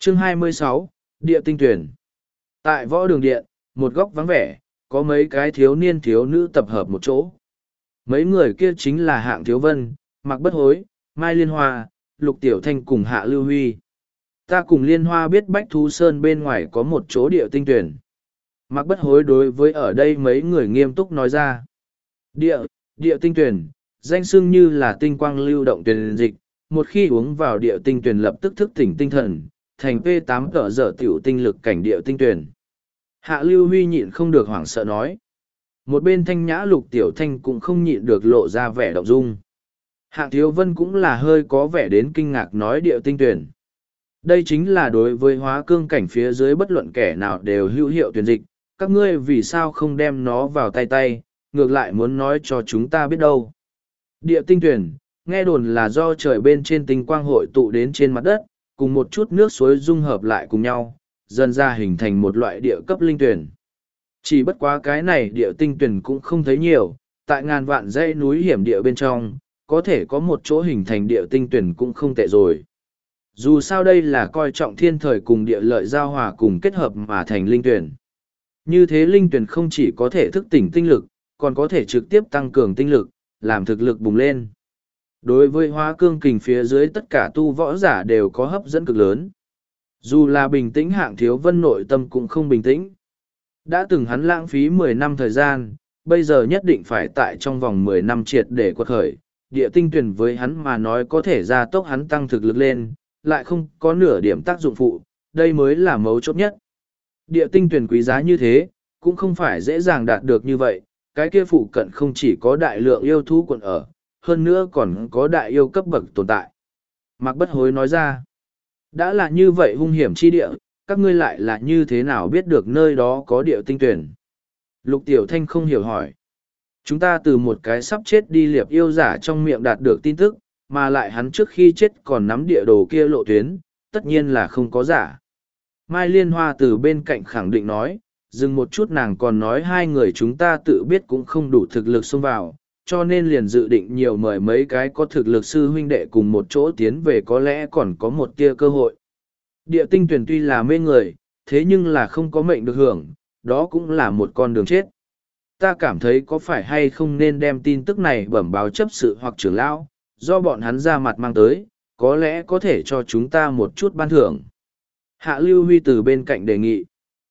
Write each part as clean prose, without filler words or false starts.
Chương 26, Địa tinh tuyển. Tại võ đường điện, một góc vắng vẻ, có mấy cái thiếu niên thiếu nữ tập hợp một chỗ. Mấy người kia chính là Hạng Thiếu Vân, Mạc Bất Hối, Mai Liên Hoa, Lục Tiểu Thanh cùng Hạ Lưu Huy. Ta cùng Liên Hoa biết Bách Thú Sơn bên ngoài có một chỗ địa tinh tuyển. Mạc Bất Hối đối với ở đây mấy người nghiêm túc nói ra. Địa tinh tuyển, danh xưng như là tinh quang lưu động tuyển dịch, một khi uống vào địa tinh tuyển lập tức thức tỉnh tinh thần, thành P8 cỡ dở tiểu tinh lực cảnh địa tinh tuyển. Hạ Lưu Huy nhịn không được hoảng sợ nói. Một bên Thanh Nhã Lục Tiểu Thanh cũng không nhịn được lộ ra vẻ động dung. Hạng Thiếu Vân cũng là hơi có vẻ đến kinh ngạc nói địa tinh tuyển. Đây chính là đối với hóa cương cảnh phía dưới bất luận kẻ nào đều hữu hiệu tuyển dịch, các ngươi vì sao không đem nó vào tay, ngược lại muốn nói cho chúng ta biết đâu. Địa tinh tuyển, nghe đồn là do trời bên trên tinh quang hội tụ đến trên mặt đất, cùng một chút nước suối dung hợp lại cùng nhau, dần ra hình thành một loại địa cấp linh tuyển. Chỉ bất quá cái này địa tinh tuyển cũng không thấy nhiều, tại ngàn vạn dãy núi hiểm địa bên trong, có thể có một chỗ hình thành địa tinh tuyển cũng không tệ rồi. Dù sao đây là coi trọng thiên thời cùng địa lợi giao hòa cùng kết hợp mà thành linh tuyển. Như thế linh tuyển không chỉ có thể thức tỉnh tinh lực, còn có thể trực tiếp tăng cường tinh lực, làm thực lực bùng lên. Đối với hóa cương kình phía dưới tất cả tu võ giả đều có hấp dẫn cực lớn. Dù là bình tĩnh Hạng Thiếu Vân nội tâm cũng không bình tĩnh. Đã từng hắn lãng phí 10 năm thời gian, bây giờ nhất định phải tại trong vòng 10 năm triệt để quật khởi. Địa tinh tuyển với hắn mà nói có thể gia tốc hắn tăng thực lực lên, lại không có nửa điểm tác dụng phụ, đây mới là mấu chốt nhất. Địa tinh tuyển quý giá như thế, cũng không phải dễ dàng đạt được như vậy, cái kia phụ cận không chỉ có đại lượng yêu thú quận ở, hơn nữa còn có đại yêu cấp bậc tồn tại. Mạc Bất Hối nói ra, đã là như vậy hung hiểm chi địa, các ngươi lại là như thế nào biết được nơi đó có địa tinh tuyển? Lục Tiểu Thanh không hiểu hỏi. Chúng ta từ một cái sắp chết đi liệp yêu giả trong miệng đạt được tin tức, mà lại hắn trước khi chết còn nắm địa đồ kia lộ tuyến, tất nhiên là không có giả. Mai Liên Hoa từ bên cạnh khẳng định nói, dừng một chút nàng còn nói hai người chúng ta tự biết cũng không đủ thực lực xông vào, cho nên liền dự định nhiều mời mấy cái có thực lực sư huynh đệ cùng một chỗ tiến về có lẽ còn có một tia cơ hội. Địa tinh tuyển tuy là mê người, thế nhưng là không có mệnh được hưởng, đó cũng là một con đường chết. Ta cảm thấy có phải hay không nên đem tin tức này bẩm báo chấp sự hoặc trưởng lão, do bọn hắn ra mặt mang tới, có lẽ có thể cho chúng ta một chút ban thưởng. Hạ Lưu Huy từ bên cạnh đề nghị.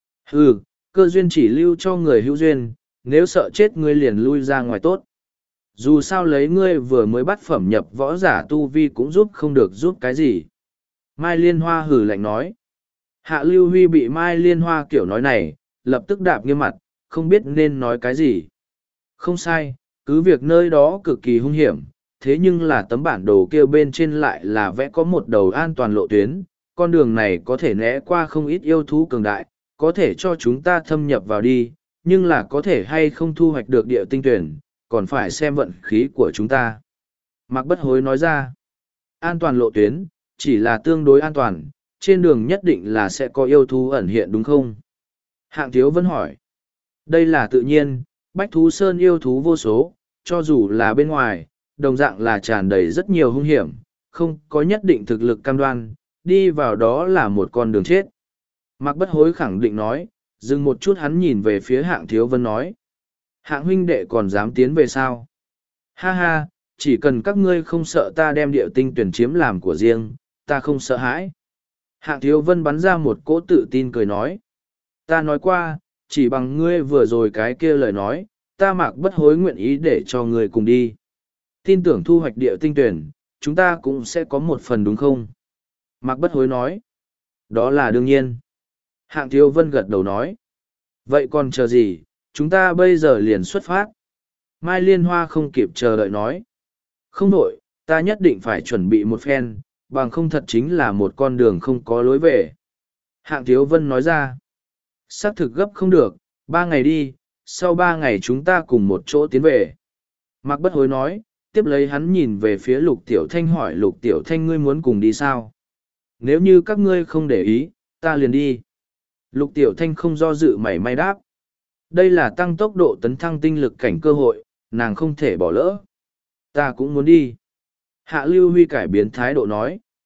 Cơ duyên chỉ lưu cho người hữu duyên, nếu sợ chết ngươi liền lui ra ngoài tốt. Dù sao lấy ngươi vừa mới bắt phẩm nhập võ giả tu vi cũng giúp không được giúp cái gì. Mai Liên Hoa hừ lạnh nói. Hạ Lưu Huy bị Mai Liên Hoa kiểu nói này, lập tức đạp nghiêm mặt, không biết nên nói cái gì. Không sai, cứ việc nơi đó cực kỳ hung hiểm, thế nhưng là tấm bản đồ kia bên trên lại là vẽ có một đầu an toàn lộ tuyến, con đường này có thể né qua không ít yêu thú cường đại, có thể cho chúng ta thâm nhập vào đi, nhưng là có thể hay không thu hoạch được địa tinh tuyển, còn phải xem vận khí của chúng ta. Mạc Bất Hối nói ra, an toàn lộ tuyến, chỉ là tương đối an toàn, trên đường nhất định là sẽ có yêu thú ẩn hiện đúng không? Hạng Thiếu Vân hỏi, đây là tự nhiên, Bách Thú Sơn yêu thú vô số, cho dù là bên ngoài, đồng dạng là tràn đầy rất nhiều hung hiểm, không có nhất định thực lực cam đoan, đi vào đó là một con đường chết. Mạc Bất Hối khẳng định nói, dừng một chút hắn nhìn về phía Hạng Thiếu Vân nói. Hạng huynh đệ còn dám tiến về sao? Ha ha, chỉ cần các ngươi không sợ ta đem địa tinh tuyển chiếm làm của riêng, ta không sợ hãi. Hạng Thiếu Vân bắn ra một cỗ tự tin cười nói. Ta nói qua, chỉ bằng ngươi vừa rồi cái kia lời nói, ta Mạc Bất Hối nguyện ý để cho ngươi cùng đi. Tin tưởng thu hoạch địa tinh tuyển, chúng ta cũng sẽ có một phần đúng không? Mạc Bất Hối nói. Đó là đương nhiên. Hạng Thiếu Vân gật đầu nói. Vậy còn chờ gì, chúng ta bây giờ liền xuất phát. Mai Liên Hoa không kịp chờ đợi nói. Không đổi, ta nhất định phải chuẩn bị một phen, bằng không thật chính là một con đường không có lối về. Hạng Thiếu Vân nói ra. Xác thực gấp không được, 3 ngày đi, sau 3 ngày chúng ta cùng một chỗ tiến về. Mạc Bất Hối nói, tiếp lấy hắn nhìn về phía Lục Tiểu Thanh hỏi Lục Tiểu Thanh ngươi muốn cùng đi sao? Nếu như các ngươi không để ý, ta liền đi. Lục Tiểu Thanh không do dự mảy may đáp. Đây là tăng tốc độ tấn thăng tinh lực cảnh cơ hội, nàng không thể bỏ lỡ. Ta cũng muốn đi. Hạ Lưu Huy cải biến thái độ nói.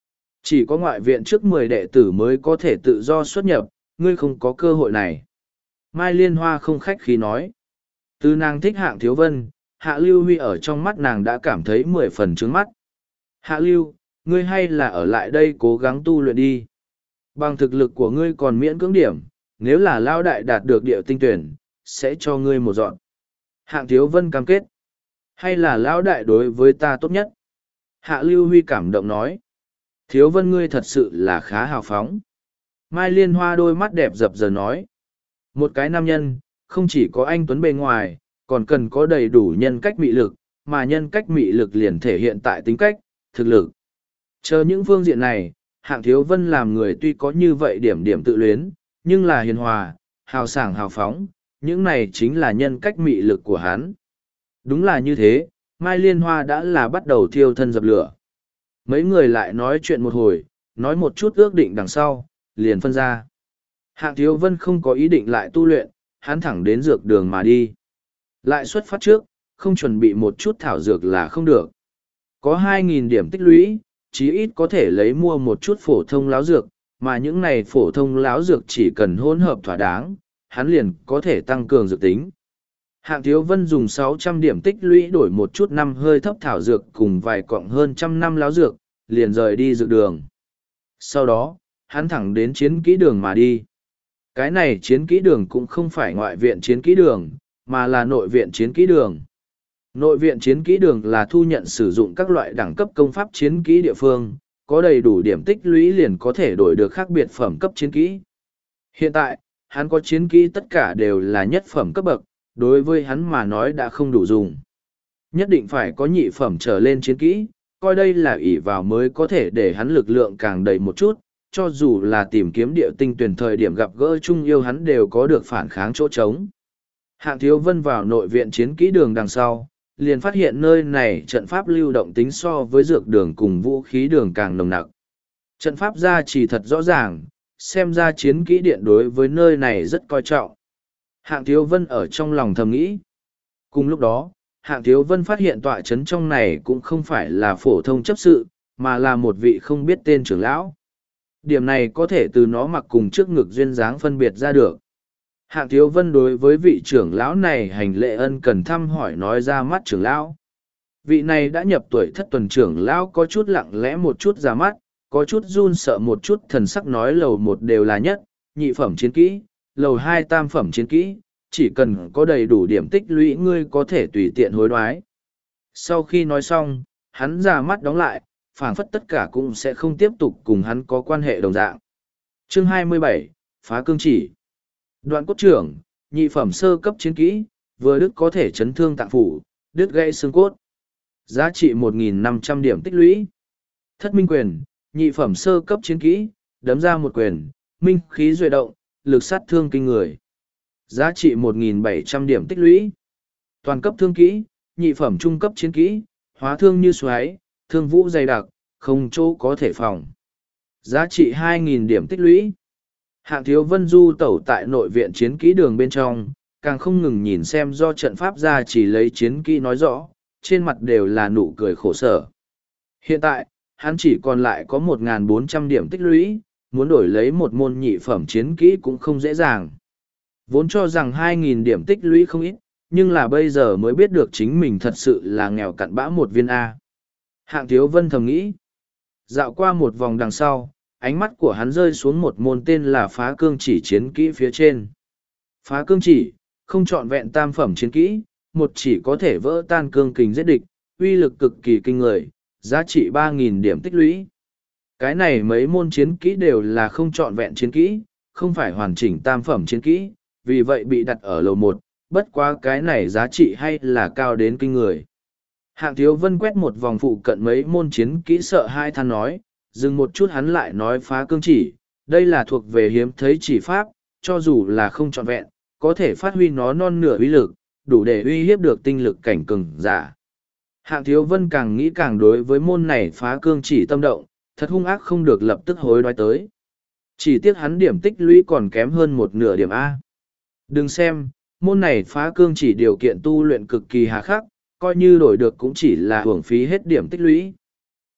Chỉ có ngoại viện trước 10 đệ tử mới có thể tự do xuất nhập, ngươi không có cơ hội này. Mai Liên Hoa không khách khí nói. Từ nàng thích Hạng Thiếu Vân, Hạ Lưu Huy ở trong mắt nàng đã cảm thấy 10 phần trướng mắt. Hạ Lưu, ngươi hay là ở lại đây cố gắng tu luyện đi. Bằng thực lực của ngươi còn miễn cưỡng điểm, nếu là Lao Đại đạt được địa tinh tuyển, sẽ cho ngươi một dọn. Hạng Thiếu Vân cam kết. Hay là Lão Đại đối với ta tốt nhất? Hạ Lưu Huy cảm động nói. Thiếu Vân ngươi thật sự là khá hào phóng. Mai Liên Hoa đôi mắt đẹp dập dờn nói. Một cái nam nhân, không chỉ có anh tuấn bề ngoài, còn cần có đầy đủ nhân cách mị lực, mà nhân cách mị lực liền thể hiện tại tính cách, thực lực. Chờ những phương diện này, Hạng Thiếu Vân làm người tuy có như vậy điểm điểm tự luyến, nhưng là hiền hòa, hào sảng hào phóng, những này chính là nhân cách mị lực của hắn. Đúng là như thế, Mai Liên Hoa đã là bắt đầu thiêu thân dập lửa. Mấy người lại nói chuyện một hồi, nói một chút ước định đằng sau, liền phân ra. Hạng Thiếu Vân không có ý định lại tu luyện, hắn thẳng đến dược đường mà đi. Lại xuất phát trước, không chuẩn bị một chút thảo dược là không được. Có 2.000 điểm tích lũy, chí ít có thể lấy mua một chút phổ thông láo dược, mà những này phổ thông láo dược chỉ cần hỗn hợp thỏa đáng, hắn liền có thể tăng cường dược tính. Hạng Thiếu Vân dùng 600 điểm tích lũy đổi một chút năm hơi thấp thảo dược cùng vài cọng hơn trăm năm láo dược, liền rời đi dược đường. Sau đó, hắn thẳng đến chiến kỹ đường mà đi. Cái này chiến kỹ đường cũng không phải ngoại viện chiến kỹ đường, mà là nội viện chiến kỹ đường. Nội viện chiến kỹ đường là thu nhận sử dụng các loại đẳng cấp công pháp chiến kỹ địa phương, có đầy đủ điểm tích lũy liền có thể đổi được khác biệt phẩm cấp chiến kỹ. Hiện tại, hắn có chiến kỹ tất cả đều là nhất phẩm cấp bậc, đối với hắn mà nói đã không đủ dùng. Nhất định phải có nhị phẩm trở lên chiến kỹ, coi đây là ỷ vào mới có thể để hắn lực lượng càng đầy một chút, cho dù là tìm kiếm địa tinh tuyển thời điểm gặp gỡ chung yêu hắn đều có được phản kháng chỗ trống. Hạng Thiếu Vân vào nội viện chiến kỹ đường đằng sau, liền phát hiện nơi này trận pháp lưu động tính so với dược đường cùng vũ khí đường càng nồng nặc. Trận pháp gia trì thật rõ ràng, xem ra chiến kỹ điện đối với nơi này rất coi trọng. Hạng Thiếu Vân ở trong lòng thầm nghĩ. Cùng lúc đó, Hạng Thiếu Vân phát hiện tọa trấn trong này cũng không phải là phổ thông chấp sự, mà là một vị không biết tên trưởng lão. Điểm này có thể từ nó mặc cùng trước ngực duyên dáng phân biệt ra được. Hạng Thiếu Vân đối với vị trưởng lão này hành lễ ân cần thăm hỏi nói ra mắt trưởng lão. Vị này đã nhập tuổi thất tuần trưởng lão có chút lặng lẽ một chút ra mắt, có chút run sợ một chút thần sắc nói lầu một đều là nhất, nhị phẩm chiến kỹ, lầu hai tam phẩm chiến kỹ, chỉ cần có đầy đủ điểm tích lũy ngươi có thể tùy tiện hối đoái. Sau khi nói xong, hắn ra mắt đóng lại, phảng phất tất cả cũng sẽ không tiếp tục cùng hắn có quan hệ đồng dạng. Chương 27, Phá cương chỉ. Đoạn cốt trưởng, nhị phẩm sơ cấp chiến kỹ, vừa đức có thể chấn thương tạng phủ, đứt gãy xương cốt. Giá trị 1.500 điểm tích lũy. Thất minh quyền, nhị phẩm sơ cấp chiến kỹ, đấm ra một quyền, minh khí duệ động, lực sát thương kinh người. Giá trị 1.700 điểm tích lũy. Toàn cấp thương kỹ, nhị phẩm trung cấp chiến kỹ, hóa thương như xoáy, thương vũ dày đặc, không chỗ có thể phòng. Giá trị 2.000 điểm tích lũy. Hạng Thiếu Vân du tẩu tại nội viện chiến kỹ đường bên trong, càng không ngừng nhìn xem do trận pháp ra chỉ lấy chiến kỹ nói rõ, trên mặt đều là nụ cười khổ sở. Hiện tại, hắn chỉ còn lại có 1.400 điểm tích lũy, muốn đổi lấy một môn nhị phẩm chiến kỹ cũng không dễ dàng. Vốn cho rằng 2.000 điểm tích lũy không ít, nhưng là bây giờ mới biết được chính mình thật sự là nghèo cặn bã một viên A. Hạng Thiếu Vân thầm nghĩ. Dạo qua một vòng đằng sau, ánh mắt của hắn rơi xuống một môn tên là phá cương chỉ chiến kỹ phía trên. Phá cương chỉ, không trọn vẹn tam phẩm chiến kỹ, một chỉ có thể vỡ tan cương kình giết địch, uy lực cực kỳ kinh người, giá trị 3.000 điểm tích lũy. Cái này mấy môn chiến kỹ đều là không trọn vẹn chiến kỹ, không phải hoàn chỉnh tam phẩm chiến kỹ, vì vậy bị đặt ở lầu một, bất quá cái này giá trị hay là cao đến kinh người. Hạng Thiếu Vân quét một vòng phụ cận mấy môn chiến kỹ sợ hai than nói, dừng một chút hắn lại nói phá cương chỉ, đây là thuộc về hiếm thấy chỉ pháp, cho dù là không trọn vẹn, có thể phát huy nó non nửa uy lực, đủ để uy hiếp được tinh lực cảnh cường giả. Hạng Thiếu Vân càng nghĩ càng đối với môn này phá cương chỉ tâm động, thật hung ác không được lập tức hối đoái tới. Chỉ tiếc hắn điểm tích lũy còn kém hơn một nửa điểm A. Đừng xem, môn này phá cương chỉ điều kiện tu luyện cực kỳ hà khắc, coi như đổi được cũng chỉ là hưởng phí hết điểm tích lũy.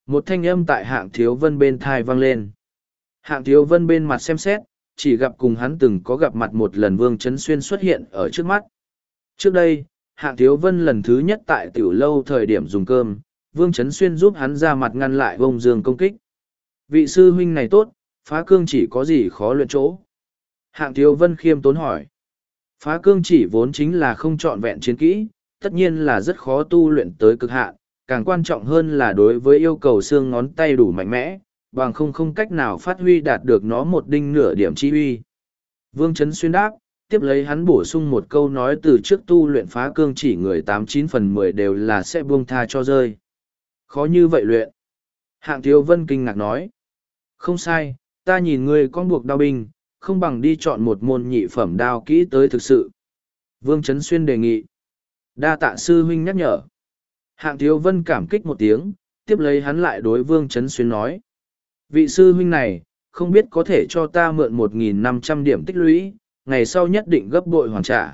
Một thanh âm tại Hạng Thiếu Vân bên thai vang lên. Hạng Thiếu Vân bên mặt xem xét, chỉ gặp cùng hắn từng có gặp mặt một lần Vương Chấn Xuyên xuất hiện ở trước mắt. Trước đây, Hạng Thiếu Vân lần thứ nhất tại tiểu lâu thời điểm dùng cơm, Vương Chấn Xuyên giúp hắn ra mặt ngăn lại Vông Dương công kích. Vị sư huynh này tốt, phá cương chỉ có gì khó luyện chỗ? Hạng Thiếu Vân khiêm tốn hỏi. Phá cương chỉ vốn chính là không trọn vẹn chiến kỹ, tất nhiên là rất khó tu luyện tới cực hạn, càng quan trọng hơn là đối với yêu cầu xương ngón tay đủ mạnh mẽ, bằng không cách nào phát huy đạt được nó một đinh nửa điểm chi uy. Vương Chấn Xuyên đáp, tiếp lấy hắn bổ sung một câu nói từ trước tu luyện phá cương chỉ người 89/10 đều là sẽ buông tha cho rơi. Khó như vậy luyện. Hạng Thiếu Vân kinh ngạc nói. Không sai, ta nhìn ngươi con buộc đao binh, không bằng đi chọn một môn nhị phẩm đao kỹ tới thực sự. Vương Chấn Xuyên đề nghị. Đa tạ sư huynh nhắc nhở. Hạng Thiếu Vân cảm kích một tiếng, tiếp lấy hắn lại đối Vương Chấn Xuyên nói. Vị sư huynh này, không biết có thể cho ta mượn 1.500 điểm tích lũy, ngày sau nhất định gấp bội hoàn trả.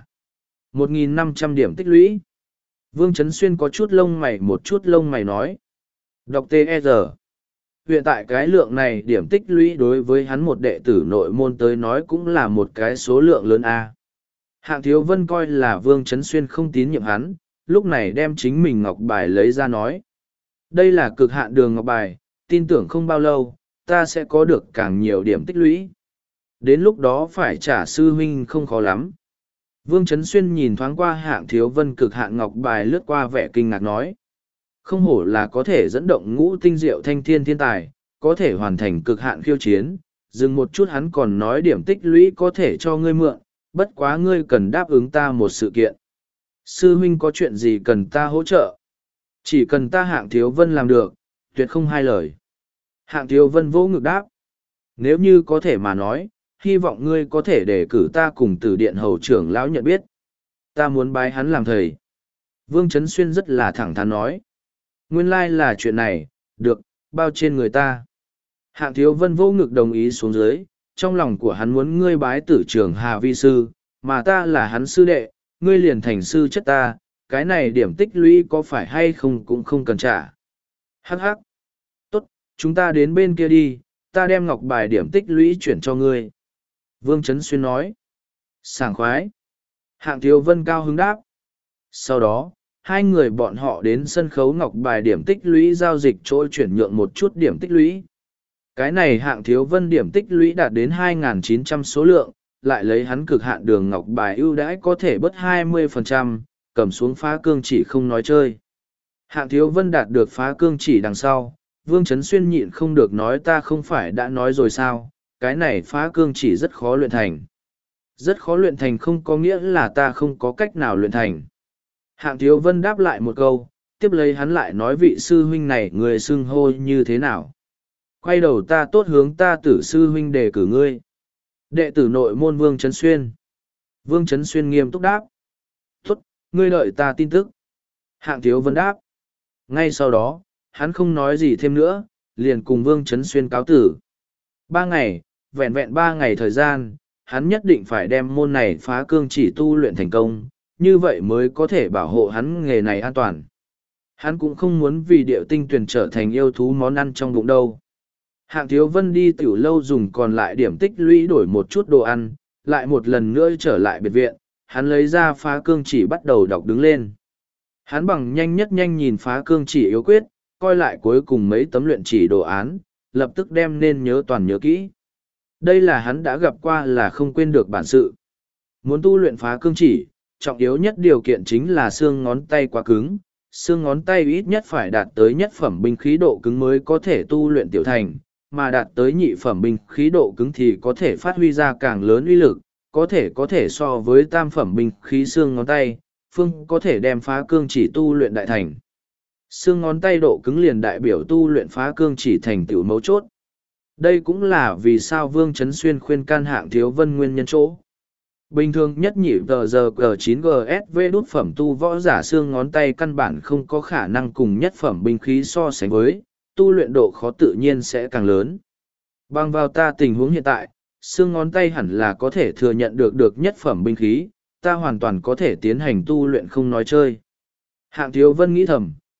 1.500 điểm tích lũy. Vương Chấn Xuyên có chút lông mày nói. Đọc T.E.R. Hiện tại cái lượng này điểm tích lũy đối với hắn một đệ tử nội môn tới nói cũng là một cái số lượng lớn A. Hạng Thiếu Vân coi là Vương Chấn Xuyên không tín nhiệm hắn, lúc này đem chính mình ngọc bài lấy ra nói. Đây là cực hạn đường ngọc bài, tin tưởng không bao lâu, ta sẽ có được càng nhiều điểm tích lũy. Đến lúc đó phải trả sư huynh không khó lắm. Vương Chấn Xuyên nhìn thoáng qua Hạng Thiếu Vân cực hạn ngọc bài lướt qua vẻ kinh ngạc nói. Không hổ là có thể dẫn động ngũ tinh diệu thanh thiên thiên tài, có thể hoàn thành cực hạn khiêu chiến. Dừng một chút hắn còn nói điểm tích lũy có thể cho ngươi mượn, bất quá ngươi cần đáp ứng ta một sự kiện. Sư huynh có chuyện gì cần ta hỗ trợ? Chỉ cần ta Hạng Thiếu Vân làm được, tuyệt không hai lời. Hạng Thiếu Vân vỗ ngực đáp. Nếu như có thể mà nói, hy vọng ngươi có thể đề cử ta cùng Tử Điện Hầu trưởng lão nhận biết. Ta muốn bái hắn làm thầy. Vương Chấn Xuyên rất là thẳng thắn nói. Nguyên lai là chuyện này, được, bao trên người ta. Hạng Thiếu Vân vô ngực đồng ý xuống dưới, trong lòng của hắn muốn ngươi bái Tử Trường Hà vi sư, mà ta là hắn sư đệ, ngươi liền thành sư chất ta, cái này điểm tích lũy có phải hay không cũng không cần trả. Hắc hắc. Tốt, chúng ta đến bên kia đi, ta đem ngọc bài điểm tích lũy chuyển cho ngươi. Vương Chấn Xuyên nói. Sảng khoái. Hạng Thiếu Vân cao hứng đáp. Sau đó, hai người bọn họ đến sân khấu ngọc bài điểm tích lũy giao dịch chỗ chuyển nhượng một chút điểm tích lũy. Cái này Hạng Thiếu Vân điểm tích lũy đạt đến 2.900 số lượng, lại lấy hắn cực hạn đường ngọc bài ưu đãi có thể bớt 20%, cầm xuống phá cương chỉ không nói chơi. Hạng Thiếu Vân đạt được phá cương chỉ đằng sau, Vương Chấn Xuyên nhịn không được nói ta không phải đã nói rồi sao, cái này phá cương chỉ rất khó luyện thành. Rất khó luyện thành không có nghĩa là ta không có cách nào luyện thành. Hạng Thiếu Vân đáp lại một câu, tiếp lấy hắn lại nói vị sư huynh này người xưng hô như thế nào. Quay đầu ta tốt hướng ta Tử sư huynh đề cử ngươi. Đệ tử nội môn Vương Chấn Xuyên. Vương Chấn Xuyên nghiêm túc đáp. Tốt, ngươi đợi ta tin tức. Hạng Thiếu Vân đáp. Ngay sau đó, hắn không nói gì thêm nữa, liền cùng Vương Chấn Xuyên cáo tử. 3 ngày, vẹn vẹn 3 ngày thời gian, hắn nhất định phải đem môn này phá cương chỉ tu luyện thành công, như vậy mới có thể bảo hộ hắn nghề này an toàn. Hắn cũng không muốn vì điệu tinh tuyển trở thành yêu thú món ăn trong bụng đâu. Hạng Thiếu Vân đi tiểu lâu dùng còn lại điểm tích lũy đổi một chút đồ ăn, lại một lần nữa trở lại biệt viện, hắn lấy ra phá cương chỉ bắt đầu đọc đứng lên. Hắn bằng nhanh nhìn phá cương chỉ yếu quyết, coi lại cuối cùng mấy tấm luyện chỉ đồ án, lập tức đem nên nhớ toàn nhớ kỹ. Đây là hắn đã gặp qua là không quên được bản sự. Muốn tu luyện phá cương chỉ, trọng yếu nhất điều kiện chính là xương ngón tay quá cứng. Xương ngón tay ít nhất phải đạt tới nhất phẩm binh khí độ cứng mới có thể tu luyện tiểu thành, mà đạt tới nhị phẩm binh khí độ cứng thì có thể phát huy ra càng lớn uy lực, có thể so với tam phẩm binh khí xương ngón tay, phương có thể đem phá cương chỉ tu luyện đại thành. Xương ngón tay độ cứng liền đại biểu tu luyện phá cương chỉ thành tựu mấu chốt. Đây cũng là vì sao Vương Chấn Xuyên khuyên can Hạng Thiếu Vân nguyên nhân chỗ. Bình thường nhất nhị giờ G9GSV đút phẩm tu võ giả xương ngón tay căn bản không có khả năng cùng nhất phẩm binh khí so sánh với, tu luyện độ khó tự nhiên sẽ càng lớn. Bằng vào ta tình huống hiện tại, xương ngón tay hẳn là có thể thừa nhận được nhất phẩm binh khí, ta hoàn toàn có thể tiến hành tu luyện không nói chơi. Hạng Thiếu Vân nghĩ thầm,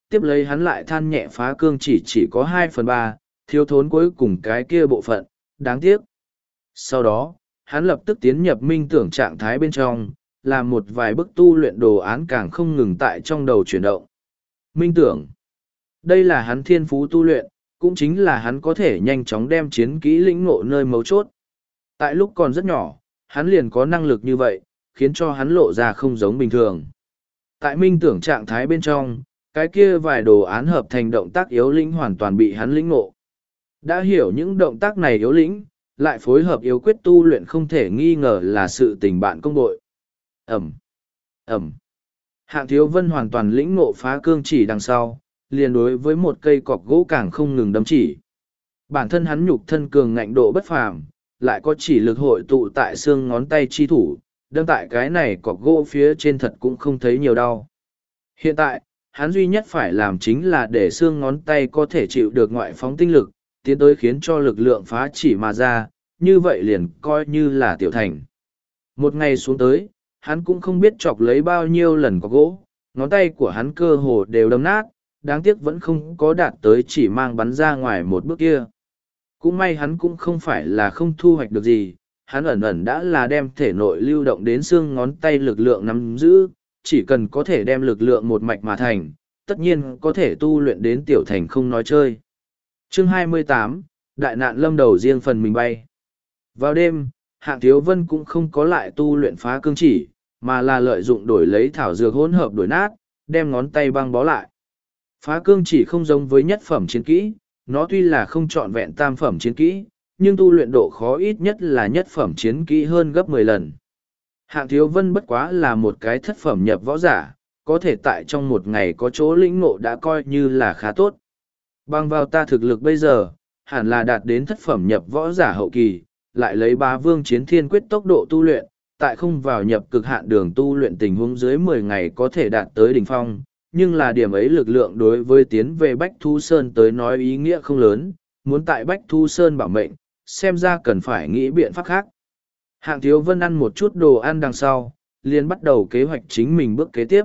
tiếp lấy hắn lại than nhẹ phá cương chỉ có 2/3, thiếu thốn cuối cùng cái kia bộ phận, đáng tiếc. Sau đó, hắn lập tức tiến nhập minh tưởng trạng thái bên trong, làm một vài bức tu luyện đồ án càng không ngừng tại trong đầu chuyển động. Minh tưởng. Đây là hắn thiên phú tu luyện, cũng chính là hắn có thể nhanh chóng đem chiến kỹ lĩnh ngộ nơi mấu chốt. Tại lúc còn rất nhỏ, hắn liền có năng lực như vậy, khiến cho hắn lộ ra không giống bình thường. Tại minh tưởng trạng thái bên trong, cái kia vài đồ án hợp thành động tác yếu lĩnh hoàn toàn bị hắn lĩnh ngộ. Đã hiểu những động tác này yếu lĩnh, lại phối hợp yếu quyết tu luyện không thể nghi ngờ là sự tình bạn công đội. Ẩm, Ẩm. Hạng Thiếu Vân hoàn toàn lĩnh ngộ phá cương chỉ đằng sau, liền đối với một cây cọc gỗ càng không ngừng đâm chỉ. Bản thân hắn nhục thân cường ngạnh độ bất phàm, lại có chỉ lực hội tụ tại xương ngón tay chi thủ, đâm tại cái này cọc gỗ phía trên thật cũng không thấy nhiều đau. Hiện tại, hắn duy nhất phải làm chính là để xương ngón tay có thể chịu được ngoại phóng tinh lực, tiến tới khiến cho lực lượng phá chỉ mà ra, như vậy liền coi như là tiểu thành. Một ngày xuống tới, hắn cũng không biết chọc lấy bao nhiêu lần cọc gỗ, ngón tay của hắn cơ hồ đều đâm nát, đáng tiếc vẫn không có đạt tới chỉ mang bắn ra ngoài một bước kia. Cũng may hắn cũng không phải là không thu hoạch được gì, hắn ẩn ẩn đã là đem thể nội lưu động đến xương ngón tay lực lượng nắm giữ, chỉ cần có thể đem lực lượng một mạch mà thành, tất nhiên có thể tu luyện đến tiểu thành không nói chơi. Chương 28, Đại nạn lâm đầu riêng phần mình bay. Vào đêm, Hạng Thiếu Vân cũng không có lại tu luyện phá cương chỉ, mà là lợi dụng đổi lấy thảo dược hỗn hợp đổi nát, đem ngón tay băng bó lại. Phá cương chỉ không giống với nhất phẩm chiến kỹ, nó tuy là không trọn vẹn tam phẩm chiến kỹ, nhưng tu luyện độ khó ít nhất là nhất phẩm chiến kỹ hơn gấp 10 lần. Hạng Thiếu Vân bất quá là một cái thất phẩm nhập võ giả, có thể tại trong một ngày có chỗ lĩnh ngộ đã coi như là khá tốt. Bằng vào ta thực lực bây giờ, hẳn là đạt đến thất phẩm nhập võ giả hậu kỳ, lại lấy Bá Vương Chiến Thiên Quyết tốc độ tu luyện, tại không vào nhập cực hạn đường tu luyện tình huống dưới 10 ngày có thể đạt tới đỉnh phong, nhưng là điểm ấy lực lượng đối với tiến về Bách Thu Sơn tới nói ý nghĩa không lớn, muốn tại Bách Thu Sơn bảo mệnh, xem ra cần phải nghĩ biện pháp khác. Hạng Thiếu Vân ăn một chút đồ ăn đằng sau, liền bắt đầu kế hoạch chính mình bước kế tiếp.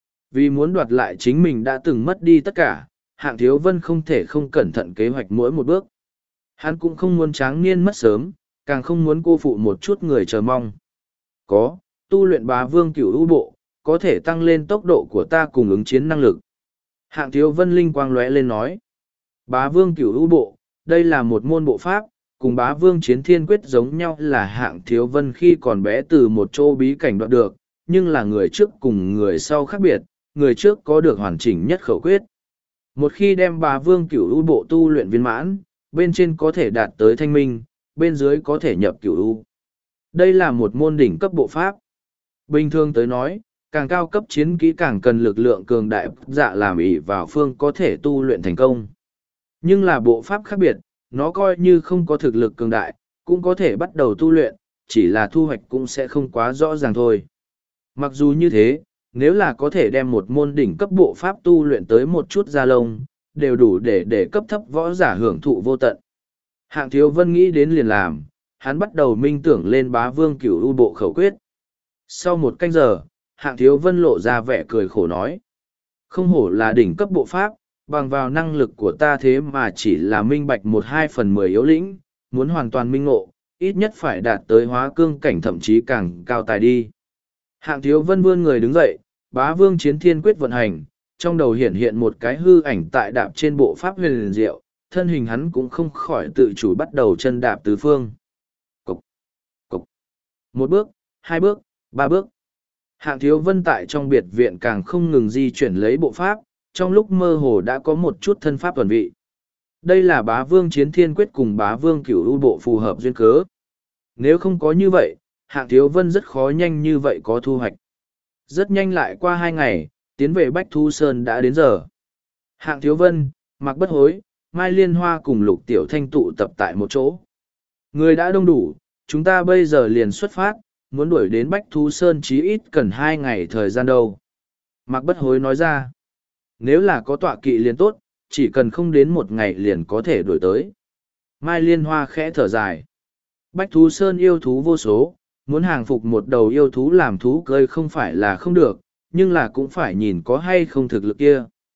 Vì muốn đoạt lại chính mình đã từng mất đi tất cả, Hạng Thiếu Vân không thể không cẩn thận kế hoạch mỗi một bước. Hắn cũng không muốn tráng niên mất sớm, càng không muốn cô phụ một chút người chờ mong. Có, tu luyện Bá Vương Cửu U Bộ, có thể tăng lên tốc độ của ta cùng ứng chiến năng lực. Hạng Thiếu Vân linh quang lóe lên nói. Bá Vương Cửu U Bộ, đây là một môn bộ pháp, cùng Bá Vương Chiến Thiên Quyết giống nhau là Hạng Thiếu Vân khi còn bé từ một chỗ bí cảnh đoạt được, nhưng là người trước cùng người sau khác biệt, người trước có được hoàn chỉnh nhất khẩu quyết. Một khi đem Bá Vương Cửu U Bộ tu luyện viên mãn, bên trên có thể đạt tới thanh minh, bên dưới có thể nhập Cửu U. Đây là một môn đỉnh cấp bộ pháp. Bình thường tới nói, càng cao cấp chiến kỹ càng cần lực lượng cường đại dạ làm ỷ vào phương có thể tu luyện thành công. Nhưng là bộ pháp khác biệt, nó coi như không có thực lực cường đại, cũng có thể bắt đầu tu luyện, chỉ là thu hoạch cũng sẽ không quá rõ ràng thôi. Mặc dù như thế, nếu là có thể đem một môn đỉnh cấp bộ pháp tu luyện tới một chút da lông, đều đủ để cấp thấp võ giả hưởng thụ vô tận. Hạng Thiếu Vân nghĩ đến liền làm, hắn bắt đầu minh tưởng lên Bá Vương Cửu U Bộ khẩu quyết. Sau một canh giờ, Hạng Thiếu Vân lộ ra vẻ cười khổ nói. Không hổ là đỉnh cấp bộ pháp, bằng vào năng lực của ta thế mà chỉ là minh bạch 1/2/10 yếu lĩnh, muốn hoàn toàn minh ngộ, ít nhất phải đạt tới hóa cương cảnh thậm chí càng cao tài đi. Hạng Thiếu Vân vươn người đứng dậy, Bá Vương Chiến Thiên Quyết vận hành, trong đầu hiện hiện một cái hư ảnh tại đạp trên bộ pháp huyền liền diệu, thân hình hắn cũng không khỏi tự chủ bắt đầu chân đạp tứ phương. Cục, cục. Một bước, hai bước, ba bước. Hạng Thiếu Vân tại trong biệt viện càng không ngừng di chuyển lấy bộ pháp, trong lúc mơ hồ đã có một chút thân pháp tuần vị. Đây là Bá Vương Chiến Thiên Quyết cùng Bá Vương Cửu U Bộ phù hợp duyên cớ. Nếu không có như vậy, Hạng Thiếu Vân rất khó nhanh như vậy có thu hoạch. Rất nhanh lại qua 2 ngày, tiến về Bách Thu Sơn đã đến giờ. Hạng Thiếu Vân, Mạc Bất Hối, Mai Liên Hoa cùng Lục Tiểu Thanh tụ tập tại một chỗ. Người đã đông đủ, chúng ta bây giờ liền xuất phát, muốn đuổi đến Bách Thu Sơn chí ít cần 2 ngày thời gian đâu. Mạc Bất Hối nói ra, nếu là có tọa kỵ liền tốt, chỉ cần không đến 1 ngày liền có thể đuổi tới. Mai Liên Hoa khẽ thở dài. Bách Thu Sơn yêu thú vô số, muốn hàng phục một đầu yêu thú làm thú cơi không phải là không được, nhưng là cũng phải nhìn có hay không thực lực kia.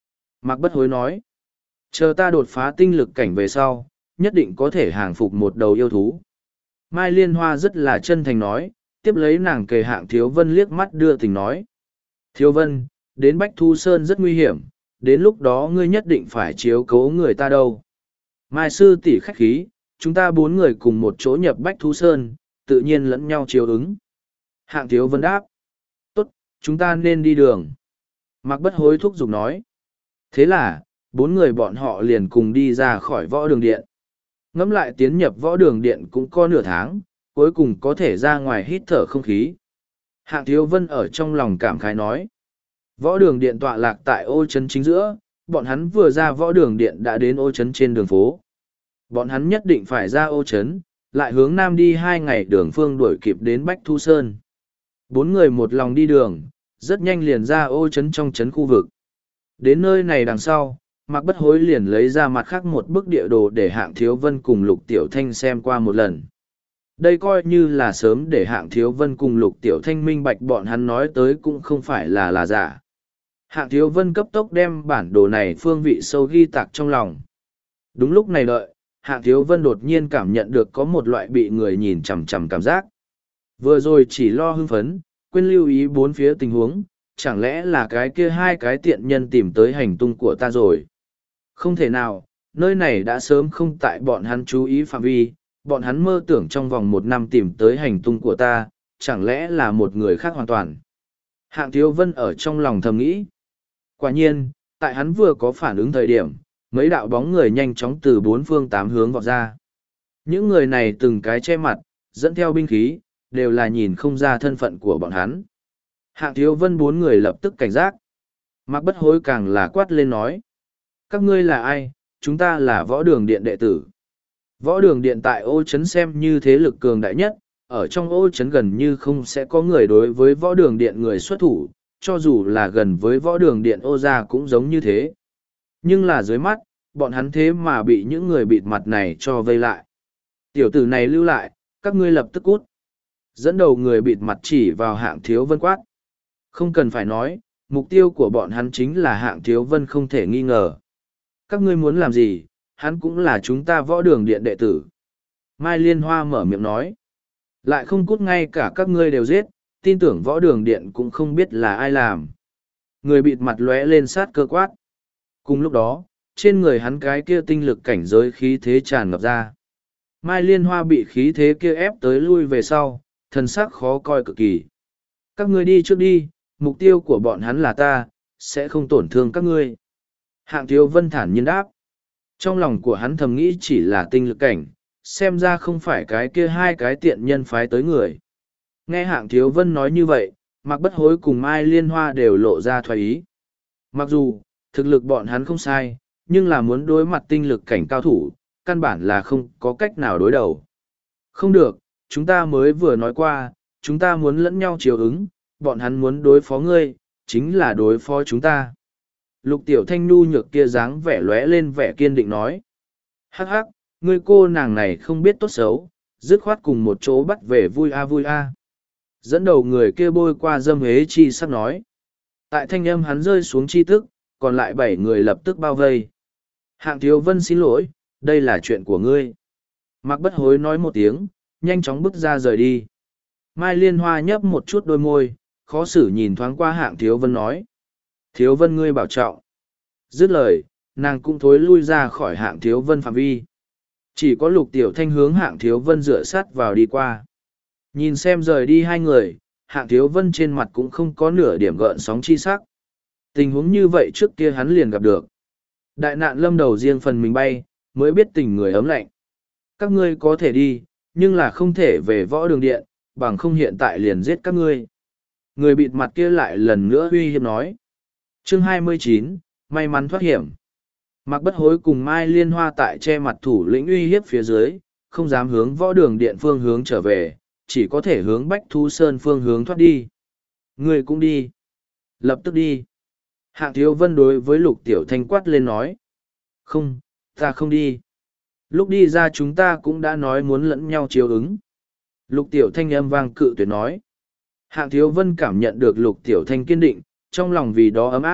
Mạc Bất Hối nói, chờ ta đột phá tinh lực cảnh về sau, nhất định có thể hàng phục một đầu yêu thú. Mai Liên Hoa rất là chân thành nói, tiếp lấy nàng kề Hạng Thiếu Vân liếc mắt đưa tình nói. Thiếu Vân, đến Bách Thu Sơn rất nguy hiểm, đến lúc đó ngươi nhất định phải chiếu cố người ta đâu. Mai sư tỷ khách khí, chúng ta bốn người cùng một chỗ nhập Bách Thu Sơn, tự nhiên lẫn nhau chiếu ứng. Hạng Thiếu Vân đáp. Tốt, chúng ta nên đi đường. Mạc Bất Hối thúc giục nói. Thế là, bốn người bọn họ liền cùng đi ra khỏi võ đường điện. Ngẫm lại tiến nhập võ đường điện cũng có nửa tháng, cuối cùng có thể ra ngoài hít thở không khí. Hạng Thiếu Vân ở trong lòng cảm khái nói. Võ đường điện tọa lạc tại ô trấn chính giữa, bọn hắn vừa ra võ đường điện đã đến ô trấn trên đường phố. Bọn hắn nhất định phải ra ô trấn, lại hướng nam đi 2 ngày đường phương đuổi kịp đến Bách Thu Sơn. Bốn người một lòng đi đường, rất nhanh liền ra ô trấn trong trấn khu vực. Đến nơi này đằng sau, Mạc Bất Hối liền lấy ra mặt khác một bức địa đồ để Hạng Thiếu Vân cùng Lục Tiểu Thanh xem qua một lần. Đây coi như là sớm để Hạng Thiếu Vân cùng Lục Tiểu Thanh minh bạch bọn hắn nói tới cũng không phải là giả. Hạng Thiếu Vân cấp tốc đem bản đồ này phương vị sâu ghi tạc trong lòng. Đúng lúc này đợi, Hạng Thiếu Vân đột nhiên cảm nhận được có một loại bị người nhìn chằm chằm cảm giác. Vừa rồi chỉ lo hưng phấn, quên lưu ý bốn phía tình huống, chẳng lẽ là cái kia hai cái tiện nhân tìm tới hành tung của ta rồi. Không thể nào, nơi này đã sớm không tại bọn hắn chú ý phạm vi, bọn hắn mơ tưởng trong vòng 1 năm tìm tới hành tung của ta, chẳng lẽ là một người khác hoàn toàn. Hạng Thiếu Vân ở trong lòng thầm nghĩ. Quả nhiên, tại hắn vừa có phản ứng thời điểm, mấy đạo bóng người nhanh chóng từ 4 phương 8 hướng vọt ra. Những người này từng cái che mặt, dẫn theo binh khí, đều là nhìn không ra thân phận của bọn hắn. Hạng Thiếu Vân 4 người lập tức cảnh giác. Mạc Bất Hối càng là quát lên nói. Các ngươi là ai? Chúng ta là võ đường điện đệ tử. Võ đường điện tại ô trấn xem như thế lực cường đại nhất, ở trong ô trấn gần như không sẽ có người đối với võ đường điện người xuất thủ, cho dù là gần với võ đường điện ô gia cũng giống như thế. Nhưng là dưới mắt, bọn hắn thế mà bị những người bịt mặt này cho vây lại. Tiểu tử này lưu lại, các ngươi lập tức cút. Dẫn đầu người bịt mặt chỉ vào Hạng Thiếu Vân quát. Không cần phải nói, mục tiêu của bọn hắn chính là Hạng Thiếu Vân không thể nghi ngờ. Các ngươi muốn làm gì, hắn cũng là chúng ta võ đường điện đệ tử. Mai Liên Hoa mở miệng nói. Lại không cút ngay cả các ngươi đều giết, tin tưởng võ đường điện cũng không biết là ai làm. Người bịt mặt lóe lên sát cơ quát. Cùng lúc đó, trên người hắn cái kia tinh lực cảnh giới khí thế tràn ngập ra. Mai Liên Hoa bị khí thế kia ép tới lui về sau, thần sắc khó coi cực kỳ. Các ngươi đi trước đi, mục tiêu của bọn hắn là ta, sẽ không tổn thương các ngươi. Hạng Thiếu Vân thản nhiên đáp. Trong lòng của hắn thầm nghĩ chỉ là tinh lực cảnh, xem ra không phải cái kia hai cái tiện nhân phái tới người. Nghe Hạng Thiếu Vân nói như vậy, Mạc Bất Hối cùng Mai Liên Hoa đều lộ ra thoái ý. Mặc dù, thực lực bọn hắn không sai, nhưng là muốn đối mặt tinh lực cảnh cao thủ, căn bản là không có cách nào đối đầu. Không được, chúng ta mới vừa nói qua, chúng ta muốn lẫn nhau chiều ứng, bọn hắn muốn đối phó ngươi, chính là đối phó chúng ta. Lục Tiểu Thanh nhu nhược kia dáng vẻ lóe lên vẻ kiên định nói. Hắc hắc, ngươi cô nàng này không biết tốt xấu, dứt khoát cùng một chỗ bắt về vui a vui a. Dẫn đầu người kia bôi qua dâm hế chi sắc nói. Tại thanh âm hắn rơi xuống chi tức, còn lại 7 người lập tức bao vây. Hạng Thiếu Vân xin lỗi, đây là chuyện của ngươi. Mạc Bất Hối nói một tiếng, nhanh chóng bước ra rời đi. Mai Liên Hoa nhấp một chút đôi môi, khó xử nhìn thoáng qua Hạng Thiếu Vân nói. Thiếu Vân ngươi bảo trọng. Dứt lời, nàng cũng thối lui ra khỏi Hạng Thiếu Vân phạm vi. Chỉ có Lục Tiểu Thanh hướng Hạng Thiếu Vân dựa sát vào đi qua. Nhìn xem rời đi 2 người, Hạng Thiếu Vân trên mặt cũng không có nửa điểm gợn sóng chi sắc. Tình huống như vậy trước kia hắn liền gặp được. Đại nạn lâm đầu riêng phần mình bay, mới biết tình người ấm lạnh. Các ngươi có thể đi, nhưng là không thể về võ đường điện, bằng không hiện tại liền giết các ngươi. Người bịt mặt kia lại lần nữa uy hiếp nói. Chương 29, may mắn thoát hiểm. Mạc Bất Hối cùng Mai Liên Hoa tại che mặt thủ lĩnh uy hiếp phía dưới, không dám hướng võ đường điện phương hướng trở về, chỉ có thể hướng Bách Thu Sơn phương hướng thoát đi. Người cũng đi. Lập tức đi. Hạng Thiếu Vân đối với Lục Tiểu Thanh quát lên nói. Không, ta không đi. Lúc đi ra chúng ta cũng đã nói muốn lẫn nhau chiếu ứng. Lục Tiểu Thanh âm vang cự tuyệt nói. Hạng Thiếu Vân cảm nhận được Lục Tiểu Thanh kiên định, trong lòng vì đó ấm áp,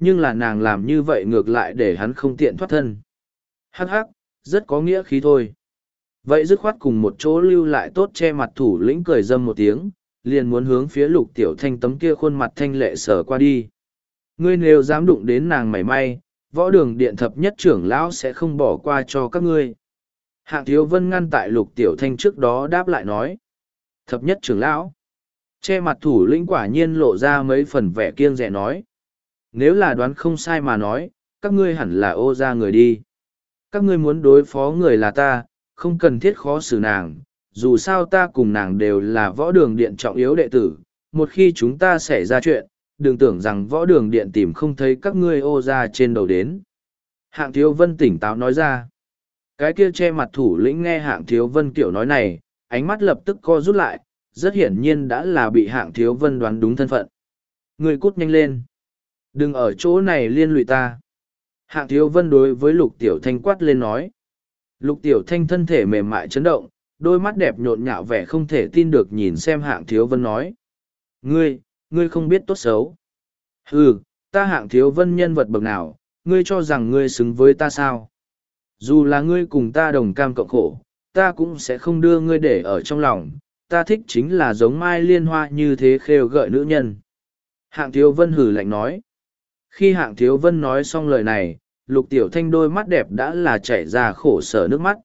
nhưng là nàng làm như vậy ngược lại để hắn không tiện thoát thân. Hắc hắc, rất có nghĩa khí thôi. Vậy dứt khoát cùng một chỗ lưu lại tốt che mặt thủ lĩnh cười dâm một tiếng, liền muốn hướng phía Lục Tiểu Thanh tấm kia khuôn mặt thanh lệ sờ qua đi. Ngươi nếu dám đụng đến nàng mảy may, võ đường điện thập nhất trưởng lão sẽ không bỏ qua cho các ngươi. Hạng Thiếu Vân ngăn tại Lục Tiểu Thanh trước đó đáp lại nói. Thập nhất trưởng lão. Che mặt thủ lĩnh quả nhiên lộ ra mấy phần vẻ kiêng dè nói. Nếu là đoán không sai mà nói, các ngươi hẳn là ô ra người đi. Các ngươi muốn đối phó người là ta, không cần thiết khó xử nàng. Dù sao ta cùng nàng đều là võ đường điện trọng yếu đệ tử. Một khi chúng ta xảy ra chuyện, đừng tưởng rằng võ đường điện tìm không thấy các ngươi ô ra trên đầu đến. Hạng Thiếu Vân tỉnh táo nói ra. Cái kia che mặt thủ lĩnh nghe Hạng Thiếu Vân kiểu nói này, ánh mắt lập tức co rút lại, rất hiển nhiên đã là bị Hạng Thiếu Vân đoán đúng thân phận. Người cút nhanh lên. Đừng ở chỗ này liên lụy ta. Hạng Thiếu Vân đối với Lục Tiểu Thanh quát lên nói. Lục Tiểu Thanh thân thể mềm mại chấn động, đôi mắt đẹp nhộn nhạo vẻ không thể tin được nhìn xem Hạng Thiếu Vân nói. Ngươi không biết tốt xấu. Ừ, ta Hạng Thiếu Vân nhân vật bậc nào, ngươi cho rằng ngươi xứng với ta sao? Dù là ngươi cùng ta đồng cam cộng khổ, ta cũng sẽ không đưa ngươi để ở trong lòng, ta thích chính là giống mai liên hoa như thế khêu gợi nữ nhân. Hạng Thiếu Vân hử lạnh nói. Khi Hạng Thiếu Vân nói xong lời này, Lục Tiểu Thanh đôi mắt đẹp đã là chảy ra khổ sở nước mắt.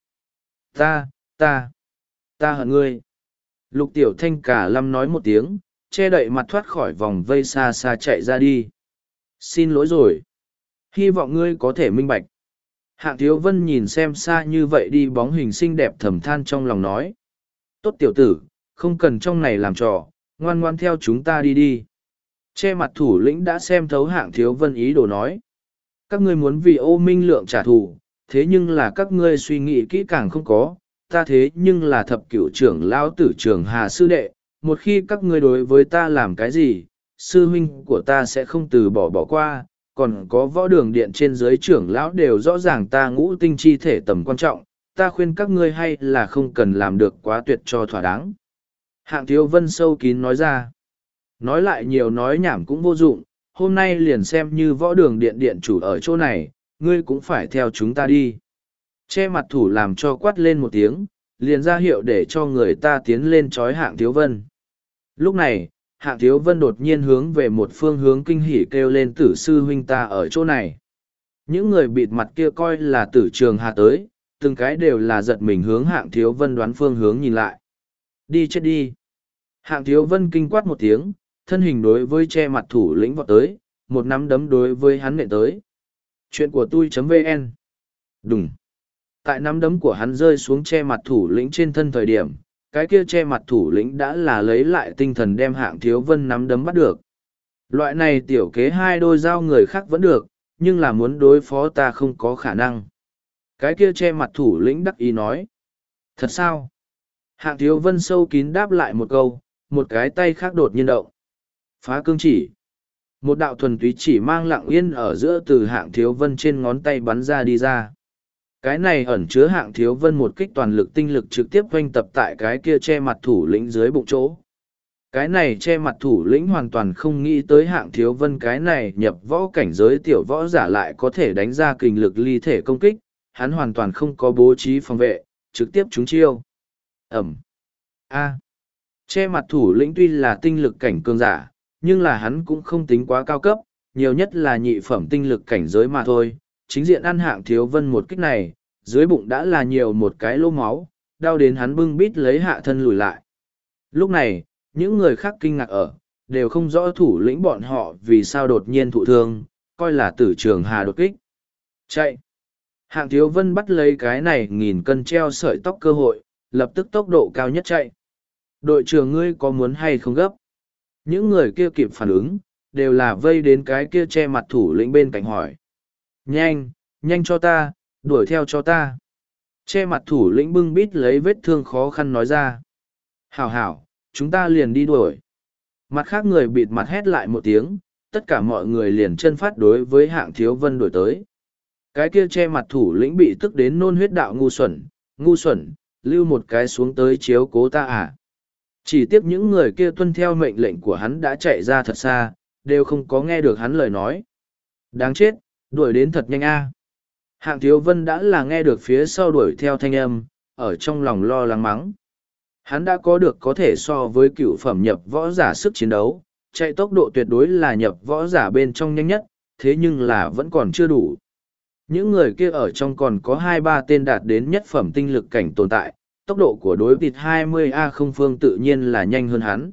Ta hận ngươi. Lục Tiểu Thanh cả lâm nói một tiếng, che đậy mặt thoát khỏi vòng vây xa xa chạy ra đi. Xin lỗi rồi. Hy vọng ngươi có thể minh bạch. Hạng Thiếu Vân nhìn xem xa như vậy đi bóng hình xinh đẹp thầm than trong lòng nói. Tốt tiểu tử, không cần trong này làm trò, ngoan ngoan theo chúng ta đi đi. Che mặt thủ lĩnh đã xem thấu Hạng Thiếu Vân ý đồ nói. Các ngươi muốn vì Ô Minh Lượng trả thù, thế nhưng là các ngươi suy nghĩ kỹ càng không có, ta thế nhưng là thập cửu trưởng lão tử trưởng Hà sư đệ, một khi các ngươi đối với ta làm cái gì, sư huynh của ta sẽ không từ bỏ qua, còn có võ đường điện trên dưới trưởng lão đều rõ ràng ta ngũ tinh chi thể tầm quan trọng, ta khuyên các ngươi hay là không cần làm được quá tuyệt cho thỏa đáng. Hạng Thiếu Vân sâu kín nói ra. Nói lại nhiều nói nhảm cũng vô dụng, hôm nay liền xem như võ đường điện điện chủ ở chỗ này, ngươi cũng phải theo chúng ta đi. Che mặt thủ làm cho quát lên một tiếng, liền ra hiệu để cho người ta tiến lên trói Hạng Thiếu Vân. Lúc này, Hạng Thiếu Vân đột nhiên hướng về một phương hướng kinh hỉ kêu lên tử sư huynh ta ở chỗ này. Những người bịt mặt kia coi là tử trường Hà tới, từng cái đều là giật mình hướng Hạng Thiếu Vân đoán phương hướng nhìn lại. Đi chết đi. Hạng Thiếu Vân kinh quát một tiếng, thân hình đối với che mặt thủ lĩnh vọt tới, một nắm đấm đối với hắn nện tới. Chuyện của tôi.vn. Đùng. Tại nắm đấm của hắn rơi xuống che mặt thủ lĩnh trên thân thời điểm, cái kia che mặt thủ lĩnh đã là lấy lại tinh thần đem Hạng Thiếu Vân nắm đấm bắt được. Loại này tiểu kế hai đôi dao người khác vẫn được, nhưng là muốn đối phó ta không có khả năng. Cái kia che mặt thủ lĩnh đắc ý nói. Thật sao? Hạng Thiếu Vân sâu kín đáp lại một câu, một cái tay khác đột nhiên động. Phá cương chỉ. Một đạo thuần túy chỉ mang lặng yên ở giữa từ Hạng Thiếu Vân trên ngón tay bắn ra đi ra. Cái này ẩn chứa Hạng Thiếu Vân một kích toàn lực tinh lực trực tiếp oanh tập tại cái kia che mặt thủ lĩnh dưới bụng chỗ. Cái này che mặt thủ lĩnh hoàn toàn không nghĩ tới Hạng Thiếu Vân cái này nhập võ cảnh giới tiểu võ giả lại có thể đánh ra kình lực ly thể công kích, hắn hoàn toàn không có bố trí phòng vệ, trực tiếp trúng chiêu. Ẩm. A. Che mặt thủ lĩnh tuy là tinh lực cảnh cường giả, nhưng là hắn cũng không tính quá cao cấp, nhiều nhất là nhị phẩm tinh lực cảnh giới mà thôi. Chính diện ăn Hạng Thiếu Vân một kích này, dưới bụng đã là nhiều một cái lỗ máu, đau đến hắn bưng bít lấy hạ thân lùi lại. Lúc này, những người khác kinh ngạc ở, đều không rõ thủ lĩnh bọn họ vì sao đột nhiên thụ thương, coi là tử trường Hà đột kích. Chạy! Hạng Thiếu Vân bắt lấy cái này 1000 cân treo sợi tóc cơ hội, lập tức tốc độ cao nhất chạy. Đội trưởng ngươi có muốn hay không gấp? Những người kia kịp phản ứng, đều là vây đến cái kia che mặt thủ lĩnh bên cạnh hỏi. Nhanh, nhanh cho ta, đuổi theo cho ta. Che mặt thủ lĩnh bưng bít lấy vết thương khó khăn nói ra. Hảo hảo, chúng ta liền đi đuổi. Mặt khác người bịt mặt hét lại một tiếng, tất cả mọi người liền chân phát đối với Hạng Thiếu Vân đuổi tới. Cái kia che mặt thủ lĩnh bị tức đến nôn huyết đạo ngu xuẩn, lưu một cái xuống tới chiếu cố ta à. Chỉ tiếc những người kia tuân theo mệnh lệnh của hắn đã chạy ra thật xa, đều không có nghe được hắn lời nói. Đáng chết, đuổi đến thật nhanh a. Hạng Thiếu Vân đã là nghe được phía sau đuổi theo thanh âm, ở trong lòng lo lắng mắng. Hắn đã có được có thể so với cựu phẩm nhập võ giả sức chiến đấu, chạy tốc độ tuyệt đối là nhập võ giả bên trong nhanh nhất, thế nhưng là vẫn còn chưa đủ. Những người kia ở trong còn có 2-3 tên đạt đến nhất phẩm tinh lực cảnh tồn tại, tốc độ của đối địch 20A không phương tự nhiên là nhanh hơn hắn.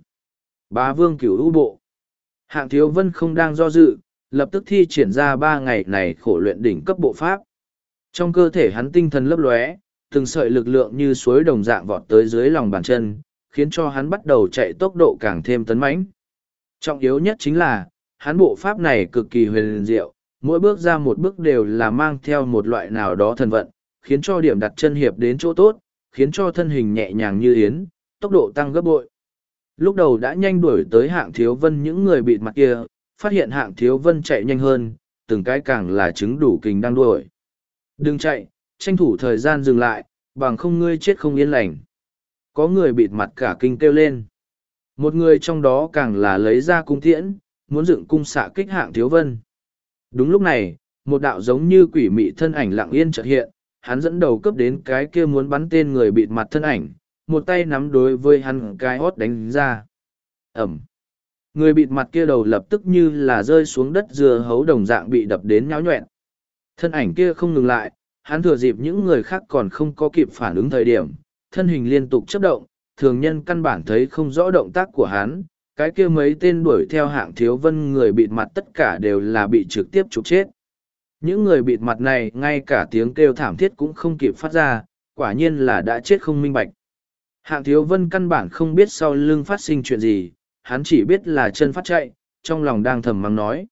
Bá vương cửu u bộ. Hạng Thiếu Vân không đang do dự, lập tức thi triển ra 3 ngày này khổ luyện đỉnh cấp bộ pháp. Trong cơ thể hắn tinh thần lấp lóe, từng sợi lực lượng như suối đồng dạng vọt tới dưới lòng bàn chân, khiến cho hắn bắt đầu chạy tốc độ càng thêm tấn mãnh. Trọng yếu nhất chính là, hắn bộ pháp này cực kỳ huyền diệu, mỗi bước ra một bước đều là mang theo một loại nào đó thần vận, khiến cho điểm đặt chân hiệp đến chỗ tốt, khiến cho thân hình nhẹ nhàng như yến, tốc độ tăng gấp bội. Lúc đầu đã nhanh đuổi tới Hạng Thiếu Vân, những người bịt mặt kia, phát hiện Hạng Thiếu Vân chạy nhanh hơn, từng cái càng là chứng đủ kình đang đuổi. Đừng chạy, tranh thủ thời gian dừng lại, bằng không ngươi chết không yên lành. Có người bịt mặt cả kinh kêu lên. Một người trong đó càng là lấy ra cung tiễn, muốn dựng cung xạ kích Hạng Thiếu Vân. Đúng lúc này, một đạo giống như quỷ mị thân ảnh lặng yên chợt hiện, hắn dẫn đầu cướp đến cái kia muốn bắn tên người bịt mặt thân ảnh, một tay nắm đối với hắn cái hót đánh ra. Ẩm. Người bịt mặt kia đầu lập tức như là rơi xuống đất dưa hấu đồng dạng bị đập đến nháo nhoẹn. Thân ảnh kia không ngừng lại, hắn thừa dịp những người khác còn không có kịp phản ứng thời điểm, thân hình liên tục chấp động, thường nhân căn bản thấy không rõ động tác của hắn, cái kia mấy tên đuổi theo Hạng Thiếu Vân người bịt mặt tất cả đều là bị trực tiếp trục chết. Những người bịt mặt này ngay cả tiếng kêu thảm thiết cũng không kịp phát ra, quả nhiên là đã chết không minh bạch. Hạng Thiếu Vân căn bản không biết sau lưng phát sinh chuyện gì, hắn chỉ biết là chân phát chạy, trong lòng đang thầm mắng nói.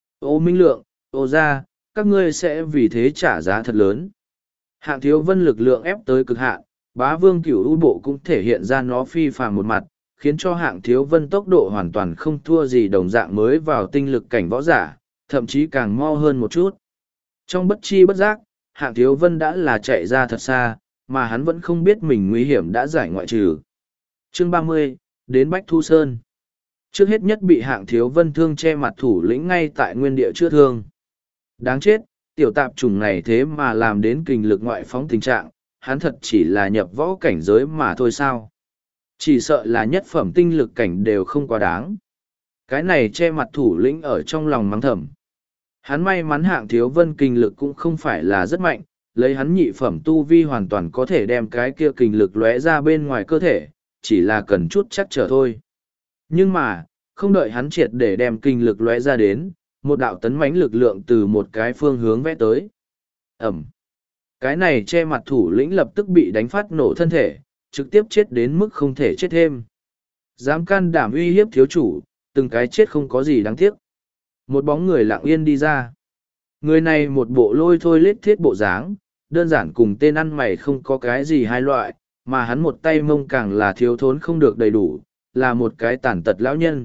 Ô Minh Lượng, ô ra, các ngươi sẽ vì thế trả giá thật lớn. Hạng Thiếu Vân lực lượng ép tới cực hạn, Bá Vương Cửu U bộ cũng thể hiện ra nó phi phàm một mặt, khiến cho Hạng Thiếu Vân tốc độ hoàn toàn không thua gì đồng dạng mới vào tinh lực cảnh võ giả, thậm chí càng mau hơn một chút. Trong bất chi bất giác, Hạng Thiếu Vân đã là chạy ra thật xa, mà hắn vẫn không biết mình nguy hiểm đã giải ngoại trừ. Chương 30, đến Bách Thu Sơn. Trước hết nhất bị Hạng Thiếu Vân thương che mặt thủ lĩnh ngay tại nguyên địa chữa thương. Đáng chết, tiểu tạp chủng này thế mà làm đến kình lực ngoại phóng tình trạng, hắn thật chỉ là nhập võ cảnh giới mà thôi sao. Chỉ sợ là nhất phẩm tinh lực cảnh đều không quá đáng. Cái này che mặt thủ lĩnh ở trong lòng mắng thầm. Hắn may mắn Hạng Thiếu Vân kình lực cũng không phải là rất mạnh, lấy hắn nhị phẩm tu vi hoàn toàn có thể đem cái kia kình lực lóe ra bên ngoài cơ thể, chỉ là cần chút chắc trở thôi. Nhưng mà, không đợi hắn triệt để đem kình lực lóe ra đến, một đạo tấn mãnh lực lượng từ một cái phương hướng vẽ tới. Ẩm. Cái này che mặt thủ lĩnh lập tức bị đánh phát nổ thân thể, trực tiếp chết đến mức không thể chết thêm. Dám can đảm uy hiếp thiếu chủ, từng cái chết không có gì đáng tiếc. Một bóng người lặng yên đi ra. Người này một bộ lôi thôi lết thiết bộ dáng, đơn giản cùng tên ăn mày không có cái gì hai loại, mà hắn một tay mông càng là thiếu thốn không được đầy đủ, là một cái tàn tật lão nhân.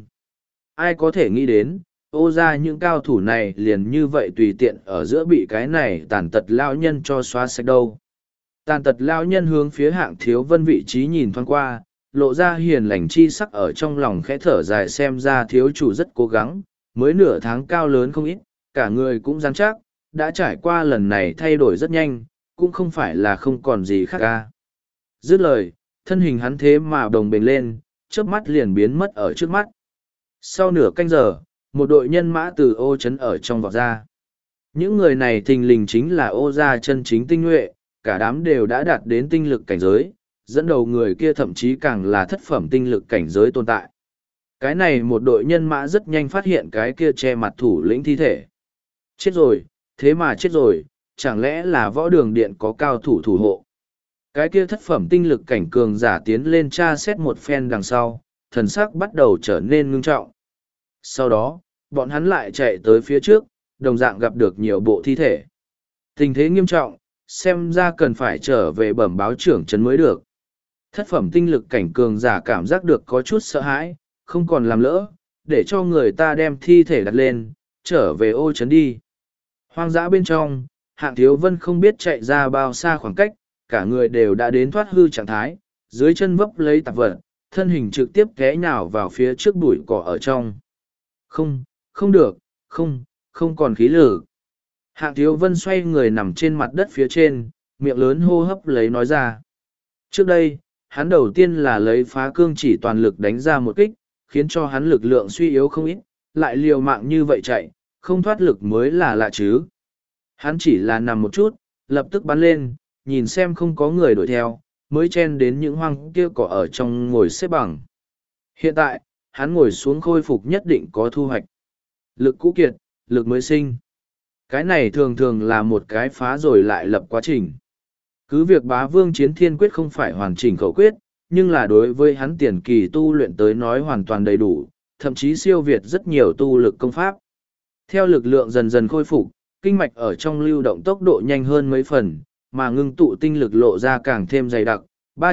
Ai có thể nghĩ đến, ô ra những cao thủ này liền như vậy tùy tiện ở giữa bị cái này tàn tật lão nhân cho xóa sạch đâu. Tàn tật lão nhân hướng phía Hạng Thiếu Vân vị trí nhìn thoáng qua, lộ ra hiền lành chi sắc ở trong lòng khẽ thở dài, xem ra thiếu chủ rất cố gắng, mới nửa tháng cao lớn không ít, cả người cũng rắn chắc, đã trải qua lần này thay đổi rất nhanh, cũng không phải là không còn gì khác ca. Dứt lời, thân hình hắn thế mà đồng bền lên, chớp mắt liền biến mất ở trước mắt. Sau nửa canh giờ, một đội nhân mã từ ô trấn ở trong vọt ra. Những người này thình lình chính là ô gia chân chính tinh nhuệ, cả đám đều đã đạt đến tinh lực cảnh giới, dẫn đầu người kia thậm chí càng là thất phẩm tinh lực cảnh giới tồn tại. Cái này một đội nhân mã rất nhanh phát hiện cái kia che mặt thủ lĩnh thi thể. Chết rồi, thế mà chết rồi, chẳng lẽ là võ đường điện có cao thủ thủ hộ. Cái kia thất phẩm tinh lực cảnh cường giả tiến lên tra xét một phen đằng sau, thần sắc bắt đầu trở nên ngưng trọng. Sau đó, bọn hắn lại chạy tới phía trước, đồng dạng gặp được nhiều bộ thi thể. Tình thế nghiêm trọng, xem ra cần phải trở về bẩm báo trưởng trấn mới được. Thất phẩm tinh lực cảnh cường giả cảm giác được có chút sợ hãi, không còn làm lỡ, để cho người ta đem thi thể đặt lên, trở về ô trấn đi. Hoang dã bên trong, Hạng Thiếu Vân không biết chạy ra bao xa khoảng cách, cả người đều đã đến thoát hư trạng thái, dưới chân vấp lấy tạp vật, thân hình trực tiếp té nhào vào phía trước bụi cỏ ở trong. Không, không được, không còn khí lực. Hạng Thiếu Vân xoay người nằm trên mặt đất phía trên, miệng lớn hô hấp lấy nói ra. Trước đây, hắn đầu tiên là lấy phá cương chỉ toàn lực đánh ra một kích, khiến cho hắn lực lượng suy yếu không ít, lại liều mạng như vậy chạy, không thoát lực mới là lạ chứ. Hắn chỉ là nằm một chút, lập tức bắn lên, nhìn xem không có người đuổi theo, mới chen đến những hoang kia cỏ ở trong ngồi xếp bằng. Hiện tại, hắn ngồi xuống khôi phục nhất định có thu hoạch. Lực cũ kiệt, lực mới sinh. Cái này thường thường là một cái phá rồi lại lập quá trình. Cứ việc Bá Vương Chiến Thiên Quyết không phải hoàn chỉnh khẩu quyết, nhưng là đối với hắn tiền kỳ tu luyện tới nói hoàn toàn đầy đủ, thậm chí siêu việt rất nhiều tu lực công pháp. Theo lực lượng dần dần khôi phục, kinh mạch ở trong lưu động tốc độ nhanh hơn mấy phần, mà ngưng tụ tinh lực lộ ra càng thêm dày đặc,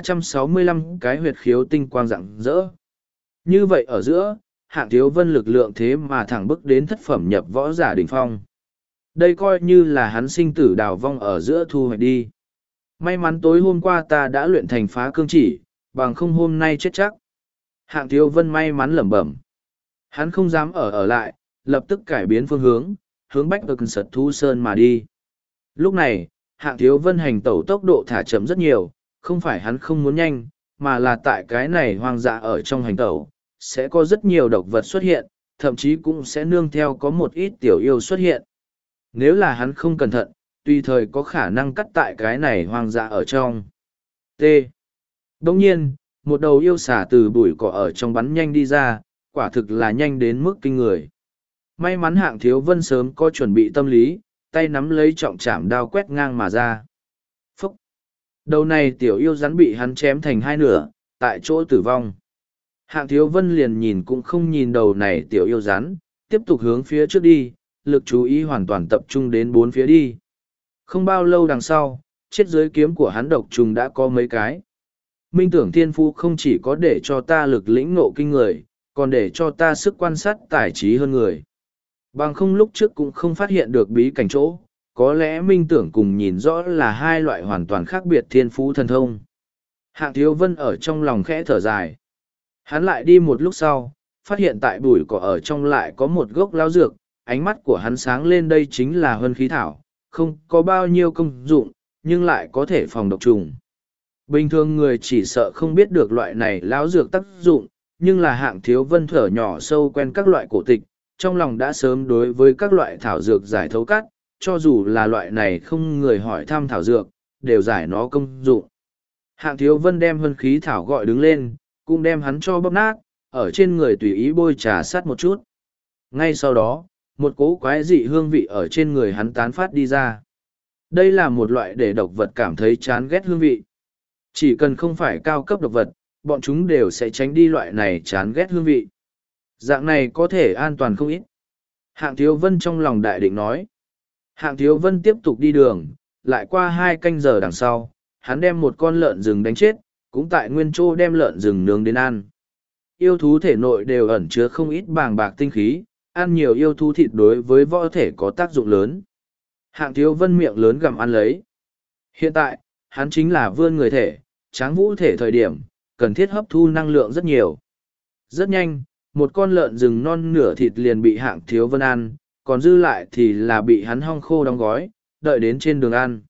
365 cái huyệt khiếu tinh quang rạng rỡ. Như vậy ở giữa, Hạng Thiếu Vân lực lượng thế mà thẳng bước đến thất phẩm nhập võ giả đỉnh phong. Đây coi như là hắn sinh tử đào vong ở giữa thu hoạch đi. May mắn tối hôm qua ta đã luyện thành phá cương chỉ, bằng không hôm nay chết chắc. Hạng Thiếu Vân may mắn lẩm bẩm. Hắn không dám ở lại, lập tức cải biến phương hướng, hướng Bách Cực Sật Thú Sơn mà đi. Lúc này, Hạng Thiếu Vân hành tẩu tốc độ thả chậm rất nhiều, không phải hắn không muốn nhanh, mà là tại cái này hoang dã ở trong hành tẩu, sẽ có rất nhiều độc vật xuất hiện, thậm chí cũng sẽ nương theo có một ít tiểu yêu xuất hiện. Nếu là hắn không cẩn thận, tùy thời có khả năng cắt tại cái này hoang dã ở trong. T. Đồng nhiên, một đầu yêu xả từ bụi cỏ ở trong bắn nhanh đi ra, quả thực là nhanh đến mức kinh người. May mắn Hạng Thiếu Vân sớm có chuẩn bị tâm lý, tay nắm lấy trọng trảm đao quét ngang mà ra. Phúc! Đầu này tiểu yêu rắn bị hắn chém thành hai nửa, tại chỗ tử vong. Hạng Thiếu Vân liền nhìn cũng không nhìn đầu này tiểu yêu rắn, tiếp tục hướng phía trước đi, lực chú ý hoàn toàn tập trung đến bốn phía đi. Không bao lâu đằng sau, chết dưới kiếm của hắn độc trùng đã có mấy cái. Minh tưởng thiên phu không chỉ có để cho ta lực lĩnh ngộ kinh người, còn để cho ta sức quan sát tài trí hơn người. Bằng không lúc trước cũng không phát hiện được bí cảnh chỗ, có lẽ minh tưởng cùng nhìn rõ là hai loại hoàn toàn khác biệt thiên phú thần thông. Hạng Thiếu Vân ở trong lòng khẽ thở dài. Hắn lại đi một lúc sau, phát hiện tại bụi cỏ ở trong lại có một gốc lao dược, ánh mắt của hắn sáng lên, đây chính là huân khí thảo, không có bao nhiêu công dụng, nhưng lại có thể phòng độc trùng. Bình thường người chỉ sợ không biết được loại này lão dược tác dụng, nhưng là Hạng Thiếu Vân thở nhỏ sâu quen các loại cổ tịch, trong lòng đã sớm đối với các loại thảo dược giải thấu cắt, cho dù là loại này không người hỏi thăm thảo dược, đều giải nó công dụng. Hạng Thiếu Vân đem huân khí thảo gọi đứng lên, cũng đem hắn cho bóp nát, ở trên người tùy ý bôi trà sát một chút. Ngay sau đó, một cỗ quái dị hương vị ở trên người hắn tán phát đi ra. Đây là một loại để độc vật cảm thấy chán ghét hương vị. Chỉ cần không phải cao cấp độc vật, bọn chúng đều sẽ tránh đi loại này chán ghét hương vị. Dạng này có thể an toàn không ít. Hạng Thiếu Vân trong lòng đại định nói. Hạng Thiếu Vân tiếp tục đi đường, lại qua 2 canh giờ đằng sau, hắn đem một con lợn rừng đánh chết, cũng tại nguyên chỗ đem lợn rừng nướng đến ăn. Yêu thú thể nội đều ẩn chứa không ít bàng bạc tinh khí, ăn nhiều yêu thú thịt đối với võ thể có tác dụng lớn. Hạng Thiếu Vân miệng lớn gặm ăn lấy. Hiện tại, hắn chính là vươn người thể, tráng vũ thể thời điểm, cần thiết hấp thu năng lượng rất nhiều. Rất nhanh, một con lợn rừng non nửa thịt liền bị Hạng Thiếu Vân ăn, còn dư lại thì là bị hắn hong khô đóng gói, đợi đến trên đường ăn.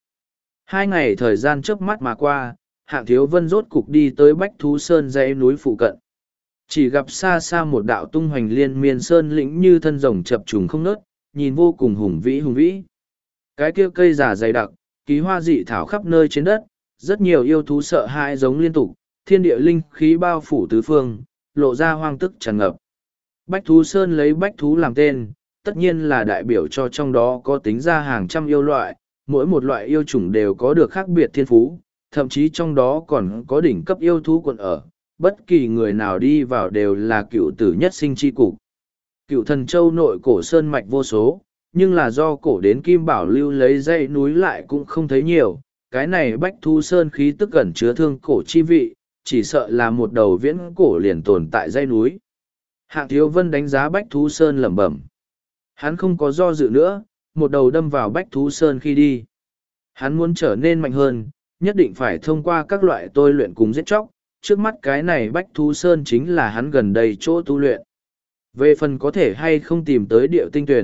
2 ngày thời gian chớp mắt mà qua, Hạng Thiếu Vân rốt cục đi tới Bách Thú Sơn dãy núi phụ cận. Chỉ gặp xa xa một đạo tung hoành liên miên sơn lĩnh như thân rồng chập trùng không nớt, nhìn vô cùng hùng vĩ hùng vĩ. Cái kia cây già dày đặc, ký hoa dị thảo khắp nơi trên đất, rất nhiều yêu thú sợ hãi giống liên tục, thiên địa linh khí bao phủ tứ phương, lộ ra hoang tức tràn ngập. Bách Thú Sơn lấy bách thú làm tên, tất nhiên là đại biểu cho trong đó có tính ra hàng trăm yêu loại, mỗi một loại yêu chủng đều có được khác biệt thiên phú, thậm chí trong đó còn có đỉnh cấp yêu thú quận ở, bất kỳ người nào đi vào đều là cựu tử nhất sinh chi cục. Cựu Thần Châu nội cổ sơn mạch vô số, nhưng là do cổ đến Kim Bảo lưu lấy dãy núi lại cũng không thấy nhiều, cái này Bách Thú Sơn khí tức gần chứa thương cổ chi vị, chỉ sợ là một đầu viễn cổ liền tồn tại dãy núi. Hạng Thiếu Vân đánh giá Bách Thú Sơn lẩm bẩm. Hắn không có do dự nữa, một đầu đâm vào Bách Thú Sơn khi đi. Hắn muốn trở nên mạnh hơn, nhất định phải thông qua các loại tôi luyện cùng giết chóc, trước mắt cái này Bách Thú Sơn chính là hắn gần đây chỗ tu luyện. Về phần có thể hay không tìm tới điệu tinh tuyển,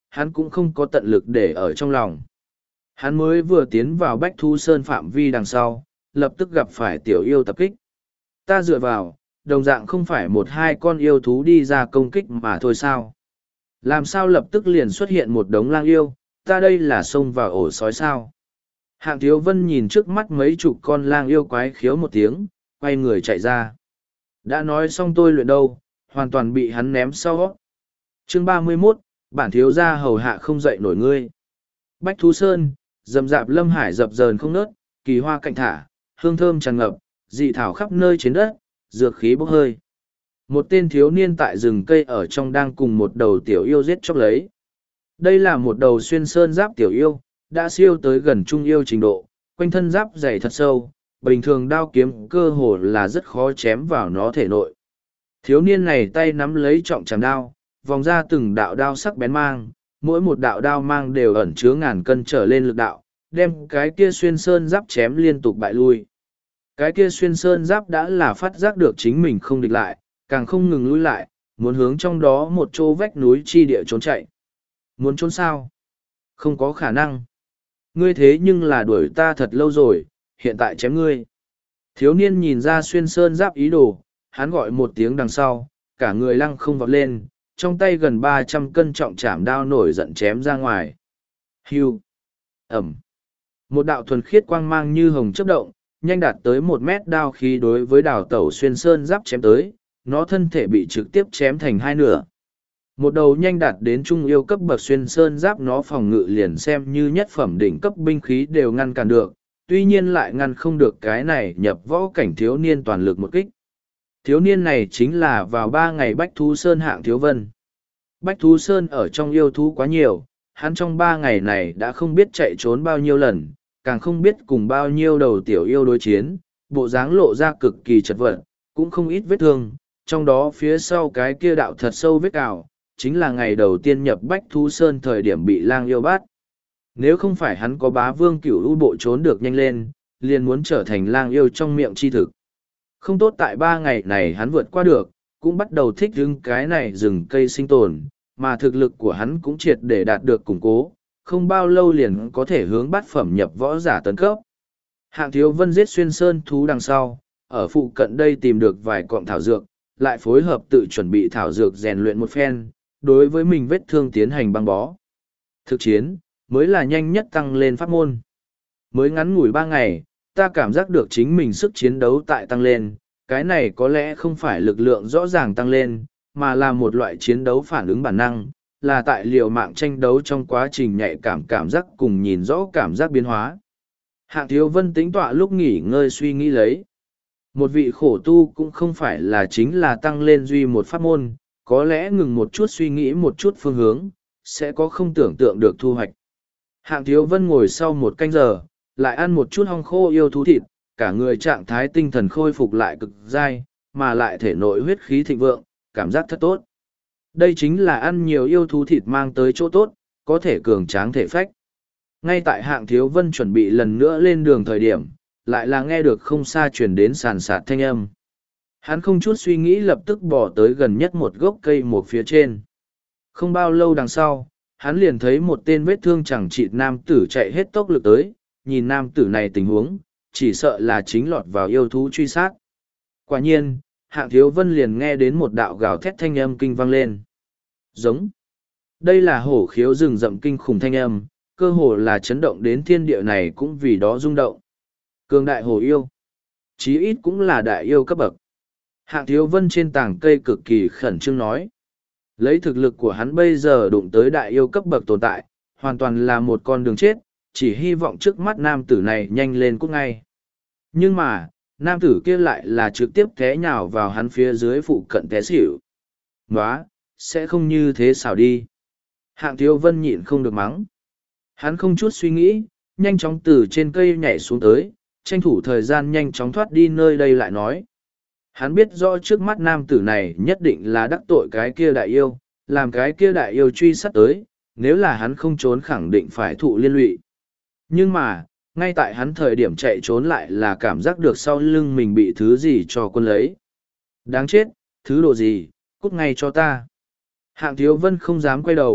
hắn cũng không có tận lực để ở trong lòng. Hắn mới vừa tiến vào Bách Thú Sơn phạm vi đằng sau, lập tức gặp phải tiểu yêu tập kích. Ta dựa vào, đồng dạng không phải một hai con yêu thú đi ra công kích mà thôi sao. Làm sao lập tức liền xuất hiện một đống lang yêu, ta đây là xông vào ổ sói sao. Hạng Thiếu Vân nhìn trước mắt mấy chục con lang yêu quái khiếu một tiếng, quay người chạy ra. Đã nói xong tôi luyện đâu, hoàn toàn bị hắn ném sau. Chương 31, bản thiếu gia hầu hạ không dậy nổi ngươi. Bách Thú Sơn, rậm rạp lâm hải dập dờn không nớt, kỳ hoa cạnh thả, hương thơm tràn ngập, dị thảo khắp nơi trên đất, dược khí bốc hơi. Một tên thiếu niên tại rừng cây ở trong đang cùng một đầu tiểu yêu giết chóc lấy. Đây là một đầu xuyên sơn giáp tiểu yêu, đã siêu tới gần trung yêu trình độ, quanh thân giáp dày thật sâu, bình thường đao kiếm cơ hồ là rất khó chém vào nó thể nội. Thiếu niên này tay nắm lấy trọng trảm đao, vòng ra từng đạo đao sắc bén mang, mỗi một đạo đao mang đều ẩn chứa ngàn cân trở lên lực đạo, đem cái kia xuyên sơn giáp chém liên tục bại lui. Cái kia xuyên sơn giáp đã là phát giác được chính mình không địch lại, càng không ngừng lui lại, muốn hướng trong đó một chỗ vách núi chi địa trốn chạy. Muốn trốn sao? Không có khả năng. Ngươi thế nhưng là đuổi ta thật lâu rồi, hiện tại chém ngươi. Thiếu niên nhìn ra xuyên sơn giáp ý đồ, hắn gọi một tiếng đằng sau, cả người lăng không vọt lên, trong tay gần 300 cân trọng chảm đao nổi giận chém ra ngoài. Hưu. Ẩm. Một đạo thuần khiết quang mang như hồng chớp động, nhanh đạt tới 1 mét đao khí đối với đào tẩu xuyên sơn giáp chém tới, nó thân thể bị trực tiếp chém thành hai nửa. Một đầu nhanh đạt đến trung yêu cấp bậc xuyên sơn giáp nó phòng ngự liền xem như nhất phẩm đỉnh cấp binh khí đều ngăn cản được, tuy nhiên lại ngăn không được cái này nhập võ cảnh thiếu niên toàn lực một kích. Thiếu niên này chính là vào 3 ngày Bách Thú Sơn Hạng Thiếu Vân. Bách Thú Sơn ở trong yêu thú quá nhiều, hắn trong 3 ngày này đã không biết chạy trốn bao nhiêu lần, càng không biết cùng bao nhiêu đầu tiểu yêu đối chiến, bộ dáng lộ ra cực kỳ chật vật, cũng không ít vết thương, trong đó phía sau cái kia đạo thật sâu vết cào, chính là ngày đầu tiên nhập Bách Thú Sơn thời điểm bị lang yêu bắt. Nếu không phải hắn có bá vương cửu u bộ trốn được nhanh lên, liền muốn trở thành lang yêu trong miệng chi thực. Không tốt tại 3 ngày này hắn vượt qua được, cũng bắt đầu thích hứng cái này rừng cây sinh tồn, mà thực lực của hắn cũng triệt để đạt được củng cố, không bao lâu liền có thể hướng bát phẩm nhập võ giả tấn cấp. Hạng Thiếu Vân giết xuyên sơn thú đằng sau, ở phụ cận đây tìm được vài cọng thảo dược, lại phối hợp tự chuẩn bị thảo dược rèn luyện một phen, đối với mình vết thương tiến hành băng bó. Thực chiến, mới là nhanh nhất tăng lên pháp môn. Mới ngắn ngủi 3 ngày, ta cảm giác được chính mình sức chiến đấu tại tăng lên, cái này có lẽ không phải lực lượng rõ ràng tăng lên, mà là một loại chiến đấu phản ứng bản năng, là tại liều mạng tranh đấu trong quá trình nhạy cảm giác cùng nhìn rõ cảm giác biến hóa. Hạng Thiếu Vân tính tọa lúc nghỉ ngơi suy nghĩ lấy. Một vị khổ tu cũng không phải là chính là tăng lên duy một pháp môn, có lẽ ngừng một chút suy nghĩ một chút phương hướng, sẽ có không tưởng tượng được thu hoạch. Hạng Thiếu Vân ngồi sau 1 canh giờ, lại ăn một chút hong khô yêu thú thịt, cả người trạng thái tinh thần khôi phục lại cực dai, mà lại thể nội huyết khí thịnh vượng, cảm giác thật tốt. Đây chính là ăn nhiều yêu thú thịt mang tới chỗ tốt, có thể cường tráng thể phách. Ngay tại Hạng Thiếu Vân chuẩn bị lần nữa lên đường thời điểm, lại là nghe được không xa chuyển đến sàn sạt thanh âm. Hắn không chút suy nghĩ lập tức bỏ tới gần nhất một gốc cây một phía trên. Không bao lâu đằng sau, hắn liền thấy một tên vết thương chẳng chịt nam tử chạy hết tốc lực tới, nhìn nam tử này tình huống, chỉ sợ là chính lọt vào yêu thú truy sát. Quả nhiên, Hạng Thiếu Vân liền nghe đến một đạo gào thét thanh âm kinh vang lên. Giống. Đây là hổ khiếu rừng rậm kinh khủng thanh âm, cơ hồ là chấn động đến thiên địa này cũng vì đó rung động. Cường đại hổ yêu. Chí ít cũng là đại yêu cấp bậc. Hạng Thiếu Vân trên tảng cây cực kỳ khẩn trương nói. Lấy thực lực của hắn bây giờ đụng tới đại yêu cấp bậc tồn tại, hoàn toàn là một con đường chết, chỉ hy vọng trước mắt nam tử này nhanh lên cút ngay. Nhưng mà, nam tử kia lại là trực tiếp té nhào vào hắn phía dưới phụ cận té xỉu. Nóa, sẽ không như thế xảo đi. Hạng Thiếu Vân nhịn không được mắng. Hắn không chút suy nghĩ, nhanh chóng từ trên cây nhảy xuống tới, tranh thủ thời gian nhanh chóng thoát đi nơi đây lại nói. Hắn biết rõ trước mắt nam tử này nhất định là đắc tội cái kia đại yêu, làm cái kia đại yêu truy sát tới, nếu là hắn không trốn khẳng định phải thụ liên lụy. Nhưng mà, ngay tại hắn thời điểm chạy trốn lại là cảm giác được sau lưng mình bị thứ gì cho quân lấy. Đáng chết, thứ đồ gì, cút ngay cho ta. Hạng Thiếu Vân không dám quay đầu,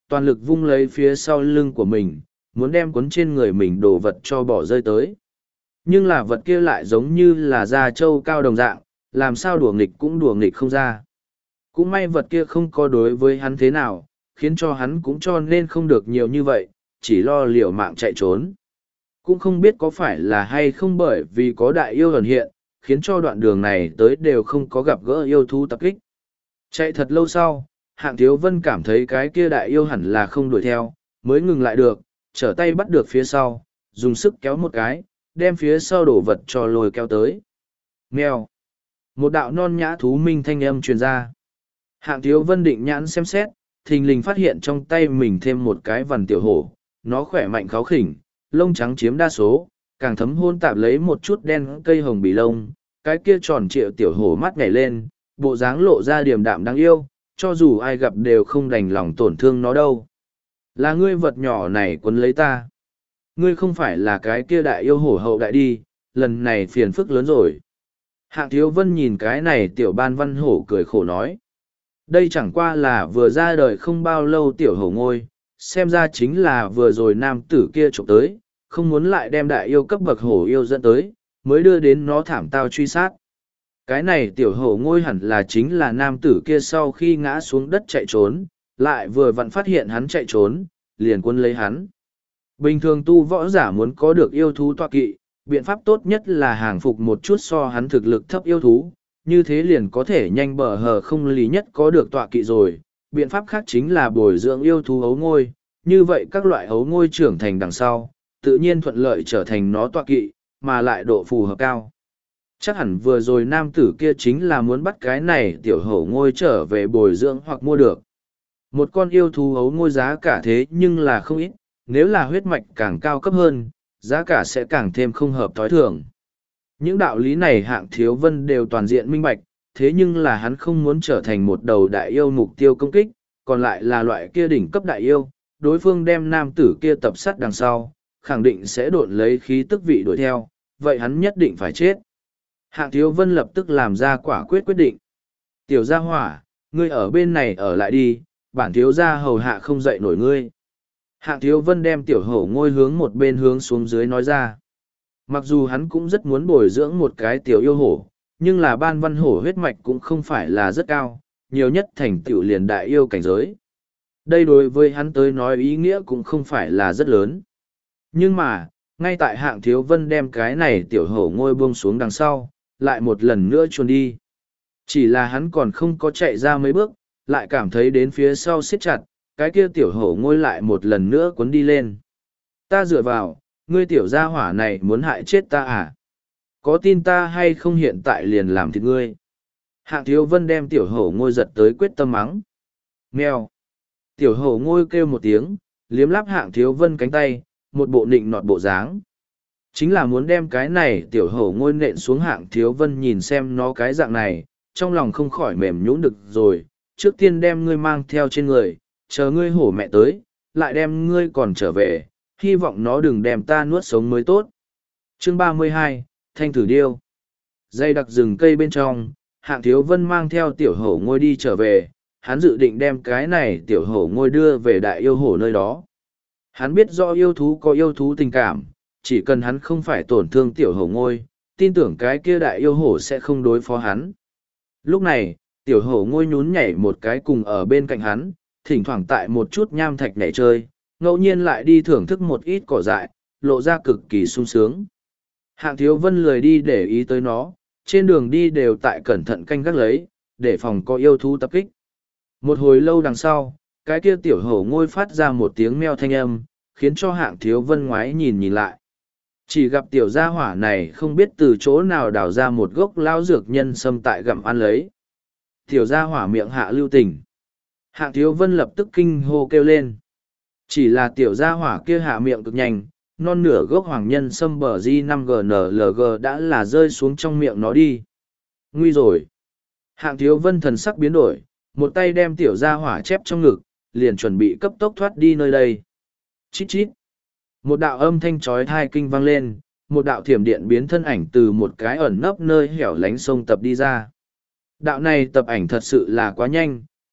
toàn lực vung lấy phía sau lưng của mình, muốn đem cuốn trên người mình đồ vật cho bỏ rơi tới. Nhưng là vật kia lại giống như là da trâu cao đồng dạng, làm sao đùa nghịch cũng đùa nghịch không ra. Cũng may vật kia không có đối với hắn thế nào, khiến cho hắn cũng cho nên không được nhiều như vậy, chỉ lo liều mạng chạy trốn. Cũng không biết có phải là hay không bởi vì có đại yêu ẩn hiện, khiến cho đoạn đường này tới đều không có gặp gỡ yêu thú tập kích. Chạy thật lâu sau, Hạng Thiếu Vân cảm thấy cái kia đại yêu hẳn là không đuổi theo, mới ngừng lại được, trở tay bắt được phía sau, dùng sức kéo một cái, đem phía sau đổ vật cho lôi kéo tới. Mèo. Một đạo non nhã thú minh thanh âm truyền ra. Hạng Thiếu Vân định nhãn xem xét, thình lình phát hiện trong tay mình thêm một cái vằn tiểu hổ, nó khỏe mạnh kháu khỉnh, lông trắng chiếm đa số, càng thấm hôn tạp lấy một chút đen cây hồng bì lông, cái kia tròn trịa tiểu hổ mắt nhảy lên, bộ dáng lộ ra điềm đạm đáng yêu, cho dù ai gặp đều không đành lòng tổn thương nó đâu. Là ngươi vật nhỏ này quấn lấy ta. Ngươi không phải là cái kia đại yêu hổ hậu đại đi, lần này phiền phức lớn rồi. Hạng Thiếu Vân nhìn cái này tiểu ban văn hổ cười khổ nói. Đây chẳng qua là vừa ra đời không bao lâu tiểu hổ ngôi, xem ra chính là vừa rồi nam tử kia trộm tới, không muốn lại đem đại yêu cấp bậc hổ yêu dẫn tới, mới đưa đến nó thảm tao truy sát. Cái này tiểu hổ ngôi hẳn là chính là nam tử kia sau khi ngã xuống đất chạy trốn, lại vừa vặn phát hiện hắn chạy trốn, liền quân lấy hắn. Bình thường tu võ giả muốn có được yêu thú tọa kỵ, biện pháp tốt nhất là hàng phục một chút so hắn thực lực thấp yêu thú, như thế liền có thể nhanh bờ hờ không lý nhất có được tọa kỵ rồi. Biện pháp khác chính là bồi dưỡng yêu thú ấu ngôi, như vậy các loại ấu ngôi trưởng thành đằng sau, tự nhiên thuận lợi trở thành nó tọa kỵ, mà lại độ phù hợp cao. Chắc hẳn vừa rồi nam tử kia chính là muốn bắt cái này tiểu hổ ngôi trở về bồi dưỡng hoặc mua được. Một con yêu thú ấu ngôi giá cả thế nhưng là không ít, nếu là huyết mạch càng cao cấp hơn, giá cả sẽ càng thêm không hợp thói thường. Những đạo lý này Hạng Thiếu Vân đều toàn diện minh bạch, thế nhưng là hắn không muốn trở thành một đầu đại yêu mục tiêu công kích, còn lại là loại kia đỉnh cấp đại yêu, đối phương đem nam tử kia tập sát đằng sau, khẳng định sẽ độn lấy khí tức vị đuổi theo, vậy hắn nhất định phải chết. Hạng Thiếu Vân lập tức làm ra quả quyết định. Tiểu gia hỏa, ngươi ở bên này ở lại đi, bản thiếu gia hầu hạ không dậy nổi ngươi. Hạng Thiếu Vân đem tiểu hổ ngôi hướng một bên hướng xuống dưới nói ra. Mặc dù hắn cũng rất muốn bồi dưỡng một cái tiểu yêu hổ, nhưng là ban văn hổ huyết mạch cũng không phải là rất cao, nhiều nhất thành tựu liền đại yêu cảnh giới. Đây đối với hắn tới nói ý nghĩa cũng không phải là rất lớn. Nhưng mà, ngay tại Hạng Thiếu Vân đem cái này tiểu hổ ngôi buông xuống đằng sau, lại một lần nữa chuồn đi. Chỉ là hắn còn không có chạy ra mấy bước, lại cảm thấy đến phía sau siết chặt, cái kia tiểu hổ ngôi lại một lần nữa cuốn đi lên. Ta dựa vào, ngươi tiểu gia hỏa này muốn hại chết ta à? Có tin ta hay không hiện tại liền làm thịt ngươi? Hạng Thiếu Vân đem tiểu hổ ngôi giật tới quyết tâm mắng. Mèo. Tiểu hổ ngôi kêu một tiếng, liếm láp Hạng Thiếu Vân cánh tay, một bộ nịnh nọt bộ dáng. Chính là muốn đem cái này tiểu hổ ngôi nện xuống. Hạng Thiếu Vân nhìn xem nó cái dạng này, trong lòng không khỏi mềm nhũn được rồi. Trước tiên đem ngươi mang theo trên người, chờ ngươi hổ mẹ tới, lại đem ngươi còn trở về, hy vọng nó đừng đem ta nuốt sống mới tốt. Chương 32, Thanh Thử Điêu. Dây đặc rừng cây bên trong, Hạng Thiếu Vân mang theo tiểu hổ ngôi đi trở về, hắn dự định đem cái này tiểu hổ ngôi đưa về đại yêu hổ nơi đó. Hắn biết rõ yêu thú có yêu thú tình cảm, chỉ cần hắn không phải tổn thương tiểu hổ ngôi, tin tưởng cái kia đại yêu hổ sẽ không đối phó hắn. Lúc này, tiểu hổ ngôi nhún nhảy một cái cùng ở bên cạnh hắn, thỉnh thoảng tại một chút nham thạch nhảy chơi, ngẫu nhiên lại đi thưởng thức một ít cỏ dại, lộ ra cực kỳ sung sướng. Hạng Thiếu Vân lười đi để ý tới nó, trên đường đi đều tại cẩn thận canh gác lấy, để phòng có yêu thú tập kích. Một hồi lâu đằng sau, cái kia tiểu hổ ngôi phát ra một tiếng meo thanh âm, khiến cho Hạng Thiếu Vân ngoái nhìn lại. Chỉ gặp tiểu gia hỏa này không biết từ chỗ nào đào ra một gốc lao dược nhân sâm tại gặm ăn lấy. Tiểu gia hỏa miệng hạ lưu tình. Hạng Thiếu Vân lập tức kinh hô kêu lên. Chỉ là tiểu gia hỏa kia hạ miệng cực nhanh, non nửa gốc hoàng nhân sâm bờ di 5GNLG đã là rơi xuống trong miệng nó đi. Nguy rồi. Hạng Thiếu Vân thần sắc biến đổi, một tay đem tiểu gia hỏa chép trong ngực, liền chuẩn bị cấp tốc thoát đi nơi đây. Chít chít. Một đạo âm thanh chói tai kinh vang lên, một đạo thiểm điện biến thân ảnh từ một cái ẩn nấp nơi hẻo lánh sông tập đi ra. Đạo này tập ảnh thật sự là quá nhanh,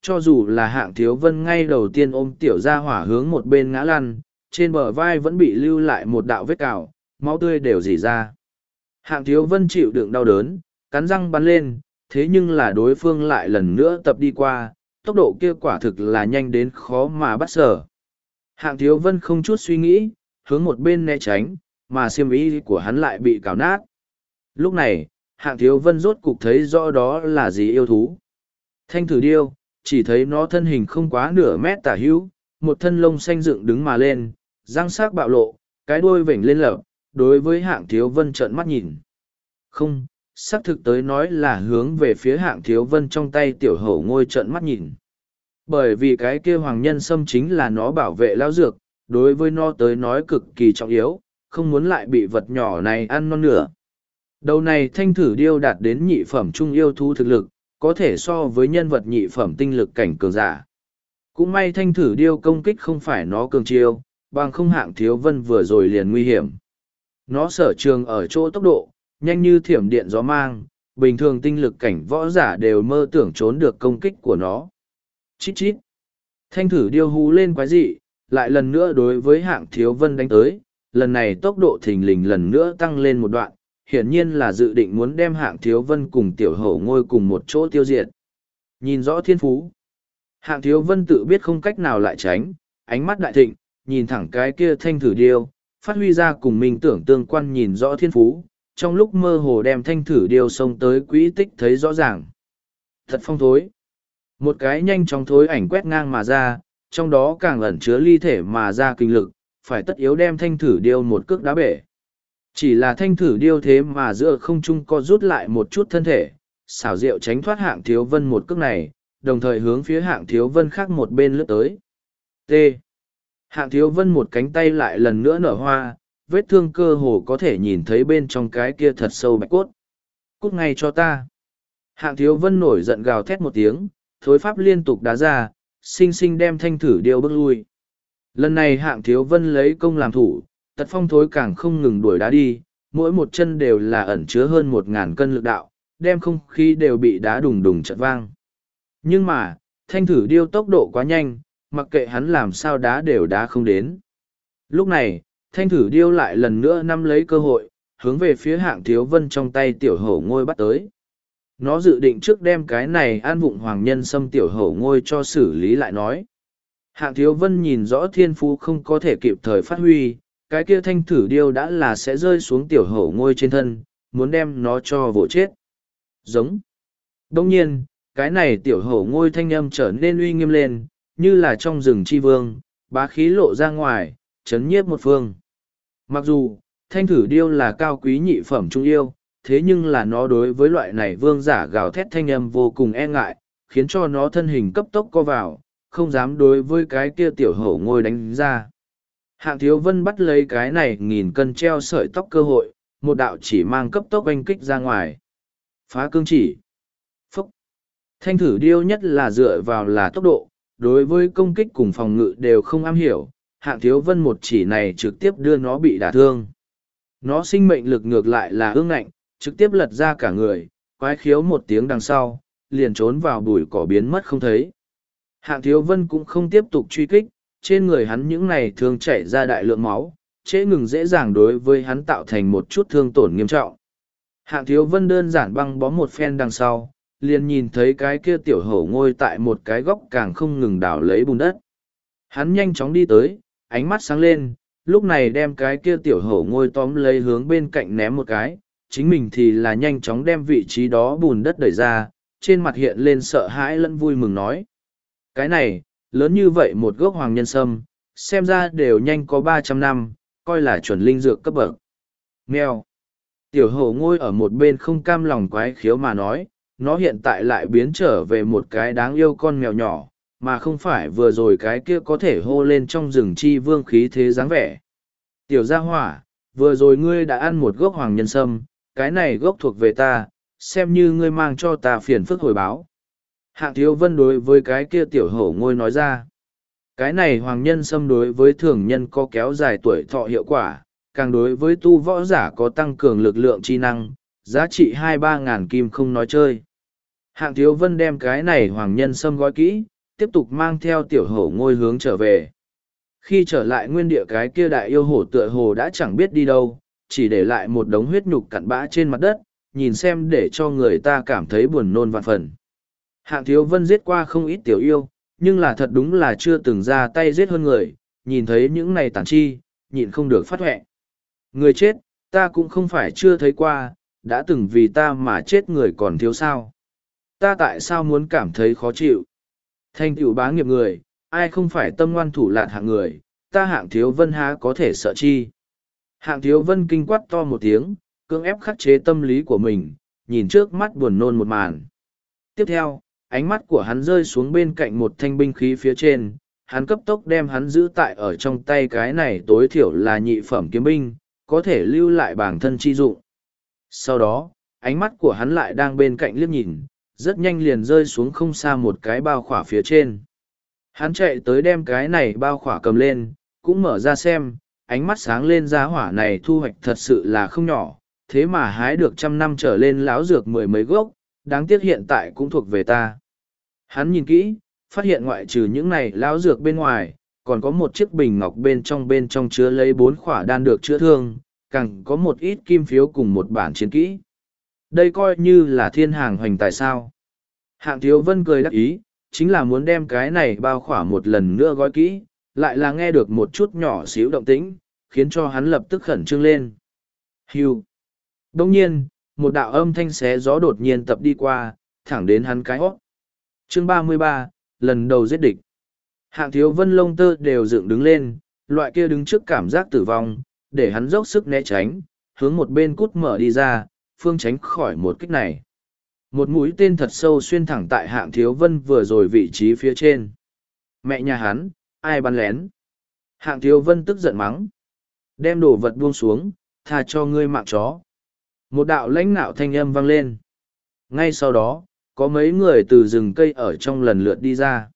cho dù là Hạng Thiếu Vân ngay đầu tiên ôm tiểu gia hỏa hướng một bên ngã lăn, trên bờ vai vẫn bị lưu lại một đạo vết cào, máu tươi đều rỉ ra. Hạng Thiếu Vân chịu đựng đau đớn, cắn răng bắn lên, thế nhưng là đối phương lại lần nữa tập đi qua, tốc độ kia quả thực là nhanh đến khó mà bắt sở. Hạng Thiếu Vân không chút suy nghĩ, hướng một bên né tránh, mà xiêm y của hắn lại bị cào nát. Lúc này, Hạng Thiếu Vân rốt cục thấy rõ đó là gì yêu thú. Thanh thử điêu, chỉ thấy nó thân hình không quá nửa mét tả hữu, một thân lông xanh dựng đứng mà lên, răng sắc bạo lộ, cái đuôi vểnh lên lợp, đối với Hạng Thiếu Vân trợn mắt nhìn. Không, xác thực tới nói là hướng về phía Hạng Thiếu Vân trong tay tiểu hổ ngôi trợn mắt nhìn. Bởi vì cái kia hoàng nhân sâm chính là nó bảo vệ lao dược, đối với nó tới nói cực kỳ trọng yếu, không muốn lại bị vật nhỏ này ăn non nửa. Đầu này thanh thử điêu đạt đến nhị phẩm trung yêu thú thực lực, có thể so với nhân vật nhị phẩm tinh lực cảnh cường giả. Cũng may thanh thử điêu công kích không phải nó cường chiêu, bằng không Hạng Thiếu Vân vừa rồi liền nguy hiểm. Nó sở trường ở chỗ tốc độ, nhanh như thiểm điện gió mang, bình thường tinh lực cảnh võ giả đều mơ tưởng trốn được công kích của nó. Chít chít. Thanh thử điêu hú lên quái dị, lại lần nữa đối với Hạng Thiếu Vân đánh tới, lần này tốc độ thình lình lần nữa tăng lên một đoạn, hiển nhiên là dự định muốn đem Hạng Thiếu Vân cùng tiểu hổ ngôi cùng một chỗ tiêu diệt. Nhìn rõ thiên phú. Hạng Thiếu Vân tự biết không cách nào lại tránh, ánh mắt đại thịnh, nhìn thẳng cái kia thanh thử điêu, phát huy ra cùng mình tưởng tương quan nhìn rõ thiên phú, trong lúc mơ hồ đem thanh thử điêu xông tới quỹ tích thấy rõ ràng. Thật phong thối. Một cái nhanh chóng thối ảnh quét ngang mà ra, trong đó càng ẩn chứa ly thể mà ra kinh lực, phải tất yếu đem thanh thử điêu một cước đá bể. Chỉ là thanh thử điêu thế mà giữa không trung co rút lại một chút thân thể, xảo diệu tránh thoát Hạng Thiếu Vân một cước này, đồng thời hướng phía Hạng Thiếu Vân khác một bên lướt tới. T. Hạng Thiếu Vân một cánh tay lại lần nữa nở hoa, vết thương cơ hồ có thể nhìn thấy bên trong cái kia thật sâu bạch cốt. Cút ngay cho ta. Hạng Thiếu Vân nổi giận gào thét một tiếng, thối pháp liên tục đá ra, xinh xinh đem thanh thử điêu bước lui. Lần này Hạng Thiếu Vân lấy công làm thủ, tật phong thối càng không ngừng đuổi đá đi, mỗi một chân đều là ẩn chứa hơn 1.000 cân lực đạo, đem không khí đều bị đá đùng đùng chật vang. Nhưng mà, thanh thử điêu tốc độ quá nhanh, mặc kệ hắn làm sao đá đều đá không đến. Lúc này, thanh thử điêu lại lần nữa nắm lấy cơ hội, hướng về phía Hạng Thiếu Vân trong tay tiểu hổ ngôi bắt tới. Nó dự định trước đem cái này an vụng hoàng nhân xâm tiểu hổ ngôi cho xử lý lại nói. Hạng Thiếu Vân nhìn rõ thiên phú không có thể kịp thời phát huy, cái kia thanh thử điêu đã là sẽ rơi xuống tiểu hổ ngôi trên thân, muốn đem nó cho vỗ chết. Giống. Đông nhiên, cái này tiểu hổ ngôi thanh âm trở nên uy nghiêm lên, như là trong rừng chi vương, bá khí lộ ra ngoài, chấn nhiếp một phương. Mặc dù, thanh thử điêu là cao quý nhị phẩm trung yêu, thế nhưng là nó đối với loại này vương giả gào thét thanh âm vô cùng e ngại, khiến cho nó thân hình cấp tốc co vào, không dám đối với cái kia tiểu hổ ngôi đánh ra. Hạng Thiếu Vân bắt lấy cái này 1.000 cân treo sợi tóc cơ hội, một đạo chỉ mang cấp tốc oanh kích ra ngoài. Phá cương chỉ. Phúc. Thanh thử điêu nhất là dựa vào là tốc độ, đối với công kích cùng phòng ngự đều không am hiểu, Hạng Thiếu Vân một chỉ này trực tiếp đưa nó bị đả thương. Nó sinh mệnh lực ngược lại là ương ngạnh, trực tiếp lật ra cả người, quái khiếu một tiếng đằng sau, liền trốn vào bụi cỏ biến mất không thấy. Hạng Thiếu Vân cũng không tiếp tục truy kích, trên người hắn những này thường chảy ra đại lượng máu, trễ ngừng dễ dàng đối với hắn tạo thành một chút thương tổn nghiêm trọng. Hạng Thiếu Vân đơn giản băng bó một phen đằng sau, liền nhìn thấy cái kia tiểu hổ ngôi tại một cái góc càng không ngừng đảo lấy bùn đất. Hắn nhanh chóng đi tới, ánh mắt sáng lên, lúc này đem cái kia tiểu hổ ngôi tóm lấy hướng bên cạnh ném một cái, chính mình thì là nhanh chóng đem vị trí đó bùn đất đẩy ra, trên mặt hiện lên sợ hãi lẫn vui mừng nói. Cái này, lớn như vậy một gốc hoàng nhân sâm, xem ra đều nhanh có 300 năm, coi là chuẩn linh dược cấp bậc. Mèo. Tiểu hổ ngôi ở một bên không cam lòng quái khiếu mà nói, nó hiện tại lại biến trở về một cái đáng yêu con mèo nhỏ, mà không phải vừa rồi cái kia có thể hô lên trong rừng chi vương khí thế dáng vẻ. Tiểu gia hỏa, vừa rồi ngươi đã ăn một gốc hoàng nhân sâm, cái này gốc thuộc về ta, xem như ngươi mang cho ta phiền phức hồi báo. Hạng Thiếu Vân đối với cái kia tiểu hổ ngôi nói ra. Cái này hoàng nhân sâm đối với thường nhân có kéo dài tuổi thọ hiệu quả, càng đối với tu võ giả có tăng cường lực lượng chi năng, giá trị 2-3 ngàn kim không nói chơi. Hạng Thiếu Vân đem cái này hoàng nhân sâm gói kỹ, tiếp tục mang theo tiểu hổ ngôi hướng trở về. Khi trở lại nguyên địa, cái kia đại yêu hổ tựa hồ đã chẳng biết đi đâu, chỉ để lại một đống huyết nhục cặn bã trên mặt đất, nhìn xem để cho người ta cảm thấy buồn nôn vạn phần. Hạng Thiếu Vân giết qua không ít tiểu yêu, nhưng là thật đúng là chưa từng ra tay giết hơn người, nhìn thấy những này tàn chi, nhịn không được phát huệ. Người chết, ta cũng không phải chưa thấy qua, đã từng vì ta mà chết người còn thiếu sao. Ta tại sao muốn cảm thấy khó chịu? Thành tựu bá nghiệp người, ai không phải tâm ngoan thủ lạn hạng người, ta Hạng Thiếu Vân há có thể sợ chi. Hạng Thiếu Vân kinh quát to một tiếng, cưỡng ép khắc chế tâm lý của mình, nhìn trước mắt buồn nôn một màn. Tiếp theo, ánh mắt của hắn rơi xuống bên cạnh một thanh binh khí phía trên, hắn cấp tốc đem hắn giữ tại ở trong tay, cái này tối thiểu là nhị phẩm kiếm binh, có thể lưu lại bản thân chi dụng. Sau đó, ánh mắt của hắn lại đang bên cạnh liếc nhìn, rất nhanh liền rơi xuống không xa một cái bao khỏa phía trên. Hắn chạy tới đem cái này bao khỏa cầm lên, cũng mở ra xem, ánh mắt sáng lên, giá hỏa này thu hoạch thật sự là không nhỏ, thế mà hái được 100 năm trở lên láo dược 10 mấy gốc, đáng tiếc hiện tại cũng thuộc về ta. Hắn nhìn kỹ, phát hiện ngoại trừ những này láo dược bên ngoài, còn có một chiếc bình ngọc bên trong chứa lấy 4 khỏa đan được chữa thương, càng có một ít kim phiếu cùng một bản chiến kỹ. Đây coi như là thiên hàng hoành tài sao. Hạng Thiếu Vân cười đắc ý, chính là muốn đem cái này bao khỏa một lần nữa gói kỹ, lại là nghe được một chút nhỏ xíu động tĩnh, khiến cho hắn lập tức khẩn trương lên. Hưu. Đông nhiên, một đạo âm thanh xé gió đột nhiên tập đi qua, thẳng đến hắn cái hót. Chương 33, lần đầu giết địch. Hạng Thiếu Vân lông tơ đều dựng đứng lên, loại kia đứng trước cảm giác tử vong, để hắn dốc sức né tránh, hướng một bên cút mở đi ra, phương tránh khỏi một kích này. Một mũi tên thật sâu xuyên thẳng tại Hạng Thiếu Vân vừa rồi vị trí phía trên. Mẹ nhà hắn, ai bắn lén? Hạng Thiếu Vân tức giận mắng. Đem đồ vật buông xuống, tha cho ngươi mạng chó. Một đạo lãnh nạo thanh âm vang lên. Ngay sau đó, có mấy người từ rừng cây ở trong lần lượt đi ra.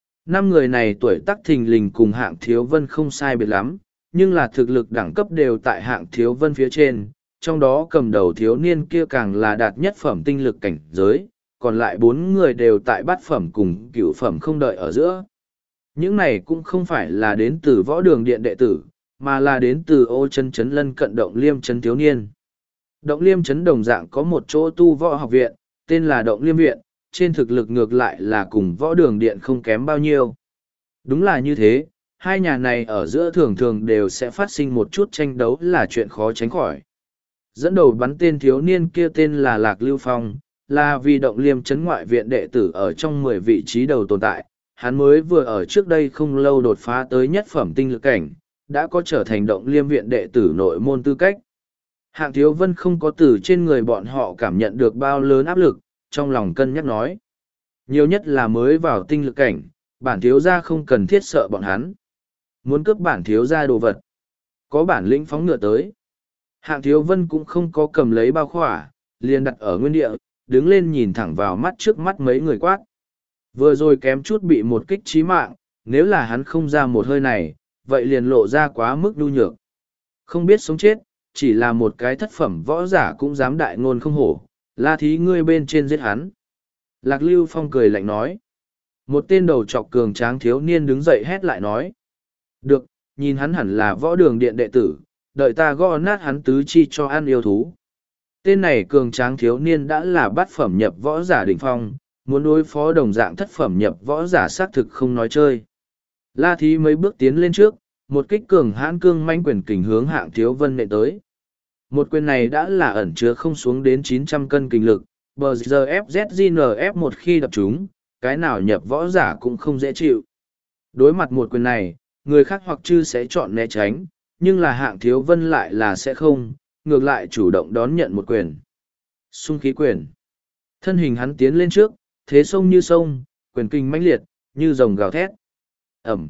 5 người này tuổi tác thình lình cùng Hạng Thiếu Vân không sai biệt lắm, nhưng là thực lực đẳng cấp đều tại Hạng Thiếu Vân phía trên, trong đó cầm đầu thiếu niên kia càng là đạt nhất phẩm tinh lực cảnh giới, còn lại 4 người đều tại bát phẩm cùng cửu phẩm không đợi ở giữa. Những này cũng không phải là đến từ võ đường điện đệ tử, mà là đến từ ô chân chấn lân cận động liêm chấn thiếu niên. Động liêm chấn đồng dạng có một chỗ tu võ học viện, tên là Động Liêm Viện, trên thực lực ngược lại là cùng võ đường điện không kém bao nhiêu. Đúng là như thế, hai nhà này ở giữa thường thường đều sẽ phát sinh một chút tranh đấu là chuyện khó tránh khỏi. Dẫn đầu bắn tên thiếu niên kia tên là Lạc Lưu Phong, là vì Động Liêm chấn ngoại viện đệ tử ở trong 10 vị trí đầu tồn tại, hắn mới vừa ở trước đây không lâu đột phá tới nhất phẩm tinh lực cảnh, đã có trở thành Động Liêm viện đệ tử nội môn tư cách. Hạng Thiếu Vân không có từ trên người bọn họ cảm nhận được bao lớn áp lực, trong lòng cân nhắc nói. Nhiều nhất là mới vào tinh lực cảnh, bản thiếu gia không cần thiết sợ bọn hắn. Muốn cướp bản thiếu gia đồ vật. Có bản lĩnh phóng ngựa tới. Hạng Thiếu Vân cũng không có cầm lấy bao khỏa, liền đặt ở nguyên địa, đứng lên nhìn thẳng vào mắt trước mắt mấy người quát. Vừa rồi kém chút bị một kích chí mạng, nếu là hắn không ra một hơi này, vậy liền lộ ra quá mức nhu nhược. Không biết sống chết, chỉ là một cái thất phẩm võ giả cũng dám đại ngôn không hổ, La Thí ngươi bên trên giết hắn. Lạc Lưu Phong cười lạnh nói. Một tên đầu trọc cường tráng thiếu niên đứng dậy hét lại nói. Được, nhìn hắn hẳn là võ đường điện đệ tử, đợi ta gõ nát hắn tứ chi cho ăn yêu thú. Tên này cường tráng thiếu niên đã là bát phẩm nhập võ giả đỉnh phong, muốn đối phó đồng dạng thất phẩm nhập võ giả xác thực không nói chơi. La Thí mấy bước tiến lên trước, một kích cường hãn cương manh quyền kình hướng Hạng Thiếu Vân nệ tới. Một quyền này đã là ẩn chứa không xuống đến 900 cân kinh lực, bờ giờ FZGNF một khi đập chúng, cái nào nhập võ giả cũng không dễ chịu. Đối mặt một quyền này, người khác hoặc chư sẽ chọn né tránh, nhưng là Hạng Thiếu Vân lại là sẽ không, ngược lại chủ động đón nhận một quyền. Xung khí quyền. Thân hình hắn tiến lên trước, thế sông như sông, quyền kinh mãnh liệt, như rồng gào thét. Ẩm.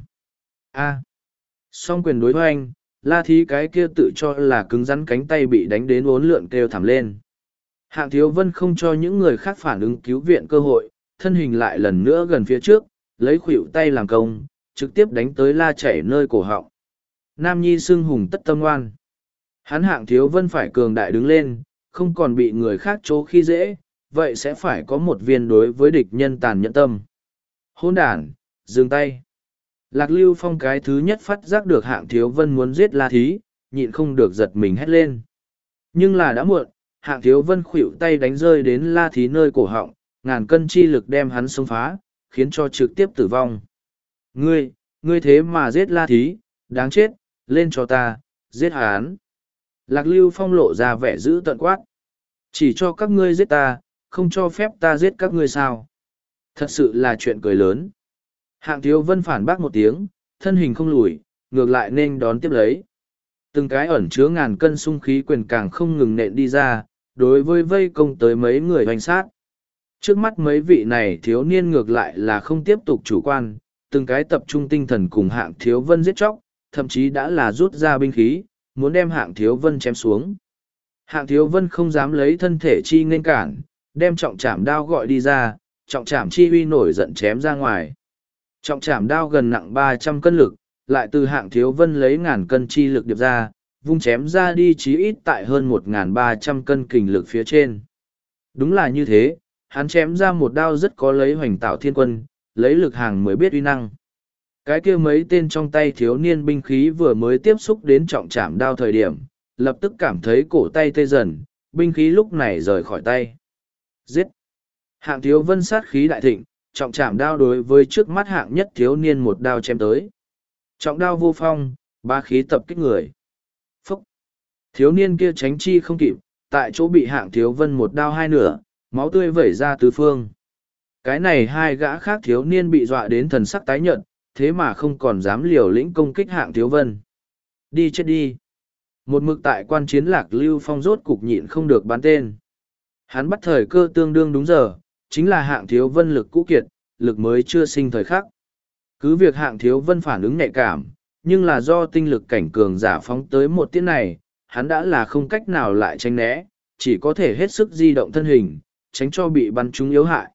A. Song quyền đối hoành, La Thí cái kia tự cho là cứng rắn cánh tay bị đánh đến uốn lượn kêu thảm lên. Hạng Thiếu Vân không cho những người khác phản ứng cứu viện cơ hội, thân hình lại lần nữa gần phía trước, lấy khuỷu tay làm công, trực tiếp đánh tới La Chảy nơi cổ họng. Nam Nhi xưng hùng tất tâm ngoan. Hắn Hạng Thiếu Vân phải cường đại đứng lên, không còn bị người khác chỗ khi dễ, vậy sẽ phải có một viên đối với địch nhân tàn nhẫn tâm. Hôn đàn, dừng tay. Lạc Lưu Phong cái thứ nhất phát giác được Hạng Thiếu Vân muốn giết La Thí, nhịn không được giật mình hét lên. Nhưng là đã muộn, Hạng Thiếu Vân khuỵu tay đánh rơi đến La Thí nơi cổ họng, ngàn cân chi lực đem hắn xông phá, khiến cho trực tiếp tử vong. Ngươi thế mà giết La Thí, đáng chết, lên cho ta, giết hắn. Lạc Lưu Phong lộ ra vẻ dữ tợn quát. Chỉ cho các ngươi giết ta, không cho phép ta giết các ngươi sao. Thật sự là chuyện cười lớn. Hạng Thiếu Vân phản bác một tiếng, thân hình không lùi, ngược lại nên đón tiếp lấy. Từng cái ẩn chứa ngàn cân xung khí quyền càng không ngừng nện đi ra, đối với vây công tới mấy người hoành sát. Trước mắt mấy vị này thiếu niên ngược lại là không tiếp tục chủ quan, từng cái tập trung tinh thần cùng Hạng Thiếu Vân giết chóc, thậm chí đã là rút ra binh khí, muốn đem Hạng Thiếu Vân chém xuống. Hạng Thiếu Vân không dám lấy thân thể chi nên cản, đem trọng trảm đao gọi đi ra, trọng trảm chi uy nổi giận chém ra ngoài. Trọng trảm đao gần nặng 300 cân lực, lại từ Hạng Thiếu Vân lấy ngàn cân chi lực điệp ra, vung chém ra đi chí ít tại hơn 1.300 cân kình lực phía trên. Đúng là như thế, hắn chém ra một đao rất có lấy hoành tạo thiên quân, lấy lực hàng mới biết uy năng. Cái kia mấy tên trong tay thiếu niên binh khí vừa mới tiếp xúc đến trọng trảm đao thời điểm, lập tức cảm thấy cổ tay tê dần, binh khí lúc này rời khỏi tay. Giết! Hạng Thiếu Vân sát khí đại thịnh, trọng trảm đao đối với trước mắt hạng nhất thiếu niên một đao chém tới. Trọng đao vô phong, ba khí tập kích người. Phúc! Thiếu niên kia tránh chi không kịp, tại chỗ bị Hạng Thiếu Vân một đao hai nửa, máu tươi vẩy ra tứ phương. Cái này hai gã khác thiếu niên bị dọa đến thần sắc tái nhợt, thế mà không còn dám liều lĩnh công kích Hạng Thiếu Vân. Đi chết đi! Một mực tại quan chiến Lạc Lưu Phong rốt cục nhịn không được bắn tên. Hắn bắt thời cơ tương đương đúng giờ, chính là Hạng Thiếu Vân lực cũ kiệt, lực mới chưa sinh thời khắc. Cứ việc Hạng Thiếu Vân phản ứng nhạy cảm, nhưng là do tinh lực cảnh cường giả phóng tới một tiết này, hắn đã là không cách nào lại tránh né, chỉ có thể hết sức di động thân hình, tránh cho bị bắn trúng yếu hại.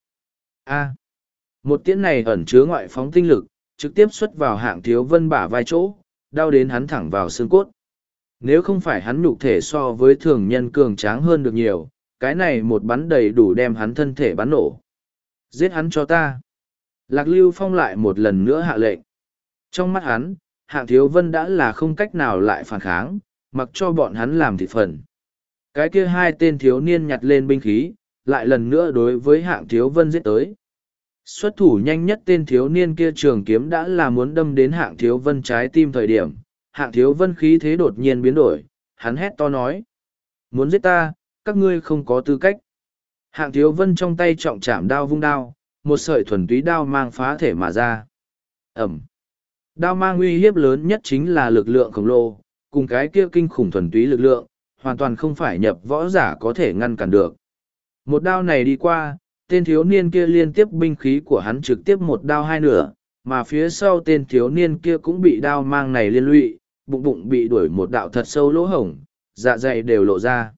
Một tiết này ẩn chứa ngoại phóng tinh lực, trực tiếp xuất vào Hạng Thiếu Vân bả vai chỗ, đau đến hắn thẳng vào xương cốt. Nếu không phải hắn nhục thể so với thường nhân cường tráng hơn được nhiều, cái này một bắn đầy đủ đem hắn thân thể bắn nổ. Giết hắn cho ta. Lạc Lưu Phong lại một lần nữa hạ lệnh. Trong mắt hắn, Hạng Thiếu Vân đã là không cách nào lại phản kháng, mặc cho bọn hắn làm thịt phần. Cái kia hai tên thiếu niên nhặt lên binh khí, lại lần nữa đối với Hạng Thiếu Vân giết tới. Xuất thủ nhanh nhất tên thiếu niên kia trường kiếm đã là muốn đâm đến Hạng Thiếu Vân trái tim thời điểm. Hạng Thiếu Vân khí thế đột nhiên biến đổi, hắn hét to nói. Muốn giết ta, các ngươi không có tư cách. Hạng Thiếu Vân trong tay trọng trảm đao vung đao, một sợi thuần túy đao mang phá thể mà ra. Ẩm. Đao mang uy hiếp lớn nhất chính là lực lượng khổng lồ, cùng cái kia kinh khủng thuần túy lực lượng, hoàn toàn không phải nhập võ giả có thể ngăn cản được. Một đao này đi qua, tên thiếu niên kia liên tiếp binh khí của hắn trực tiếp một đao hai nửa, mà phía sau tên thiếu niên kia cũng bị đao mang này liên lụy, bụng bụng bị đuổi một đạo thật sâu lỗ hổng, dạ dày đều lộ ra.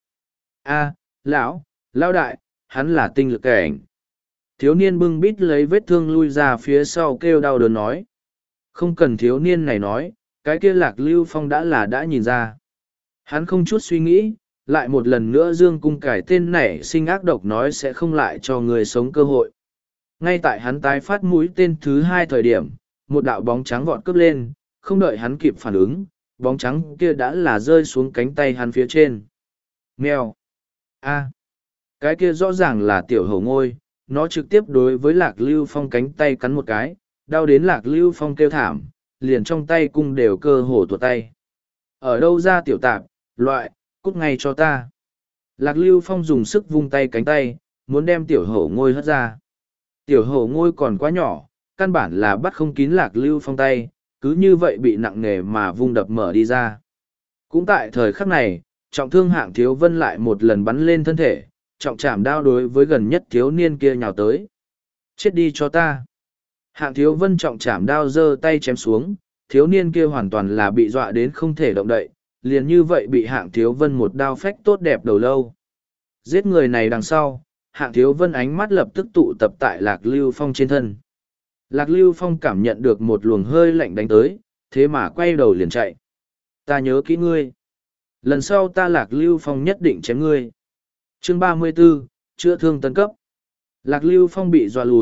Lão đại, hắn là tinh lực cảnh. Thiếu niên bưng bít lấy vết thương lui ra phía sau kêu đau đớn nói. Không cần thiếu niên này nói, cái kia Lạc Lưu Phong đã nhìn ra. Hắn không chút suy nghĩ, lại một lần nữa dương cung cải tên nảy sinh ác độc nói sẽ không lại cho người sống cơ hội. Ngay tại hắn tái phát mũi tên thứ hai thời điểm, một đạo bóng trắng vọt cướp lên, không đợi hắn kịp phản ứng, bóng trắng kia đã là rơi xuống cánh tay hắn phía trên. Mèo! Cái kia rõ ràng là tiểu hổ ngôi, nó trực tiếp đối với Lạc Lưu Phong cánh tay cắn một cái, đau đến Lạc Lưu Phong kêu thảm, liền trong tay cung đều cơ hồ tuột tay. Ở đâu ra tiểu tạp, cút ngay cho ta. Lạc Lưu Phong dùng sức vung tay cánh tay, muốn đem tiểu hổ ngôi hất ra. Tiểu hổ ngôi còn quá nhỏ, căn bản là bắt không kín Lạc Lưu Phong tay, cứ như vậy bị nặng nề mà vung đập mở đi ra. Cũng tại thời khắc này, trọng thương Hạng Thiếu Vân lại một lần bắn lên thân thể, trọng trảm đao đối với gần nhất thiếu niên kia nhào tới. Chết đi cho ta. Hạng Thiếu Vân trọng trảm đao giơ tay chém xuống, thiếu niên kia hoàn toàn là bị dọa đến không thể động đậy, liền như vậy bị Hạng Thiếu Vân một đao phách tốt đẹp đầu lâu. Giết người này đằng sau, Hạng Thiếu Vân ánh mắt lập tức tụ tập tại Lạc Lưu Phong trên thân. Lạc Lưu Phong cảm nhận được một luồng hơi lạnh đánh tới, thế mà quay đầu liền chạy. Ta nhớ kỹ ngươi. Lần sau ta Lạc Lưu Phong nhất định chém ngươi. Chương 34, chữa thương tân cấp. Lạc Lưu Phong bị dọa lùi,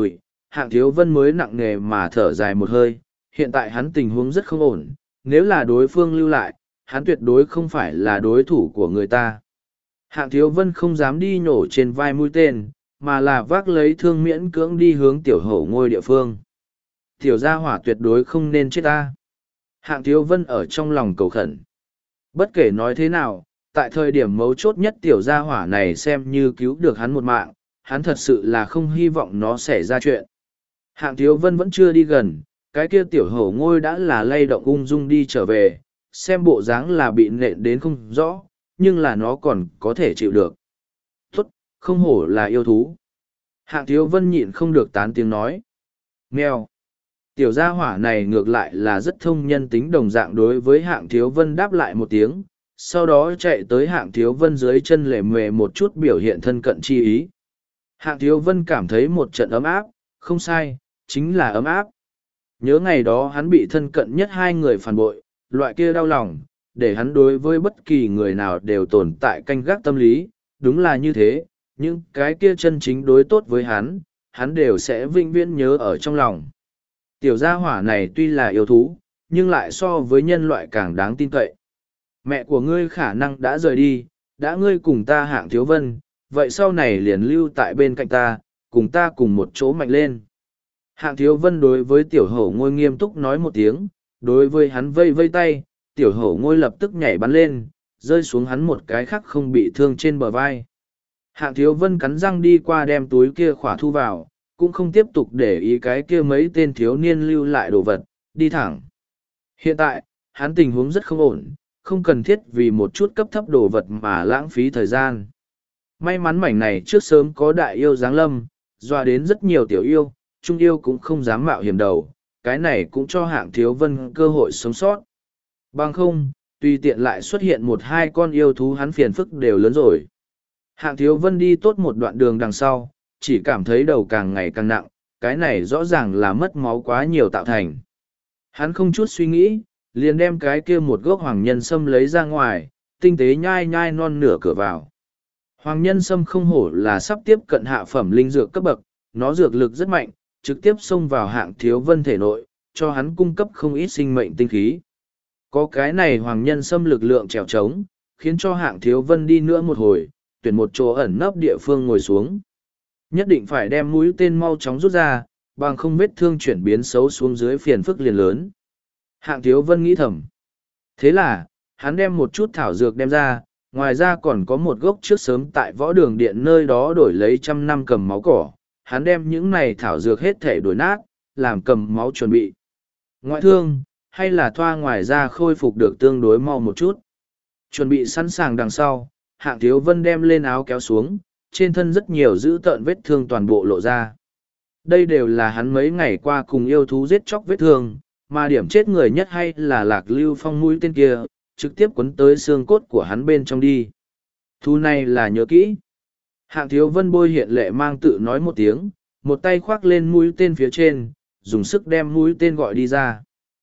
Hạng Thiếu Vân mới nặng nề mà thở dài một hơi, hiện tại hắn tình huống rất không ổn, nếu là đối phương lưu lại, hắn tuyệt đối không phải là đối thủ của người ta. Hạng Thiếu Vân không dám đi nhổ trên vai mũi tên, mà là vác lấy thương miễn cưỡng đi hướng tiểu hổ ngôi địa phương. Tiểu gia hỏa tuyệt đối không nên chết ta. Hạng Thiếu Vân ở trong lòng cầu khẩn. Bất kể nói thế nào, tại thời điểm mấu chốt nhất tiểu gia hỏa này xem như cứu được hắn một mạng, hắn thật sự là không hy vọng nó xảy ra chuyện. Hạng Thiếu Vân vẫn chưa đi gần, cái kia tiểu hổ ngôi đã là lay động ung dung đi trở về, xem bộ dáng là bị nện đến không rõ, nhưng là nó còn có thể chịu được. Tốt, không hổ là yêu thú. Hạng Thiếu Vân nhịn không được tán tiếng nói. Mèo. Tiểu gia hỏa này ngược lại là rất thông nhân tính đồng dạng đối với Hạng Thiếu Vân đáp lại một tiếng, sau đó chạy tới Hạng Thiếu Vân dưới chân lề mề một chút biểu hiện thân cận chi ý. Hạng Thiếu Vân cảm thấy một trận ấm áp, không sai, chính là ấm áp. Nhớ ngày đó hắn bị thân cận nhất hai người phản bội, loại kia đau lòng, để hắn đối với bất kỳ người nào đều tồn tại canh gác tâm lý, đúng là như thế, những cái kia chân chính đối tốt với hắn đều sẽ vĩnh viễn nhớ ở trong lòng. Tiểu gia hỏa này tuy là yêu thú, nhưng lại so với nhân loại càng đáng tin cậy. Mẹ của ngươi khả năng đã rời đi, đã ngươi cùng ta Hạng Thiếu Vân, vậy sau này liền lưu tại bên cạnh ta, cùng ta cùng một chỗ mạnh lên. Hạng Thiếu Vân đối với tiểu hổ ngôi nghiêm túc nói một tiếng, đối với hắn vây vây tay, tiểu hổ ngôi lập tức nhảy bắn lên, rơi xuống hắn một cái khác không bị thương trên bờ vai. Hạng Thiếu Vân cắn răng đi qua đem túi kia khỏa thu vào, cũng không tiếp tục để ý cái kia mấy tên thiếu niên lưu lại đồ vật, đi thẳng. Hiện tại, hắn tình huống rất không ổn, không cần thiết vì một chút cấp thấp đồ vật mà lãng phí thời gian. May mắn mảnh này trước sớm có đại yêu giáng lâm, dọa đến rất nhiều tiểu yêu, trung yêu cũng không dám mạo hiểm đầu, cái này cũng cho Hạng Thiếu Vân cơ hội sống sót. Bằng không, tùy tiện lại xuất hiện một hai con yêu thú hắn phiền phức đều lớn rồi. Hạng Thiếu Vân đi tốt một đoạn đường đằng sau, chỉ cảm thấy đầu càng ngày càng nặng, cái này rõ ràng là mất máu quá nhiều tạo thành. Hắn không chút suy nghĩ, liền đem cái kia một gốc hoàng nhân sâm lấy ra ngoài, tinh tế nhai nhai non nửa cửa vào. Hoàng nhân sâm không hổ là sắp tiếp cận hạ phẩm linh dược cấp bậc, nó dược lực rất mạnh, trực tiếp xông vào Hạng Thiếu Vân thể nội, cho hắn cung cấp không ít sinh mệnh tinh khí. Có cái này hoàng nhân sâm lực lượng trèo trống, khiến cho Hạng Thiếu Vân đi nữa một hồi, tuyển một chỗ ẩn nấp địa phương ngồi xuống. Nhất định phải đem mũi tên mau chóng rút ra, bằng không vết thương chuyển biến xấu xuống dưới phiền phức liền lớn. Hạng Thiếu Vân nghĩ thầm. Thế là, hắn đem một chút thảo dược đem ra, ngoài ra còn có một gốc trước sớm tại võ đường điện nơi đó đổi lấy 100 năm cầm máu cỏ. Hắn đem những này thảo dược hết thể đổi nát, làm cầm máu chuẩn bị. Ngoại thương, hay là thoa ngoài ra khôi phục được tương đối mau một chút. Chuẩn bị sẵn sàng đằng sau, Hạng Thiếu Vân đem lên áo kéo xuống, trên thân rất nhiều dữ tợn vết thương toàn bộ lộ ra. Đây đều là hắn mấy ngày qua cùng yêu thú giết chóc vết thương, mà điểm chết người nhất hay là Lạc Lưu Phong mũi tên kia, trực tiếp quấn tới xương cốt của hắn bên trong đi. Thu này là nhớ kỹ. Hạng Thiếu Vân bôi hiện lệ mang tự nói một tiếng, một tay khoác lên mũi tên phía trên, dùng sức đem mũi tên gọi đi ra.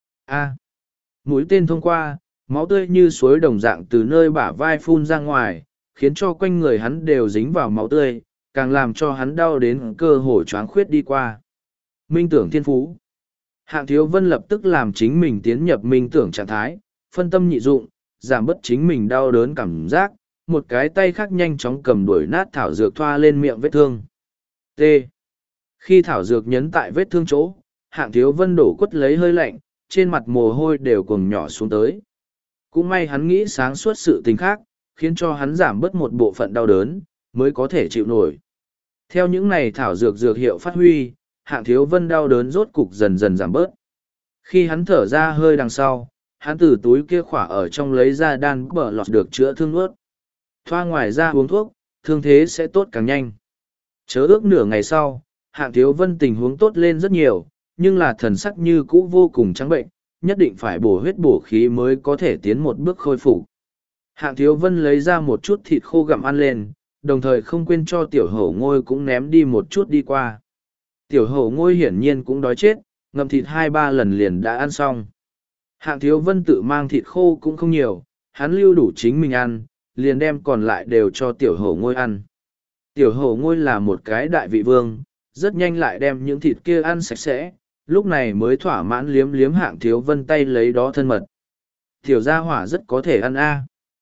Mũi tên thông qua, máu tươi như suối đồng dạng từ nơi bả vai phun ra ngoài, khiến cho quanh người hắn đều dính vào máu tươi, càng làm cho hắn đau đến cơ hồ choáng khuyết đi qua. Minh tưởng thiên phú. Hạng Thiếu Vân lập tức làm chính mình tiến nhập minh tưởng trạng thái, phân tâm nhị dụng, giảm bớt chính mình đau đớn cảm giác, một cái tay khác nhanh chóng cầm đuổi nát thảo dược thoa lên miệng vết thương. T. Khi thảo dược nhấn tại vết thương chỗ, Hạng Thiếu Vân đổ quất lấy hơi lạnh, trên mặt mồ hôi đều cùng nhỏ xuống tới. Cũng may hắn nghĩ sáng suốt sự tình khác, khiến cho hắn giảm bớt một bộ phận đau đớn, mới có thể chịu nổi. Theo những này thảo dược dược hiệu phát huy, Hạng Thiếu Vân đau đớn rốt cục dần dần giảm bớt. Khi hắn thở ra hơi đằng sau, hắn từ túi kia khỏa ở trong lấy ra đan bờ lọt được chữa thương ướt. Thoa ngoài ra uống thuốc, thương thế sẽ tốt càng nhanh. Chớ ước nửa ngày sau, Hạng Thiếu Vân tình huống tốt lên rất nhiều, nhưng là thần sắc như cũ vô cùng trắng bệnh, nhất định phải bổ huyết bổ khí mới có thể tiến một bước khôi phục. Hạng Thiếu Vân lấy ra một chút thịt khô gặm ăn lên, đồng thời không quên cho tiểu hổ ngôi cũng ném đi một chút đi qua. Tiểu hổ ngôi hiển nhiên cũng đói chết, ngậm thịt 2-3 lần liền đã ăn xong. Hạng Thiếu Vân tự mang thịt khô cũng không nhiều, hắn lưu đủ chính mình ăn, liền đem còn lại đều cho tiểu hổ ngôi ăn. Tiểu hổ ngôi là một cái đại vị vương, rất nhanh lại đem những thịt kia ăn sạch sẽ, lúc này mới thỏa mãn liếm liếm Hạng Thiếu Vân tay lấy đó thân mật. Tiểu gia hỏa rất có thể ăn a.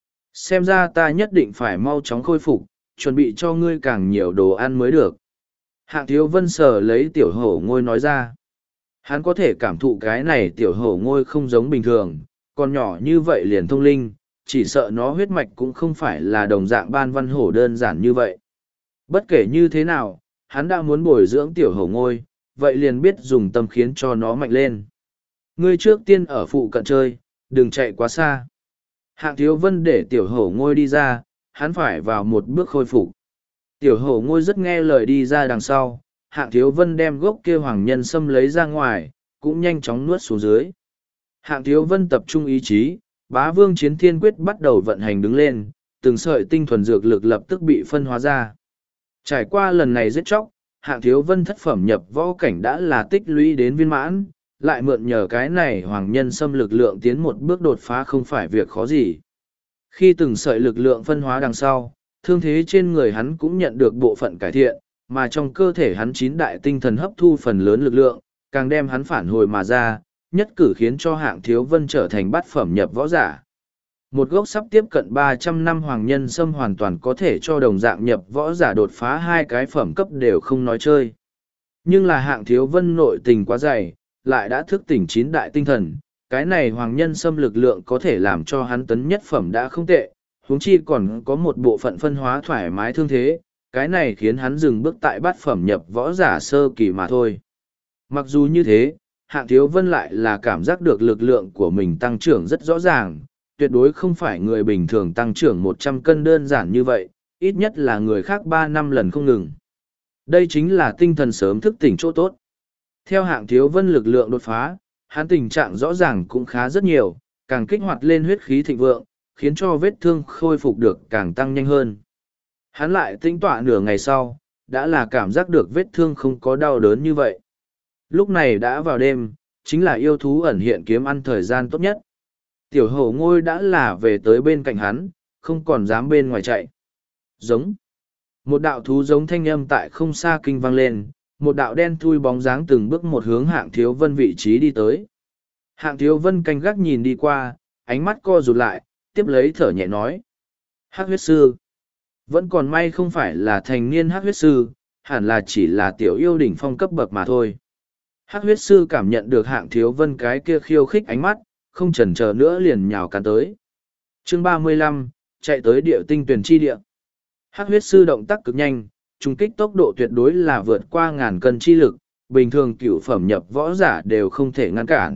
Xem ra ta nhất định phải mau chóng khôi phục, chuẩn bị cho ngươi càng nhiều đồ ăn mới được. Hạng Thiếu Vân sờ lấy tiểu hổ ngôi nói ra. Hắn có thể cảm thụ cái này tiểu hổ ngôi không giống bình thường, còn nhỏ như vậy liền thông linh, chỉ sợ nó huyết mạch cũng không phải là đồng dạng ban văn hổ đơn giản như vậy. Bất kể như thế nào, hắn đã muốn bồi dưỡng tiểu hổ ngôi, vậy liền biết dùng tâm khiến cho nó mạnh lên. Ngươi trước tiên ở phụ cận chơi, đừng chạy quá xa. Hạng Thiếu Vân để tiểu hổ ngôi đi ra, hắn phải vào một bước khôi phục. Tiểu hổ ngôi rất nghe lời đi ra đằng sau, Hạng Thiếu Vân đem gốc kia hoàng nhân sâm lấy ra ngoài, cũng nhanh chóng nuốt xuống dưới. Hạng Thiếu Vân tập trung ý chí, Bá Vương Chiến Thiên Quyết bắt đầu vận hành đứng lên, từng sợi tinh thuần dược lực lập tức bị phân hóa ra. Trải qua lần này giết chóc, Hạng Thiếu Vân thất phẩm nhập võ cảnh đã là tích lũy đến viên mãn, lại mượn nhờ cái này hoàng nhân xâm lực lượng tiến một bước đột phá không phải việc khó gì. Khi từng sợi lực lượng phân hóa đằng sau, thương thế trên người hắn cũng nhận được bộ phận cải thiện, mà trong cơ thể hắn 9 đại tinh thần hấp thu phần lớn lực lượng, càng đem hắn phản hồi mà ra, nhất cử khiến cho Hạng Thiếu Vân trở thành bát phẩm nhập võ giả. Một gốc sắp tiếp cận 300 năm hoàng nhân sâm hoàn toàn có thể cho đồng dạng nhập võ giả đột phá 2 cái phẩm cấp đều không nói chơi. Nhưng là Hạng Thiếu Vân nội tình quá dày, lại đã thức tỉnh 9 đại tinh thần, cái này hoàng nhân sâm lực lượng có thể làm cho hắn tấn nhất phẩm đã không tệ, huống chi còn có một bộ phận phân hóa thoải mái thương thế, cái này khiến hắn dừng bước tại bát phẩm nhập võ giả sơ kỳ mà thôi. Mặc dù như thế, Hạng Thiếu Vân lại là cảm giác được lực lượng của mình tăng trưởng rất rõ ràng, tuyệt đối không phải người bình thường tăng trưởng 100 cân đơn giản như vậy, ít nhất là người khác 3-5 lần không ngừng. Đây chính là tinh thần sớm thức tỉnh chỗ tốt. Theo Hạng Thiếu Vân lực lượng đột phá, hắn tình trạng rõ ràng cũng khá rất nhiều, càng kích hoạt lên huyết khí thịnh vượng, khiến cho vết thương khôi phục được càng tăng nhanh hơn. Hắn lại tĩnh tọa nửa ngày sau, đã là cảm giác được vết thương không có đau đớn như vậy. Lúc này đã vào đêm, chính là yêu thú ẩn hiện kiếm ăn thời gian tốt nhất. Tiểu hổ ngôi đã là về tới bên cạnh hắn, không còn dám bên ngoài chạy. Giống. Một đạo thú giống thanh âm tại không xa kinh vang lên, một đạo đen thui bóng dáng từng bước một hướng Hạng Thiếu Vân vị trí đi tới. Hạng Thiếu Vân canh gác nhìn đi qua, ánh mắt co rụt lại, tiếp lấy thở nhẹ nói. Hắc huyết sư. Vẫn còn may không phải là thành niên hắc huyết sư, hẳn là chỉ là tiểu yêu đỉnh phong cấp bậc mà thôi. Hắc huyết sư cảm nhận được Hạng Thiếu Vân cái kia khiêu khích ánh mắt, không chần chờ nữa liền nhào cắn tới. Chương 35, chạy tới địa tinh tuyển chi địa. Hắc huyết sư động tác cực nhanh, trung kích tốc độ tuyệt đối là vượt qua 1000 cân chi lực, bình thường cửu phẩm nhập võ giả đều không thể ngăn cản.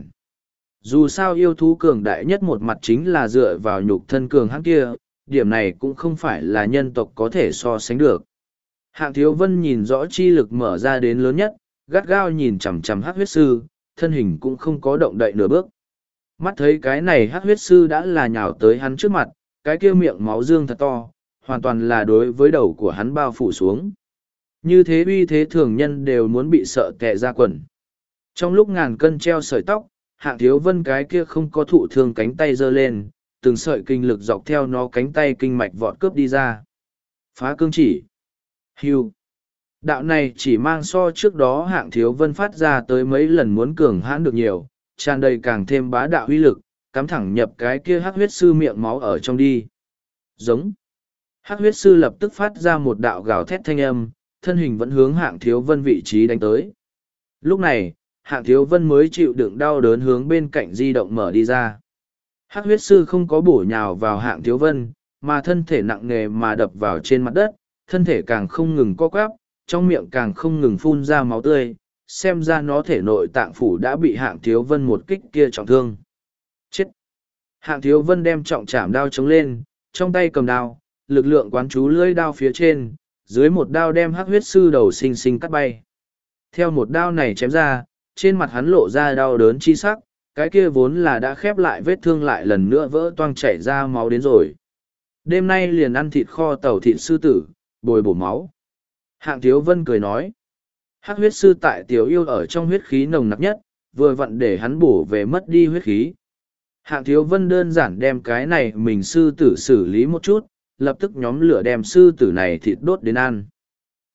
Dù sao yêu thú cường đại nhất một mặt chính là dựa vào nhục thân cường hãn kia, điểm này cũng không phải là nhân tộc có thể so sánh được. Hạng Thiếu Vân nhìn rõ chi lực mở ra đến lớn nhất, gắt gao nhìn chằm chằm hắc huyết sư, thân hình cũng không có động đậy nửa bước. Mắt thấy cái này hắc huyết sư đã là nhào tới hắn trước mặt, cái kia miệng máu dương thật to, hoàn toàn là đối với đầu của hắn bao phủ xuống. Như thế uy thế thường nhân đều muốn bị sợ tè ra quần. Trong lúc 1000 cân treo sợi tóc, Hạng Thiếu Vân cái kia không có thụ thương cánh tay giơ lên, từng sợi kinh lực dọc theo nó cánh tay kinh mạch vọt cướp đi ra. Phá cương chỉ. Hưu. Đạo này chỉ mang so trước đó Hạng Thiếu Vân phát ra tới mấy lần muốn cường hãn được nhiều, tràn đầy càng thêm bá đạo uy lực, cắm thẳng nhập cái kia hắc huyết sư miệng máu ở trong đi. Giống. Hắc huyết sư lập tức phát ra một đạo gào thét thanh âm, thân hình vẫn hướng Hạng Thiếu Vân vị trí đánh tới. Lúc này, Hạng Thiếu Vân mới chịu đựng đau đớn hướng bên cạnh di động mở đi ra. Hắc huyết sư không có bổ nhào vào Hạng Thiếu Vân, mà thân thể nặng nề mà đập vào trên mặt đất, thân thể càng không ngừng co quắp, trong miệng càng không ngừng phun ra máu tươi, xem ra nó thể nội tạng phủ đã bị Hạng Thiếu Vân một kích kia trọng thương. Chết! Hạng Thiếu Vân đem trọng chảm đao chống lên, trong tay cầm đao, lực lượng quán chú lưỡi đao phía trên, dưới một đao đem hắc huyết sư đầu xinh xinh cắt bay. Theo một đao này chém ra, trên mặt hắn lộ ra đau đớn chi sắc, cái kia vốn là đã khép lại vết thương lại lần nữa vỡ toang chảy ra máu đến rồi. Đêm nay liền ăn thịt kho tàu thịt sư tử, bồi bổ máu. Hạng Thiếu Vân cười nói, hắc huyết sư tại tiểu yêu ở trong huyết khí nồng nặc nhất, vừa vặn để hắn bổ về mất đi huyết khí. Hạng Thiếu Vân đơn giản đem cái này mình sư tử xử lý một chút, lập tức nhóm lửa đem sư tử này thịt đốt đến ăn.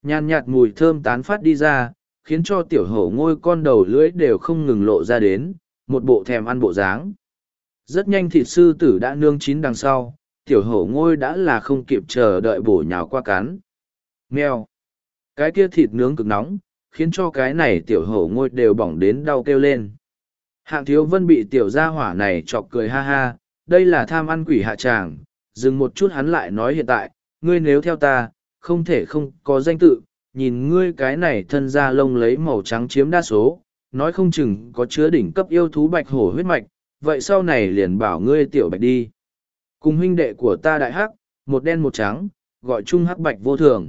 Nhàn nhạt mùi thơm tán phát đi ra, khiến cho tiểu hổ ngôi con đầu lưỡi đều không ngừng lộ ra đến, một bộ thèm ăn bộ dáng. Rất nhanh thịt sư tử đã nương chín đằng sau, tiểu hổ ngôi đã là không kịp chờ đợi bổ nhào qua cắn. Mèo! Cái kia thịt nướng cực nóng, khiến cho cái này tiểu hổ ngôi đều bỏng đến đau kêu lên. Hạng Thiếu Vân bị tiểu gia hỏa này chọc cười ha ha, đây là tham ăn quỷ hạ tràng. Dừng một chút hắn lại nói hiện tại, ngươi nếu theo ta, không thể không có danh tự, nhìn ngươi cái này thân da lông lấy màu trắng chiếm đa số, nói không chừng có chứa đỉnh cấp yêu thú bạch hổ huyết mạch, vậy sau này liền bảo ngươi tiểu bạch đi. Cùng huynh đệ của ta đại hắc, một đen một trắng, gọi chung hắc bạch vô thường.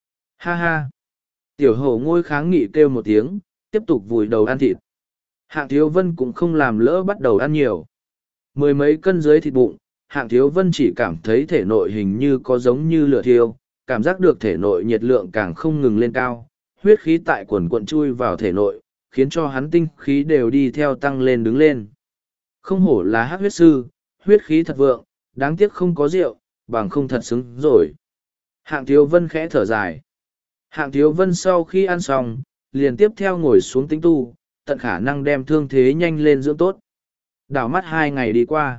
Ha ha! Tiểu hổ ngôi kháng nghị kêu một tiếng, tiếp tục vùi đầu ăn thịt. Hạng Thiếu Vân cũng không làm lỡ bắt đầu ăn nhiều. Mười mấy cân dưới thịt bụng, Hạng Thiếu Vân chỉ cảm thấy thể nội hình như có giống như lửa thiêu, cảm giác được thể nội nhiệt lượng càng không ngừng lên cao, huyết khí tại quần quận chui vào thể nội, khiến cho hắn tinh khí đều đi theo tăng lên đứng lên. Không hổ là hắc huyết sư, huyết khí thật vượng, đáng tiếc không có rượu, bằng không thật xứng rồi. Hạng Thiếu Vân khẽ thở dài. Hạng Thiếu Vân sau khi ăn xong, liền tiếp theo ngồi xuống tĩnh tu, tận khả năng đem thương thế nhanh lên dưỡng tốt. Đảo mắt 2 ngày đi qua.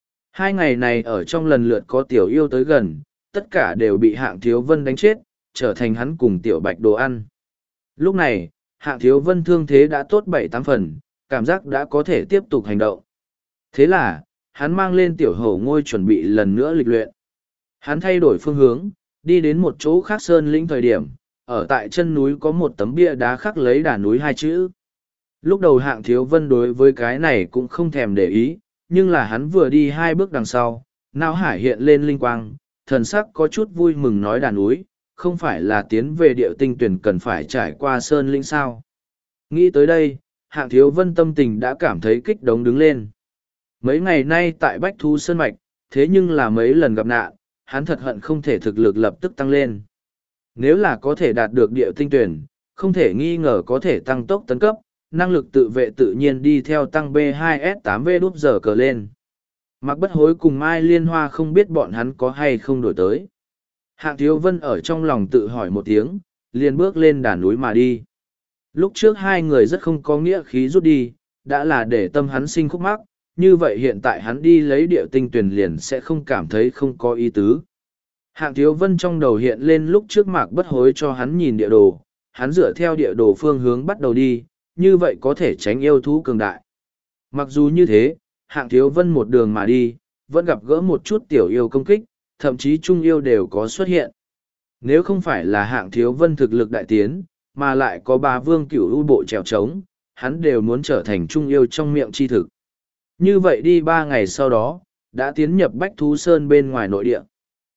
2 ngày này ở trong lần lượt có tiểu yêu tới gần, tất cả đều bị Hạng Thiếu Vân đánh chết, trở thành hắn cùng tiểu bạch đồ ăn. Lúc này, Hạng Thiếu Vân thương thế đã tốt 7-8 phần, cảm giác đã có thể tiếp tục hành động. Thế là, hắn mang lên tiểu hổ ngôi chuẩn bị lần nữa lịch luyện. Hắn thay đổi phương hướng, đi đến một chỗ khác sơn lĩnh thời điểm, ở tại chân núi có một tấm bia đá khắc lấy đà núi 2 chữ. Lúc đầu Hạng Thiếu Vân đối với cái này cũng không thèm để ý, nhưng là hắn vừa đi 2 bước đằng sau, não hải hiện lên linh quang, thần sắc có chút vui mừng nói đà núi, không phải là tiến về địa tinh tuyển cần phải trải qua sơn lĩnh sao. Nghĩ tới đây, Hạng Thiếu Vân tâm tình đã cảm thấy kích động đứng lên. Mấy ngày nay tại Bách Thú Sơn Mạch, thế nhưng là mấy lần gặp nạn, hắn thật hận không thể thực lực lập tức tăng lên. Nếu là có thể đạt được địa tinh tuyển, không thể nghi ngờ có thể tăng tốc tấn cấp, năng lực tự vệ tự nhiên đi theo tăng B2S8V đúp giờ cờ lên. Mặc Bất Hối cùng Mai Liên Hoa không biết bọn hắn có hay không đổi tới. Hạng Thiếu Vân ở trong lòng tự hỏi một tiếng, liền bước lên đàn núi mà đi. Lúc trước 2 người rất không có nghĩa khí rút đi, đã là để tâm hắn sinh khúc mắc, như vậy hiện tại hắn đi lấy địa tinh tuyển liền sẽ không cảm thấy không có ý tứ. Hạng Thiếu Vân trong đầu hiện lên lúc trước Mạc Bất Hối cho hắn nhìn địa đồ, hắn dựa theo địa đồ phương hướng bắt đầu đi, như vậy có thể tránh yêu thú cường đại. Mặc dù như thế, Hạng Thiếu Vân một đường mà đi, vẫn gặp gỡ một chút tiểu yêu công kích, thậm chí trung yêu đều có xuất hiện. Nếu không phải là Hạng Thiếu Vân thực lực đại tiến, mà lại có Bá Vương Cửu U bộ trèo trống, hắn đều muốn trở thành trung yêu trong miệng chi thực. Như vậy đi 3 ngày sau đó, đã tiến nhập Bách Thú Sơn bên ngoài nội địa.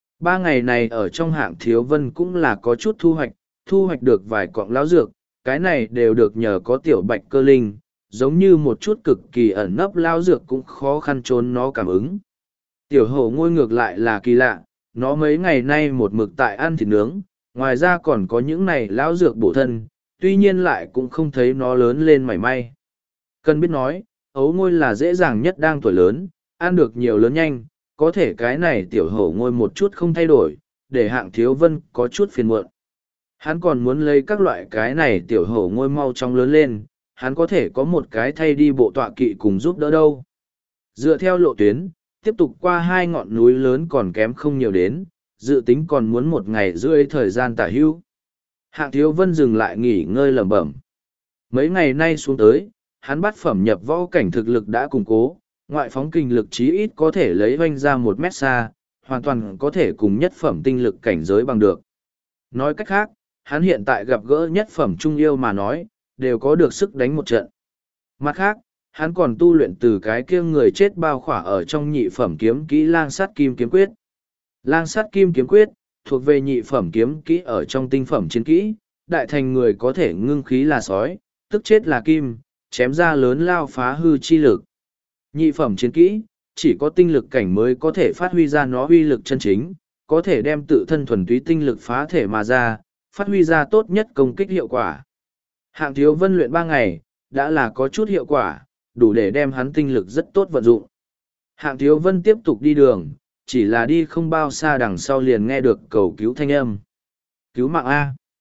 3 ngày này ở trong Hạng Thiếu Vân cũng là có chút thu hoạch được vài cọng lão dược, cái này đều được nhờ có tiểu bạch cơ linh, giống như một chút cực kỳ ẩn nấp lão dược cũng khó khăn trốn nó cảm ứng. Tiểu hổ ngôi ngược lại là kỳ lạ, nó mấy ngày nay một mực tại ăn thịt nướng, ngoài ra còn có những này lão dược bổ thân, tuy nhiên lại cũng không thấy nó lớn lên mảy may. Cần biết nói, ấu ngôi là dễ dàng nhất đang tuổi lớn, ăn được nhiều lớn nhanh, có thể cái này tiểu hổ ngôi một chút không thay đổi, để Hạng Thiếu Vân có chút phiền muộn. Hắn còn muốn lấy các loại cái này tiểu hổ ngôi mau chóng lớn lên, hắn có thể có một cái thay đi bộ tọa kỵ cùng giúp đỡ đâu. Dựa theo lộ tuyến, tiếp tục qua 2 ngọn núi lớn còn kém không nhiều đến, dự tính còn muốn 1 ngày rưỡi thời gian tả hữu. Hạng Thiếu Vân dừng lại nghỉ ngơi lẩm bẩm. Mấy ngày nay xuống tới, hắn bắt phẩm nhập võ cảnh thực lực đã củng cố, ngoại phóng kinh lực chí ít có thể lấy hoanh ra 1 mét xa, hoàn toàn có thể cùng nhất phẩm tinh lực cảnh giới bằng được. Nói cách khác, hắn hiện tại gặp gỡ nhất phẩm trung yêu mà nói, đều có được sức đánh một trận. Mặt khác, hắn còn tu luyện từ cái kia người chết bao khỏa ở trong nhị phẩm kiếm kỹ lang sát kim kiếm quyết. Lang sát kim kiếm quyết, thuộc về nhị phẩm kiếm kỹ ở trong tinh phẩm chiến kỹ, đại thành người có thể ngưng khí là sói, tức chết là kim, chém ra lớn lao phá hư chi lực. Nhị phẩm chiến kỹ, chỉ có tinh lực cảnh mới có thể phát huy ra nó uy lực chân chính, có thể đem tự thân thuần túy tinh lực phá thể mà ra, phát huy ra tốt nhất công kích hiệu quả. Hạng Thiếu Vân luyện 3 ngày, đã là có chút hiệu quả, đủ để đem hắn tinh lực rất tốt vận dụng. Hạng Thiếu Vân tiếp tục đi đường, chỉ là đi không bao xa đằng sau liền nghe được cầu cứu thanh âm. Cứu mạng A.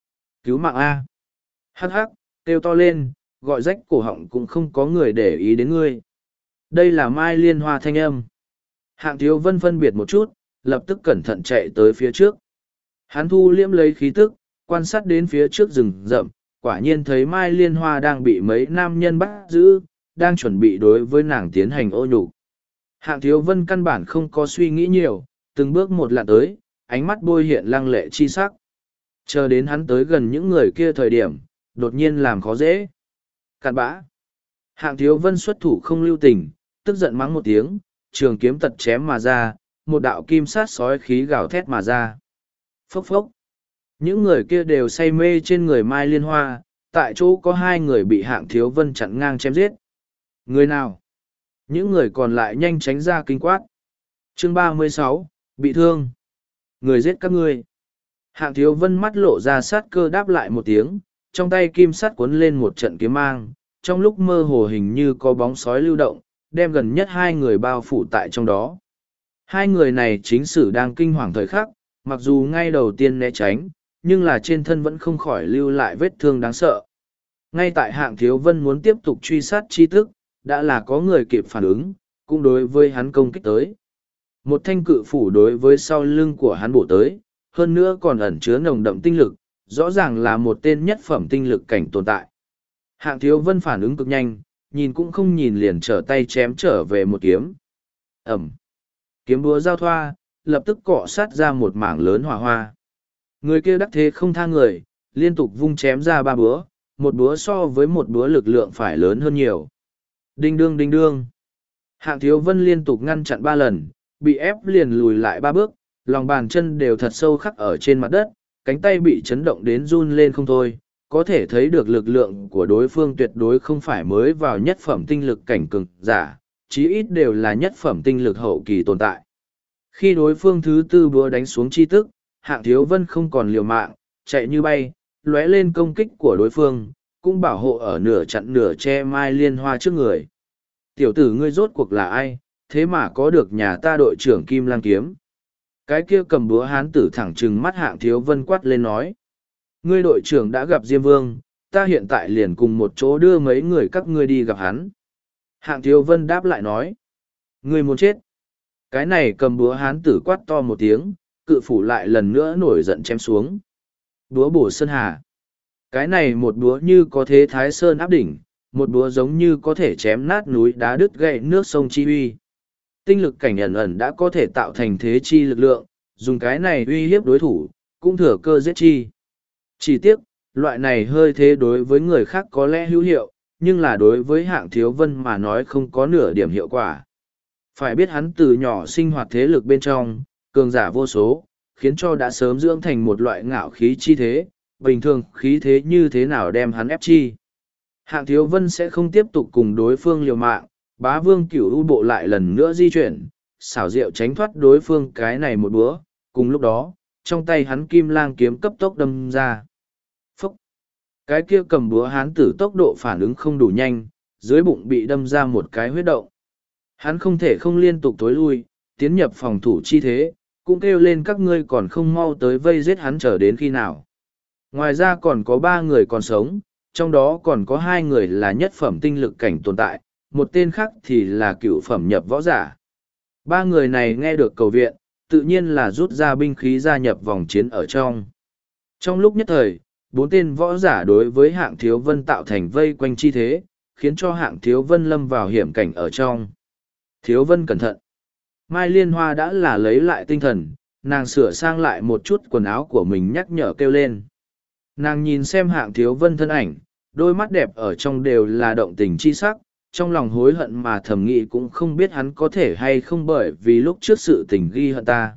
Cứu mạng A. Hắc hắc, kêu to lên, gọi rách cổ họng cũng không có người để ý đến ngươi. Đây là Mai Liên Hoa thanh âm. Hạng Thiếu Vân phân biệt một chút, lập tức cẩn thận chạy tới phía trước. Hắn thu liễm lấy khí tức, quan sát đến phía trước rừng rậm, quả nhiên thấy Mai Liên Hoa đang bị mấy nam nhân bắt giữ, đang chuẩn bị đối với nàng tiến hành ô nhục. Hạng Thiếu Vân căn bản không có suy nghĩ nhiều, từng bước một lặn tới, ánh mắt bôi hiện lăng lệ chi sắc. Chờ đến hắn tới gần những người kia thời điểm, đột nhiên làm khó dễ. Cặn bã. Hạng Thiếu Vân xuất thủ không lưu tình, tức giận mắng một tiếng, trường kiếm tật chém mà ra, một đạo kim sát sói khí gào thét mà ra. Phốc phốc. Những người kia đều say mê trên người Mai Liên Hoa, tại chỗ có hai người bị Hạng Thiếu Vân chặn ngang chém giết. Người nào? Những người còn lại nhanh tránh ra kinh quát. Chương 36, bị thương. Người giết các ngươi. Hạng Thiếu Vân mắt lộ ra sát cơ đáp lại một tiếng, trong tay kim sắt cuốn lên một trận kiếm mang, trong lúc mơ hồ hình như có bóng sói lưu động, đem gần nhất hai người bao phủ tại trong đó. Hai người này chính sử đang kinh hoàng thời khắc, mặc dù ngay đầu tiên né tránh, nhưng là trên thân vẫn không khỏi lưu lại vết thương đáng sợ. Ngay tại Hạng Thiếu Vân muốn tiếp tục truy sát chi tức, đã là có người kịp phản ứng, cũng đối với hắn công kích tới. Một thanh cự phủ đối với sau lưng của hắn bổ tới, hơn nữa còn ẩn chứa nồng đậm tinh lực, rõ ràng là một tên nhất phẩm tinh lực cảnh tồn tại. Hạng Thiếu Vân phản ứng cực nhanh, nhìn cũng không nhìn liền trở tay chém trở về một kiếm. Ẩm. Kiếm búa giao thoa, lập tức cọ sát ra một mảng lớn hỏa hoa. Người kia đắc thế không tha người, liên tục vung chém ra ba búa, một búa so với một búa lực lượng phải lớn hơn nhiều. Đinh đương đinh đương. Hạng Thiếu Vân liên tục ngăn chặn ba lần, bị ép liền lùi lại ba bước, lòng bàn chân đều thật sâu khắc ở trên mặt đất, cánh tay bị chấn động đến run lên không thôi, có thể thấy được lực lượng của đối phương tuyệt đối không phải mới vào nhất phẩm tinh lực cảnh cường giả, chí ít đều là nhất phẩm tinh lực hậu kỳ tồn tại. Khi đối phương thứ tư búa đánh xuống chi tức, Hạng Thiếu Vân không còn liều mạng, chạy như bay, lóe lên công kích của đối phương, cũng bảo hộ ở nửa chặn nửa che Mai Liên Hoa trước người. Tiểu tử ngươi rốt cuộc là ai, thế mà có được nhà ta đội trưởng Kim Lang Kiếm. Cái kia cầm búa hán tử thẳng trừng mắt Hạng Thiếu Vân quát lên nói. Ngươi đội trưởng đã gặp Diêm Vương, ta hiện tại liền cùng một chỗ đưa mấy người các ngươi đi gặp hắn. Hạng Thiếu Vân đáp lại nói. Ngươi muốn chết. Cái này cầm búa hán tử quát to một tiếng, cự phủ lại lần nữa nổi giận chém xuống. Búa bổ sơn hà. Cái này một búa như có thế thái sơn áp đỉnh, một búa giống như có thể chém nát núi đá đứt gãy nước sông chi uy. Tinh lực cảnh ẩn ẩn đã có thể tạo thành thế chi lực lượng, dùng cái này uy hiếp đối thủ, cũng thừa cơ giết chi. Chỉ tiếc, loại này hơi thế đối với người khác có lẽ hữu hiệu, nhưng là đối với Hạng Thiếu Vân mà nói không có nửa điểm hiệu quả. Phải biết hắn từ nhỏ sinh hoạt thế lực bên trong, cường giả vô số, khiến cho đã sớm dưỡng thành một loại ngạo khí chi thế, bình thường khí thế như thế nào đem hắn ép chi. Hạng Thiếu Vân sẽ không tiếp tục cùng đối phương liều mạng, Bá Vương Cửu U bộ lại lần nữa di chuyển, xảo diệu tránh thoát đối phương cái này một búa, cùng lúc đó, trong tay hắn Kim Lang kiếm cấp tốc đâm ra. Phúc! Cái kia cầm búa hán tử tốc độ phản ứng không đủ nhanh, dưới bụng bị đâm ra một cái huyết động. Hắn không thể không liên tục tối lui, tiến nhập phòng thủ chi thế, cũng kêu lên các ngươi còn không mau tới vây giết hắn chờ đến khi nào. Ngoài ra còn có ba người còn sống, trong đó còn có hai người là nhất phẩm tinh lực cảnh tồn tại, một tên khác thì là cựu phẩm nhập võ giả. Ba người này nghe được cầu viện, tự nhiên là rút ra binh khí gia nhập vòng chiến ở trong. Trong lúc nhất thời, bốn tên võ giả đối với Hạng Thiếu Vân tạo thành vây quanh chi thế, khiến cho Hạng Thiếu Vân lâm vào hiểm cảnh ở trong. Thiếu Vân cẩn thận. Mai Liên Hoa đã là lấy lại tinh thần, nàng sửa sang lại một chút quần áo của mình nhắc nhở kêu lên. Nàng nhìn xem Hạng Thiếu Vân thân ảnh, đôi mắt đẹp ở trong đều là động tình chi sắc, trong lòng hối hận mà thầm nghĩ cũng không biết hắn có thể hay không bởi vì lúc trước sự tình ghi hận ta.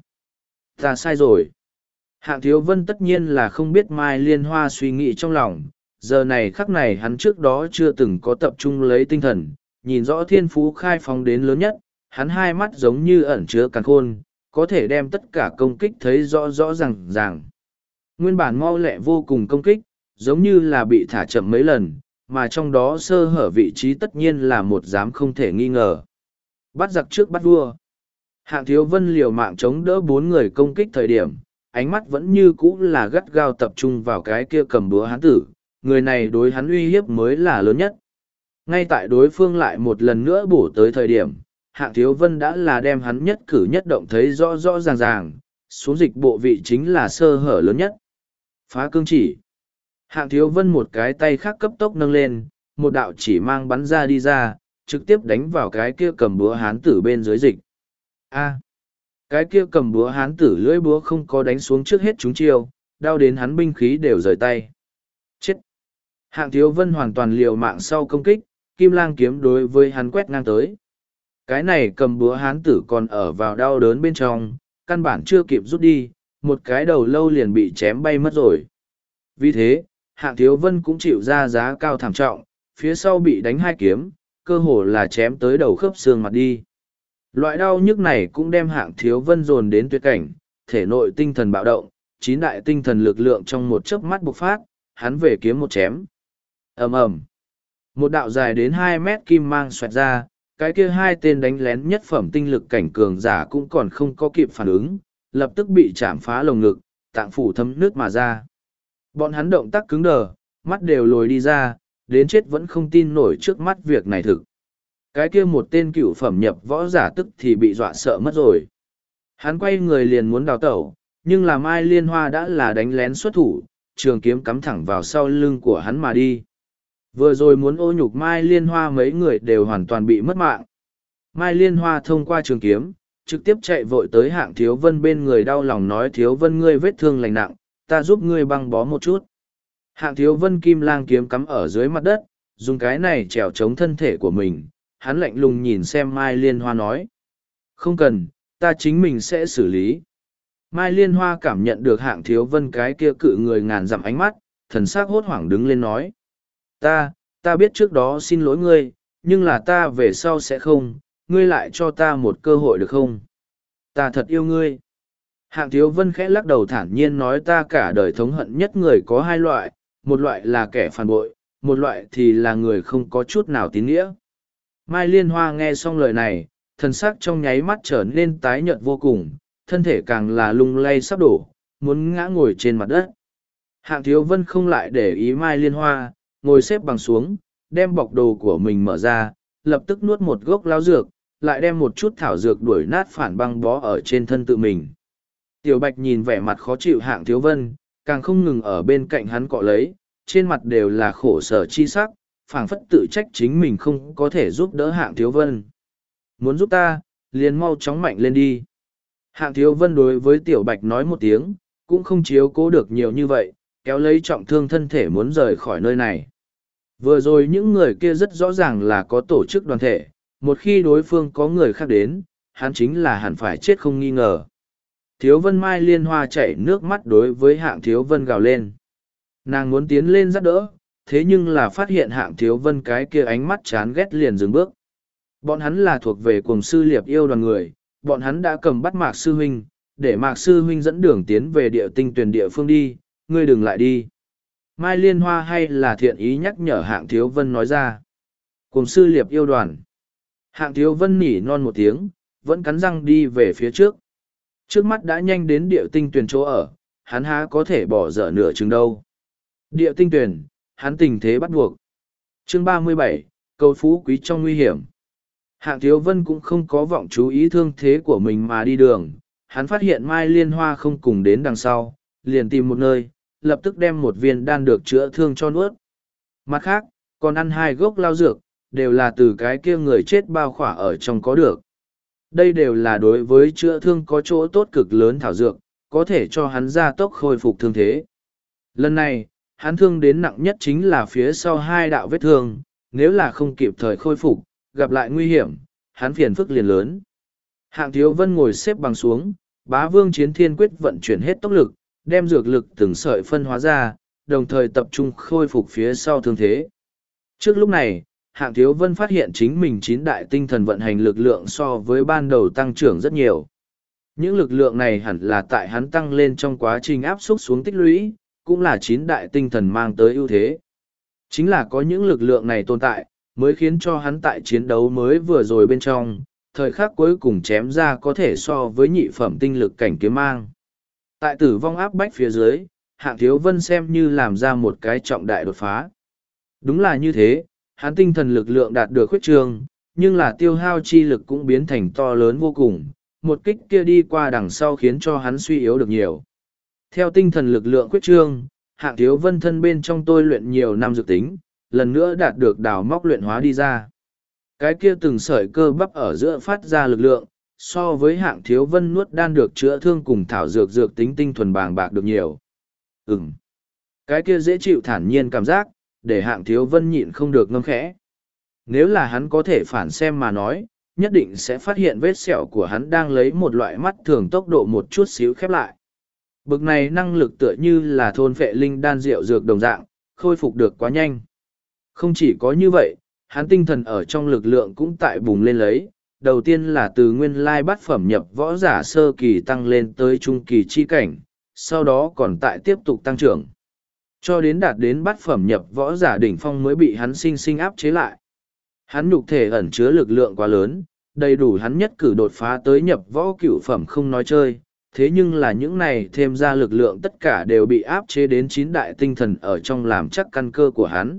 Ta sai rồi. Hạng Thiếu Vân tất nhiên là không biết Mai Liên Hoa suy nghĩ trong lòng, giờ này khắc này hắn trước đó chưa từng có tập trung lấy tinh thần, nhìn rõ thiên phú khai phóng đến lớn nhất, hắn hai mắt giống như ẩn chứa càn khôn, có thể đem tất cả công kích thấy rõ rõ ràng. Nguyên bản mau lẹ vô cùng công kích, giống như là bị thả chậm mấy lần, mà trong đó sơ hở vị trí tất nhiên là một dám không thể nghi ngờ. Bắt giặc trước bắt vua. Hạng Thiếu Vân liều mạng chống đỡ bốn người công kích thời điểm, ánh mắt vẫn như cũ là gắt gao tập trung vào cái kia cầm búa hán tử, người này đối hắn uy hiếp mới là lớn nhất. Ngay tại đối phương lại một lần nữa bổ tới thời điểm, Hạng Thiếu Vân đã là đem hắn nhất cử nhất động thấy rõ rõ ràng ràng, xuống dịch bộ vị chính là sơ hở lớn nhất. Phá cương chỉ. Hạng Thiếu Vân một cái tay khác cấp tốc nâng lên, một đạo chỉ mang bắn ra đi ra, trực tiếp đánh vào cái kia cầm búa hán tử bên dưới dịch. A. Cái kia cầm búa hán tử lưỡi búa không có đánh xuống trước hết chúng chiêu, đau đến hắn binh khí đều rời tay. Chết! Hạng Thiếu Vân hoàn toàn liều mạng sau công kích, Kim Lang kiếm đối với hắn quét ngang tới. Cái này cầm búa hán tử còn ở vào đau đớn bên trong, căn bản chưa kịp rút đi, một cái đầu lâu liền bị chém bay mất rồi. Vì thế, Hạng Thiếu Vân cũng chịu ra giá cao thảm trọng, phía sau bị đánh hai kiếm, cơ hồ là chém tới đầu khớp xương mặt đi. Loại đau nhức này cũng đem Hạng Thiếu Vân dồn đến tuyệt cảnh, thể nội tinh thần bạo động, chín đại tinh thần lực lượng trong một chớp mắt bộc phát, hắn về kiếm một chém. Ầm ầm. Một đạo dài đến 2 mét kim mang xoẹt ra, cái kia hai tên đánh lén nhất phẩm tinh lực cảnh cường giả cũng còn không có kịp phản ứng, lập tức bị chạm phá lồng ngực, tạng phủ thấm nước mà ra. Bọn hắn động tác cứng đờ, mắt đều lồi đi ra, đến chết vẫn không tin nổi trước mắt việc này thực. Cái kia một tên cựu phẩm nhập võ giả tức thì bị dọa sợ mất rồi. Hắn quay người liền muốn đào tẩu, nhưng là Mai Liên Hoa đã là đánh lén xuất thủ, trường kiếm cắm thẳng vào sau lưng của hắn mà đi. Vừa rồi muốn ô nhục Mai Liên Hoa mấy người đều hoàn toàn bị mất mạng. Mai Liên Hoa thông qua trường kiếm, trực tiếp chạy vội tới Hạng Thiếu Vân bên người đau lòng nói Thiếu Vân ngươi vết thương lành nặng, ta giúp ngươi băng bó một chút. Hạng Thiếu Vân kim lang kiếm cắm ở dưới mặt đất, dùng cái này trèo chống thân thể của mình, hắn lạnh lùng nhìn xem Mai Liên Hoa nói. Không cần, ta chính mình sẽ xử lý. Mai Liên Hoa cảm nhận được Hạng Thiếu Vân cái kia cự người ngàn dặm ánh mắt, thần sắc hốt hoảng đứng lên nói. Ta biết trước đó xin lỗi ngươi, nhưng là ta về sau sẽ không, ngươi lại cho ta một cơ hội được không? Ta thật yêu ngươi. Hạng Thiếu Vân khẽ lắc đầu thản nhiên nói ta cả đời thống hận nhất người có hai loại, một loại là kẻ phản bội, một loại thì là người không có chút nào tín nghĩa. Mai Liên Hoa nghe xong lời này, thần sắc trong nháy mắt trở nên tái nhợt vô cùng, thân thể càng là lung lay sắp đổ, muốn ngã ngồi trên mặt đất. Hạng Thiếu Vân không lại để ý Mai Liên Hoa, ngồi xếp bằng xuống, đem bọc đồ của mình mở ra, lập tức nuốt một gốc lao dược, lại đem một chút thảo dược đuổi nát phản băng bó ở trên thân tự mình. Tiểu Bạch nhìn vẻ mặt khó chịu Hạng Thiếu Vân, càng không ngừng ở bên cạnh hắn cọ lấy, trên mặt đều là khổ sở chi sắc, phảng phất tự trách chính mình không có thể giúp đỡ Hạng Thiếu Vân. Muốn giúp ta, liền mau chóng mạnh lên đi. Hạng Thiếu Vân đối với Tiểu Bạch nói một tiếng, cũng không chiếu cố được nhiều như vậy, kéo lấy trọng thương thân thể muốn rời khỏi nơi này. Vừa rồi những người kia rất rõ ràng là có tổ chức đoàn thể, một khi đối phương có người khác đến, hắn chính là hẳn phải chết không nghi ngờ. Thiếu Vân Mai Liên Hoa chảy nước mắt đối với Hạng Thiếu Vân gào lên. Nàng muốn tiến lên dắt đỡ, thế nhưng là phát hiện Hạng Thiếu Vân cái kia ánh mắt chán ghét liền dừng bước. Bọn hắn là thuộc về cùng sư liệp yêu đoàn người, bọn hắn đã cầm bắt Mạc Sư Huynh, để Mạc Sư Huynh dẫn đường tiến về địa tinh tuyển địa phương đi, ngươi đừng lại đi. Mai Liên Hoa hay là thiện ý nhắc nhở Hạng Thiếu Vân nói ra. Cùng sư liệp yêu đoàn. Hạng Thiếu Vân nỉ non một tiếng, vẫn cắn răng đi về phía trước. Trước mắt đã nhanh đến địa tinh tuyển chỗ ở, hắn há có thể bỏ dở nửa chừng đâu. Địa tinh tuyển, hắn tình thế bắt buộc. Chương 37, cầu phú quý trong nguy hiểm. Hạng Thiếu Vân cũng không có vọng chú ý thương thế của mình mà đi đường. Hắn phát hiện Mai Liên Hoa không cùng đến đằng sau, liền tìm một nơi, lập tức đem một viên đan được chữa thương cho nuốt. Mặt khác, còn ăn 2 gốc lao dược, đều là từ cái kia người chết bao khỏa ở trong có được. Đây đều là đối với chữa thương có chỗ tốt cực lớn thảo dược, có thể cho hắn gia tốc khôi phục thương thế. Lần này, hắn thương đến nặng nhất chính là phía sau 2 đạo vết thương, nếu là không kịp thời khôi phục, gặp lại nguy hiểm, hắn phiền phức liền lớn. Hạng Thiếu Vân ngồi xếp bằng xuống, Bá Vương Chiến Thiên Quyết vận chuyển hết tốc lực, đem dược lực từng sợi phân hóa ra, đồng thời tập trung khôi phục phía sau thương thế. Trước lúc này, Hạng Thiếu Vân phát hiện chính mình 9 đại tinh thần vận hành lực lượng so với ban đầu tăng trưởng rất nhiều. Những lực lượng này hẳn là tại hắn tăng lên trong quá trình áp xúc xuống tích lũy, cũng là 9 đại tinh thần mang tới ưu thế. Chính là có những lực lượng này tồn tại, mới khiến cho hắn tại chiến đấu mới vừa rồi bên trong, thời khắc cuối cùng chém ra có thể so với nhị phẩm tinh lực cảnh kiếm mang. Tại tử vong áp bách phía dưới, Hạng Thiếu Vân xem như làm ra một cái trọng đại đột phá. Đúng là như thế, hắn tinh thần lực lượng đạt được khuyết trương, nhưng là tiêu hao chi lực cũng biến thành to lớn vô cùng, một kích kia đi qua đằng sau khiến cho hắn suy yếu được nhiều. Theo tinh thần lực lượng khuyết trương, Hạng Thiếu Vân thân bên trong tôi luyện nhiều năm dược tính, lần nữa đạt được đào móc luyện hóa đi ra. Cái kia từng sợi cơ bắp ở giữa phát ra lực lượng, so với Hạng Thiếu Vân nuốt đan được chữa thương cùng thảo dược dược tính tinh thuần bàng bạc được nhiều. Cái kia dễ chịu thản nhiên cảm giác, để Hạng Thiếu Vân nhịn không được ngâm khẽ. Nếu là hắn có thể phản xem mà nói, nhất định sẽ phát hiện vết sẹo của hắn đang lấy một loại mắt thường tốc độ một chút xíu khép lại. Bực này năng lực tựa như là thôn phệ linh đan rượu dược đồng dạng, khôi phục được quá nhanh. Không chỉ có như vậy, hắn tinh thần ở trong lực lượng cũng tại bùng lên lấy. Đầu tiên là từ nguyên lai bát phẩm nhập võ giả sơ kỳ tăng lên tới trung kỳ chi cảnh, sau đó còn tại tiếp tục tăng trưởng. Cho đến đạt đến bát phẩm nhập võ giả đỉnh phong mới bị hắn sinh sinh áp chế lại. Hắn nhục thể ẩn chứa lực lượng quá lớn, đầy đủ hắn nhất cử đột phá tới nhập võ cửu phẩm không nói chơi. Thế nhưng là những này thêm ra lực lượng tất cả đều bị áp chế đến 9 đại tinh thần ở trong làm chắc căn cơ của hắn.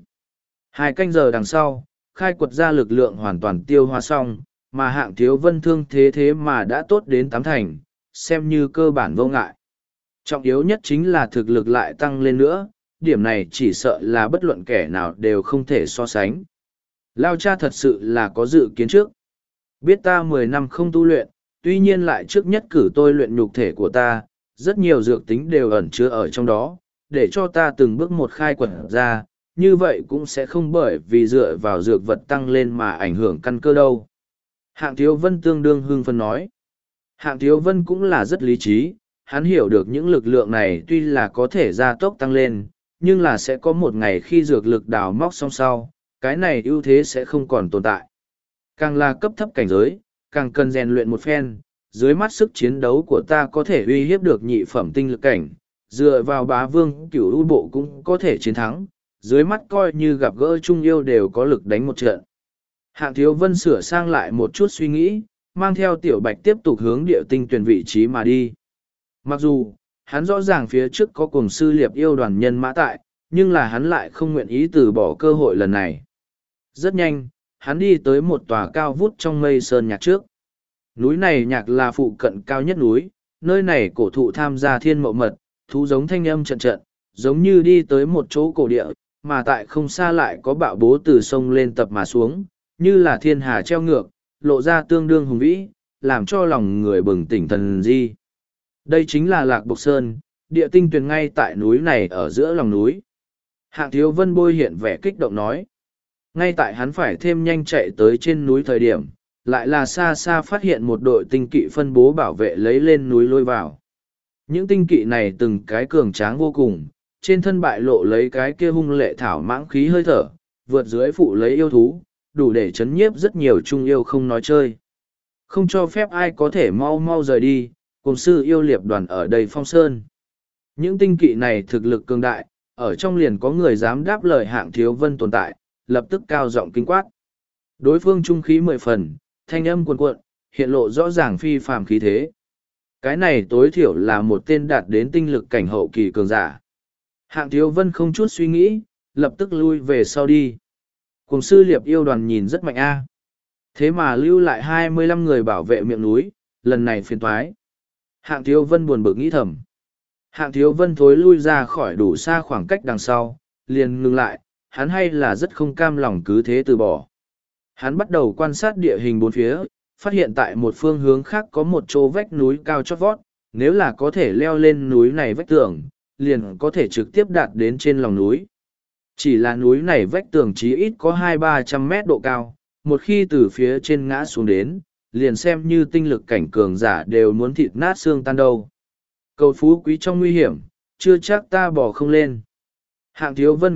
2 canh giờ đằng sau, khai quật ra lực lượng hoàn toàn tiêu hóa xong, mà Hạng Thiếu Vân thương thế mà đã tốt đến 8 thành, xem như cơ bản vô ngại. Trọng yếu nhất chính là thực lực lại tăng lên nữa, điểm này chỉ sợ là bất luận kẻ nào đều không thể so sánh. Lao cha thật sự là có dự kiến trước. Biết ta 10 năm không tu luyện, tuy nhiên lại trước nhất cử tôi luyện nhục thể của ta, rất nhiều dược tính đều ẩn chứa ở trong đó, để cho ta từng bước một khai quật ra, như vậy cũng sẽ không bởi vì dựa vào dược vật tăng lên mà ảnh hưởng căn cơ đâu. Hạng Thiếu Vân tương đương hưng phấn nói. Hạng Thiếu Vân cũng là rất lý trí, hắn hiểu được những lực lượng này tuy là có thể gia tốc tăng lên, nhưng là sẽ có một ngày khi dược lực đào móc xong sau, cái này ưu thế sẽ không còn tồn tại. Càng là cấp thấp cảnh giới, càng cần rèn luyện một phen, dưới mắt sức chiến đấu của ta có thể uy hiếp được nhị phẩm tinh lực cảnh, dựa vào bá vương cửu u bộ cũng có thể chiến thắng, dưới mắt coi như gặp gỡ trung yêu đều có lực đánh một trận. Hạng Thiếu Vân sửa sang lại một chút suy nghĩ, mang theo Tiểu Bạch tiếp tục hướng địa tinh tuyển vị trí mà đi. Mặc dù, hắn rõ ràng phía trước có cùng sư liệp yêu đoàn nhân mã tại, nhưng là hắn lại không nguyện ý từ bỏ cơ hội lần này. Rất nhanh, hắn đi tới một tòa cao vút trong mây sơn nhạc trước. Núi này nhạc là phụ cận cao nhất núi, nơi này cổ thụ tham gia thiên mậu mật, thú giống thanh âm trận trận, giống như đi tới một chỗ cổ địa, mà tại không xa lại có bạo bố từ sông lên tập mà xuống, như là thiên hà treo ngược, lộ ra tương đương hùng vĩ, làm cho lòng người bừng tỉnh thần di. Đây chính là Lạc Bộc Sơn, địa tinh tuyền ngay tại núi này ở giữa lòng núi. Hạng Thiếu Vân bôi hiện vẻ kích động nói. Ngay tại hắn phải thêm nhanh chạy tới trên núi thời điểm, lại là xa xa phát hiện một đội tinh kỵ phân bố bảo vệ lấy lên núi lôi vào. Những tinh kỵ này từng cái cường tráng vô cùng, trên thân bại lộ lấy cái kia hung lệ thảo mãng khí hơi thở, vượt dưới phụ lấy yêu thú, đủ để chấn nhiếp rất nhiều trung yêu không nói chơi. Không cho phép ai có thể mau mau rời đi, cùng sư yêu liệp đoàn ở đây phong sơn. Những tinh kỵ này thực lực cường đại, ở trong liền có người dám đáp lời Hạng Thiếu Vân tồn tại, lập tức cao giọng kinh quát. Đối phương trung khí 10 phần, thanh âm cuồn cuộn, hiện lộ rõ ràng phi phàm khí thế. Cái này tối thiểu là một tên đạt đến tinh lực cảnh hậu kỳ cường giả. Hạng Thiếu Vân không chút suy nghĩ, lập tức lui về sau đi. Cùng sư liệp yêu đoàn nhìn rất mạnh a. Thế mà lưu lại 25 người bảo vệ miệng núi, lần này phiền toái. Hạng Thiếu Vân buồn bực nghĩ thầm. Hạng Thiếu Vân thối lui ra khỏi đủ xa khoảng cách đằng sau, liền ngừng lại, hắn hay là rất không cam lòng cứ thế từ bỏ. Hắn bắt đầu quan sát địa hình bốn phía, phát hiện tại một phương hướng khác có một chỗ vách núi cao chót vót, nếu là có thể leo lên núi này vách tường, liền có thể trực tiếp đạt đến trên lòng núi. Chỉ là núi này vách tường chí ít có 200-300 mét độ cao, một khi từ phía trên ngã xuống đến, liền xem như tinh lực cảnh cường giả đều muốn thịt nát xương tan đâu. Cầu phú quý trong nguy hiểm, chưa chắc ta bỏ không lên. Hạng Thiếu Vân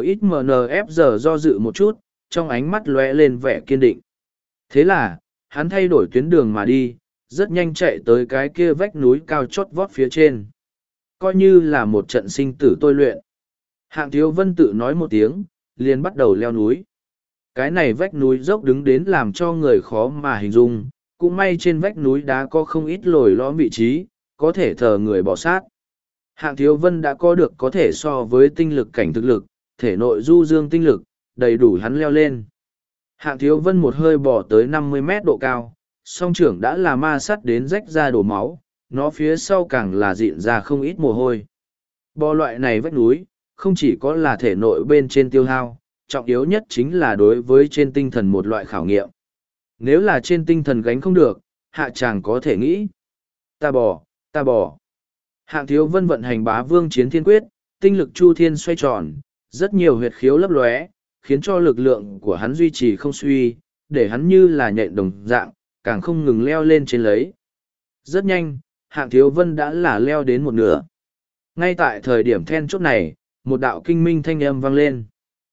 GGXMNF giờ do dự một chút, trong ánh mắt lóe lên vẻ kiên định. Thế là, hắn thay đổi tuyến đường mà đi, rất nhanh chạy tới cái kia vách núi cao chót vót phía trên. Coi như là một trận sinh tử tôi luyện. Hạng Thiếu Vân tự nói một tiếng, liền bắt đầu leo núi. Cái này vách núi dốc đứng đến làm cho người khó mà hình dung, cũng may trên vách núi đá có không ít lồi lõm vị trí, có thể thờ người bỏ sát. Hạng Thiếu Vân đã có được có thể so với tinh lực cảnh thực lực, thể nội du dương tinh lực, đầy đủ hắn leo lên. Hạng Thiếu Vân một hơi bỏ tới 50 mét độ cao, song trưởng đã là ma sắt đến rách ra đổ máu, nó phía sau càng là dịn ra không ít mồ hôi. Bò loại này vách núi, không chỉ có là thể nội bên trên tiêu hao, trọng yếu nhất chính là đối với trên tinh thần một loại khảo nghiệm. Nếu là trên tinh thần gánh không được, hạ chàng có thể nghĩ. Ta bò, ta bò. Hạng Thiếu Vân vận hành Bá Vương Chiến Thiên Quyết, tinh lực chu thiên xoay tròn, rất nhiều huyệt khiếu lấp lóe, khiến cho lực lượng của hắn duy trì không suy, để hắn như là nhện đồng dạng, càng không ngừng leo lên trên lấy. Rất nhanh, Hạng Thiếu Vân đã là leo đến một nửa. Ngay tại thời điểm then chốt này, một đạo kinh minh thanh âm vang lên.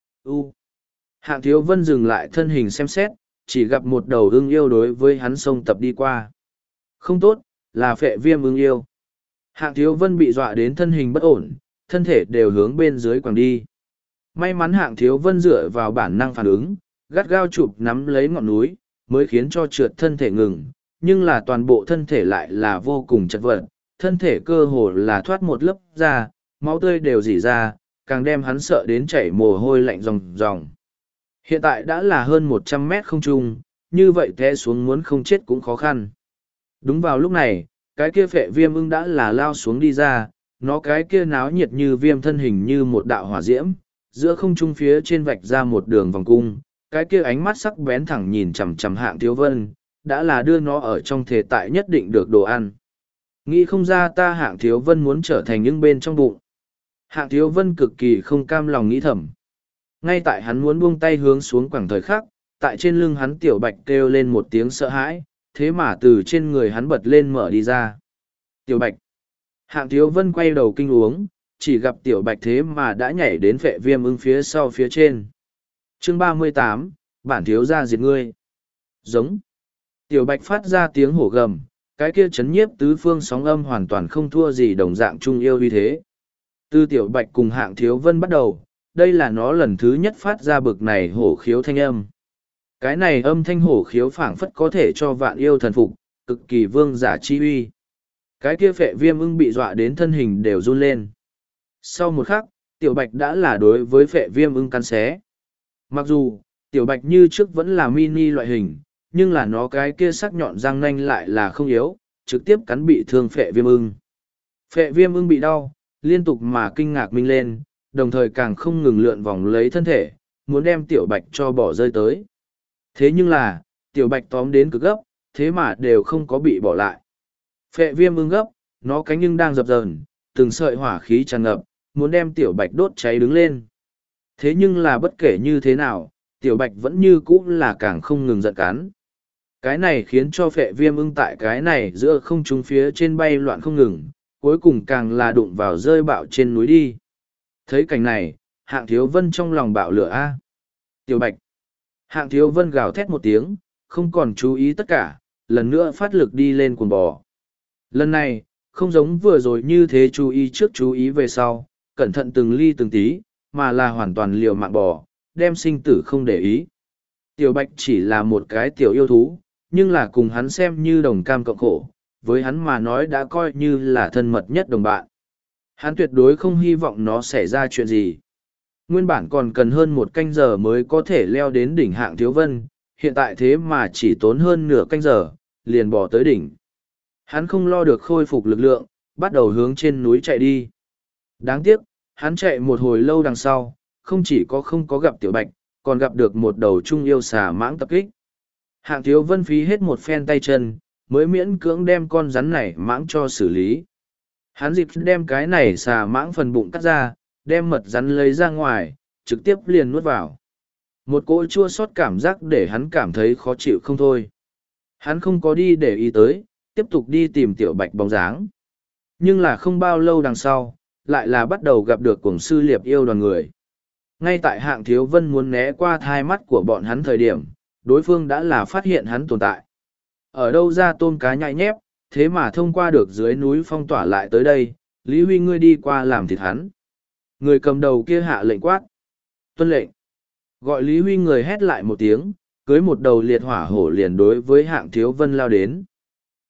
Hạng Thiếu Vân dừng lại thân hình xem xét, chỉ gặp một đầu ưng yêu đối với hắn xông tập đi qua. Không tốt, là Phệ Viêm ưng yêu. Hạng Thiếu Vân bị dọa đến thân hình bất ổn, thân thể đều hướng bên dưới quẳng đi. May mắn Hạng Thiếu Vân dựa vào bản năng phản ứng, gắt gao chụp nắm lấy ngọn núi, mới khiến cho trượt thân thể ngừng, nhưng là toàn bộ thân thể lại là vô cùng chật vật, thân thể cơ hồ là thoát một lớp da, máu tươi đều rỉ ra, càng đem hắn sợ đến chảy mồ hôi lạnh ròng ròng. Hiện tại đã là hơn 100 mét không trung, như vậy té xuống muốn không chết cũng khó khăn. Đúng vào lúc này, cái kia Phệ Viêm ưng đã là lao xuống đi ra, nó cái kia náo nhiệt như viêm thân hình như một đạo hỏa diễm, giữa không trung phía trên vạch ra một đường vòng cung, cái kia ánh mắt sắc bén thẳng nhìn chằm chằm Hạng Thiếu Vân, đã là đưa nó ở trong thể tại nhất định được đồ ăn. Nghĩ không ra ta Hạng Thiếu Vân muốn trở thành những bên trong bụng. Hạng Thiếu Vân cực kỳ không cam lòng nghĩ thầm. Ngay tại hắn muốn buông tay hướng xuống quẳng thời khắc, tại trên lưng hắn Tiểu Bạch kêu lên một tiếng sợ hãi, thế mà từ trên người hắn bật lên mở đi ra. Tiểu Bạch. Hạng Thiếu Vân quay đầu kinh uống, chỉ gặp Tiểu Bạch thế mà đã nhảy đến Phệ Viêm ưng phía sau phía trên. Chương 38, bản thiếu gia diệt ngươi. Giống. Tiểu Bạch phát ra tiếng hổ gầm, cái kia chấn nhiếp tứ phương sóng âm hoàn toàn không thua gì đồng dạng trung yêu uy thế. Từ Tiểu Bạch cùng Hạng Thiếu Vân bắt đầu, đây là nó lần thứ nhất phát ra bực này hổ khiếu thanh âm. Cái này âm thanh hổ khiếu phảng phất có thể cho vạn yêu thần phục, cực kỳ vương giả chi uy. Cái kia Phệ Viêm ưng bị dọa đến thân hình đều run lên. Sau một khắc, Tiểu Bạch đã là đối với Phệ Viêm ưng cắn xé. Mặc dù, Tiểu Bạch như trước vẫn là mini loại hình, nhưng là nó cái kia sắc nhọn răng nanh lại là không yếu, trực tiếp cắn bị thương Phệ Viêm ưng. Phệ Viêm ưng bị đau, liên tục mà kinh ngạc minh lên, đồng thời càng không ngừng lượn vòng lấy thân thể, muốn đem Tiểu Bạch cho bỏ rơi tới. Thế nhưng là, Tiểu Bạch tóm đến cực gấp, thế mà đều không có bị bỏ lại. Phệ Viêm ưng gấp, nó cánh nhưng đang dập dờn, từng sợi hỏa khí tràn ngập, muốn đem Tiểu Bạch đốt cháy đứng lên. Thế nhưng là bất kể như thế nào, Tiểu Bạch vẫn như cũ là càng không ngừng giận cắn. Cái này khiến cho Phệ Viêm ưng tại cái này giữa không trung phía trên bay loạn không ngừng, cuối cùng càng là đụng vào rơi bạo trên núi đi. Thấy cảnh này, Hạng Thiếu Vân trong lòng bạo lửa a. Tiểu Bạch. Hạng Thiếu Vân gào thét một tiếng, không còn chú ý tất cả, lần nữa phát lực đi lên cuồng bò. Lần này, không giống vừa rồi như thế chú ý trước chú ý về sau, cẩn thận từng ly từng tí, mà là hoàn toàn liều mạng bò, đem sinh tử không để ý. Tiểu Bạch chỉ là một cái tiểu yêu thú, nhưng là cùng hắn xem như đồng cam cộng khổ, với hắn mà nói đã coi như là thân mật nhất đồng bạn. Hắn tuyệt đối không hy vọng nó xảy ra chuyện gì. Nguyên bản còn cần hơn 1 canh giờ mới có thể leo đến đỉnh Hạng Thiếu Vân, hiện tại thế mà chỉ tốn hơn nửa canh giờ, liền bỏ tới đỉnh. Hắn không lo được khôi phục lực lượng, bắt đầu hướng trên núi chạy đi. Đáng tiếc, hắn chạy một hồi lâu đằng sau, không chỉ có không có gặp Tiểu Bạch, còn gặp được một đầu trung yêu xà mãng tập kích. Hạng Thiếu Vân phí hết một phen tay chân, mới miễn cưỡng đem con rắn này mãng cho xử lý. Hắn dịp đem cái này xà mãng phần bụng cắt ra, đem mật rắn lấy ra ngoài, trực tiếp liền nuốt vào. Một cỗ chua xót cảm giác để hắn cảm thấy khó chịu không thôi. Hắn không có đi để ý tới, tiếp tục đi tìm Tiểu Bạch bóng dáng. Nhưng là không bao lâu đằng sau, lại là bắt đầu gặp được cuồng sư liệp yêu đoàn người. Ngay tại Hạng Thiếu Vân muốn né qua thai mắt của bọn hắn thời điểm, đối phương đã là phát hiện hắn tồn tại. Ở đâu ra tôm cá nhại nhép, thế mà thông qua được dưới núi phong tỏa lại tới đây, Lý Huy ngươi đi qua làm thịt hắn. Người cầm đầu kia hạ lệnh quát. Tuân lệnh. Gọi Lý Huy người hét lại một tiếng, cưới một đầu liệt hỏa hổ liền đối với Hạng Thiếu Vân lao đến.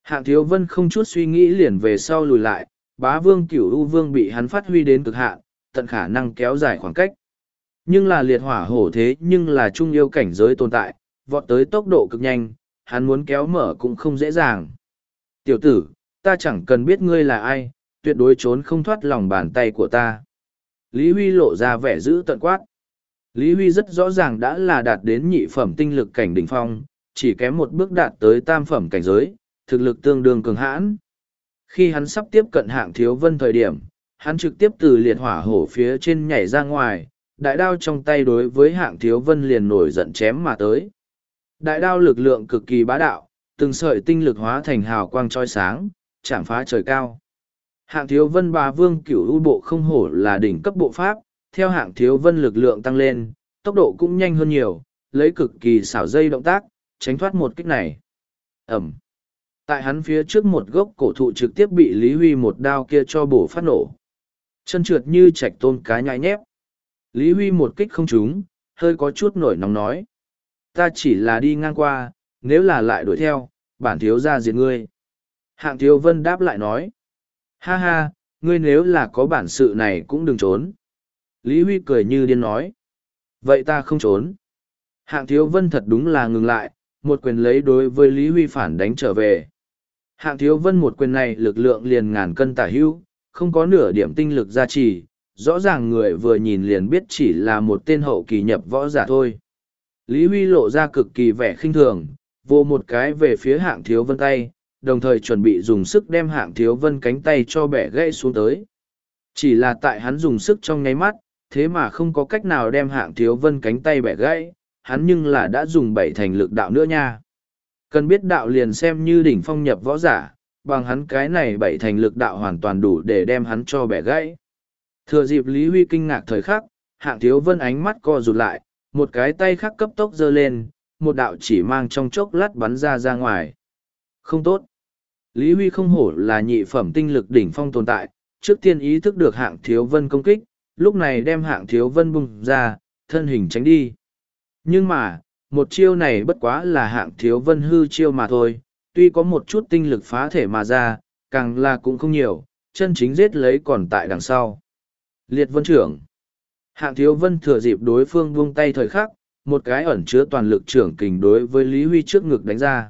Hạng Thiếu Vân không chút suy nghĩ liền về sau lùi lại, Bá Vương Cửu U Vương bị hắn phát huy đến cực hạn, tận khả năng kéo dài khoảng cách. Nhưng là liệt hỏa hổ thế nhưng là trung yêu cảnh giới tồn tại, vọt tới tốc độ cực nhanh, hắn muốn kéo mở cũng không dễ dàng. Tiểu tử, ta chẳng cần biết ngươi là ai, tuyệt đối trốn không thoát lòng bàn tay của ta. Lý Huy lộ ra vẻ dữ tận quát. Lý Huy rất rõ ràng đã là đạt đến nhị phẩm tinh lực cảnh đỉnh phong, chỉ kém một bước đạt tới tam phẩm cảnh giới, thực lực tương đương cường hãn. Khi hắn sắp tiếp cận Hạng Thiếu Vân thời điểm, hắn trực tiếp từ liệt hỏa hổ phía trên nhảy ra ngoài, đại đao trong tay đối với Hạng Thiếu Vân liền nổi giận chém mà tới. Đại đao lực lượng cực kỳ bá đạo, từng sợi tinh lực hóa thành hào quang chói sáng, chạm phá trời cao. Hạng Thiếu Vân Bá Vương Cửu U bộ không hổ là đỉnh cấp bộ pháp, theo Hạng Thiếu Vân lực lượng tăng lên, tốc độ cũng nhanh hơn nhiều, lấy cực kỳ xảo dây động tác, tránh thoát một kích này. Ẩm. Tại hắn phía trước một gốc cổ thụ trực tiếp bị Lý Huy một đao kia cho bổ phát nổ. Chân trượt như chạch tôm cá nhai nhép. Lý Huy một kích không trúng, hơi có chút nổi nóng nói. Ta chỉ là đi ngang qua, nếu là lại đuổi theo, bản thiếu ra diệt ngươi. Hạng Thiếu Vân đáp lại nói. Ha ha, ngươi nếu là có bản sự này cũng đừng trốn. Lý Huy cười như điên nói. Vậy ta không trốn. Hạng Thiếu Vân thật đúng là ngừng lại, một quyền lấy đối với Lý Huy phản đánh trở về. Hạng Thiếu Vân một quyền này lực lượng liền ngàn cân tả hữu, không có nửa điểm tinh lực gia trì, rõ ràng người vừa nhìn liền biết chỉ là một tên hậu kỳ nhập võ giả thôi. Lý Huy lộ ra cực kỳ vẻ khinh thường, vô một cái về phía Hạng Thiếu Vân tay, đồng thời chuẩn bị dùng sức đem Hạng Thiếu Vân cánh tay cho bẻ gãy xuống tới. Chỉ là tại hắn dùng sức trong nháy mắt, thế mà không có cách nào đem Hạng Thiếu Vân cánh tay bẻ gãy, hắn nhưng là đã dùng bảy thành lực đạo nữa nha. Cần biết đạo liền xem như đỉnh phong nhập võ giả, bằng hắn cái này bảy thành lực đạo hoàn toàn đủ để đem hắn cho bẻ gãy. Thừa dịp Lý Huy kinh ngạc thời khắc, Hạng Thiếu Vân ánh mắt co rụt lại, một cái tay khác cấp tốc giơ lên, một đạo chỉ mang trong chốc lát bắn ra ngoài. Không tốt. Lý Huy không hổ là nhị phẩm tinh lực đỉnh phong tồn tại, trước tiên ý thức được Hạng Thiếu Vân công kích, lúc này đem Hạng Thiếu Vân bung ra, thân hình tránh đi. Nhưng mà, một chiêu này bất quá là Hạng Thiếu Vân hư chiêu mà thôi, tuy có một chút tinh lực phá thể mà ra, càng là cũng không nhiều, chân chính giết lấy còn tại đằng sau. Liệt Vân trưởng. Hạng Thiếu Vân thừa dịp đối phương buông tay thời khắc, một cái ẩn chứa toàn lực trưởng kình đối với Lý Huy trước ngực đánh ra.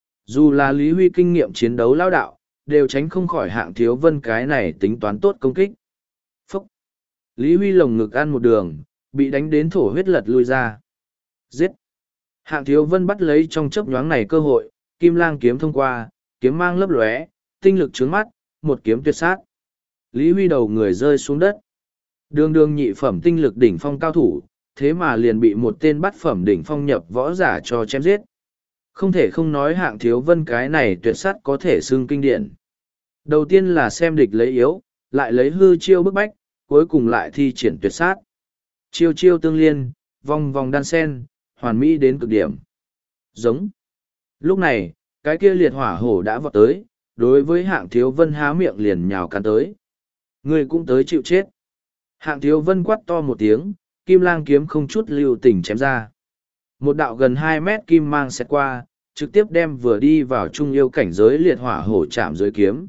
Dù là Lý Huy kinh nghiệm chiến đấu lao đạo, đều tránh không khỏi Hạng Thiếu Vân cái này tính toán tốt công kích. Phúc! Lý Huy lồng ngực ăn một đường, bị đánh đến thổ huyết lật lui ra. Giết! Hạng Thiếu Vân bắt lấy trong chớp nhoáng này cơ hội, kim lang kiếm thông qua, kiếm mang lấp lóe, tinh lực trướng mắt, một kiếm tuyệt sát. Lý Huy đầu người rơi xuống đất. Đường đường nhị phẩm tinh lực đỉnh phong cao thủ, thế mà liền bị một tên bắt phẩm đỉnh phong nhập võ giả cho chém giết. Không thể không nói Hạng Thiếu Vân cái này tuyệt sát có thể xưng kinh điển. Đầu tiên là xem địch lấy yếu, lại lấy hư chiêu bức bách, cuối cùng lại thi triển tuyệt sát. Chiêu chiêu tương liên, vòng vòng đan sen, hoàn mỹ đến cực điểm. Giống. Lúc này, cái kia liệt hỏa hổ đã vọt tới, đối với Hạng Thiếu Vân há miệng liền nhào cắn tới. Người cũng tới chịu chết. Hạng Thiếu Vân quát to một tiếng, kim lang kiếm không chút lưu tình chém ra. Một đạo gần 2 mét kim mang xẹt qua, trực tiếp đem vừa đi vào trung yêu cảnh giới liệt hỏa hổ chạm dưới kiếm.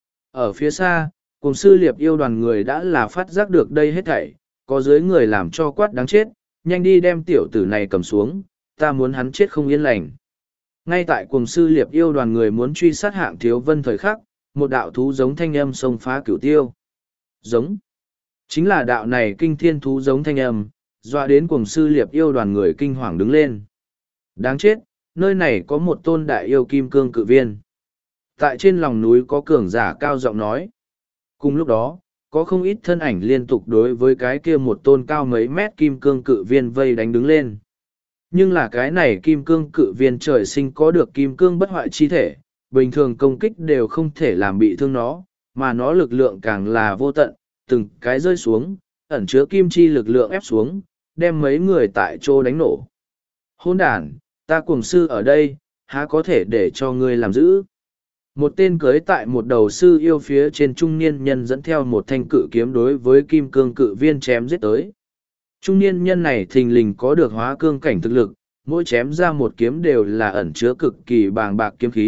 Ở phía xa, cùng sư liệp yêu đoàn người đã là phát giác được đây hết thảy, có dưới người làm cho quát đáng chết, nhanh đi đem tiểu tử này cầm xuống, ta muốn hắn chết không yên lành. Ngay tại cùng sư liệp yêu đoàn người muốn truy sát Hạng Thiếu Vân thời khắc, một đạo thú giống thanh âm xông phá cửu tiêu. Giống. Chính là đạo này kinh thiên thú giống thanh âm, dọa đến cùng sư liệp yêu đoàn người kinh hoàng đứng lên. Đáng chết, nơi này có một tôn đại yêu kim cương cự viên. Tại trên lòng núi có cường giả cao giọng nói. Cùng lúc đó, có không ít thân ảnh liên tục đối với cái kia một tôn cao mấy mét kim cương cự viên vây đánh đứng lên. Nhưng là cái này kim cương cự viên trời sinh có được kim cương bất hoại chi thể, bình thường công kích đều không thể làm bị thương nó, mà nó lực lượng càng là vô tận, từng cái rơi xuống, ẩn chứa kim chi lực lượng ép xuống, đem mấy người tại chỗ đánh nổ. Hôn đàn, ta cùng sư ở đây, há có thể để cho ngươi làm giữ. Một tên cưới tại một đầu sư yêu phía trên trung niên nhân dẫn theo một thanh cự kiếm đối với kim cương cự viên chém giết tới. Trung niên nhân này thình lình có được hóa cương cảnh thực lực, mỗi chém ra một kiếm đều là ẩn chứa cực kỳ bàng bạc kiếm khí,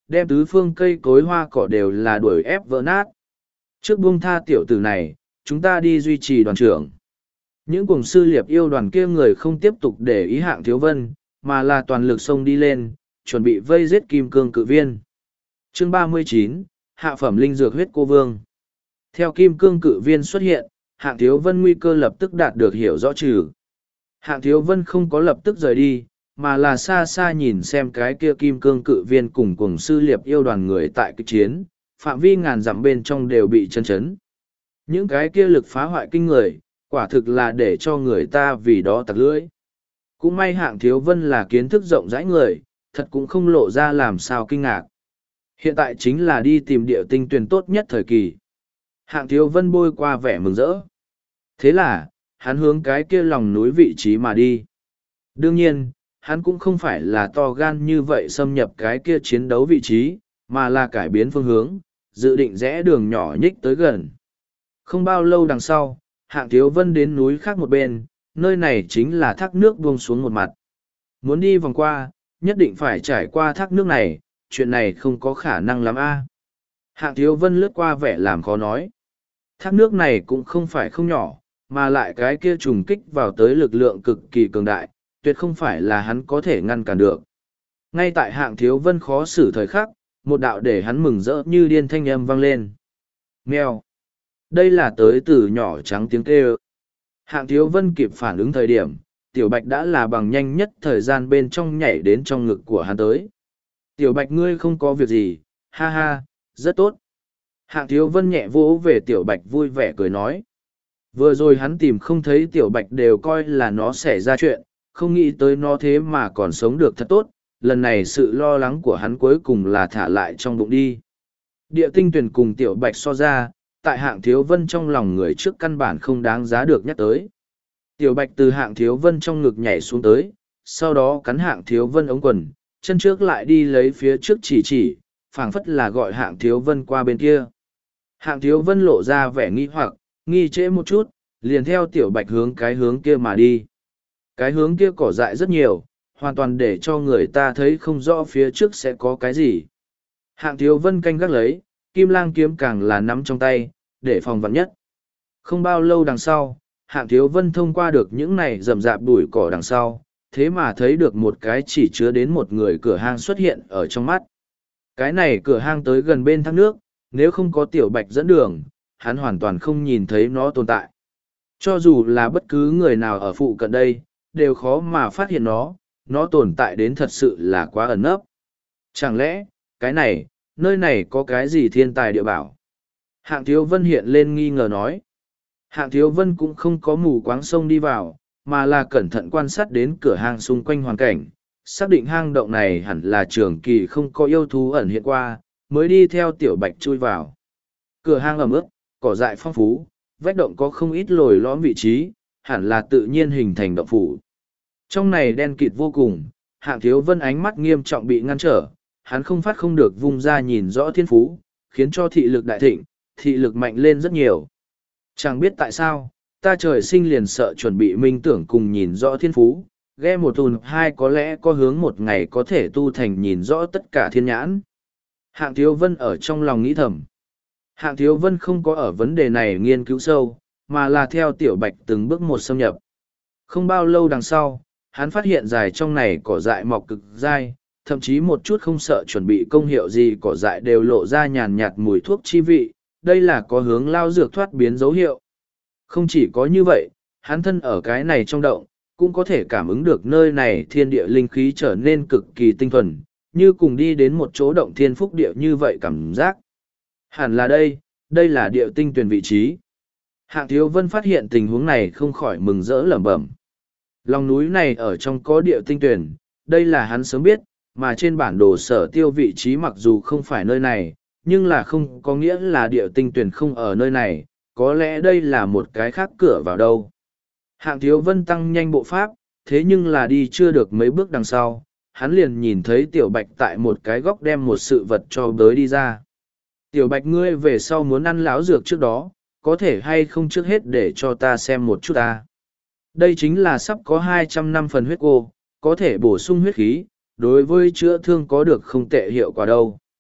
đem tứ phương cây cối hoa cỏ đều là đuổi ép vỡ nát. Trước buông tha tiểu tử này, chúng ta đi duy trì đoàn trưởng. Những cùng sư liệp yêu đoàn kia người không tiếp tục để ý Hạng Thiếu Vân, mà là toàn lực xông đi lên, chuẩn bị vây giết kim cương cự viên. Chương 39, hạ phẩm linh dược huyết cô vương. Theo kim cương cự viên xuất hiện, Hạng Thiếu Vân nguy cơ lập tức đạt được hiểu rõ trừ. Hạng Thiếu Vân không có lập tức rời đi, mà là xa xa nhìn xem cái kia kim cương cự viên cùng sư liệp yêu đoàn người tại kịch chiến, phạm vi ngàn dặm bên trong đều bị chân chấn. Những cái kia lực phá hoại kinh người, quả thực là để cho người ta vì đó tặc lưỡi. Cũng may Hạng Thiếu Vân là kiến thức rộng rãi người, thật cũng không lộ ra làm sao kinh ngạc. Hiện tại chính là đi tìm địa tinh tuyển tốt nhất thời kỳ. Hạng Thiếu Vân bôi qua vẻ mừng rỡ. Thế là, hắn hướng cái kia lòng núi vị trí mà đi. Đương nhiên, hắn cũng không phải là to gan như vậy xâm nhập cái kia chiến đấu vị trí, mà là cải biến phương hướng, dự định rẽ đường nhỏ nhích tới gần. Không bao lâu đằng sau, Hạng Thiếu Vân đến núi khác một bên, nơi này chính là thác nước buông xuống một mặt. Muốn đi vòng qua, nhất định phải trải qua thác nước này, chuyện này không có khả năng lắm a. Hạng Thiếu Vân lướt qua vẻ làm khó nói. Thác nước này cũng không phải không nhỏ, mà lại cái kia trùng kích vào tới lực lượng cực kỳ cường đại, tuyệt không phải là hắn có thể ngăn cản được. Ngay tại Hạng Thiếu Vân khó xử thời khắc, một đạo để hắn mừng rỡ như điên thanh âm vang lên. Mèo! Đây là tới từ nhỏ trắng tiếng kêu. Hạng Thiếu Vân kịp phản ứng thời điểm, Tiểu Bạch đã là bằng nhanh nhất thời gian bên trong nhảy đến trong ngực của hắn tới. Tiểu Bạch ngươi không có việc gì, ha ha, rất tốt. Hạng Thiếu Vân nhẹ vỗ về Tiểu Bạch vui vẻ cười nói. Vừa rồi hắn tìm không thấy Tiểu Bạch đều coi là nó xảy ra chuyện, không nghĩ tới nó thế mà còn sống được thật tốt, lần này sự lo lắng của hắn cuối cùng là thả lại trong bụng đi. Địa tinh tuyển cùng Tiểu Bạch so ra, tại Hạng Thiếu Vân trong lòng người trước căn bản không đáng giá được nhắc tới. Tiểu Bạch từ Hạng Thiếu Vân trong ngực nhảy xuống tới, sau đó cắn Hạng Thiếu Vân ống quần, chân trước lại đi lấy phía trước chỉ, phảng phất là gọi Hạng Thiếu Vân qua bên kia. Hạng Thiếu Vân lộ ra vẻ nghi hoặc, nghi trễ một chút, liền theo Tiểu Bạch hướng cái hướng kia mà đi. Cái hướng kia cỏ dại rất nhiều, hoàn toàn để cho người ta thấy không rõ phía trước sẽ có cái gì. Hạng Thiếu Vân canh gác lấy, Kim Lang kiếm càng là nắm trong tay, để phòng vạn nhất. Không bao lâu đằng sau, Hạng Thiếu Vân thông qua được những này rậm rạp bụi cỏ đằng sau, thế mà thấy được một cái chỉ chứa đến một người cửa hang xuất hiện ở trong mắt. Cái này cửa hang tới gần bên thác nước, nếu không có Tiểu Bạch dẫn đường, hắn hoàn toàn không nhìn thấy nó tồn tại. Cho dù là bất cứ người nào ở phụ cận đây, đều khó mà phát hiện nó tồn tại đến thật sự là quá ẩn nấp. Chẳng lẽ, cái này, nơi này có cái gì thiên tài địa bảo? Hạng Thiếu Vân hiện lên nghi ngờ nói. Hạng Thiếu Vân cũng không có mù quáng sông đi vào, mà là cẩn thận quan sát đến cửa hang xung quanh hoàn cảnh, xác định hang động này hẳn là trường kỳ không có yêu thú ẩn hiện qua, mới đi theo Tiểu Bạch chui vào. Cửa hang ẩm ướt, cỏ dại phong phú, vách động có không ít lồi lõm vị trí, hẳn là tự nhiên hình thành động phủ. Trong này đen kịt vô cùng, Hạng Thiếu Vân ánh mắt nghiêm trọng bị ngăn trở, hắn không phát không được vung ra nhìn rõ thiên phú, khiến cho thị lực đại thịnh, thị lực mạnh lên rất nhiều. Chẳng biết tại sao, ta trời sinh liền sợ chuẩn bị minh tưởng cùng nhìn rõ thiên phú, ghe một tuần hai có lẽ có hướng một ngày có thể tu thành nhìn rõ tất cả thiên nhãn. Hạng Thiếu Vân ở trong lòng nghĩ thầm. Hạng Thiếu Vân không có ở vấn đề này nghiên cứu sâu, mà là theo Tiểu Bạch từng bước một xâm nhập. Không bao lâu đằng sau, hắn phát hiện dài trong này cỏ dại mọc cực dai, thậm chí một chút không sợ chuẩn bị công hiệu gì cỏ dại đều lộ ra nhàn nhạt mùi thuốc chi vị, đây là có hướng lao dược thoát biến dấu hiệu. Không chỉ có như vậy, hắn thân ở cái này trong động, cũng có thể cảm ứng được nơi này thiên địa linh khí trở nên cực kỳ tinh thuần, như cùng đi đến một chỗ động thiên phúc địa như vậy cảm giác. Hẳn là đây là địa tinh tuyển vị trí. Hạng Thiếu Vân phát hiện tình huống này không khỏi mừng rỡ lẩm bẩm. Lòng núi này ở trong có địa tinh tuyển, đây là hắn sớm biết, mà trên bản đồ sở tiêu vị trí mặc dù không phải nơi này, nhưng là không có nghĩa là địa tinh tuyển không ở nơi này, có lẽ đây là một cái khác cửa vào đâu. Hạng Thiếu Vân tăng nhanh bộ pháp, thế nhưng là đi chưa được mấy bước đằng sau, hắn liền nhìn thấy Tiểu Bạch tại một cái góc đem một sự vật cho bới đi ra. Tiểu Bạch ngươi về sau muốn ăn láo dược trước đó, có thể hay không trước hết để cho ta xem một chút ta. Đây chính là sắp có 200 năm phần huyết cô, có thể bổ sung huyết khí, đối với chữa thương có được không tệ hiệu quả đâu.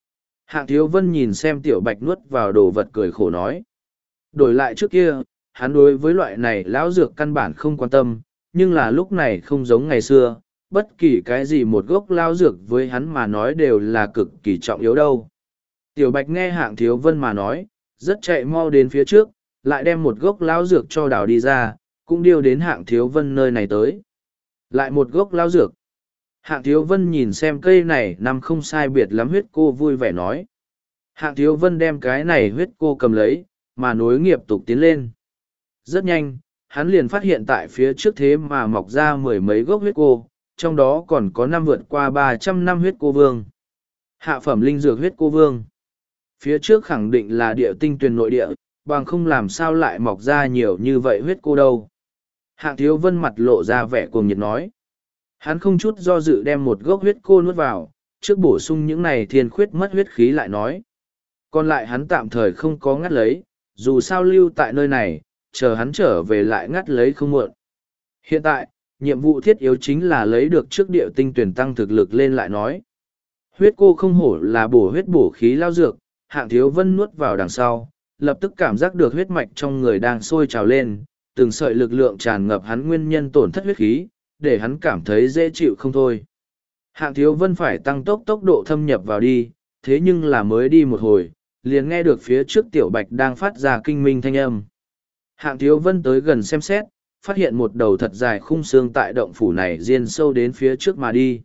Hạng Thiếu Vân nhìn xem Tiểu Bạch nuốt vào đồ vật cười khổ nói. Đổi lại trước kia, hắn đối với loại này lão dược căn bản không quan tâm, nhưng là lúc này không giống ngày xưa, bất kỳ cái gì một gốc lão dược với hắn mà nói đều là cực kỳ trọng yếu đâu. Tiểu Bạch nghe Hạng Thiếu Vân mà nói, rất chạy mau đến phía trước, lại đem một gốc lão dược cho đảo đi ra, cũng điêu đến Hạng Thiếu Vân nơi này tới. Lại một gốc lão dược. Hạng Thiếu Vân nhìn xem cây này nằm không sai biệt lắm huyết cô vui vẻ nói. Hạng Thiếu Vân đem cái này huyết cô cầm lấy, mà nối nghiệp tục tiến lên. Rất nhanh, hắn liền phát hiện tại phía trước thế mà mọc ra mười mấy gốc huyết cô, trong đó còn có năm vượt qua 300 năm huyết cô vương. Hạ phẩm linh dược huyết cô vương. Phía trước khẳng định là địa tinh tuyền nội địa, bằng không làm sao lại mọc ra nhiều như vậy huyết cô đâu. Hạng Thiếu Vân mặt lộ ra vẻ cuồng nhiệt nói. Hắn không chút do dự đem một gốc huyết cô nuốt vào, trước bổ sung những này thiên khuyết mất huyết khí lại nói. Còn lại hắn tạm thời không có ngắt lấy, dù sao lưu tại nơi này, chờ hắn trở về lại ngắt lấy không muộn. Hiện tại, nhiệm vụ thiết yếu chính là lấy được trước địa tinh tuyển tăng thực lực lên lại nói. Huyết cô không hổ là bổ huyết bổ khí lao dược, Hạng Thiếu Vân nuốt vào đằng sau, lập tức cảm giác được huyết mạch trong người đang sôi trào lên, từng sợi lực lượng tràn ngập hắn nguyên nhân tổn thất huyết khí, để hắn cảm thấy dễ chịu không thôi. Hạng Thiếu Vân phải tăng tốc độ thâm nhập vào đi, thế nhưng là mới đi một hồi, liền nghe được phía trước Tiểu Bạch đang phát ra kinh minh thanh âm. Hạng Thiếu Vân tới gần xem xét, phát hiện một đầu thật dài khung xương tại động phủ này diên sâu đến phía trước mà đi.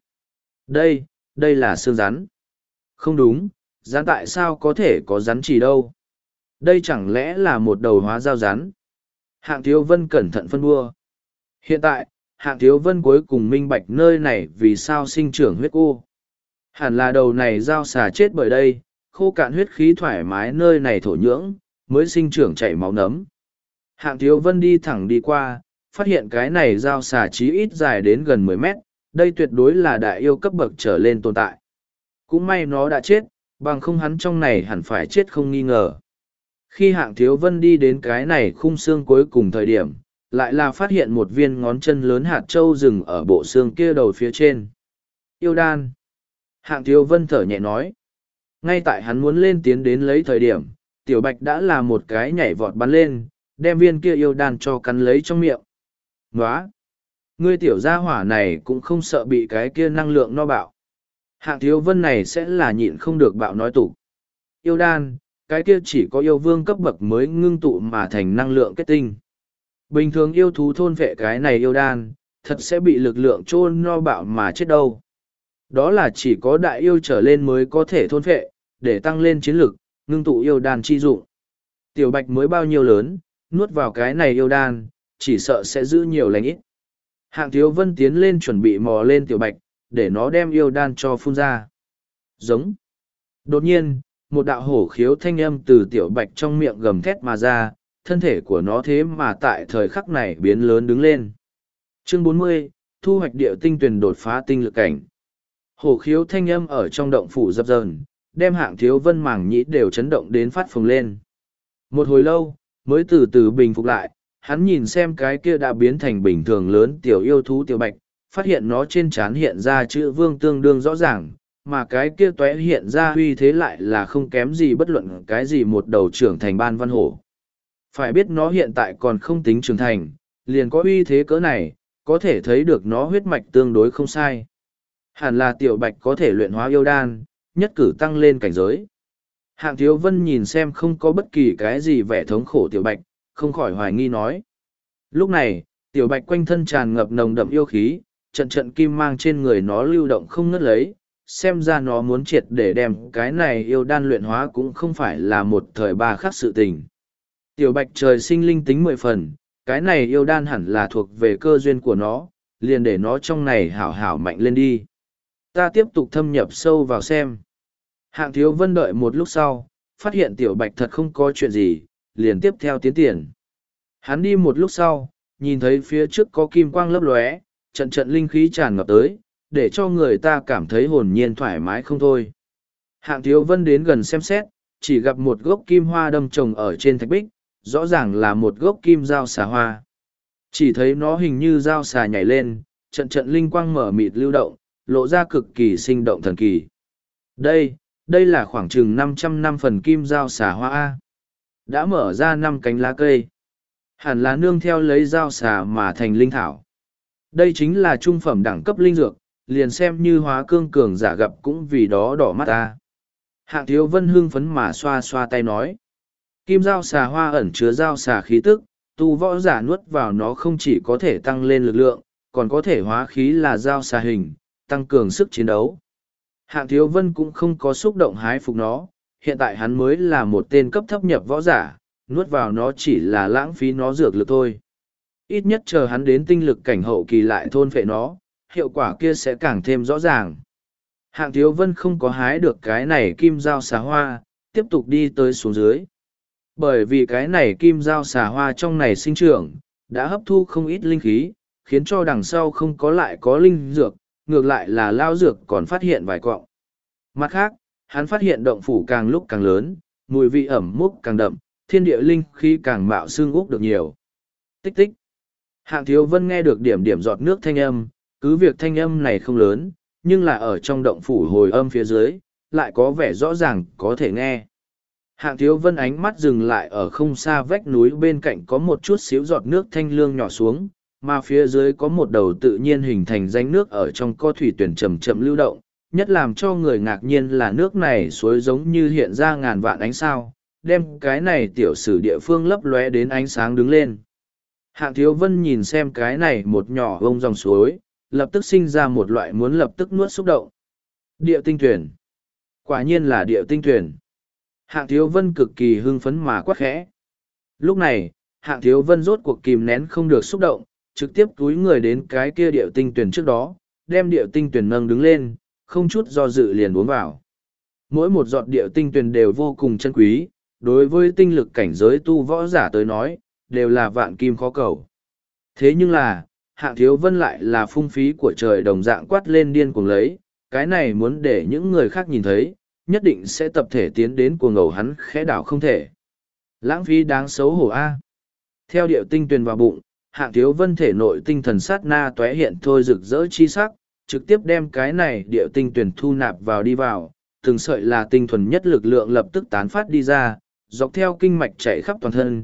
Đây là xương rắn. Không đúng, rắn tại sao có thể có rắn chỉ đâu? Đây chẳng lẽ là một đầu hóa dao rắn? Hạng Thiếu Vân cẩn thận phân bua. Hiện tại, Hạng Thiếu Vân cuối cùng minh bạch nơi này vì sao sinh trưởng huyết cô. Hẳn là đầu này dao xà chết bởi đây, khô cạn huyết khí thoải mái nơi này thổ nhưỡng, mới sinh trưởng chảy máu nấm. Hạng Thiếu Vân đi thẳng đi qua, phát hiện cái này dao xà chí ít dài đến gần 10 mét, đây tuyệt đối là đại yêu cấp bậc trở lên tồn tại. Cũng may nó đã chết, bằng không hắn trong này hẳn phải chết không nghi ngờ. Khi Hạng Thiếu Vân đi đến cái này khung xương cuối cùng thời điểm, lại là phát hiện một viên ngón chân lớn hạt trâu rừng ở bộ xương kia đầu phía trên. Yêu đan. Hạng Thiếu Vân thở nhẹ nói. Ngay tại hắn muốn lên tiến đến lấy thời điểm, Tiểu Bạch đã là một cái nhảy vọt bắn lên, đem viên kia yêu đan cho cắn lấy trong miệng. Nóa! Ngươi tiểu gia hỏa này cũng không sợ bị cái kia năng lượng no bạo. Hạng Thiếu Vân này sẽ là nhịn không được bạo nói tục. Yêu đan, cái kia chỉ có yêu vương cấp bậc mới ngưng tụ mà thành năng lượng kết tinh. Bình thường yêu thú thôn vệ cái này yêu đan, thật sẽ bị lực lượng chôn no bạo mà chết đâu. Đó là chỉ có đại yêu trở lên mới có thể thôn vệ, để tăng lên chiến lực, ngưng tụ yêu đan chi dụng. Tiểu Bạch mới bao nhiêu lớn, nuốt vào cái này yêu đan, chỉ sợ sẽ giữ nhiều lành ít. Hạng Thiếu Vân tiến lên chuẩn bị mò lên Tiểu Bạch, để nó đem yêu đan cho phun ra. Giống. Đột nhiên, một đạo hổ khiếu thanh âm từ Tiểu Bạch trong miệng gầm thét mà ra, thân thể của nó thế mà tại thời khắc này biến lớn đứng lên. Chương 40, thu hoạch địa tinh tuyển đột phá tinh lực cảnh. Hổ khiếu thanh âm ở trong động phủ dập dờn, đem Hạng Thiếu Vân màng nhĩ đều chấn động đến phát phồng lên. Một hồi lâu, mới từ từ bình phục lại, hắn nhìn xem cái kia đã biến thành bình thường lớn tiểu yêu thú Tiểu Bạch, phát hiện nó trên trán hiện ra chữ vương tương đương rõ ràng, mà cái kia tóe hiện ra uy thế lại là không kém gì bất luận cái gì một đầu trưởng thành ban văn hổ. Phải biết nó hiện tại còn không tính trưởng thành, liền có uy thế cỡ này, có thể thấy được nó huyết mạch tương đối không sai. Hẳn là Tiểu Bạch có thể luyện hóa yêu đan, nhất cử tăng lên cảnh giới. Hạng Thiếu Vân nhìn xem không có bất kỳ cái gì vẻ thống khổ Tiểu Bạch, không khỏi hoài nghi nói. Lúc này, Tiểu Bạch quanh thân tràn ngập nồng đậm yêu khí, trận trận kim mang trên người nó lưu động không ngớt lấy, xem ra nó muốn triệt để đem cái này yêu đan luyện hóa cũng không phải là một thời ba khắc sự tình. Tiểu Bạch trời sinh linh tính 10 phần, cái này yêu đan hẳn là thuộc về cơ duyên của nó, liền để nó trong này hảo hảo mạnh lên đi. Ta tiếp tục thâm nhập sâu vào xem. Hạng Thiếu Vân đợi một lúc sau, phát hiện Tiểu Bạch thật không có chuyện gì, liền tiếp theo tiến tiền. Hắn đi một lúc sau, nhìn thấy phía trước có kim quang lấp lóe, trận trận linh khí tràn ngập tới, để cho người ta cảm thấy hồn nhiên thoải mái không thôi. Hạng Thiếu Vân đến gần xem xét, chỉ gặp một gốc kim hoa đâm trồng ở trên thạch bích, rõ ràng là một gốc kim dao xà hoa. Chỉ thấy nó hình như dao xà nhảy lên, trận trận linh quang mở mịt lưu động, lộ ra cực kỳ sinh động thần kỳ. Đây Đây là khoảng chừng 500 năm phần kim dao xà hoa A. Đã mở ra 5 cánh lá cây. Hẳn là nương theo lấy dao xà mà thành linh thảo. Đây chính là trung phẩm đẳng cấp linh dược, liền xem như hóa cương cường giả gặp cũng vì đó đỏ mắt ta. Hạng Thiếu Vân hưng phấn mà xoa xoa tay nói. Kim dao xà hoa ẩn chứa dao xà khí tức, tu võ giả nuốt vào nó không chỉ có thể tăng lên lực lượng, còn có thể hóa khí là dao xà hình, tăng cường sức chiến đấu. Hạng Thiếu Vân cũng không có xúc động hái phục nó, hiện tại hắn mới là một tên cấp thấp nhập võ giả, nuốt vào nó chỉ là lãng phí nó dược lực thôi. Ít nhất chờ hắn đến tinh lực cảnh hậu kỳ lại thôn phệ nó, hiệu quả kia sẽ càng thêm rõ ràng. Hạng Thiếu Vân không có hái được cái này kim dao xà hoa, tiếp tục đi tới xuống dưới. Bởi vì cái này kim dao xà hoa trong này sinh trưởng, đã hấp thu không ít linh khí, khiến cho đằng sau không có lại có linh dược, ngược lại là lao dược còn phát hiện vài cọng. Mặt khác, hắn phát hiện động phủ càng lúc càng lớn, mùi vị ẩm mốc càng đậm, thiên địa linh khí càng mạo xương úc được nhiều. Tích tích. Hạng Thiếu Vân nghe được điểm điểm giọt nước thanh âm, cứ việc thanh âm này không lớn, nhưng là ở trong động phủ hồi âm phía dưới, lại có vẻ rõ ràng có thể nghe. Hạng Thiếu Vân ánh mắt dừng lại ở không xa vách núi bên cạnh có một chút xíu giọt nước thanh lương nhỏ xuống, mà phía dưới có một đầu tự nhiên hình thành rãnh nước ở trong co thủy tuyển chậm chậm lưu động, nhất làm cho người ngạc nhiên là nước này suối giống như hiện ra ngàn vạn ánh sao, đem cái này tiểu sử địa phương lấp lóe đến ánh sáng đứng lên. Hạng Thiếu Vân nhìn xem cái này một nhỏ vông dòng suối, lập tức sinh ra một loại muốn lập tức nuốt xúc động. Địa tinh tuyển. Quả nhiên là địa tinh tuyển. Hạng Thiếu Vân cực kỳ hưng phấn mà quát khẽ. Lúc này, Hạng Thiếu Vân rốt cuộc kìm nén không được xúc động, trực tiếp túi người đến cái kia địa tinh tuyển trước đó, đem địa tinh tuyển nâng đứng lên, không chút do dự liền uống vào. Mỗi một giọt địa tinh tuyển đều vô cùng chân quý, đối với tinh lực cảnh giới tu võ giả tới nói, đều là vạn kim khó cầu. Thế nhưng là, Hạng Thiếu Vân lại là phung phí của trời đồng dạng quát lên điên cuồng lấy, cái này muốn để những người khác nhìn thấy, nhất định sẽ tập thể tiến đến cuồng ngầu hắn khẽ đảo không thể. Lãng phí đáng xấu hổ A. Theo điệu tinh tuyền vào bụng, Hạng Thiếu Vân thể nội tinh thần sát na tóe hiện thôi rực rỡ chi sắc, trực tiếp đem cái này điệu tinh tuyền thu nạp vào đi vào, từng sợi là tinh thuần nhất lực lượng lập tức tán phát đi ra, dọc theo kinh mạch chạy khắp toàn thân,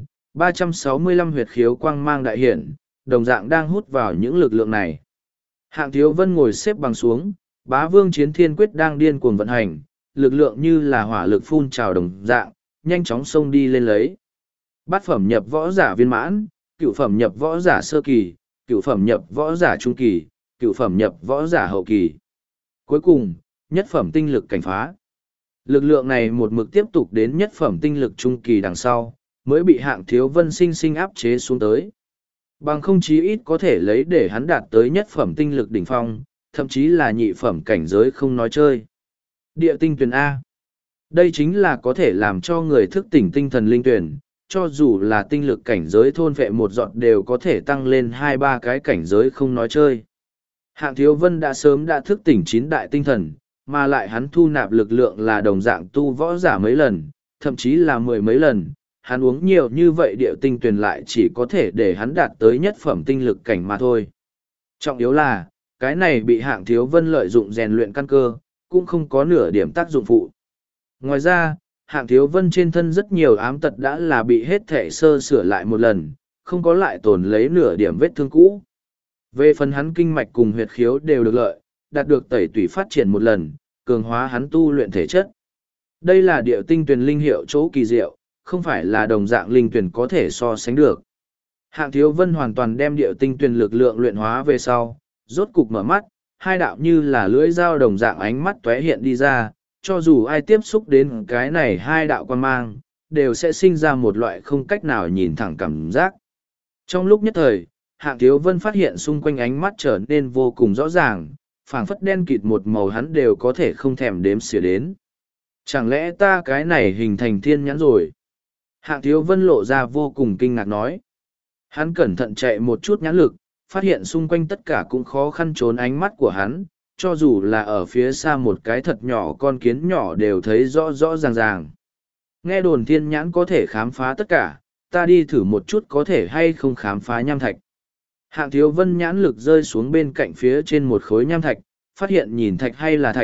365 huyệt khiếu quang mang đại hiển, đồng dạng đang hút vào những lực lượng này. Hạng Thiếu Vân ngồi xếp bằng xuống, Bá Vương Chiến Thiên Quyết đang điên cuồng vận hành, lực lượng như là hỏa lực phun trào đồng dạng, nhanh chóng xông đi lên lấy. Bát phẩm nhập võ giả viên mãn, cửu phẩm nhập võ giả sơ kỳ, cửu phẩm nhập võ giả trung kỳ, cửu phẩm nhập võ giả hậu kỳ. Cuối cùng, nhất phẩm tinh lực cảnh phá. Lực lượng này một mực tiếp tục đến nhất phẩm tinh lực trung kỳ đằng sau, mới bị Hạng Thiếu Vân sinh sinh áp chế xuống tới. Bằng không chí ít có thể lấy để hắn đạt tới nhất phẩm tinh lực đỉnh phong, thậm chí là nhị phẩm cảnh giới không nói chơi. Địa tinh tuyển A. Đây chính là có thể làm cho người thức tỉnh tinh thần linh tuyển, cho dù là tinh lực cảnh giới thôn vệ một giọt đều có thể tăng lên 2-3 cái cảnh giới không nói chơi. Hạng Thiếu Vân đã sớm đã thức tỉnh 9 đại tinh thần, mà lại hắn thu nạp lực lượng là đồng dạng tu võ giả mấy lần, thậm chí là 10 mấy lần. Hắn uống nhiều như vậy địa tinh tuyển lại chỉ có thể để hắn đạt tới nhất phẩm tinh lực cảnh mà thôi. Trọng yếu là, cái này bị Hạng Thiếu Vân lợi dụng rèn luyện căn cơ, cũng không có nửa điểm tác dụng phụ. Ngoài ra, Hạng Thiếu Vân trên thân rất nhiều ám tật đã là bị hết thể sơ sửa lại một lần, không có lại tồn lấy nửa điểm vết thương cũ. Về phần hắn kinh mạch cùng huyệt khiếu đều được lợi, đạt được tẩy tủy phát triển một lần, cường hóa hắn tu luyện thể chất. Đây là địa tinh tuyển linh hiệu chỗ kỳ diệu, không phải là đồng dạng linh tuyển có thể so sánh được. Hạng Thiếu Vân hoàn toàn đem địa tinh tuyển lực lượng luyện hóa về sau, rốt cục mở mắt, hai đạo như là lưỡi dao đồng dạng ánh mắt tóe hiện đi ra, cho dù ai tiếp xúc đến cái này hai đạo quan mang, đều sẽ sinh ra một loại không cách nào nhìn thẳng cảm giác. Trong lúc nhất thời, Hạng Thiếu Vân phát hiện xung quanh ánh mắt trở nên vô cùng rõ ràng, phảng phất đen kịt một màu hắn đều có thể không thèm đếm xỉa đến. Chẳng lẽ ta cái này hình thành thiên nhãn rồi? Hạng Thiếu Vân lộ ra vô cùng kinh ngạc nói. Hắn cẩn thận chạy một chút nhãn lực, phát hiện xung quanh tất cả cũng khó khăn trốn ánh mắt của hắn, cho dù là ở phía xa một cái thật nhỏ con kiến nhỏ đều thấy rõ rõ ràng ràng. Nghe đồn thiên nhãn có thể khám phá tất cả, ta đi thử một chút có thể hay không khám phá nham thạch. Hạng Thiếu Vân nhãn lực rơi xuống bên cạnh phía trên một khối nham thạch, phát hiện nhìn thạch hay là thạch,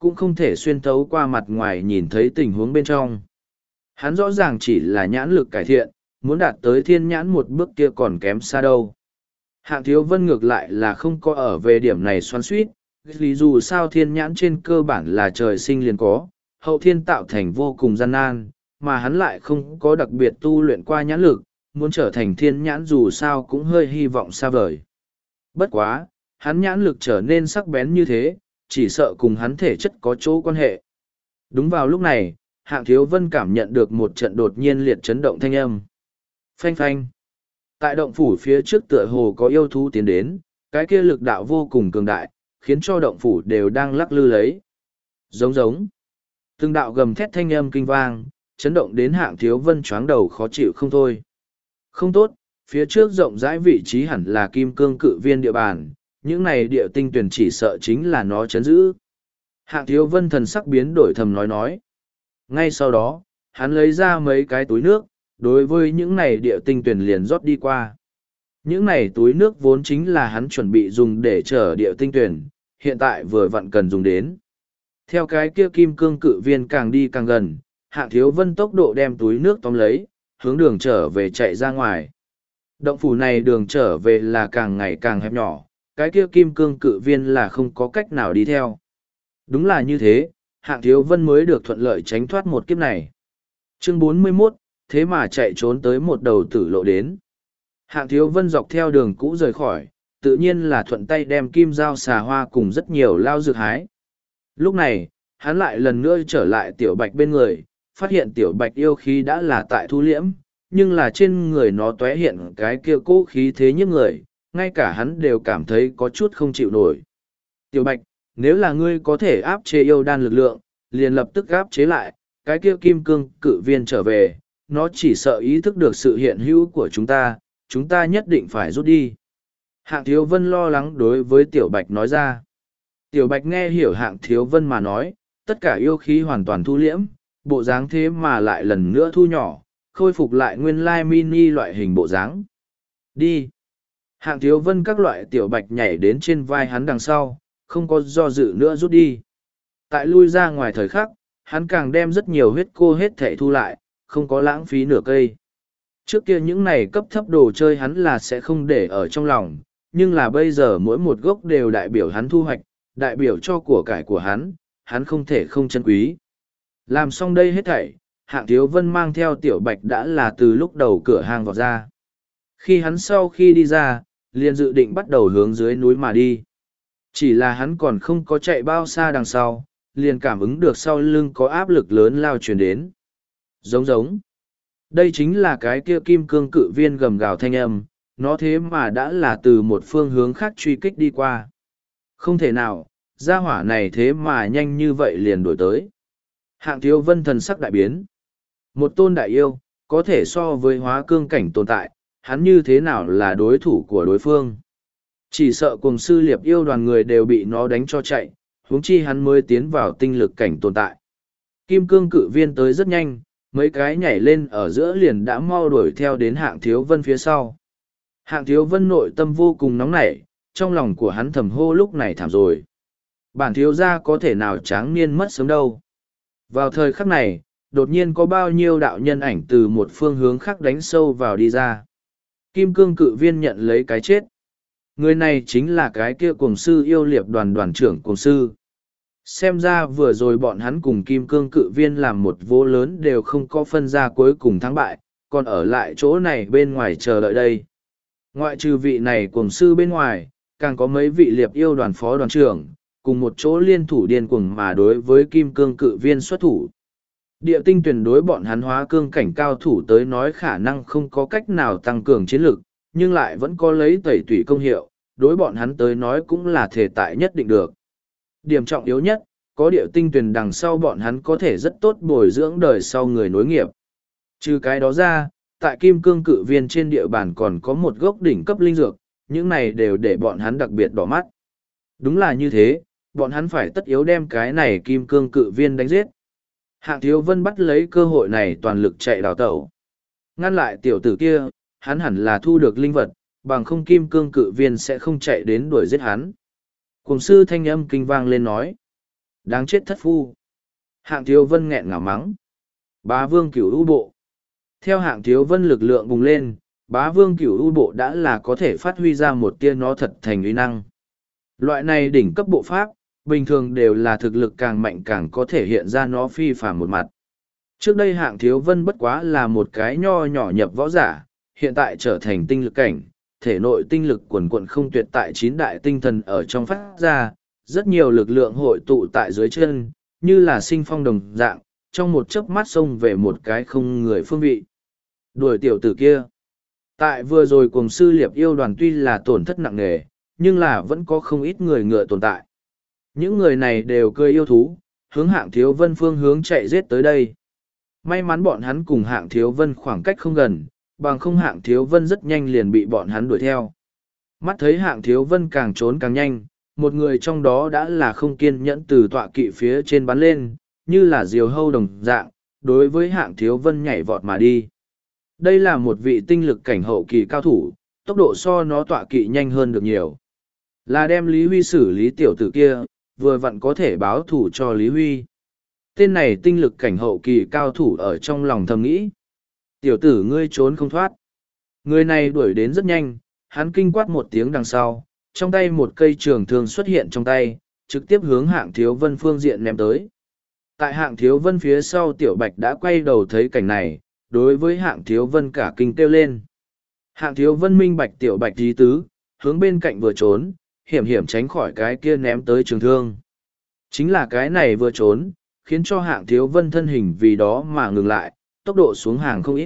cũng không thể xuyên thấu qua mặt ngoài nhìn thấy tình huống bên trong. Hắn rõ ràng chỉ là nhãn lực cải thiện, muốn đạt tới thiên nhãn một bước kia còn kém xa đâu. Hạng Thiếu Vân ngược lại là không có ở về điểm này xoắn suýt, vì dù sao thiên nhãn trên cơ bản là trời sinh liền có, hậu thiên tạo thành vô cùng gian nan, mà hắn lại không có đặc biệt tu luyện qua nhãn lực, muốn trở thành thiên nhãn dù sao cũng hơi hy vọng xa vời. Bất quá, hắn nhãn lực trở nên sắc bén như thế, chỉ sợ cùng hắn thể chất có chỗ quan hệ. Đúng vào lúc này, Hạng Thiếu Vân cảm nhận được một trận đột nhiên liệt chấn động thanh âm. Phanh phanh. Tại động phủ phía trước tựa hồ có yêu thú tiến đến, cái kia lực đạo vô cùng cường đại, khiến cho động phủ đều đang lắc lư lấy. Giống giống. Từng đạo gầm thét thanh âm kinh vang, chấn động đến Hạng Thiếu Vân choáng đầu khó chịu không thôi. Không tốt, phía trước rộng rãi vị trí hẳn là kim cương cự viên địa bàn, những này địa tinh tuyển chỉ sợ chính là nó chấn giữ. Hạng Thiếu Vân thần sắc biến đổi thầm nói. Ngay sau đó, hắn lấy ra mấy cái túi nước, đối với những này địa tinh tuyển liền rót đi qua. Những này túi nước vốn chính là hắn chuẩn bị dùng để chở địa tinh tuyển, hiện tại vừa vặn cần dùng đến. Theo cái kia kim cương cự viên càng đi càng gần, Hạng Thiếu Vân tốc độ đem túi nước tóm lấy, hướng đường trở về chạy ra ngoài. Động phủ này đường trở về là càng ngày càng hẹp nhỏ, cái kia kim cương cự viên là không có cách nào đi theo. Đúng là như thế, Hạng Thiếu Vân mới được thuận lợi tránh thoát một kiếp này. Chương 41, thế mà chạy trốn tới một đầu tử lộ đến. Hạng Thiếu Vân dọc theo đường cũ rời khỏi, tự nhiên là thuận tay đem kim dao xà hoa cùng rất nhiều lao dược hái. Lúc này, hắn lại lần nữa trở lại tiểu bạch bên người, phát hiện tiểu bạch yêu khí đã là tại thu liễm, nhưng là trên người nó tóe hiện cái kia cố khí thế nhức người, ngay cả hắn đều cảm thấy có chút không chịu nổi. Tiểu bạch, nếu là ngươi có thể áp chế yêu đan lực lượng, liền lập tức áp chế lại, cái kia kim cương cự viên trở về, nó chỉ sợ ý thức được sự hiện hữu của chúng ta nhất định phải rút đi. Hạng Thiếu Vân lo lắng đối với Tiểu Bạch nói ra. Tiểu Bạch nghe hiểu Hạng Thiếu Vân mà nói, tất cả yêu khí hoàn toàn thu liễm, bộ dáng thế mà lại lần nữa thu nhỏ, khôi phục lại nguyên lai mini loại hình bộ dáng. Đi! Hạng Thiếu Vân các loại Tiểu Bạch nhảy đến trên vai hắn đằng sau, không có do dự nữa rút đi. Tại lui ra ngoài thời khắc, hắn càng đem rất nhiều huyết cô hết thể thu lại, không có lãng phí nửa cây. Trước kia những này cấp thấp đồ chơi hắn là sẽ không để ở trong lòng, nhưng là bây giờ mỗi một gốc đều đại biểu hắn thu hoạch, đại biểu cho của cải của hắn không thể không trân quý. Làm xong đây hết thảy, Hạng Thiếu Vân mang theo Tiểu Bạch đã là từ lúc đầu cửa hàng vào ra. Khi hắn sau khi đi ra, liền dự định bắt đầu hướng dưới núi mà đi. Chỉ là hắn còn không có chạy bao xa đằng sau, liền cảm ứng được sau lưng có áp lực lớn lao truyền đến. Giống giống. Đây chính là cái kia kim cương cự viên gầm gào thanh âm, nó thế mà đã là từ một phương hướng khác truy kích đi qua. Không thể nào, gia hỏa này thế mà nhanh như vậy liền đổi tới. Hạng Thiếu Vân thần sắc đại biến. Một tôn đại yêu, có thể so với hóa cương cảnh tồn tại, hắn như thế nào là đối thủ của đối phương. Chỉ sợ cùng sư liệp yêu đoàn người đều bị nó đánh cho chạy, huống chi hắn mới tiến vào tinh lực cảnh tồn tại. Kim cương cự viên tới rất nhanh, mấy cái nhảy lên ở giữa liền đã mau đuổi theo đến Hạng Thiếu Vân phía sau. Hạng Thiếu Vân nội tâm vô cùng nóng nảy, trong lòng của hắn thầm hô lúc này thảm rồi. Bản thiếu gia có thể nào tráng niên mất sớm đâu. Vào thời khắc này, đột nhiên có bao nhiêu đạo nhân ảnh từ một phương hướng khác đánh sâu vào đi ra. Kim cương cự viên nhận lấy cái chết. Người này chính là cái kia cuồng sư yêu liệp đoàn đoàn trưởng cuồng sư. Xem ra vừa rồi bọn hắn cùng kim cương cự viên làm một vô lớn đều không có phân ra cuối cùng thắng bại, còn ở lại chỗ này bên ngoài chờ đợi đây. Ngoại trừ vị này cuồng sư bên ngoài, càng có mấy vị liệp yêu đoàn phó đoàn trưởng, cùng một chỗ liên thủ điên cuồng mà đối với kim cương cự viên xuất thủ. Địa tinh tuyển đối bọn hắn hóa cương cảnh cao thủ tới nói khả năng không có cách nào tăng cường chiến lực, nhưng lại vẫn có lấy tẩy tủy công hiệu, đối bọn hắn tới nói cũng là thể tại nhất định được. Điểm trọng yếu nhất, có địa tinh tuyển đằng sau bọn hắn có thể rất tốt bồi dưỡng đời sau người nối nghiệp. Trừ cái đó ra, tại kim cương cự viên trên địa bàn còn có một gốc đỉnh cấp linh dược, những này đều để bọn hắn đặc biệt đỏ mắt. Đúng là như thế, bọn hắn phải tất yếu đem cái này kim cương cự viên đánh giết. Hạng Thiếu Vân bắt lấy cơ hội này toàn lực chạy đào tẩu. Ngăn lại tiểu tử kia, hắn hẳn là thu được linh vật, bằng không kim cương cự viên sẽ không chạy đến đuổi giết hắn. Cùng sư thanh âm kinh vang lên nói. Đáng chết thất phu. Hạng Thiếu Vân nghẹn ngào mắng. Bá Vương Cửu U Bộ. Theo Hạng Thiếu Vân lực lượng bùng lên, Bá Vương Cửu U Bộ đã là có thể phát huy ra một tia nó thật thành uy năng. Loại này đỉnh cấp bộ pháp, bình thường đều là thực lực càng mạnh càng có thể hiện ra nó phi phàm một mặt. Trước đây Hạng Thiếu Vân bất quá là một cái nho nhỏ nhập võ giả, hiện tại trở thành tinh lực cảnh, thể nội tinh lực quần quận không tuyệt tại 9 đại tinh thần ở trong phát ra, rất nhiều lực lượng hội tụ tại dưới chân, như là sinh phong đồng dạng, trong một chớp mắt xông về một cái không người phương vị. Đuổi tiểu tử kia. Tại vừa rồi cùng sư liệp yêu đoàn tuy là tổn thất nặng nề, nhưng là vẫn có không ít người ngựa tồn tại. Những người này đều cười yêu thú, hướng Hạng Thiếu Vân phương hướng chạy giết tới đây. May mắn bọn hắn cùng Hạng Thiếu Vân khoảng cách không gần, bằng không Hạng Thiếu Vân rất nhanh liền bị bọn hắn đuổi theo. Mắt thấy Hạng Thiếu Vân càng trốn càng nhanh, một người trong đó đã là không kiên nhẫn từ tọa kỵ phía trên bắn lên, như là diều hâu đồng dạng, đối với Hạng Thiếu Vân nhảy vọt mà đi. Đây là một vị tinh lực cảnh hậu kỳ cao thủ, tốc độ so nó tọa kỵ nhanh hơn được nhiều. Là đem Lý Huy xử lý tiểu tử kia, vừa vặn có thể báo thủ cho Lý Huy. Tên này tinh lực cảnh hậu kỳ cao thủ ở trong lòng thầm nghĩ. Tiểu tử ngươi trốn không thoát. Người này đuổi đến rất nhanh, hắn kinh quát một tiếng đằng sau, trong tay một cây trường thương xuất hiện trong tay, trực tiếp hướng Hạng Thiếu Vân phương diện ném tới. Tại Hạng Thiếu Vân phía sau Tiểu Bạch đã quay đầu thấy cảnh này, đối với Hạng Thiếu Vân cả kinh kêu lên. Hạng Thiếu Vân minh bạch Tiểu Bạch ý tứ, hướng bên cạnh vừa trốn, hiểm hiểm tránh khỏi cái kia ném tới trường thương. Chính là cái này vừa trốn, khiến cho Hạng Thiếu Vân thân hình vì đó mà ngừng lại, tốc độ xuống hàng không ít.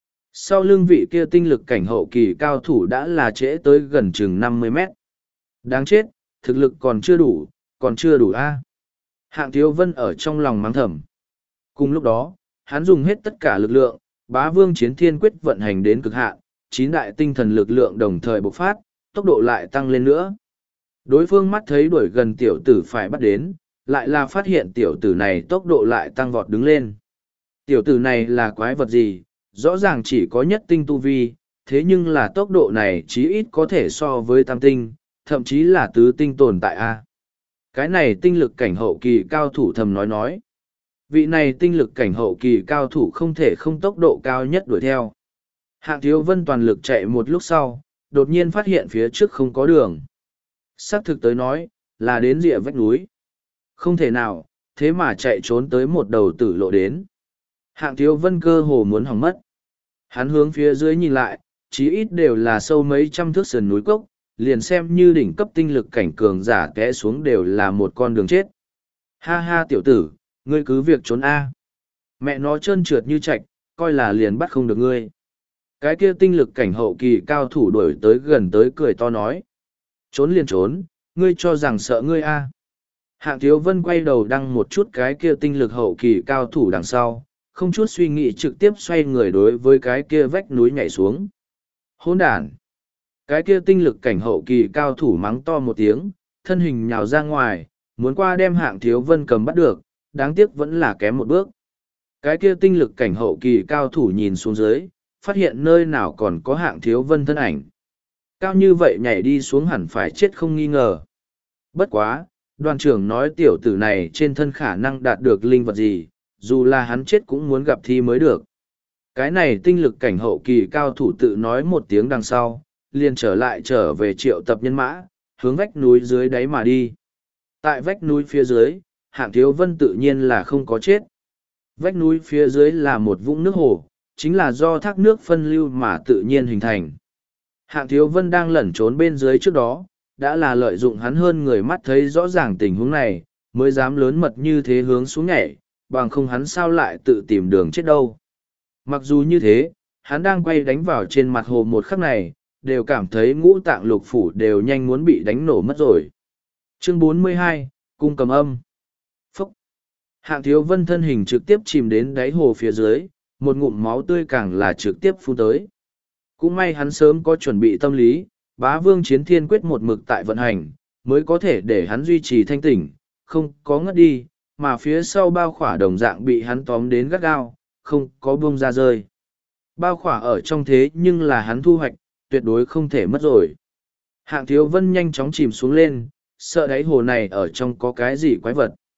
Sau lưng vị kia tinh lực cảnh hậu kỳ cao thủ đã là trễ tới gần chừng 50 mét. Đáng chết, thực lực còn chưa đủ a. Hạng Thiếu Vân ở trong lòng mắng thầm. Cùng lúc đó, hắn dùng hết tất cả lực lượng, Bá Vương Chiến Thiên Quyết vận hành đến cực hạn, 9 đại tinh thần lực lượng đồng thời bộc phát, tốc độ lại tăng lên nữa. Đối phương mắt thấy đuổi gần tiểu tử phải bắt đến, lại là phát hiện tiểu tử này tốc độ lại tăng vọt đứng lên. Tiểu tử này là quái vật gì, rõ ràng chỉ có nhất tinh tu vi, thế nhưng là tốc độ này chí ít có thể so với tam tinh, thậm chí là tứ tinh tồn tại a. Cái này tinh lực cảnh hậu kỳ cao thủ thầm nói. Vị này tinh lực cảnh hậu kỳ cao thủ không thể không tốc độ cao nhất đuổi theo. Hạng Thiếu Vân toàn lực chạy một lúc sau, đột nhiên phát hiện phía trước không có đường. Xác thực tới nói, là đến rìa vách núi. Không thể nào, thế mà chạy trốn tới một đầu tử lộ đến. Hạng Thiếu Vân cơ hồ muốn hỏng mất. Hắn hướng phía dưới nhìn lại, chí ít đều là sâu mấy trăm thước sườn núi cốc, liền xem như đỉnh cấp tinh lực cảnh cường giả té xuống đều là một con đường chết. Ha ha tiểu tử, ngươi cứ việc trốn a. Mẹ nó trơn trượt như chạch, coi là liền bắt không được ngươi. Cái kia tinh lực cảnh hậu kỳ cao thủ đuổi tới gần tới cười to nói. Trốn liền trốn, ngươi cho rằng sợ ngươi a. Hạng Thiếu Vân quay đầu đăng một chút cái kia tinh lực hậu kỳ cao thủ đằng sau, không chút suy nghĩ trực tiếp xoay người đối với cái kia vách núi nhảy xuống. Hỗn đản! Cái kia tinh lực cảnh hậu kỳ cao thủ mắng to một tiếng, thân hình nhào ra ngoài, muốn qua đem Hạng Thiếu Vân cầm bắt được, đáng tiếc vẫn là kém một bước. Cái kia tinh lực cảnh hậu kỳ cao thủ nhìn xuống dưới, phát hiện nơi nào còn có Hạng Thiếu Vân thân ảnh. Cao như vậy nhảy đi xuống hẳn phải chết không nghi ngờ. Bất quá, đoàn trưởng nói tiểu tử này trên thân khả năng đạt được linh vật gì, dù là hắn chết cũng muốn gặp thi mới được. Cái này tinh lực cảnh hậu kỳ cao thủ tự nói một tiếng đằng sau, liền trở về triệu tập nhân mã, hướng vách núi dưới đáy mà đi. Tại vách núi phía dưới, Hạng Thiếu Vân tự nhiên là không có chết. Vách núi phía dưới là một vũng nước hồ, chính là do thác nước phân lưu mà tự nhiên hình thành. Hạng Thiếu Vân đang lẩn trốn bên dưới trước đó, đã là lợi dụng hắn hơn người mắt thấy rõ ràng tình huống này, mới dám lớn mật như thế hướng xuống nhảy, bằng không hắn sao lại tự tìm đường chết đâu. Mặc dù như thế, hắn đang quay đánh vào trên mặt hồ một khắc này, đều cảm thấy ngũ tạng lục phủ đều nhanh muốn bị đánh nổ mất rồi. Chương 42, Cung Cầm Âm. Phúc! Hạng Thiếu Vân thân hình trực tiếp chìm đến đáy hồ phía dưới, một ngụm máu tươi càng là trực tiếp phun tới. Cũng may hắn sớm có chuẩn bị tâm lý, Bá Vương Chiến Thiên Quyết một mực tại vận hành, mới có thể để hắn duy trì thanh tỉnh, không có ngất đi, mà phía sau bao khỏa đồng dạng bị hắn tóm đến gắt gao, không có buông ra rơi. Bao khỏa ở trong thế nhưng là hắn thu hoạch, tuyệt đối không thể mất rồi. Hạng Thiếu Vân nhanh chóng chìm xuống lên, sợ đáy hồ này ở trong có cái gì quái vật.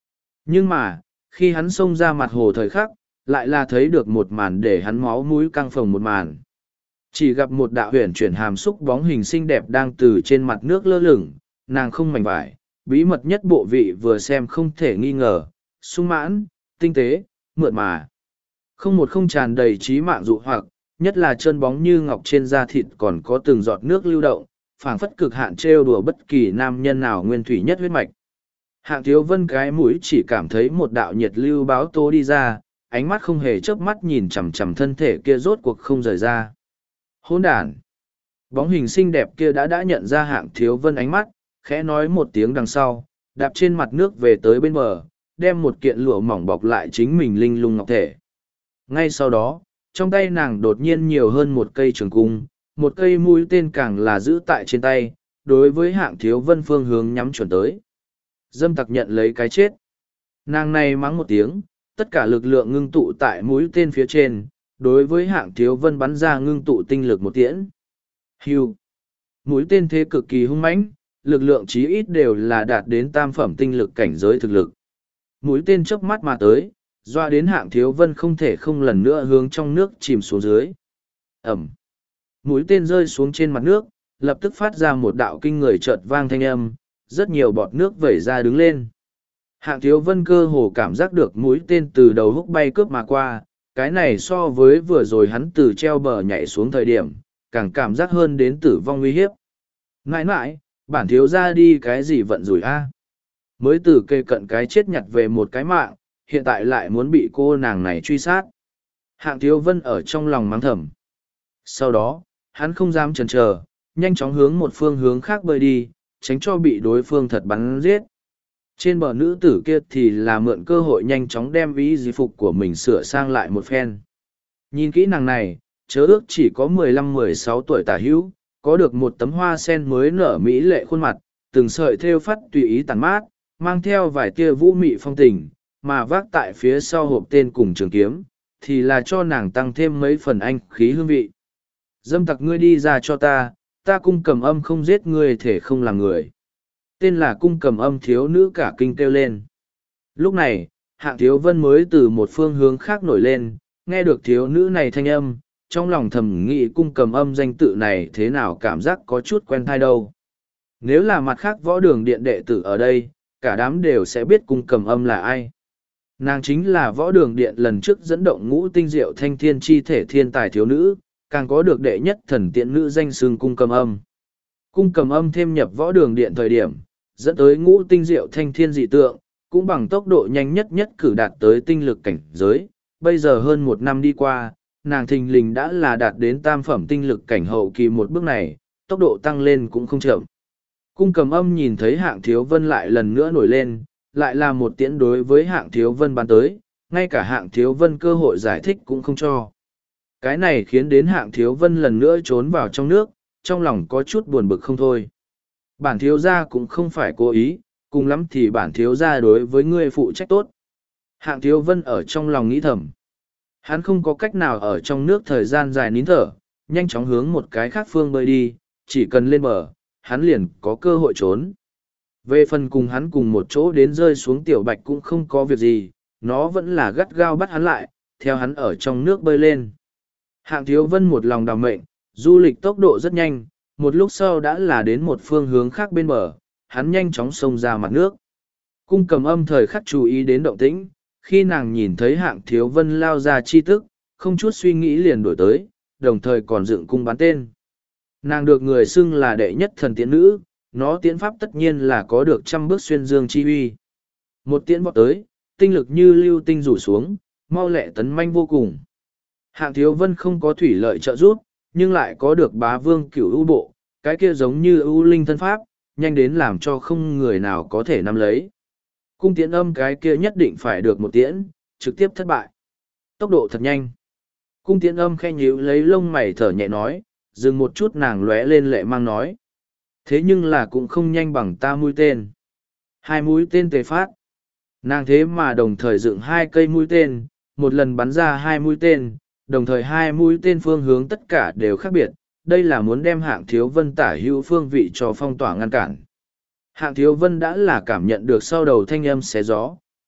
Nhưng mà, khi hắn xông ra mặt hồ thời khắc, lại là thấy được một màn để hắn máu mũi căng phồng một màn. Chỉ gặp một đạo huyền chuyển hàm xúc bóng hình xinh đẹp đang từ trên mặt nước lơ lửng, nàng không mảnh vải, bí mật nhất bộ vị vừa xem không thể nghi ngờ, sung mãn, tinh tế, mượt mà. Không một không tràn đầy trí mạng dụ hoặc, nhất là chân bóng như ngọc trên da thịt còn có từng giọt nước lưu động, phảng phất cực hạn trêu đùa bất kỳ nam nhân nào nguyên thủy nhất huyết mạch. Hạng Thiếu Vân cái mũi chỉ cảm thấy một đạo nhiệt lưu báo tố đi ra, ánh mắt không hề chớp mắt nhìn chằm chằm thân thể kia rốt cuộc không rời ra. Hỗn đản! Bóng hình xinh đẹp kia đã nhận ra Hạng Thiếu Vân ánh mắt, khẽ nói một tiếng đằng sau, đạp trên mặt nước về tới bên bờ, đem một kiện lụa mỏng bọc lại chính mình linh lung ngọc thể. Ngay sau đó, trong tay nàng đột nhiên nhiều hơn một cây trường cung, một cây mũi tên càng là giữ tại trên tay, đối với Hạng Thiếu Vân phương hướng nhắm chuẩn tới. Dâm tặc nhận lấy cái chết. Nàng này mắng một tiếng, tất cả lực lượng ngưng tụ tại mũi tên phía trên, đối với Hạng Thiếu Vân bắn ra ngưng tụ tinh lực một tiễn. Hưu. Mũi tên thế cực kỳ hung mãnh, lực lượng chí ít đều là đạt đến tam phẩm tinh lực cảnh giới thực lực. Mũi tên chớp mắt mà tới, doa đến Hạng Thiếu Vân không thể không lần nữa hướng trong nước chìm xuống dưới. Ẩm. Mũi tên rơi xuống trên mặt nước, lập tức phát ra một đạo kinh người chợt vang thanh âm, rất nhiều bọt nước vẩy ra đứng lên. Hạng Thiếu Vân cơ hồ cảm giác được mũi tên từ đầu húc bay cướp mà qua, cái này so với vừa rồi hắn từ treo bờ nhảy xuống thời điểm, càng cảm giác hơn đến tử vong nguy hiếp. Nãi nãi, bản thiếu ra đi cái gì vận rủi a? Mới từ kề cận cái chết nhặt về một cái mạng, hiện tại lại muốn bị cô nàng này truy sát. Hạng Thiếu Vân ở trong lòng mắng thầm. Sau đó, hắn không dám chần chờ, nhanh chóng hướng một phương hướng khác bơi đi, tránh cho bị đối phương thật bắn giết. Trên bờ nữ tử kia thì là mượn cơ hội nhanh chóng đem ý di phục của mình sửa sang lại một phen. Nhìn kỹ nàng này, chớ ước chỉ có 15-16 tuổi tả hữu, có được một tấm hoa sen mới nở mỹ lệ khuôn mặt, từng sợi thêu phát tùy ý tàn mát, mang theo vài tia vũ mị phong tình, mà vác tại phía sau hộp tên cùng trường kiếm, thì là cho nàng tăng thêm mấy phần anh khí hương vị. Dâm tặc ngươi đi ra cho ta Cung Cầm Âm không giết ngươi thể không làm người. Tên là Cung Cầm Âm thiếu nữ cả kinh kêu lên. Lúc này, Hạng Thiếu Vân mới từ một phương hướng khác nổi lên, nghe được thiếu nữ này thanh âm, trong lòng thầm nghĩ Cung Cầm Âm danh tự này thế nào cảm giác có chút quen thai đâu. Nếu là mặt khác võ đường điện đệ tử ở đây, cả đám đều sẽ biết Cung Cầm Âm là ai. Nàng chính là võ đường điện lần trước dẫn động ngũ tinh diệu thanh thiên chi thể thiên tài thiếu nữ, càng có được đệ nhất thần tiện nữ danh xưng Cung Cầm Âm. Cung Cầm Âm thêm nhập võ đường điện thời điểm, dẫn tới ngũ tinh diệu thanh thiên dị tượng, cũng bằng tốc độ nhanh nhất cử đạt tới tinh lực cảnh giới. Bây giờ hơn một năm đi qua, nàng thình lình đã là đạt đến tam phẩm tinh lực cảnh hậu kỳ một bước này, tốc độ tăng lên cũng không chậm. Cung Cầm Âm nhìn thấy Hạng Thiếu Vân lại lần nữa nổi lên, lại là một tiễn đối với Hạng Thiếu Vân bắn tới, ngay cả Hạng Thiếu Vân cơ hội giải thích cũng không cho. Cái này khiến đến Hạng Thiếu Vân lần nữa trốn vào trong nước, trong lòng có chút buồn bực không thôi. Bản thiếu gia cũng không phải cố ý, cùng lắm thì bản thiếu gia đối với ngươi phụ trách tốt. Hạng Thiếu Vân ở trong lòng nghĩ thầm. Hắn không có cách nào ở trong nước thời gian dài nín thở, nhanh chóng hướng một cái khác phương bơi đi, chỉ cần lên bờ, hắn liền có cơ hội trốn. Về phần cùng hắn cùng một chỗ đến rơi xuống tiểu bạch cũng không có việc gì, nó vẫn là gắt gao bắt hắn lại, theo hắn ở trong nước bơi lên. Hạng Thiếu Vân một lòng đào mệnh, du lịch tốc độ rất nhanh, một lúc sau đã là đến một phương hướng khác bên bờ, hắn nhanh chóng xông ra mặt nước. Cung Cầm Âm thời khắc chú ý đến động tĩnh, khi nàng nhìn thấy Hạng Thiếu Vân lao ra chi tức, không chút suy nghĩ liền đổi tới, đồng thời còn dựng cung bắn tên. Nàng được người xưng là đệ nhất thần tiễn nữ, nó tiễn pháp tất nhiên là có được trăm bước xuyên dương chi uy. Một tiễn vọt tới, tinh lực như lưu tinh rủ xuống, mau lẹ tấn manh vô cùng. Hạng Thiếu Vân không có thủy lợi trợ giúp, nhưng lại có được bá vương cửu ưu bộ, cái kia giống như ưu linh thân pháp, nhanh đến làm cho không người nào có thể nắm lấy. Cung tiễn âm cái kia nhất định phải được một tiễn, trực tiếp thất bại. Tốc độ thật nhanh. Cung tiễn âm khe nhíu lấy lông mày thở nhẹ nói, dừng một chút nàng lóe lên lệ mang nói. Thế nhưng là cũng không nhanh bằng ta mũi tên. Hai mũi tên tề phát. Nàng thế mà đồng thời dựng hai cây mũi tên, một lần bắn ra hai mũi tên, đồng thời hai mũi tên phương hướng tất cả đều khác biệt. Đây là muốn đem Hạng Thiếu Vân tả hữu phương vị cho phong tỏa ngăn cản. Hạng Thiếu Vân đã là cảm nhận được sau đầu thanh âm xé gió,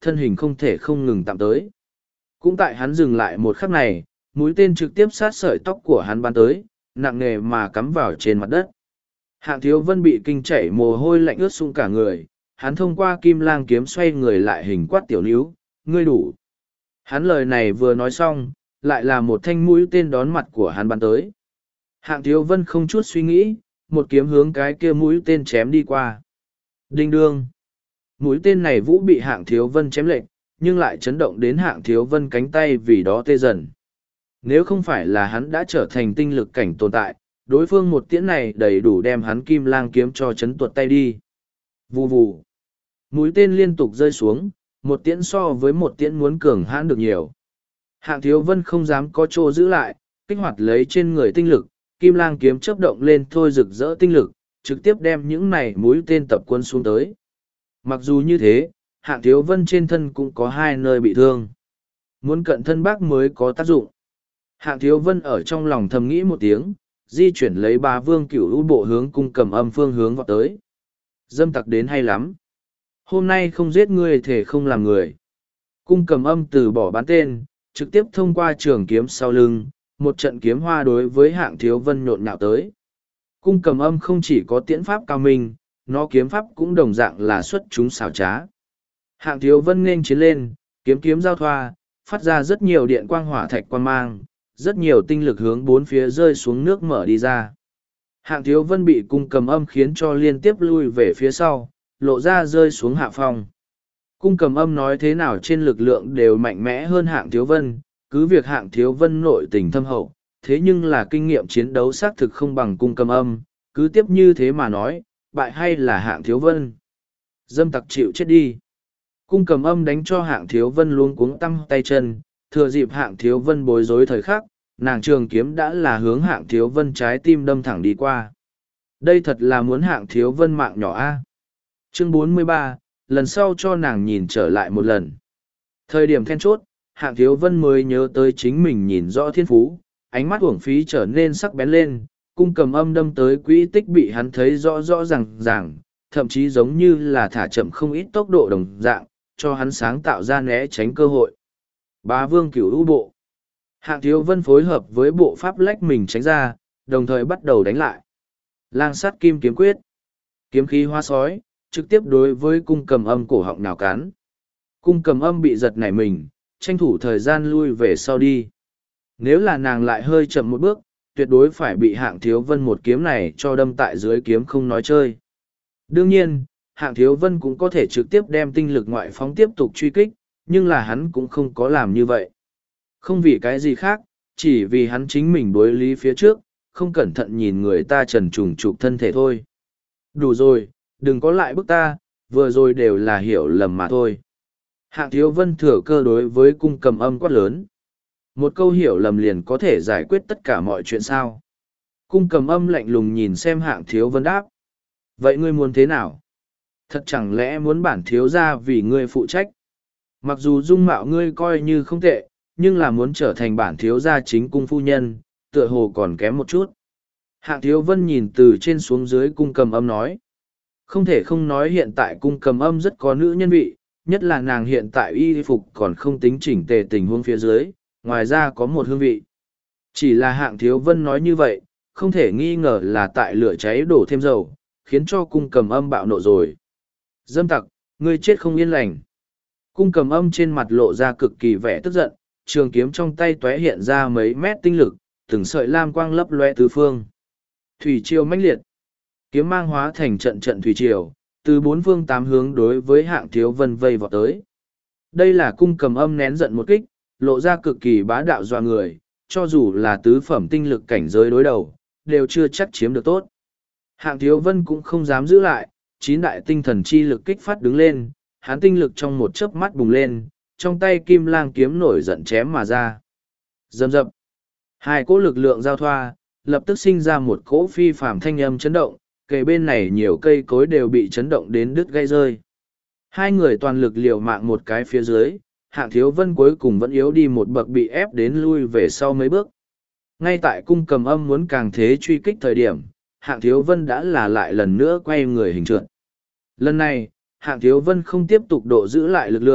thân hình không thể không ngừng tạm tới. Cũng tại hắn dừng lại một khắc này, mũi tên trực tiếp sát sợi tóc của hắn bắn tới, nặng nề mà cắm vào trên mặt đất. Hạng Thiếu Vân bị kinh chảy mồ hôi lạnh ướt sũng cả người, hắn thông qua kim lang kiếm xoay người lại hình quát tiểu níu, ngươi đủ. Hắn lời này vừa nói xong, lại là một thanh mũi tên đón mặt của hắn bắn tới. Hạng Thiếu Vân không chút suy nghĩ, một kiếm hướng cái kia mũi tên chém đi qua. Đinh đương. Mũi tên này vũ bị Hạng Thiếu Vân chém lệch, nhưng lại chấn động đến Hạng Thiếu Vân cánh tay vì đó tê dần. Nếu không phải là hắn đã trở thành tinh lực cảnh tồn tại, đối phương một tiễn này đầy đủ đem hắn kim lang kiếm cho chấn tuột tay đi. Vù vù. Mũi tên liên tục rơi xuống, một tiễn so với một tiễn muốn cường hãn được nhiều. Hạng Thiếu Vân không dám có chỗ giữ lại, kích hoạt lấy trên người tinh lực, kim lang kiếm chớp động lên thôi rực rỡ tinh lực, trực tiếp đem những này mũi tên tập quân xuống tới. Mặc dù như thế, Hạng Thiếu Vân trên thân cũng có hai nơi bị thương. Muốn cận thân bác mới có tác dụng. Hạng Thiếu Vân ở trong lòng thầm nghĩ một tiếng, di chuyển lấy Bá Vương Cửu U bộ hướng Cung Cầm Âm phương hướng vọt tới. Dâm tặc đến hay lắm. Hôm nay không giết ngươi thể không làm người. Cung Cầm Âm từ bỏ bán tên, trực tiếp thông qua trường kiếm sau lưng, một trận kiếm hoa đối với Hạng Thiếu Vân nhộn nhạo tới. Cung Cầm Âm không chỉ có tiễn pháp cao minh, nó kiếm pháp cũng đồng dạng là xuất chúng xảo trá. Hạng Thiếu Vân nghênh chiến lên, kiếm kiếm giao thoa, phát ra rất nhiều điện quang hỏa thạch quang mang, rất nhiều tinh lực hướng bốn phía rơi xuống nước mở đi ra. Hạng Thiếu Vân bị Cung Cầm Âm khiến cho liên tiếp lui về phía sau, lộ ra rơi xuống hạ phong. Cung Cầm Âm nói thế nào trên lực lượng đều mạnh mẽ hơn Hạng Thiếu Vân, cứ việc Hạng Thiếu Vân nội tình thâm hậu, thế nhưng là kinh nghiệm chiến đấu xác thực không bằng Cung Cầm Âm, cứ tiếp như thế mà nói, bại hay là Hạng Thiếu Vân. Dâm tặc chịu chết đi. Cung Cầm Âm đánh cho Hạng Thiếu Vân luống cuống tăm tay chân, thừa dịp Hạng Thiếu Vân bối rối thời khắc, nàng trường kiếm đã là hướng Hạng Thiếu Vân trái tim đâm thẳng đi qua. Đây thật là muốn Hạng Thiếu Vân mạng nhỏ a. Chương 43, lần sau cho nàng nhìn trở lại một lần. Thời điểm then chốt, Hạng Thiếu Vân mới nhớ tới chính mình nhìn rõ thiên phú, ánh mắt uổng phí trở nên sắc bén lên, Cung Cầm Âm đâm tới quỹ tích bị hắn thấy rõ rõ ràng, thậm chí giống như là thả chậm không ít tốc độ đồng dạng, cho hắn sáng tạo ra né tránh cơ hội. Bá Vương Cửu U bộ. Hạng Thiếu Vân phối hợp với bộ pháp lách mình tránh ra, đồng thời bắt đầu đánh lại. Lang sắt kim kiếm quyết. Kiếm khí hoa sói, trực tiếp đối với Cung Cầm Âm cổ họng nào cắn. Cung Cầm Âm bị giật nảy mình, tranh thủ thời gian lui về sau đi. Nếu là nàng lại hơi chậm một bước, tuyệt đối phải bị Hạng Thiếu Vân một kiếm này cho đâm tại dưới kiếm không nói chơi. Đương nhiên, Hạng Thiếu Vân cũng có thể trực tiếp đem tinh lực ngoại phóng tiếp tục truy kích, nhưng là hắn cũng không có làm như vậy. Không vì cái gì khác, chỉ vì hắn chính mình đối lý phía trước, không cẩn thận nhìn người ta trần trùng trục thân thể thôi. Đủ rồi, đừng có lại bức ta, vừa rồi đều là hiểu lầm mà thôi. Hạng Thiếu Vân thừa cơ đối với Cung Cầm Âm quát lớn. Một câu hiểu lầm liền có thể giải quyết tất cả mọi chuyện sao. Cung Cầm Âm lạnh lùng nhìn xem Hạng Thiếu Vân đáp. Vậy ngươi muốn thế nào? Thật chẳng lẽ muốn bản thiếu gia vì ngươi phụ trách? Mặc dù dung mạo ngươi coi như không tệ, nhưng là muốn trở thành bản thiếu gia chính cung phu nhân, tựa hồ còn kém một chút. Hạng Thiếu Vân nhìn từ trên xuống dưới Cung Cầm Âm nói. Không thể không nói hiện tại Cung Cầm Âm rất có nữ nhân vị, nhất là nàng hiện tại y phục còn không tính chỉnh tề tình huống phía dưới, ngoài ra có một hương vị. Chỉ là Hạng Thiếu Vân nói như vậy, không thể nghi ngờ là tại lửa cháy đổ thêm dầu, khiến cho Cung Cầm Âm bạo nộ rồi. Dâm tặc, ngươi chết không yên lành. Cung Cầm Âm trên mặt lộ ra cực kỳ vẻ tức giận, trường kiếm trong tay tóe hiện ra mấy mét tinh lực, từng sợi lam quang lấp loe tứ phương. Thủy triều mãnh liệt, kiếm mang hóa thành trận trận thủy triều, từ bốn phương tám hướng đối với Hạng Thiếu Vân vây vọt tới. Đây là Cung Cầm Âm nén giận một kích, lộ ra cực kỳ bá đạo dọa người, cho dù là tứ phẩm tinh lực cảnh giới đối đầu, đều chưa chắc chiếm được tốt. Hạng Thiếu Vân cũng không dám giữ lại, chín đại tinh thần chi lực kích phát đứng lên, hắn tinh lực trong một chớp mắt bùng lên, trong tay kim lang kiếm nổi giận chém mà ra. Rầm rập. Hai cỗ lực lượng giao thoa, lập tức sinh ra một cỗ phi phàm thanh âm chấn động, kề bên này nhiều cây cối đều bị chấn động đến đứt gãy rơi. Hai người toàn lực liều mạng một cái phía dưới, Hạng Thiếu Vân cuối cùng vẫn yếu đi một bậc bị ép đến lui về sau mấy bước. Ngay tại Cung Cầm Âm muốn càng thế truy kích thời điểm, Hạng Thiếu Vân đã là lại lần nữa quay người hình trượt. Lần này, Hạng Thiếu Vân không tiếp tục độ giữ lại lực lượng,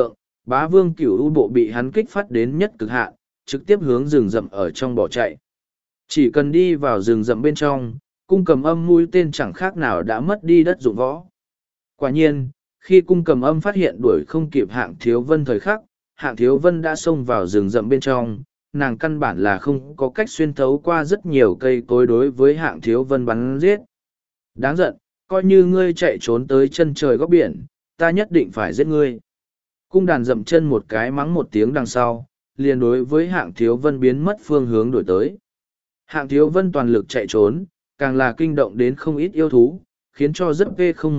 Bá vương cửu u bộ bị hắn kích phát đến nhất cực hạn, trực tiếp hướng rừng rậm ở trong bỏ chạy. Chỉ cần đi vào rừng rậm bên trong, cung cầm âm mũi tên chẳng khác nào đã mất đi đất dụng võ. Quả nhiên, khi cung cầm âm phát hiện đuổi không kịp hạng thiếu vân thời khắc, hạng thiếu vân đã xông vào rừng rậm bên trong, nàng căn bản là không có cách xuyên thấu qua rất nhiều cây cối đối với hạng thiếu vân bắn giết. Đáng giận, coi như ngươi chạy trốn tới chân trời góc biển, ta nhất định phải giết ngươi. Cung đàn dậm chân một cái mắng một tiếng đằng sau, liền đối với hạng thiếu vân biến mất phương hướng đổi tới. Hạng thiếu vân toàn lực chạy trốn, càng là kinh động đến không ít yêu thú, khiến cho rất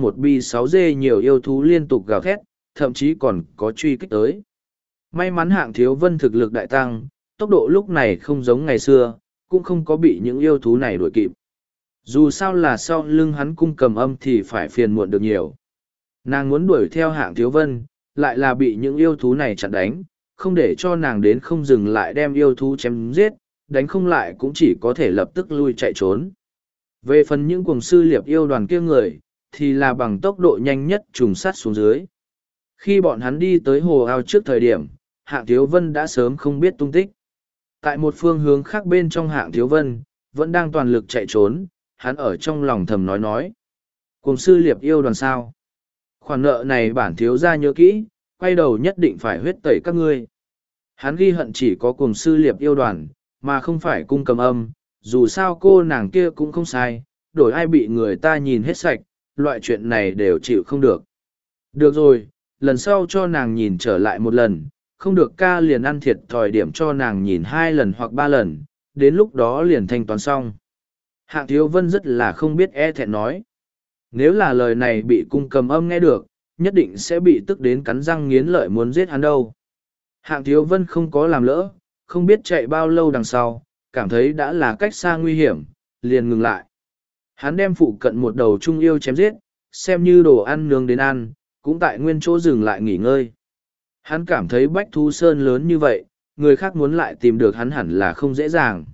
V01B6G nhiều yêu thú liên tục gào thét, thậm chí còn có truy kích tới. May mắn hạng thiếu vân thực lực đại tăng, tốc độ lúc này không giống ngày xưa, cũng không có bị những yêu thú này đuổi kịp. Dù sao là sau lưng hắn cung cầm âm thì phải phiền muộn được nhiều. Nàng muốn đuổi theo hạng thiếu vân, lại là bị những yêu thú này chặn đánh, không để cho nàng đến không dừng lại đem yêu thú chém giết, đánh không lại cũng chỉ có thể lập tức lui chạy trốn. Về phần những cuồng sư liệp yêu đoàn kia người, thì là bằng tốc độ nhanh nhất trùng sát xuống dưới. Khi bọn hắn đi tới hồ ao trước thời điểm, hạng thiếu vân đã sớm không biết tung tích. Tại một phương hướng khác bên trong hạng thiếu vân, vẫn đang toàn lực chạy trốn, hắn ở trong lòng thầm nói. Cuồng sư liệp yêu đoàn sao? Khoản nợ này bản thiếu gia nhớ kỹ, quay đầu nhất định phải huyết tẩy các ngươi. Hắn ghi hận chỉ có cuồng sư liệp yêu đoàn, mà không phải cung cầm âm, dù sao cô nàng kia cũng không sai, đổi ai bị người ta nhìn hết sạch, loại chuyện này đều chịu không được. Được rồi, lần sau cho nàng nhìn trở lại một lần, không được ca liền ăn thiệt thòi điểm cho nàng nhìn 2 lần hoặc 3 lần, đến lúc đó liền thanh toán xong. Hạng thiếu vân rất là không biết e thẹn nói. Nếu là lời này bị cung cầm âm nghe được, nhất định sẽ bị tức đến cắn răng nghiến lợi muốn giết hắn đâu. Hạng thiếu vân không có làm lỡ, không biết chạy bao lâu đằng sau, cảm thấy đã là cách xa nguy hiểm, liền ngừng lại. Hắn đem phụ cận một đầu trung yêu chém giết, xem như đồ ăn nướng đến ăn, cũng tại nguyên chỗ dừng lại nghỉ ngơi. Hắn cảm thấy bách thú sơn lớn như vậy, người khác muốn lại tìm được hắn hẳn là không dễ dàng.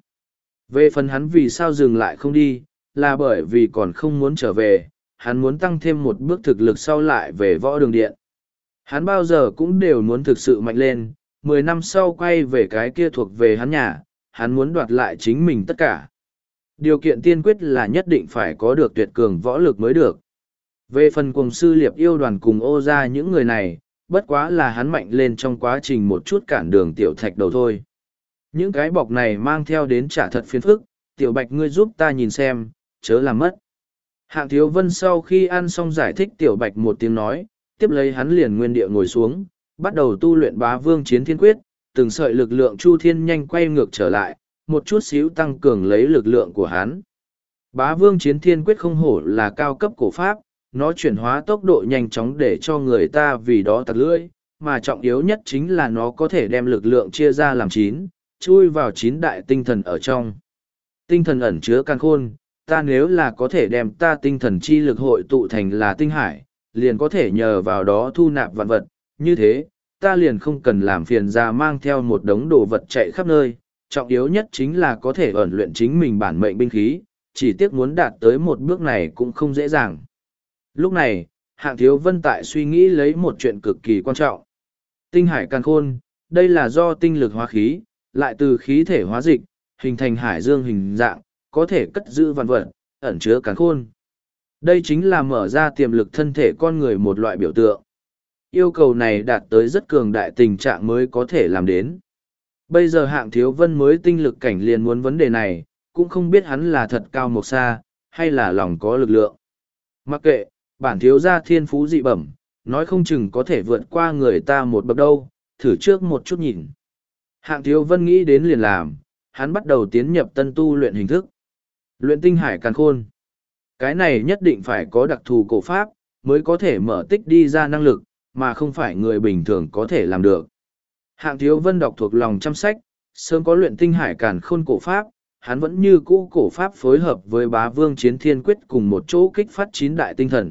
Về phần hắn vì sao dừng lại không đi, là bởi vì còn không muốn trở về, hắn muốn tăng thêm một bước thực lực sau lại về võ đường điện. Hắn bao giờ cũng đều muốn thực sự mạnh lên, 10 năm sau quay về cái kia thuộc về hắn nhà, hắn muốn đoạt lại chính mình tất cả. Điều kiện tiên quyết là nhất định phải có được tuyệt cường võ lực mới được. Về phần cùng sư liệp yêu đoàn cùng ô ra những người này, bất quá là hắn mạnh lên trong quá trình một chút cản đường tiểu thạch đầu thôi. Những cái bọc này mang theo đến trả thật phiền phức, tiểu bạch ngươi giúp ta nhìn xem, chớ làm mất. Hạng thiếu vân sau khi ăn xong giải thích tiểu bạch một tiếng nói, tiếp lấy hắn liền nguyên địa ngồi xuống, bắt đầu tu luyện bá vương chiến thiên quyết, từng sợi lực lượng chu thiên nhanh quay ngược trở lại, một chút xíu tăng cường lấy lực lượng của hắn. Bá vương chiến thiên quyết không hổ là cao cấp cổ pháp, nó chuyển hóa tốc độ nhanh chóng để cho người ta vì đó tặc lưỡi, mà trọng yếu nhất chính là nó có thể đem lực lượng chia ra làm 9, chui vào 9 đại tinh thần ở trong. Tinh thần ẩn chứa càn khôn, ta nếu là có thể đem ta tinh thần chi lực hội tụ thành là tinh hải, liền có thể nhờ vào đó thu nạp vạn vật, như thế, ta liền không cần làm phiền ra mang theo một đống đồ vật chạy khắp nơi, trọng yếu nhất chính là có thể ẩn luyện chính mình bản mệnh binh khí, chỉ tiếc muốn đạt tới một bước này cũng không dễ dàng. Lúc này, hạng thiếu vân tại suy nghĩ lấy một chuyện cực kỳ quan trọng. Tinh hải càn khôn, đây là do tinh lực hóa khí, lại từ khí thể hóa dịch, hình thành hải dương hình dạng, có thể cất giữ vạn vật, ẩn chứa càn khôn. Đây chính là mở ra tiềm lực thân thể con người một loại biểu tượng. Yêu cầu này đạt tới rất cường đại tình trạng mới có thể làm đến. Bây giờ hạng thiếu vân mới tinh lực cảnh liền muốn vấn đề này, cũng không biết hắn là thật cao một xa, hay là lòng có lực lượng. Mặc kệ, bản thiếu gia thiên phú dị bẩm, nói không chừng có thể vượt qua người ta một bậc đâu, thử trước một chút nhìn. Hạng thiếu vân nghĩ đến liền làm, hắn bắt đầu tiến nhập tân tu luyện hình thức. Luyện tinh hải càn khôn. Cái này nhất định phải có đặc thù cổ pháp, mới có thể mở tích đi ra năng lực, mà không phải người bình thường có thể làm được. Hạng thiếu vân đọc thuộc lòng trăm sách, sớm có luyện tinh hải càn khôn cổ pháp, hắn vẫn như cũ cổ pháp phối hợp với bá vương chiến thiên quyết cùng một chỗ kích phát 9 đại tinh thần.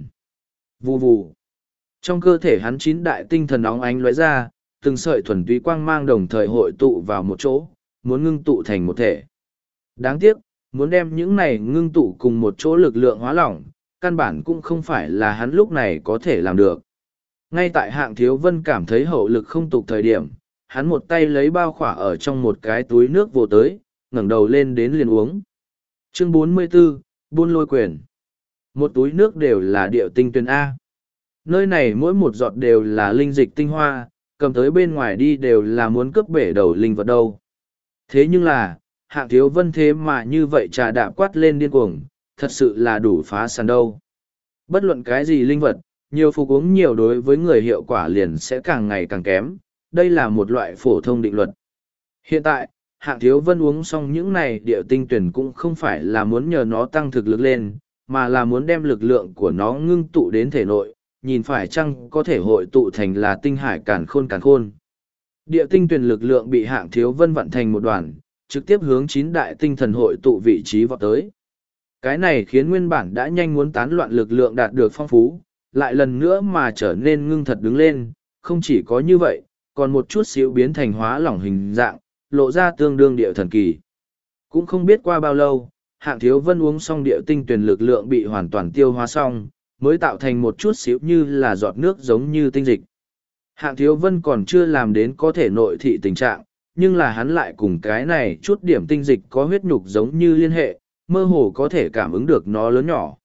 Vù vù. Trong cơ thể hắn 9 đại tinh thần óng ánh lóe ra, từng sợi thuần túy quang mang đồng thời hội tụ vào một chỗ, muốn ngưng tụ thành một thể. Đáng tiếc, muốn đem những này ngưng tụ cùng một chỗ lực lượng hóa lỏng, căn bản cũng không phải là hắn lúc này có thể làm được. Ngay tại Hạng Thiếu Vân cảm thấy hậu lực không tục thời điểm, hắn một tay lấy bao khỏa ở trong một cái túi nước vô tới, ngẩng đầu lên đến liền uống. Chương 44, Buôn Lôi Quyền. Một túi nước đều là điệu tinh tuyền A. Nơi này mỗi một giọt đều là linh dịch tinh hoa, cầm tới bên ngoài đi đều là muốn cướp bể đầu linh vật đâu. Thế nhưng là, Hạng Thiếu Vân thế mà như vậy trà đạp quát lên điên cuồng, thật sự là đủ phá sàn đâu. Bất luận cái gì linh vật, nhiều phục uống nhiều đối với người hiệu quả liền sẽ càng ngày càng kém, đây là một loại phổ thông định luật. Hiện tại, Hạng Thiếu Vân uống xong những này điệu tinh tuyển cũng không phải là muốn nhờ nó tăng thực lực lên, mà là muốn đem lực lượng của nó ngưng tụ đến thể nội, nhìn phải chăng có thể hội tụ thành là tinh hải càn khôn càn khôn. Địa tinh tuyển lực lượng bị Hạng Thiếu Vân vận thành một đoàn, trực tiếp hướng 9 đại tinh thần hội tụ vị trí vọt tới. Cái này khiến nguyên bản đã nhanh muốn tán loạn lực lượng đạt được phong phú, lại lần nữa mà trở nên ngưng thật đứng lên, không chỉ có như vậy, còn một chút xíu biến thành hóa lỏng hình dạng, lộ ra tương đương địa thần kỳ. Cũng không biết qua bao lâu, Hạng Thiếu Vân uống xong địa tinh tuyển lực lượng bị hoàn toàn tiêu hóa xong, mới tạo thành một chút xíu như là giọt nước giống như tinh dịch. Hạng Thiếu Vân còn chưa làm đến có thể nội thị tình trạng, nhưng là hắn lại cùng cái này chút điểm tinh dịch có huyết nhục giống như liên hệ, mơ hồ có thể cảm ứng được nó lớn nhỏ.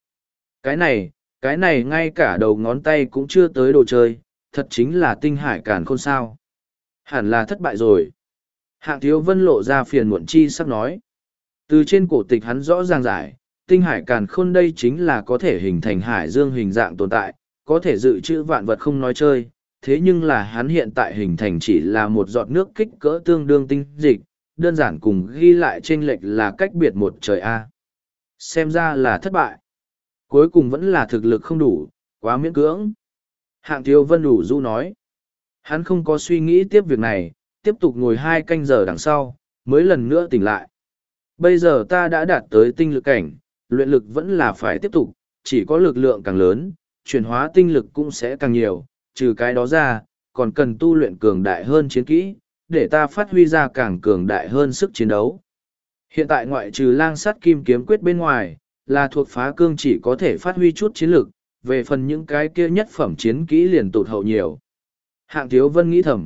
Cái này ngay cả đầu ngón tay cũng chưa tới đồ chơi, thật chính là tinh hải càn khôn sao. Hẳn là thất bại rồi. Hạng Thiếu Vân lộ ra phiền muộn chi sắp nói. Từ trên cổ tịch hắn rõ ràng giải, tinh hải càn khôn đây chính là có thể hình thành hải dương hình dạng tồn tại, có thể dự trữ vạn vật không nói chơi, thế nhưng là hắn hiện tại hình thành chỉ là một giọt nước kích cỡ tương đương tinh dịch, đơn giản cùng ghi lại chênh lệch là cách biệt một trời A. Xem ra là thất bại. Cuối cùng vẫn là thực lực không đủ, quá miễn cưỡng. Hạng Thiếu Vân đủ du nói. Hắn không có suy nghĩ tiếp việc này, tiếp tục ngồi 2 canh giờ đằng sau, mới lần nữa tỉnh lại. Bây giờ ta đã đạt tới tinh lực cảnh, luyện lực vẫn là phải tiếp tục, chỉ có lực lượng càng lớn, chuyển hóa tinh lực cũng sẽ càng nhiều, trừ cái đó ra, còn cần tu luyện cường đại hơn chiến kỹ, để ta phát huy ra càng cường đại hơn sức chiến đấu. Hiện tại ngoại trừ lang sắt kim kiếm quyết bên ngoài, là thuộc phá cương chỉ có thể phát huy chút chiến lực, về phần những cái kia nhất phẩm chiến kỹ liền tụt hậu nhiều. Hạng Thiếu Vân nghĩ thầm.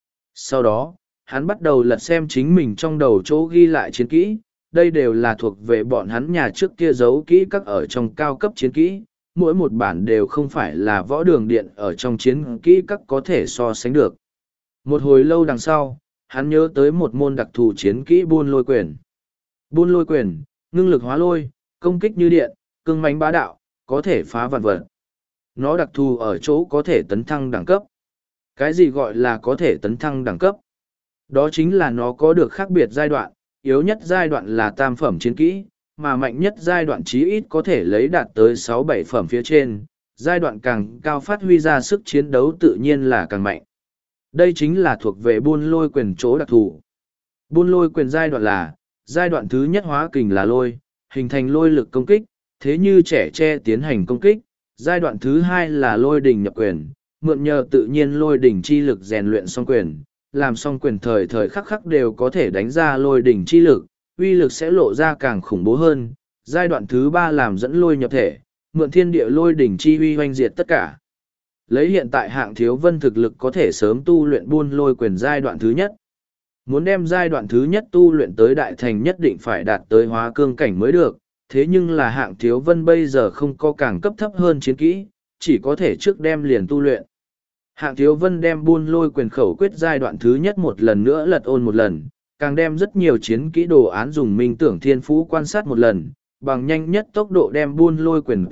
Sau đó, hắn bắt đầu lật xem chính mình trong đầu chỗ ghi lại chiến kỹ, đây đều là thuộc về bọn hắn nhà trước kia giấu kỹ các ở trong cao cấp chiến kỹ, mỗi một bản đều không phải là võ đường điện ở trong chiến kỹ các có thể so sánh được. Một hồi lâu đằng sau, hắn nhớ tới một môn đặc thù chiến kỹ buôn lôi quyền. Buôn lôi quyền, ngưng lực hóa lôi, công kích như điện, cương mãnh bá đạo, có thể phá vạn vật. Nó đặc thù ở chỗ có thể tấn thăng đẳng cấp. Cái gì gọi là có thể tấn thăng đẳng cấp? Đó chính là nó có được khác biệt giai đoạn, yếu nhất giai đoạn là tam phẩm chiến kỹ, mà mạnh nhất giai đoạn chí ít có thể lấy đạt tới 6-7 phẩm phía trên, giai đoạn càng cao phát huy ra sức chiến đấu tự nhiên là càng mạnh. Đây chính là thuộc về buôn lôi quyền chỗ đặc thù. Buôn lôi quyền giai đoạn là, giai đoạn thứ nhất hóa kình là lôi, hình thành lôi lực công kích, thế như trẻ tre tiến hành công kích. Giai đoạn thứ hai là lôi đỉnh nhập quyền, mượn nhờ tự nhiên lôi đỉnh chi lực rèn luyện song quyền, làm song quyền thời thời khắc khắc đều có thể đánh ra lôi đỉnh chi lực, uy lực sẽ lộ ra càng khủng bố hơn. Giai đoạn thứ ba làm dẫn lôi nhập thể, mượn thiên địa lôi đỉnh chi uy hoành diệt tất cả. Lấy hiện tại Hạng Thiếu Vân thực lực có thể sớm tu luyện buôn lôi quyền giai đoạn thứ nhất. Muốn đem giai đoạn thứ nhất tu luyện tới đại thành nhất định phải đạt tới hóa cương cảnh mới được, thế nhưng là Hạng Thiếu Vân bây giờ không có càng cấp thấp hơn chiến kỹ, chỉ có thể trước đem liền tu luyện. Hạng Thiếu Vân đem buôn lôi quyền khẩu quyết giai đoạn thứ nhất một lần nữa lật ôn một lần, càng đem rất nhiều chiến kỹ đồ án dùng minh tưởng thiên phú quan sát một lần, bằng nhanh nhất tốc độ đem buôn lôi quyền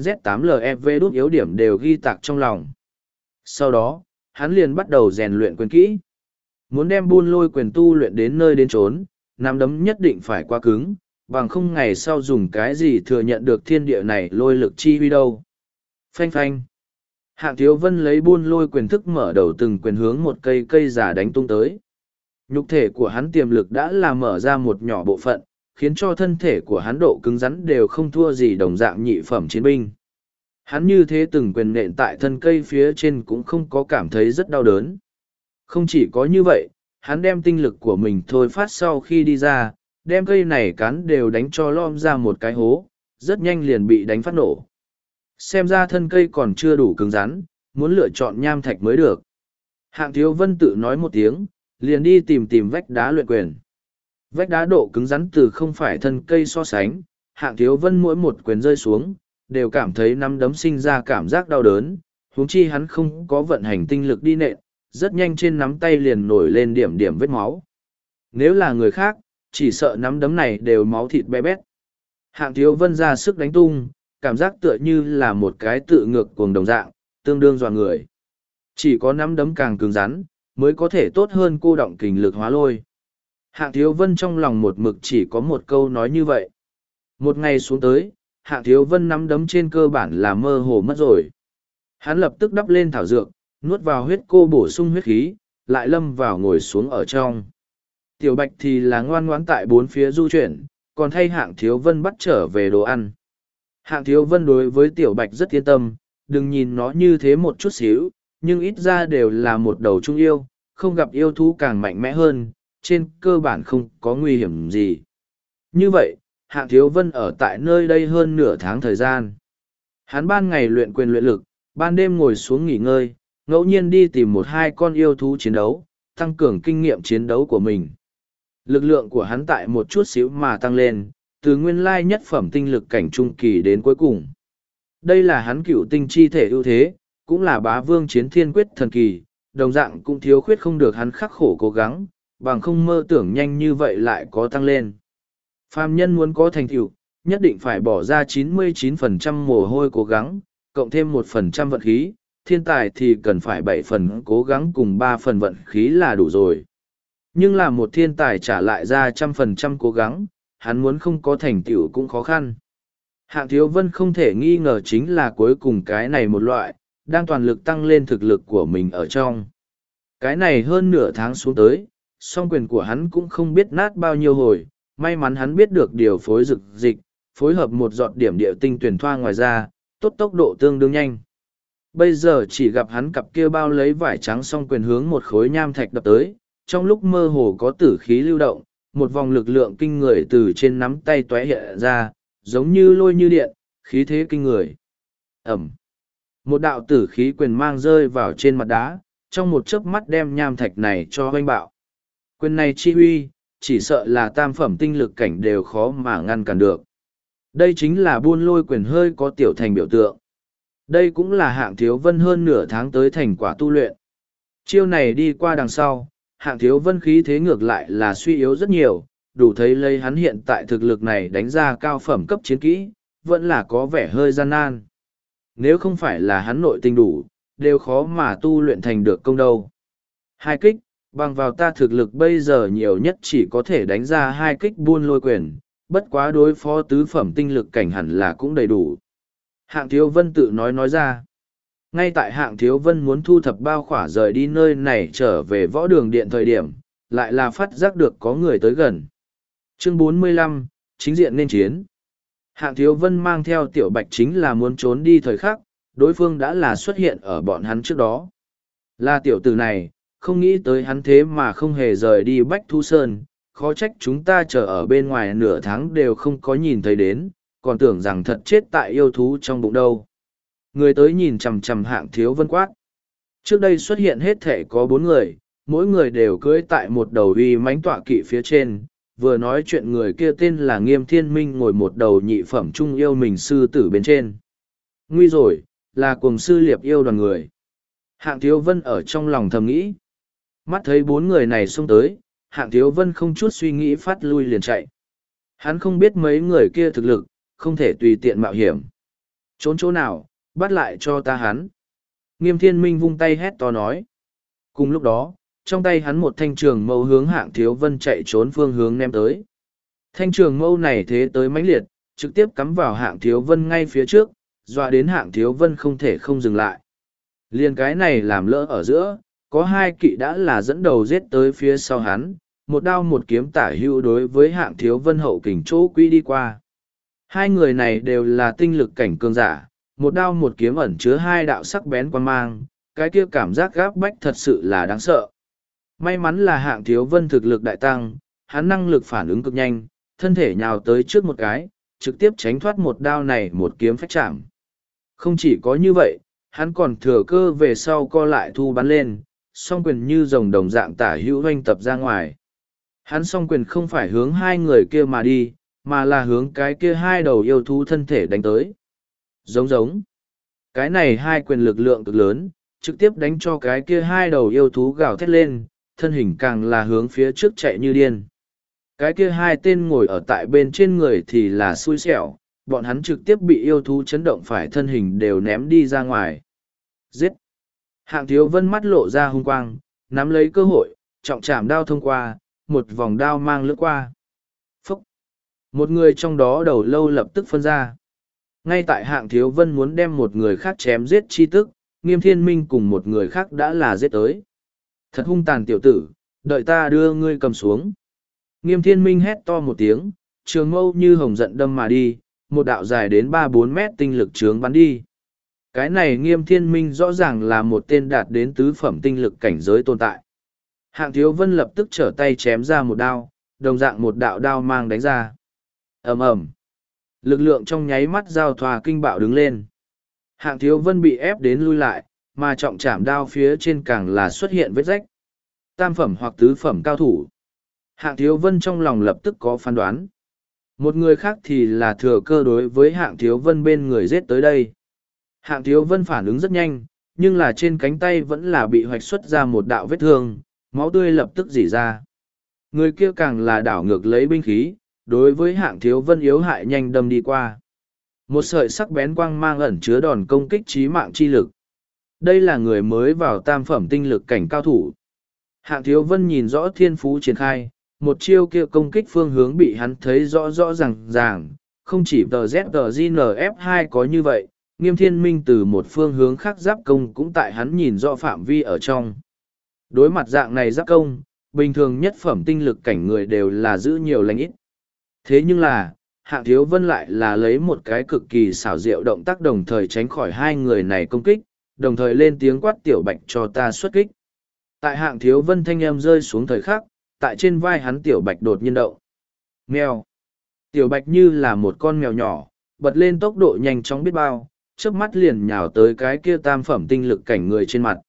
P9Z8LEV đút yếu điểm đều ghi tạc trong lòng. Sau đó, hắn liền bắt đầu rèn luyện quyền kỹ. Muốn đem buôn lôi quyền tu luyện đến nơi đến chốn, nắm đấm nhất định phải quá cứng, bằng không ngày sau dùng cái gì thừa nhận được thiên địa này lôi lực chi huy đâu. Phanh phanh. Hạng Thiếu Vân lấy buôn lôi quyền thức mở đầu từng quyền hướng một cây giả đánh tung tới. Nhục thể của hắn tiềm lực đã là mở ra một nhỏ bộ phận, khiến cho thân thể của hắn độ cứng rắn đều không thua gì đồng dạng nhị phẩm chiến binh. Hắn như thế từng quyền nện tại thân cây phía trên cũng không có cảm thấy rất đau đớn. Không chỉ có như vậy, hắn đem tinh lực của mình thôi phát sau khi đi ra, đem cây này cán đều đánh cho lom ra một cái hố, rất nhanh liền bị đánh phát nổ. Xem ra thân cây còn chưa đủ cứng rắn, muốn lựa chọn nham thạch mới được. Hạng Thiếu Vân tự nói một tiếng, liền đi tìm vách đá luyện quyền. Vách đá độ cứng rắn từ không phải thân cây so sánh, Hạng Thiếu Vân mỗi một quyền rơi xuống, đều cảm thấy nắm đấm sinh ra cảm giác đau đớn, huống chi hắn không có vận hành tinh lực đi nện, rất nhanh trên nắm tay liền nổi lên điểm điểm vết máu. Nếu là người khác, chỉ sợ nắm đấm này đều máu thịt bé bét. Hạng Thiếu Vân ra sức đánh tung, cảm giác tựa như là một cái tự ngược cuồng đồng dạng, tương đương dọa người. Chỉ có nắm đấm càng cứng rắn, mới có thể tốt hơn cô động kình lực hóa lôi. Hạng Thiếu Vân trong lòng một mực chỉ có một câu nói như vậy. Một ngày xuống tới, Hạng Thiếu Vân nắm đấm trên cơ bản là mơ hồ mất rồi. Hắn lập tức đắp lên thảo dược, nuốt vào huyết cô bổ sung huyết khí, lại lâm vào ngồi xuống ở trong. Tiểu Bạch thì là ngoan ngoãn tại bốn phía du chuyển, còn thay Hạng Thiếu Vân bắt trở về đồ ăn. Hạng Thiếu Vân đối với Tiểu Bạch rất yên tâm, đừng nhìn nó như thế một chút xíu, nhưng ít ra đều là một đầu trung yêu, không gặp yêu thú càng mạnh mẽ hơn, trên cơ bản không có nguy hiểm gì. Như vậy, Hạng Thiếu Vân ở tại nơi đây hơn nửa tháng thời gian. Hắn ban ngày luyện quyền luyện lực, ban đêm ngồi xuống nghỉ ngơi, ngẫu nhiên đi tìm một hai con yêu thú chiến đấu, tăng cường kinh nghiệm chiến đấu của mình. Lực lượng của hắn tại một chút xíu mà tăng lên, từ nguyên lai nhất phẩm tinh lực cảnh trung kỳ đến cuối cùng. Đây là hắn cựu tinh chi thể ưu thế, cũng là bá vương chiến thiên quyết thần kỳ, đồng dạng cũng thiếu khuyết không được hắn khắc khổ cố gắng, bằng không mơ tưởng nhanh như vậy lại có tăng lên. Phàm nhân muốn có thành tựu, nhất định phải bỏ ra 99% mồ hôi cố gắng, cộng thêm 1% vận khí, thiên tài thì cần phải 7 phần cố gắng cùng 3 phần vận khí là đủ rồi. Nhưng là một thiên tài trả lại ra 100% cố gắng, hắn muốn không có thành tựu cũng khó khăn. Hạng Thiếu Vân không thể nghi ngờ chính là cuối cùng cái này một loại, đang toàn lực tăng lên thực lực của mình ở trong. Cái này hơn nửa tháng xuống tới, song quyền của hắn cũng không biết nát bao nhiêu hồi, may mắn hắn biết được điều phối dực dịch, phối hợp một giọt điểm địa tinh tuyển thoa ngoài ra, tốt tốc độ tương đương nhanh. Bây giờ chỉ gặp hắn cặp kia bao lấy vải trắng song quyền hướng một khối nham thạch đập tới, trong lúc mơ hồ có tử khí lưu động, một vòng lực lượng kinh người từ trên nắm tay tóe hiện ra, giống như lôi như điện, khí thế kinh người. Ẩm. Một đạo tử khí quyền mang rơi vào trên mặt đá, trong một chớp mắt đem nham thạch này cho hoanh bạo. Quyền này chi huy, chỉ sợ là tam phẩm tinh lực cảnh đều khó mà ngăn cản được. Đây chính là buôn lôi quyền hơi có tiểu thành biểu tượng. Đây cũng là Hạng Thiếu Vân hơn nửa tháng tới thành quả tu luyện. Chiêu này đi qua đằng sau, Hạng Thiếu Vân khí thế ngược lại là suy yếu rất nhiều, đủ thấy lấy hắn hiện tại thực lực này đánh ra cao phẩm cấp chiến kỹ, vẫn là có vẻ hơi gian nan. Nếu không phải là hắn nội tinh đủ, đều khó mà tu luyện thành được công đâu. Hai kích, bằng vào ta thực lực bây giờ nhiều nhất chỉ có thể đánh ra hai kích buôn lôi quyền, bất quá đối phó tứ phẩm tinh lực cảnh hẳn là cũng đầy đủ. Hạng Thiếu Vân tự nói ra. Ngay tại Hạng Thiếu Vân muốn thu thập bao khỏa rời đi nơi này trở về võ đường điện thời điểm, lại là phát giác được có người tới gần. Chương 45, chính diện nên chiến. Hạng Thiếu Vân mang theo Tiểu Bạch chính là muốn trốn đi thời khắc, đối phương đã là xuất hiện ở bọn hắn trước đó. Là tiểu tử này, không nghĩ tới hắn thế mà không hề rời đi Bách Thu Sơn, khó trách chúng ta chờ ở bên ngoài nửa tháng đều không có nhìn thấy đến, còn tưởng rằng thật chết tại yêu thú trong bụng đâu. Người tới nhìn chằm chằm Hạng Thiếu Vân quát. Trước đây xuất hiện hết thể có 4 người, mỗi người đều cưỡi tại một đầu uy mãnh tọa kỵ phía trên. Vừa nói chuyện người kia tên là Nghiêm Thiên Minh ngồi một đầu nhị phẩm trung yêu mình sư tử bên trên. Nguy rồi, là cùng sư liệp yêu đoàn người. Hạng Thiếu Vân ở trong lòng thầm nghĩ. Mắt thấy 4 người này xông tới, Hạng Thiếu Vân không chút suy nghĩ phát lui liền chạy. Hắn không biết mấy người kia thực lực, không thể tùy tiện mạo hiểm. Trốn chỗ nào, bắt lại cho ta hắn. Nghiêm Thiên Minh vung tay hét to nói. Cùng lúc đó, trong tay hắn một thanh trường mâu hướng Hạng Thiếu Vân chạy trốn phương hướng ném tới. Thanh trường mâu này thế tới mãnh liệt, trực tiếp cắm vào Hạng Thiếu Vân ngay phía trước, dọa đến Hạng Thiếu Vân không thể không dừng lại. Liên cái này làm lỡ ở giữa, có 2 kỵ đã là dẫn đầu giết tới phía sau hắn, một đao một kiếm tả hữu đối với Hạng Thiếu Vân hậu kình chỗ quy đi qua. 2 người này đều là tinh lực cảnh cường giả, một đao một kiếm ẩn chứa 2 đạo sắc bén quan mang, cái kia cảm giác gáp bách thật sự là đáng sợ. May mắn là Hạng Thiếu Vân thực lực đại tăng, hắn năng lực phản ứng cực nhanh, thân thể nhào tới trước một cái, trực tiếp tránh thoát một đao này một kiếm phách chạm. Không chỉ có như vậy, hắn còn thừa cơ về sau co lại thu bắn lên, song quyền như rồng đồng dạng tả hữu hoanh tập ra ngoài. Hắn song quyền không phải hướng hai người kia mà đi, mà là hướng cái kia hai đầu yêu thú thân thể đánh tới. Giống giống. Cái này hai quyền lực lượng cực lớn, trực tiếp đánh cho cái kia hai đầu yêu thú gào thét lên, thân hình càng là hướng phía trước chạy như điên. Cái kia hai tên ngồi ở tại bên trên người thì là xui xẻo, bọn hắn trực tiếp bị yêu thú chấn động phải thân hình đều ném đi ra ngoài. Giết! Hạng Thiếu Vân mắt lộ ra hung quang, nắm lấy cơ hội, trọng chạm đao thông qua, một vòng đao mang lướt qua. Phúc! Một người trong đó đầu lâu lập tức phân ra. Ngay tại Hạng Thiếu Vân muốn đem một người khác chém giết chi tức, Nghiêm Thiên Minh cùng một người khác đã là giết tới. Thật hung tàn tiểu tử, đợi ta đưa ngươi cầm xuống. Nghiêm Thiên Minh hét to một tiếng, trường mâu như hồng giận đâm mà đi, một đạo dài đến 3-4 mét tinh lực trướng bắn đi. Cái này Nghiêm Thiên Minh rõ ràng là một tên đạt đến tứ phẩm tinh lực cảnh giới tồn tại. Hạng Thiếu Vân lập tức trở tay chém ra một đao, đồng dạng một đạo đao mang đánh ra. Ầm ầm. Lực lượng trong nháy mắt giao thoa kinh bạo đứng lên. Hạng Thiếu Vân bị ép đến lui lại, mà trọng chạm đao phía trên càng là xuất hiện vết rách. Tam phẩm hoặc tứ phẩm cao thủ. Hạng Thiếu Vân trong lòng lập tức có phán đoán. Một người khác thì là thừa cơ đối với Hạng Thiếu Vân bên người giết tới đây. Hạng Thiếu Vân phản ứng rất nhanh, nhưng là trên cánh tay vẫn là bị hoạch xuất ra một đạo vết thương, máu tươi lập tức rỉ ra. Người kia càng là đảo ngược lấy binh khí, đối với Hạng Thiếu Vân yếu hại nhanh đâm đi qua. Một sợi sắc bén quang mang ẩn chứa đòn công kích chí mạng chi lực. Đây là người mới vào tam phẩm tinh lực cảnh cao thủ. Hạng Thiếu Vân nhìn rõ thiên phú triển khai, một chiêu kia công kích phương hướng bị hắn thấy rõ rõ ràng, không chỉ TZGNF2 có như vậy, Nghiêm Thiên Minh từ một phương hướng khác giáp công cũng tại hắn nhìn rõ phạm vi ở trong. Đối mặt dạng này giáp công, bình thường nhất phẩm tinh lực cảnh người đều là giữ nhiều lành ít. Thế nhưng là, Hạng Thiếu Vân lại là lấy một cái cực kỳ xảo diệu động tác đồng thời tránh khỏi hai người này công kích, đồng thời lên tiếng quát Tiểu Bạch cho ta xuất kích. Tại Hạng Thiếu Vân thanh âm rơi xuống thời khắc, tại trên vai hắn Tiểu Bạch đột nhiên động. Mèo. Tiểu Bạch như là một con mèo nhỏ, bật lên tốc độ nhanh chóng biết bao, chớp mắt liền nhào tới cái kia tam phẩm tinh lực cảnh người trên mặt.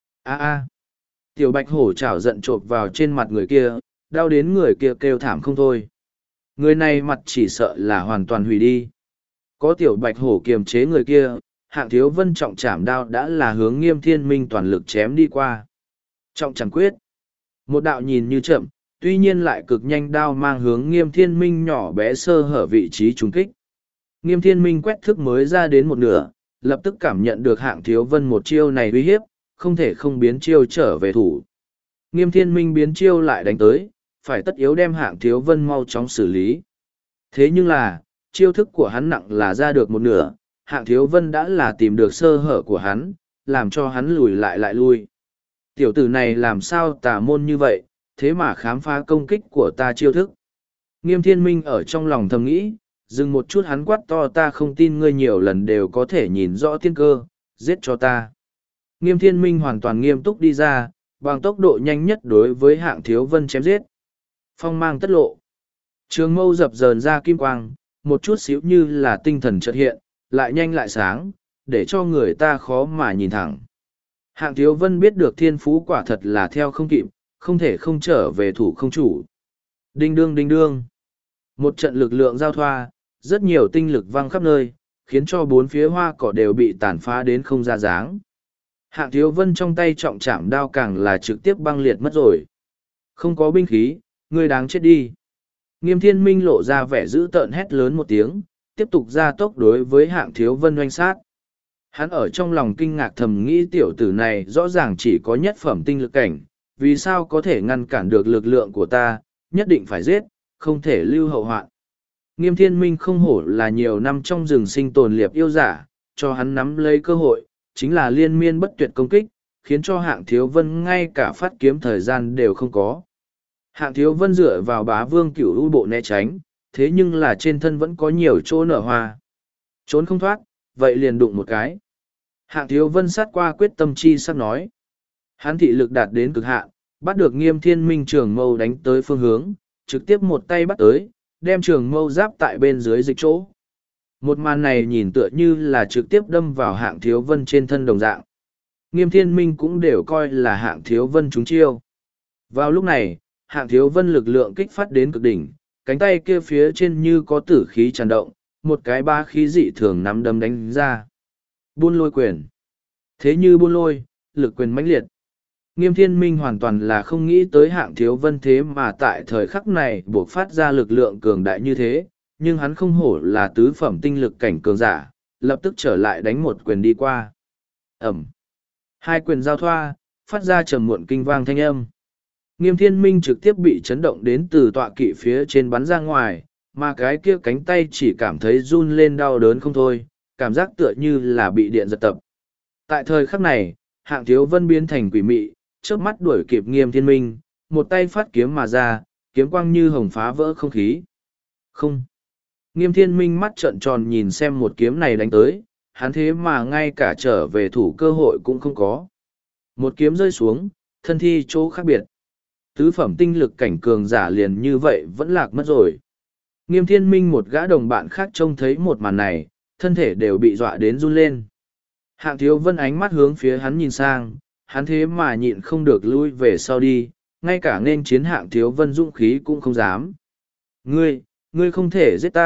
A. Tiểu Bạch hổ chảo giận chộp vào trên mặt người kia, đau đến người kia kêu thảm không thôi. Người này mặt chỉ sợ là hoàn toàn hủy đi. Có Tiểu Bạch hổ kiềm chế người kia, Hạng Thiếu Vân trọng chảm đao đã là hướng Nghiêm Thiên Minh toàn lực chém đi qua. Trọng chẳng quyết. Một đạo nhìn như chậm, tuy nhiên lại cực nhanh đao mang hướng Nghiêm Thiên Minh nhỏ bé sơ hở vị trí trúng kích. Nghiêm Thiên Minh quét thức mới ra đến một nửa, lập tức cảm nhận được Hạng Thiếu Vân một chiêu này uy hiếp, không thể không biến chiêu trở về thủ. Nghiêm Thiên Minh biến chiêu lại đánh tới, phải tất yếu đem Hạng Thiếu Vân mau chóng xử lý. Thế nhưng là, chiêu thức của hắn nặng là ra được một nửa, Hạng Thiếu Vân đã là tìm được sơ hở của hắn, làm cho hắn lùi lại lui. Tiểu tử này làm sao tà môn như vậy, thế mà khám phá công kích của ta chiêu thức. Nghiêm Thiên Minh ở trong lòng thầm nghĩ, dừng một chút hắn quát to ta không tin ngươi nhiều lần đều có thể nhìn rõ tiên cơ, giết cho ta. Nghiêm Thiên Minh hoàn toàn nghiêm túc đi ra, bằng tốc độ nhanh nhất đối với Hạng Thiếu Vân chém giết. Phong mang tất lộ. Trường mâu dập dờn ra kim quang, một chút xíu như là tinh thần chợt hiện, lại nhanh lại sáng, để cho người ta khó mà nhìn thẳng. Hạng Thiếu Vân biết được thiên phú quả thật là theo không kịp, không thể không trở về thủ không chủ. Đinh đương đinh đương. Một trận lực lượng giao thoa, rất nhiều tinh lực văng khắp nơi, khiến cho bốn phía hoa cỏ đều bị tàn phá đến không ra dáng. Hạng Thiếu Vân trong tay trọng chạm đao càng là trực tiếp băng liệt mất rồi. Không có binh khí, ngươi đáng chết đi. Nghiêm Thiên Minh lộ ra vẻ dữ tợn hét lớn một tiếng, tiếp tục ra tốc đối với Hạng Thiếu Vân oanh sát. Hắn ở trong lòng kinh ngạc thầm nghĩ tiểu tử này rõ ràng chỉ có nhất phẩm tinh lực cảnh, vì sao có thể ngăn cản được lực lượng của ta, nhất định phải giết, không thể lưu hậu hoạn. Nghiêm Thiên Minh không hổ là nhiều năm trong rừng sinh tồn liệp yêu giả, cho hắn nắm lấy cơ hội, chính là liên miên bất tuyệt công kích, khiến cho Hạng Thiếu Vân ngay cả phát kiếm thời gian đều không có. Hạng Thiếu Vân dựa vào Bá Vương Cửu U bộ né tránh, thế nhưng là trên thân vẫn có nhiều chỗ nở hoa. Trốn không thoát, vậy liền đụng một cái. Hạng Thiếu Vân sát qua quyết tâm chi sắc nói. Hắn thị lực đạt đến cực hạn, bắt được Nghiêm Thiên Minh trường mâu đánh tới phương hướng, trực tiếp một tay bắt tới, đem trường mâu giáp tại bên dưới dịch chỗ. Một màn này nhìn tựa như là trực tiếp đâm vào Hạng Thiếu Vân trên thân đồng dạng. Nghiêm Thiên Minh cũng đều coi là Hạng Thiếu Vân trúng chiêu. Vào lúc này, Hạng Thiếu Vân lực lượng kích phát đến cực đỉnh, cánh tay kia phía trên như có tử khí tràn động, một cái ba khí dị thường nắm đấm đánh ra. Buôn lôi quyền. Thế như buôn lôi, lực quyền mãnh liệt. Nghiêm Thiên Minh hoàn toàn là không nghĩ tới Hạng Thiếu Vân thế mà tại thời khắc này buộc phát ra lực lượng cường đại như thế, nhưng hắn không hổ là tứ phẩm tinh lực cảnh cường giả, lập tức trở lại đánh một quyền đi qua. Ẩm. Hai quyền giao thoa, phát ra trầm muộn kinh vang thanh âm. Nghiêm Thiên Minh trực tiếp bị chấn động đến từ tọa kỵ phía trên bắn ra ngoài, mà cái kia cánh tay chỉ cảm thấy run lên đau đớn không thôi, cảm giác tựa như là bị điện giật tập. Tại thời khắc này, Hạng Thiếu Vân biến thành quỷ mị, chớp mắt đuổi kịp Nghiêm Thiên Minh, một tay phát kiếm mà ra, kiếm quang như hồng phá vỡ không khí. Không. Nghiêm Thiên Minh mắt trợn tròn nhìn xem một kiếm này đánh tới, hắn thế mà ngay cả trở về thủ cơ hội cũng không có. Một kiếm rơi xuống, thân thi chỗ khác biệt. Tứ phẩm tinh lực cảnh cường giả liền như vậy vẫn lạc mất rồi. Nghiêm Thiên Minh một gã đồng bạn khác trông thấy một màn này, thân thể đều bị dọa đến run lên. Hạng Thiếu Vân ánh mắt hướng phía hắn nhìn sang, hắn thế mà nhịn không được lui về sau đi, ngay cả nên chiến Hạng Thiếu Vân dũng khí cũng không dám. Ngươi không thể giết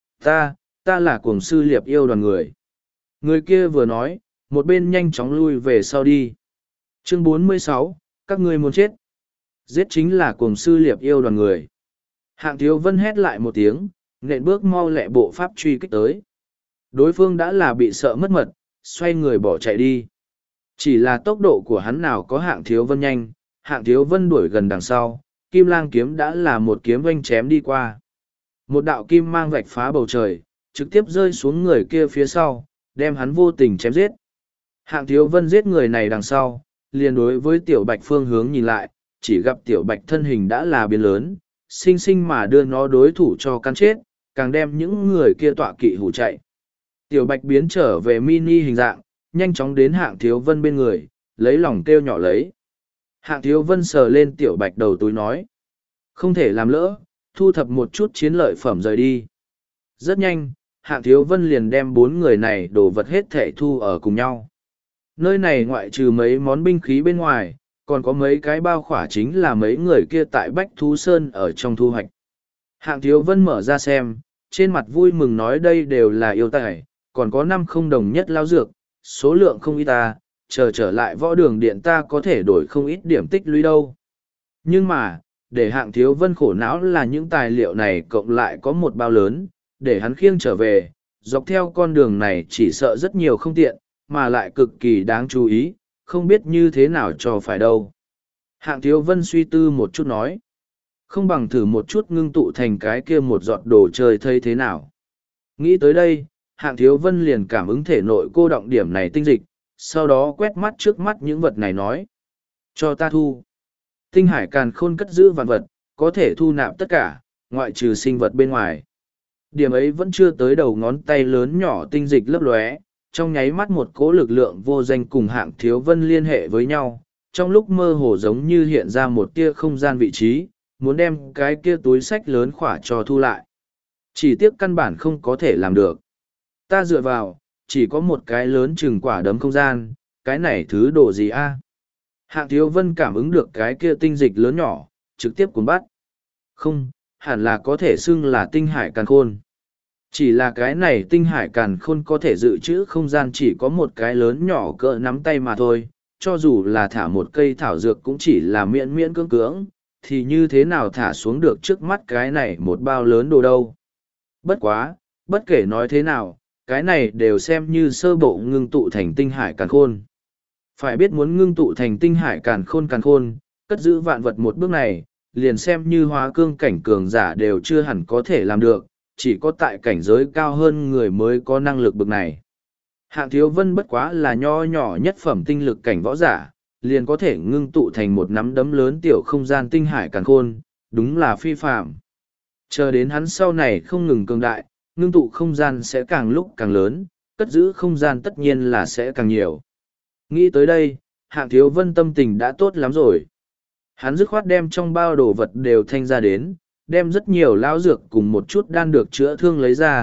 ta là cuồng sư liệp yêu đoàn người. Người kia vừa nói, một bên nhanh chóng lui về sau đi. Chương 46, các ngươi muốn chết. Giết chính là cuồng sư liệp yêu đoàn người. Hạng Thiếu Vân hét lại một tiếng, nện bước mau lẹ bộ pháp truy kích tới. Đối phương đã là bị sợ mất mật, xoay người bỏ chạy đi. Chỉ là tốc độ của hắn nào có Hạng Thiếu Vân nhanh, Hạng Thiếu Vân đuổi gần đằng sau, Kim Lang kiếm đã là một kiếm oanh chém đi qua. Một đạo kim mang vạch phá bầu trời, trực tiếp rơi xuống người kia phía sau, đem hắn vô tình chém giết. Hạng Thiếu Vân giết người này đằng sau, liền đối với Tiểu Bạch phương hướng nhìn lại, chỉ gặp Tiểu Bạch thân hình đã là biến lớn, sinh sinh mà đưa nó đối thủ cho cắn chết, càng đem những người kia tọa kỵ hù chạy. Tiểu Bạch biến trở về mini hình dạng, nhanh chóng đến Hạng Thiếu Vân bên người, lấy lòng kêu nhỏ lấy. Hạng Thiếu Vân sờ lên Tiểu Bạch đầu túi nói. Không thể làm lỡ, thu thập một chút chiến lợi phẩm rời đi. Rất nhanh, Hạng Thiếu Vân liền đem 4 người này đồ vật hết thảy thu ở cùng nhau. Nơi này ngoại trừ mấy món binh khí bên ngoài, còn có mấy cái bao khỏa chính là mấy người kia tại Bách Thú Sơn ở trong thu hoạch. Hạng Thiếu Vân mở ra xem, trên mặt vui mừng nói đây đều là yêu tài, còn có 5 không đồng nhất lao dược, số lượng không ít ta, trở lại võ đường điện ta có thể đổi không ít điểm tích lũy đâu. Nhưng mà, để Hạng Thiếu Vân khổ não là những tài liệu này cộng lại có một bao lớn, để hắn khiêng trở về, dọc theo con đường này chỉ sợ rất nhiều không tiện, mà lại cực kỳ đáng chú ý, không biết như thế nào cho phải đâu. Hạng Thiếu Vân suy tư một chút nói, không bằng thử một chút ngưng tụ thành cái kia một giọt đồ chơi thấy thế nào. Nghĩ tới đây, Hạng Thiếu Vân liền cảm ứng thể nội cô động điểm này tinh dịch, sau đó quét mắt trước mắt những vật này nói. Cho ta thu. Tinh hải càn khôn cất giữ vạn vật, có thể thu nạp tất cả, ngoại trừ sinh vật bên ngoài. Điểm ấy vẫn chưa tới đầu ngón tay lớn nhỏ tinh dịch lấp lóe, trong nháy mắt một cỗ lực lượng vô danh cùng Hạng Thiếu Vân liên hệ với nhau, trong lúc mơ hồ giống như hiện ra một tia không gian vị trí, muốn đem cái kia túi sách lớn khỏa cho thu lại. Chỉ tiếc căn bản không có thể làm được. Ta dựa vào, chỉ có một cái lớn chừng quả đấm không gian, cái này thứ đồ gì a? Hạng Thiếu Vân cảm ứng được cái kia tinh dịch lớn nhỏ, trực tiếp cuốn bắt. Không, hẳn là có thể xưng là tinh hải càn khôn. Chỉ là cái này tinh hải càn khôn có thể dự trữ không gian chỉ có một cái lớn nhỏ cỡ nắm tay mà thôi, cho dù là thả một cây thảo dược cũng chỉ là miễn miễn cưỡng cưỡng, thì như thế nào thả xuống được trước mắt cái này một bao lớn đồ đâu. Bất quá, bất kể nói thế nào, cái này đều xem như sơ bộ ngưng tụ thành tinh hải càn khôn. Phải biết muốn ngưng tụ thành tinh hải càn khôn, cất giữ vạn vật một bước này, liền xem như hóa cương cảnh cường giả đều chưa hẳn có thể làm được, chỉ có tại cảnh giới cao hơn người mới có năng lực bực này. Hạng Thiếu Vân bất quá là nho nhỏ nhất phẩm tinh lực cảnh võ giả, liền có thể ngưng tụ thành một nắm đấm lớn tiểu không gian tinh hải càn khôn, đúng là phi phạm. Chờ đến hắn sau này không ngừng cường đại, ngưng tụ không gian sẽ càng lúc càng lớn, cất giữ không gian tất nhiên là sẽ càng nhiều. Nghĩ tới đây, Hạng Thiếu Vân tâm tình đã tốt lắm rồi. Hắn dứt khoát đem trong bao đồ vật đều thanh ra đến, đem rất nhiều lao dược cùng một chút đan được chữa thương lấy ra,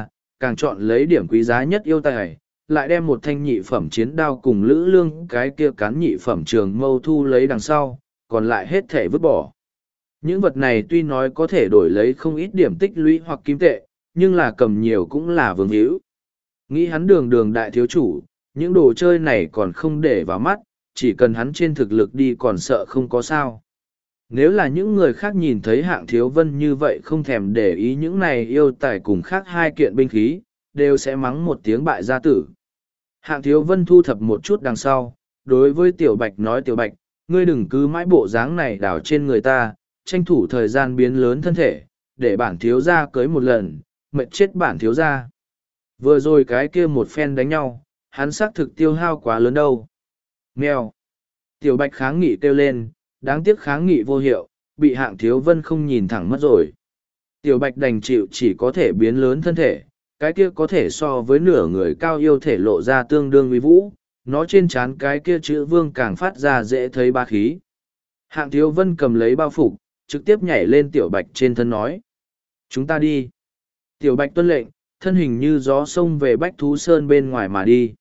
càng chọn lấy điểm quý giá nhất yêu tài, lại đem một thanh nhị phẩm chiến đao cùng lữ lương cái kia cán nhị phẩm trường mâu thu lấy đằng sau, còn lại hết thể vứt bỏ. Những vật này tuy nói có thể đổi lấy không ít điểm tích lũy hoặc kim tệ, nhưng là cầm nhiều cũng là vương hữu. Nghĩ hắn đường đường đại thiếu chủ, những đồ chơi này còn không để vào mắt, chỉ cần hắn trên thực lực đi còn sợ không có sao. Nếu là những người khác nhìn thấy hạng thiếu vân như vậy không thèm để ý những này yêu tài cùng khác hai kiện binh khí, đều sẽ mắng một tiếng bại gia tử. Hạng thiếu vân thu thập một chút đằng sau, đối với tiểu bạch nói tiểu bạch, ngươi đừng cứ mãi bộ dáng này đảo trên người ta, tranh thủ thời gian biến lớn thân thể, để bản thiếu gia cưới một lần, mệt chết bản thiếu gia. Vừa rồi cái kia một phen đánh nhau, hắn xác thực tiêu hao quá lớn đâu. Mèo. Tiểu bạch kháng nghị kêu lên, đáng tiếc kháng nghị vô hiệu, bị hạng thiếu vân không nhìn thẳng mất rồi. Tiểu bạch đành chịu chỉ có thể biến lớn thân thể, cái kia có thể so với nửa người cao yêu thể lộ ra tương đương uy vũ, nó trên trán cái kia chữ vương càng phát ra dễ thấy ba khí. Hạng thiếu vân cầm lấy bao phục, trực tiếp nhảy lên tiểu bạch trên thân nói. Chúng ta đi. Tiểu bạch tuân lệnh, thân hình như gió sông về Bách Thú Sơn bên ngoài mà đi.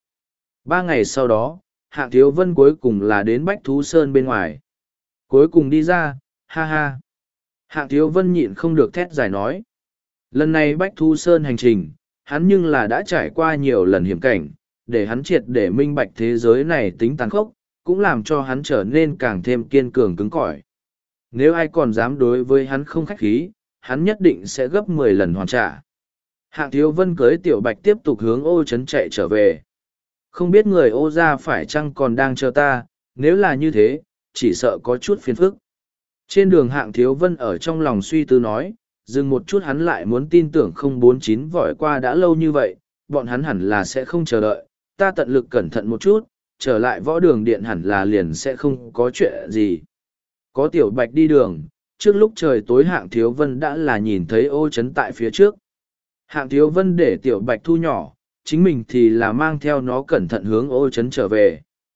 3 ngày sau đó, hạng thiếu vân cuối cùng là đến Bách Thú Sơn bên ngoài. Cuối cùng đi ra, ha ha. Hạng thiếu vân nhịn không được thét giải nói. Lần này Bách Thú Sơn hành trình, hắn nhưng là đã trải qua nhiều lần hiểm cảnh, để hắn triệt để minh bạch thế giới này tính tàn khốc, cũng làm cho hắn trở nên càng thêm kiên cường cứng cỏi. Nếu ai còn dám đối với hắn không khách khí, hắn nhất định sẽ gấp 10 lần hoàn trả. Hạng thiếu vân cưới tiểu bạch tiếp tục hướng ô trấn chạy trở về. Không biết người ô gia phải chăng còn đang chờ ta, nếu là như thế, chỉ sợ có chút phiền phức. Trên đường hạng thiếu vân ở trong lòng suy tư nói, dừng một chút hắn lại muốn tin tưởng 049 vội qua đã lâu như vậy, bọn hắn hẳn là sẽ không chờ đợi, ta tận lực cẩn thận một chút, trở lại võ đường điện hẳn là liền sẽ không có chuyện gì. Có tiểu bạch đi đường, trước lúc trời tối hạng thiếu vân đã là nhìn thấy ô trấn tại phía trước. Hạng thiếu vân để tiểu bạch thu nhỏ, chính mình thì là mang theo nó cẩn thận hướng ô trấn trở về.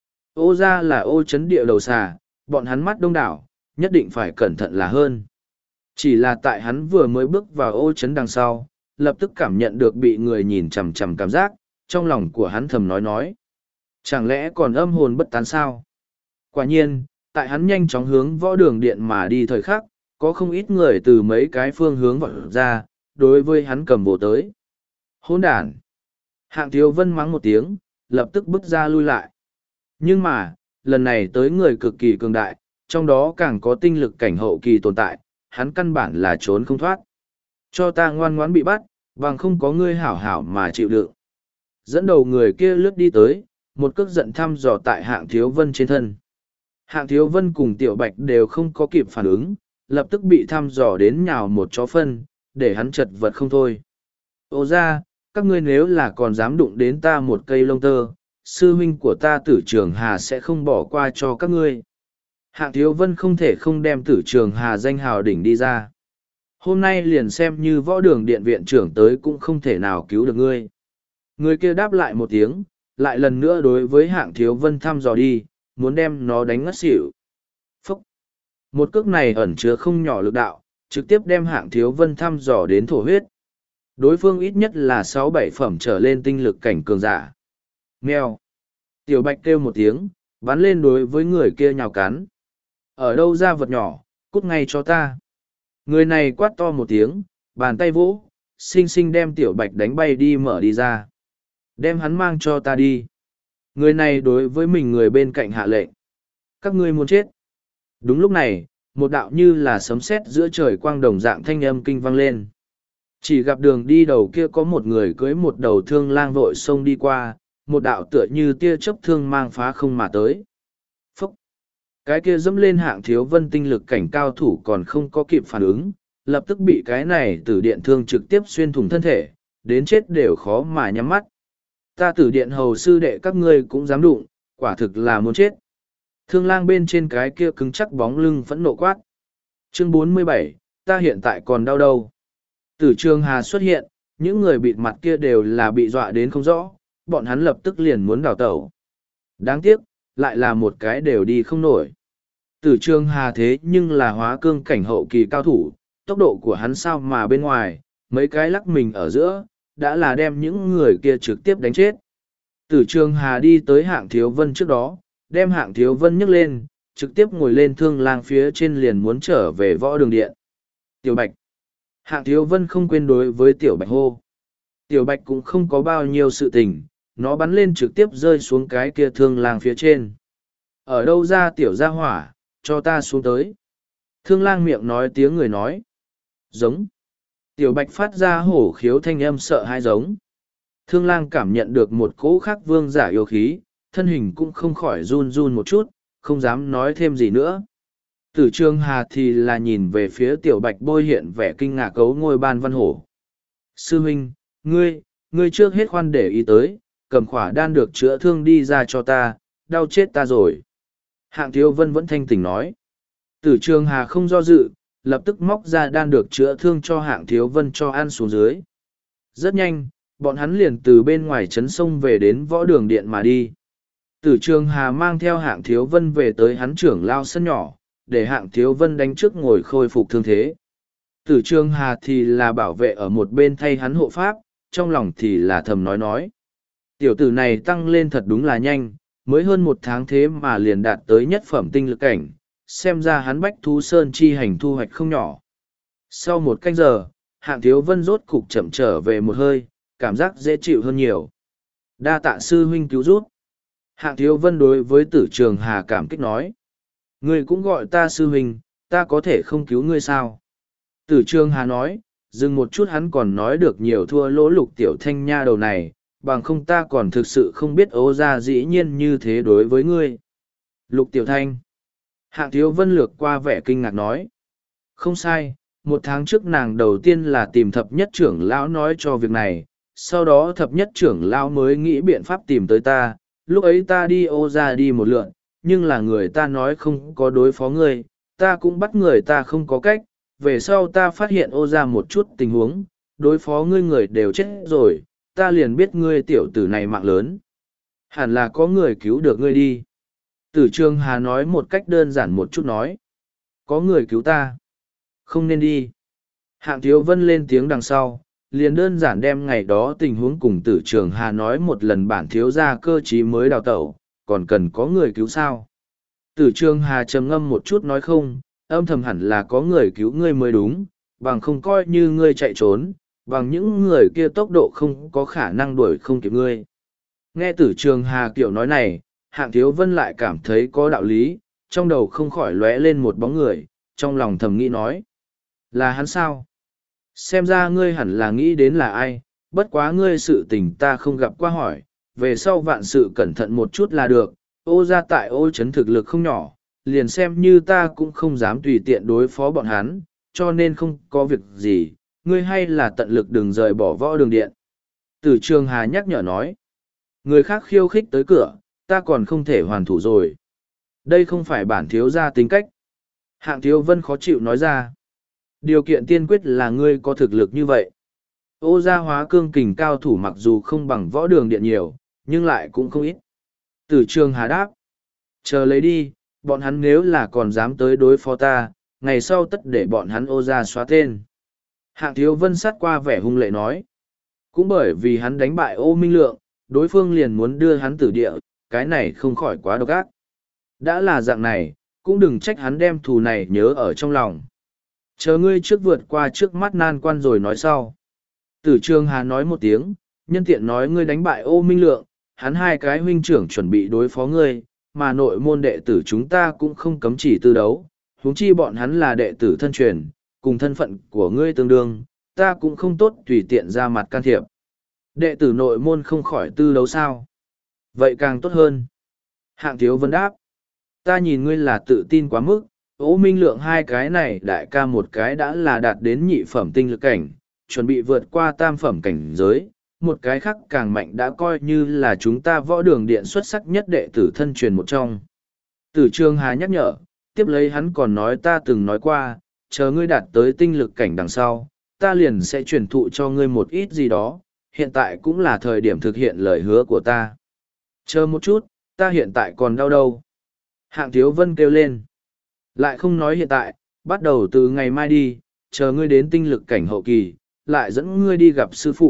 Ô ra là ô trấn địa đầu xà, bọn hắn mắt đông đảo, nhất định phải cẩn thận là hơn. Chỉ là tại hắn vừa mới bước vào ô trấn đằng sau, lập tức cảm nhận được bị người nhìn chằm chằm cảm giác, trong lòng của hắn thầm nói. Chẳng lẽ còn âm hồn bất tán sao? Quả nhiên, tại hắn nhanh chóng hướng võ đường điện mà đi thời khắc, có không ít người từ mấy cái phương hướng vọt ra, đối với hắn cầm bộ tới. Hỗn đản! Hạng thiếu vân mắng một tiếng, lập tức bước ra lui lại. Nhưng mà, lần này tới người cực kỳ cường đại, trong đó càng có tinh lực cảnh hậu kỳ tồn tại, hắn căn bản là trốn không thoát. Cho ta ngoan ngoãn bị bắt, bằng không có ngươi hảo hảo mà chịu đựng. Dẫn đầu người kia lướt đi tới, một cước giận thăm dò tại hạng thiếu vân trên thân. Hạng thiếu vân cùng tiểu bạch đều không có kịp phản ứng, lập tức bị thăm dò đến nhào một chó phân, để hắn chật vật không thôi. Ô ra, các ngươi nếu là còn dám đụng đến ta một cây lông tơ, sư huynh của ta Tử Trường Hà sẽ không bỏ qua cho các ngươi. Hạng thiếu vân không thể không đem Tử Trường Hà danh hào đỉnh đi ra. Hôm nay liền xem như võ đường điện viện trưởng tới cũng không thể nào cứu được ngươi. Người kia đáp lại một tiếng, lại lần nữa đối với hạng thiếu vân thăm dò đi, muốn đem nó đánh ngất xỉu. Phúc! Một cước này ẩn chứa không nhỏ lực đạo, trực tiếp đem hạng thiếu vân thăm dò đến thổ huyết. Đối phương ít nhất là 6-7 phẩm trở lên tinh lực cảnh cường giả. Mèo! Tiểu bạch kêu một tiếng, bắn lên đối với người kia nhào cắn. Ở đâu ra vật nhỏ, cút ngay cho ta. Người này quát to một tiếng, bàn tay vỗ, xinh xinh đem tiểu bạch đánh bay đi mở đi ra. Đem hắn mang cho ta đi. Người này đối với mình người bên cạnh hạ lệnh. Các ngươi muốn chết. Đúng lúc này, một đạo như là sấm sét giữa trời quang đồng dạng thanh âm kinh vang lên. Chỉ gặp đường đi đầu kia có một người cưới một đầu thương lang vội xông đi qua, một đạo tựa như tia chớp thương mang phá không mà tới. Phúc! Cái kia dẫm lên hạng thiếu vân tinh lực cảnh cao thủ còn không có kịp phản ứng, lập tức bị cái này tử điện thương trực tiếp xuyên thủng thân thể, đến chết đều khó mà nhắm mắt. Ta tử điện hầu sư đệ các ngươi cũng dám đụng, quả thực là muốn chết. Thương lang bên trên cái kia cứng chắc bóng lưng phẫn nộ quát. Chương 47, ta hiện tại còn đau đâu. Tử Trường Hà xuất hiện, những người bịt mặt kia đều là bị dọa đến không rõ, bọn hắn lập tức liền muốn đào tẩu. Đáng tiếc, lại là một cái đều đi không nổi. Tử Trường Hà thế nhưng là hóa cương cảnh hậu kỳ cao thủ, tốc độ của hắn sao mà bên ngoài, mấy cái lắc mình ở giữa, đã là đem những người kia trực tiếp đánh chết. Tử Trường Hà đi tới Hạng Thiếu Vân trước đó, đem Hạng Thiếu Vân nhấc lên, trực tiếp ngồi lên thương lang phía trên liền muốn trở về võ đường điện. Tiểu Bạch. Hạng Thiếu Vân không quên đối với Tiểu Bạch hô. Tiểu Bạch cũng không có bao nhiêu sự tình, nó bắn lên trực tiếp rơi xuống cái kia thương lang phía trên. Ở đâu ra Tiểu gia hỏa, cho ta xuống tới. Thương lang miệng nói tiếng người nói. Giống. Tiểu Bạch phát ra hổ khiếu thanh âm sợ hãi giống. Thương lang cảm nhận được một cỗ khác vương giả yêu khí, thân hình cũng không khỏi run run một chút, không dám nói thêm gì nữa. Tử Trường Hà thì là nhìn về phía Tiểu Bạch bôi hiện vẻ kinh ngạc cấu ngôi ban văn hổ. Sư huynh, ngươi trước hết khoan để ý tới, cầm khỏa đan được chữa thương đi ra cho ta, đau chết ta rồi. Hạng Thiếu Vân vẫn thanh tỉnh nói. Tử Trường Hà không do dự, lập tức móc ra đan được chữa thương cho Hạng Thiếu Vân cho ăn xuống dưới. Rất nhanh, bọn hắn liền từ bên ngoài trấn sông về đến võ đường điện mà đi. Tử Trường Hà mang theo Hạng Thiếu Vân về tới hắn trưởng lao sân nhỏ, để Hạng Thiếu Vân đánh trước ngồi khôi phục thương thế. Tử Trường Hà thì là bảo vệ ở một bên thay hắn hộ pháp, trong lòng thì là thầm nói. Tiểu tử này tăng lên thật đúng là nhanh, mới hơn 1 tháng thế mà liền đạt tới nhất phẩm tinh lực cảnh, xem ra hắn Bách Thú Sơn chi hành thu hoạch không nhỏ. Sau 1 canh giờ, Hạng Thiếu Vân rốt cục chậm trở về một hơi, cảm giác dễ chịu hơn nhiều. Đa tạ sư huynh cứu giúp. Hạng Thiếu Vân đối với Tử Trường Hà cảm kích nói. Ngươi cũng gọi ta sư huynh, ta có thể không cứu ngươi sao? Tử Trường Hà nói, dừng một chút hắn còn nói được nhiều thua lỗ Lục Tiểu Thanh nha đầu này, bằng không ta còn thực sự không biết Ô gia dĩ nhiên như thế đối với ngươi. Lục Tiểu Thanh. Hạng Thiếu Vân lược qua vẻ kinh ngạc nói. Không sai, 1 tháng trước nàng đầu tiên là tìm thập nhất trưởng lão nói cho việc này, sau đó thập nhất trưởng lão mới nghĩ biện pháp tìm tới ta, lúc ấy ta đi Ô gia đi một lượn, nhưng là người ta nói không có đối phó ngươi, ta cũng bắt người ta không có cách, về sau ta phát hiện Ô gia một chút tình huống, đối phó ngươi người đều chết rồi, ta liền biết ngươi tiểu tử này mạng lớn. Hẳn là có người cứu được ngươi đi. Tử Trường Hà nói một cách đơn giản một chút nói. Có người cứu ta. Không nên đi. Hạng Thiếu Vân lên tiếng đằng sau, liền đơn giản đem ngày đó tình huống cùng Tử Trường Hà nói một lần bản thiếu gia cơ trí mới đào tẩu, còn cần có người cứu sao. Tử Trường Hà trầm ngâm một chút nói không, âm thầm hẳn là có người cứu ngươi mới đúng, bằng không coi như ngươi chạy trốn, bằng những người kia tốc độ không có khả năng đuổi không kịp ngươi. Nghe Tử Trường Hà kiểu nói này, Hạng Thiếu Vân lại cảm thấy có đạo lý, trong đầu không khỏi lóe lên một bóng người, trong lòng thầm nghĩ nói. Là hắn sao? Xem ra ngươi hẳn là nghĩ đến là ai, bất quá ngươi sự tình ta không gặp qua hỏi, về sau vạn sự cẩn thận một chút là được, Ô gia tại Ô trấn thực lực không nhỏ, liền xem như ta cũng không dám tùy tiện đối phó bọn hắn, cho nên không có việc gì, ngươi hay là tận lực đừng rời bỏ võ đường điện. Tử Trường Hà nhắc nhở nói, người khác khiêu khích tới cửa, ta còn không thể hoàn thủ rồi. Đây không phải bản thiếu gia tính cách. Hạng Thiếu Vân khó chịu nói ra. Điều kiện tiên quyết là ngươi có thực lực như vậy. Ô gia hóa cương kình cao thủ mặc dù không bằng võ đường điện nhiều, nhưng lại cũng không ít. Tử Trường Hà đáp. Chờ lấy đi, bọn hắn nếu là còn dám tới đối phó ta, ngày sau tất để bọn hắn Ô gia xóa tên. Hạng Thiếu Vân sát qua vẻ hung lệ nói. Cũng bởi vì hắn đánh bại Ô Minh Lượng, đối phương liền muốn đưa hắn tử địa, cái này không khỏi quá độc ác. Đã là dạng này, cũng đừng trách hắn đem thù này nhớ ở trong lòng. Chờ ngươi trước vượt qua trước mắt nan quan rồi nói sau. Tử Trường Hà nói một tiếng, nhân tiện nói ngươi đánh bại Ô Minh Lượng, hắn 2 cái huynh trưởng chuẩn bị đối phó ngươi, mà nội môn đệ tử chúng ta cũng không cấm chỉ tư đấu, huống chi bọn hắn là đệ tử thân truyền, cùng thân phận của ngươi tương đương, ta cũng không tốt tùy tiện ra mặt can thiệp. Đệ tử nội môn không khỏi tư đấu sao? Vậy càng tốt hơn. Hạng Thiếu Vân đáp. Ta nhìn ngươi là tự tin quá mức, Ô Minh Lượng 2 cái này đại ca một cái đã là đạt đến nhị phẩm tinh lực cảnh, chuẩn bị vượt qua tam phẩm cảnh giới, một cái khác càng mạnh đã coi như là chúng ta võ đường điện xuất sắc nhất đệ tử thân truyền một trong. Tử Trường Hà nhắc nhở, tiếp lấy hắn còn nói ta từng nói qua, chờ ngươi đạt tới tinh lực cảnh đằng sau, ta liền sẽ truyền thụ cho ngươi một ít gì đó, hiện tại cũng là thời điểm thực hiện lời hứa của ta. Chờ một chút, ta hiện tại còn đau đâu. Hạng Thiếu Vân kêu lên. Lại không nói hiện tại, bắt đầu từ ngày mai đi, chờ ngươi đến tinh lực cảnh hậu kỳ, lại dẫn ngươi đi gặp sư phụ,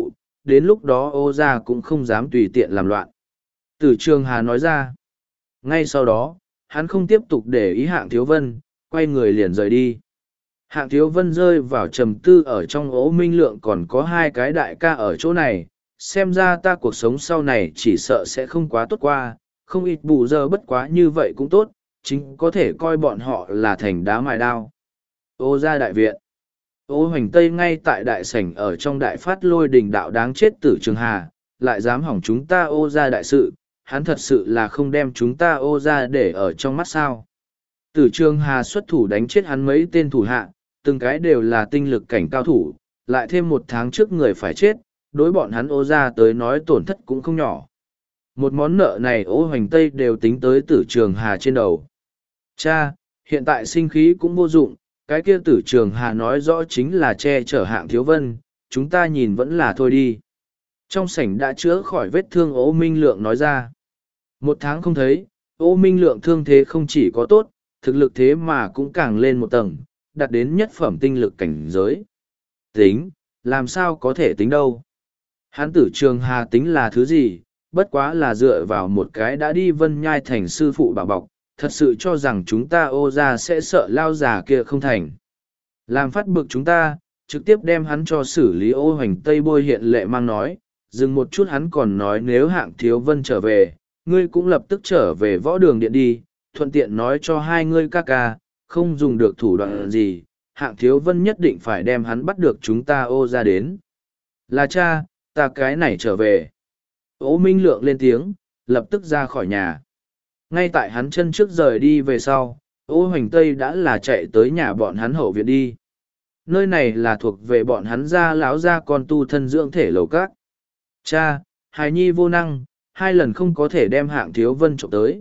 đến lúc đó ô gia cũng không dám tùy tiện làm loạn. Tử Trường Hà nói ra. Ngay sau đó, hắn không tiếp tục để ý Hạng Thiếu Vân, quay người liền rời đi. Hạng Thiếu Vân rơi vào trầm tư ở trong ố minh lượng còn có hai cái đại ca ở chỗ này, xem ra ta cuộc sống sau này chỉ sợ sẽ không quá tốt qua, không ít bù giờ bất quá như vậy cũng tốt, chính có thể coi bọn họ là thành đá mài đao. Ô gia đại viện. Ô Hoành Tây ngay tại đại sảnh ở trong đại phát lôi đình đạo đáng chết Tử Trường Hà, lại dám hỏng chúng ta ô gia đại sự, hắn thật sự là không đem chúng ta ô gia để ở trong mắt sao. Tử Trường Hà xuất thủ đánh chết hắn mấy tên thủ hạ, từng cái đều là tinh lực cảnh cao thủ, lại thêm một tháng trước người phải chết, đối bọn hắn ô gia tới nói tổn thất cũng không nhỏ. Một món nợ này ô Hoành Tây đều tính tới Tử Trường Hà trên đầu. Cha, hiện tại sinh khí cũng vô dụng, cái kia Tử Trường Hà nói rõ chính là che chở Hạng Thiếu Vân, chúng ta nhìn vẫn là thôi đi. Trong sảnh đã chữa khỏi vết thương Ô Minh Lượng nói ra. Một tháng không thấy, Ô Minh Lượng thương thế không chỉ có tốt, thực lực thế mà cũng càng lên một tầng, đạt đến nhất phẩm tinh lực cảnh giới. Tính, làm sao có thể tính đâu. Hán Tử Trường Hà tính là thứ gì, bất quá là dựa vào một cái đã đi Vân Nhai thành sư phụ bảo bọc, thật sự cho rằng chúng ta ô ra sẽ sợ lao già kia không thành. Làm phát bực chúng ta, trực tiếp đem hắn cho xử lý. Ô Hoành Tây bôi hiện lệ mang nói, dừng một chút hắn còn nói nếu Hạng Thiếu Vân trở về, ngươi cũng lập tức trở về võ đường điện đi, thuận tiện nói cho hai ngươi ca ca, không dùng được thủ đoạn gì, Hạng Thiếu Vân nhất định phải đem hắn bắt được chúng ta ô ra đến. Là cha, ta cái này trở về. Ô Minh Lượng lên tiếng, lập tức ra khỏi nhà. Ngay tại hắn chân trước rời đi về sau, Ô Hoành Tây đã là chạy tới nhà bọn hắn hậu viện đi. Nơi này là thuộc về bọn hắn gia lão gia con tu thân dưỡng thể lầu các. Cha, hài nhi vô năng, 2 lần không có thể đem Hạng Thiếu Vân trộm tới.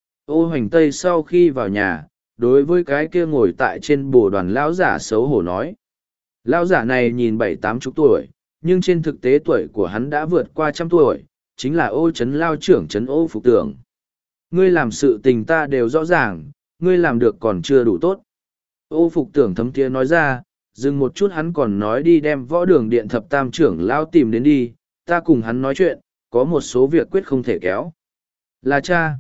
Ô Hoành Tây sau khi vào nhà, đối với cái kia ngồi tại trên bồ đoàn lão giả xấu hổ nói. Lão giả này nhìn 7-80 tuổi, nhưng trên thực tế tuổi của hắn đã vượt qua 100 tuổi, chính là Ô Trấn Lao trưởng trấn Ô Phục Tưởng. Ngươi làm sự tình ta đều rõ ràng, ngươi làm được còn chưa đủ tốt. Ô Phục Tưởng thấm thiế nói ra, dừng một chút hắn còn nói đi đem võ đường điện thập tam trưởng lao tìm đến đi, ta cùng hắn nói chuyện, có một số việc quyết không thể kéo. Là cha.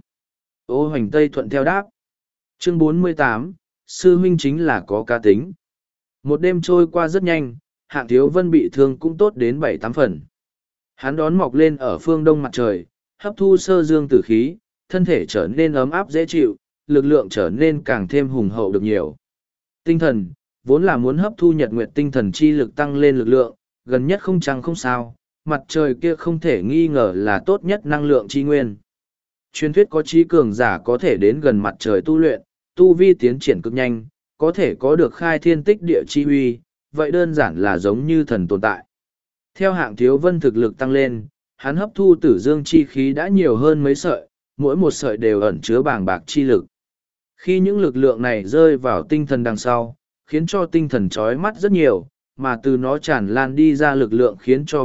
Ô Hoành Tây thuận theo đáp. Chương 48, sư huynh chính là có cá tính. Một đêm trôi qua rất nhanh, Hạng Thiếu Vân bị thương cũng tốt đến 7-8 phần. Hắn đón mọc lên ở phương đông mặt trời, hấp thu sơ dương tử khí, thân thể trở nên ấm áp dễ chịu, lực lượng trở nên càng thêm hùng hậu được nhiều. Tinh thần, vốn là muốn hấp thu nhật nguyệt tinh thần chi lực tăng lên lực lượng, gần nhất không chăng không sao, mặt trời kia không thể nghi ngờ là tốt nhất năng lượng chi nguyên. Truyền thuyết có trí cường giả có thể đến gần mặt trời tu luyện, tu vi tiến triển cực nhanh, có thể có được khai thiên tích địa chi uy, vậy đơn giản là giống như thần tồn tại. Theo Hạng Thiếu Vân thực lực tăng lên, hắn hấp thu tử dương chi khí đã nhiều hơn mấy sợi, mỗi một sợi đều ẩn chứa bàng bạc chi lực. Khi những lực lượng này rơi vào tinh thần đằng sau, khiến cho tinh thần chói mắt rất nhiều, mà từ nó tràn lan đi ra lực lượng khiến cho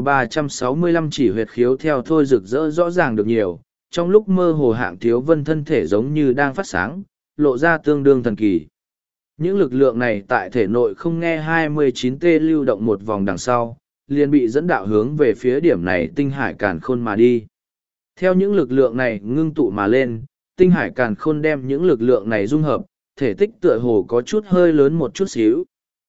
365 chỉ huyệt khiếu theo thôi rực rỡ rõ ràng được nhiều. Trong lúc mơ hồ Hạng Thiếu Vân thân thể giống như đang phát sáng, lộ ra tương đương thần kỳ. Những lực lượng này tại thể nội không nghe 29T lưu động một vòng đằng sau, liền bị dẫn đạo hướng về phía điểm này tinh hải càn khôn mà đi. Theo những lực lượng này ngưng tụ mà lên, tinh hải càn khôn đem những lực lượng này dung hợp, thể tích tựa hồ có chút hơi lớn một chút xíu.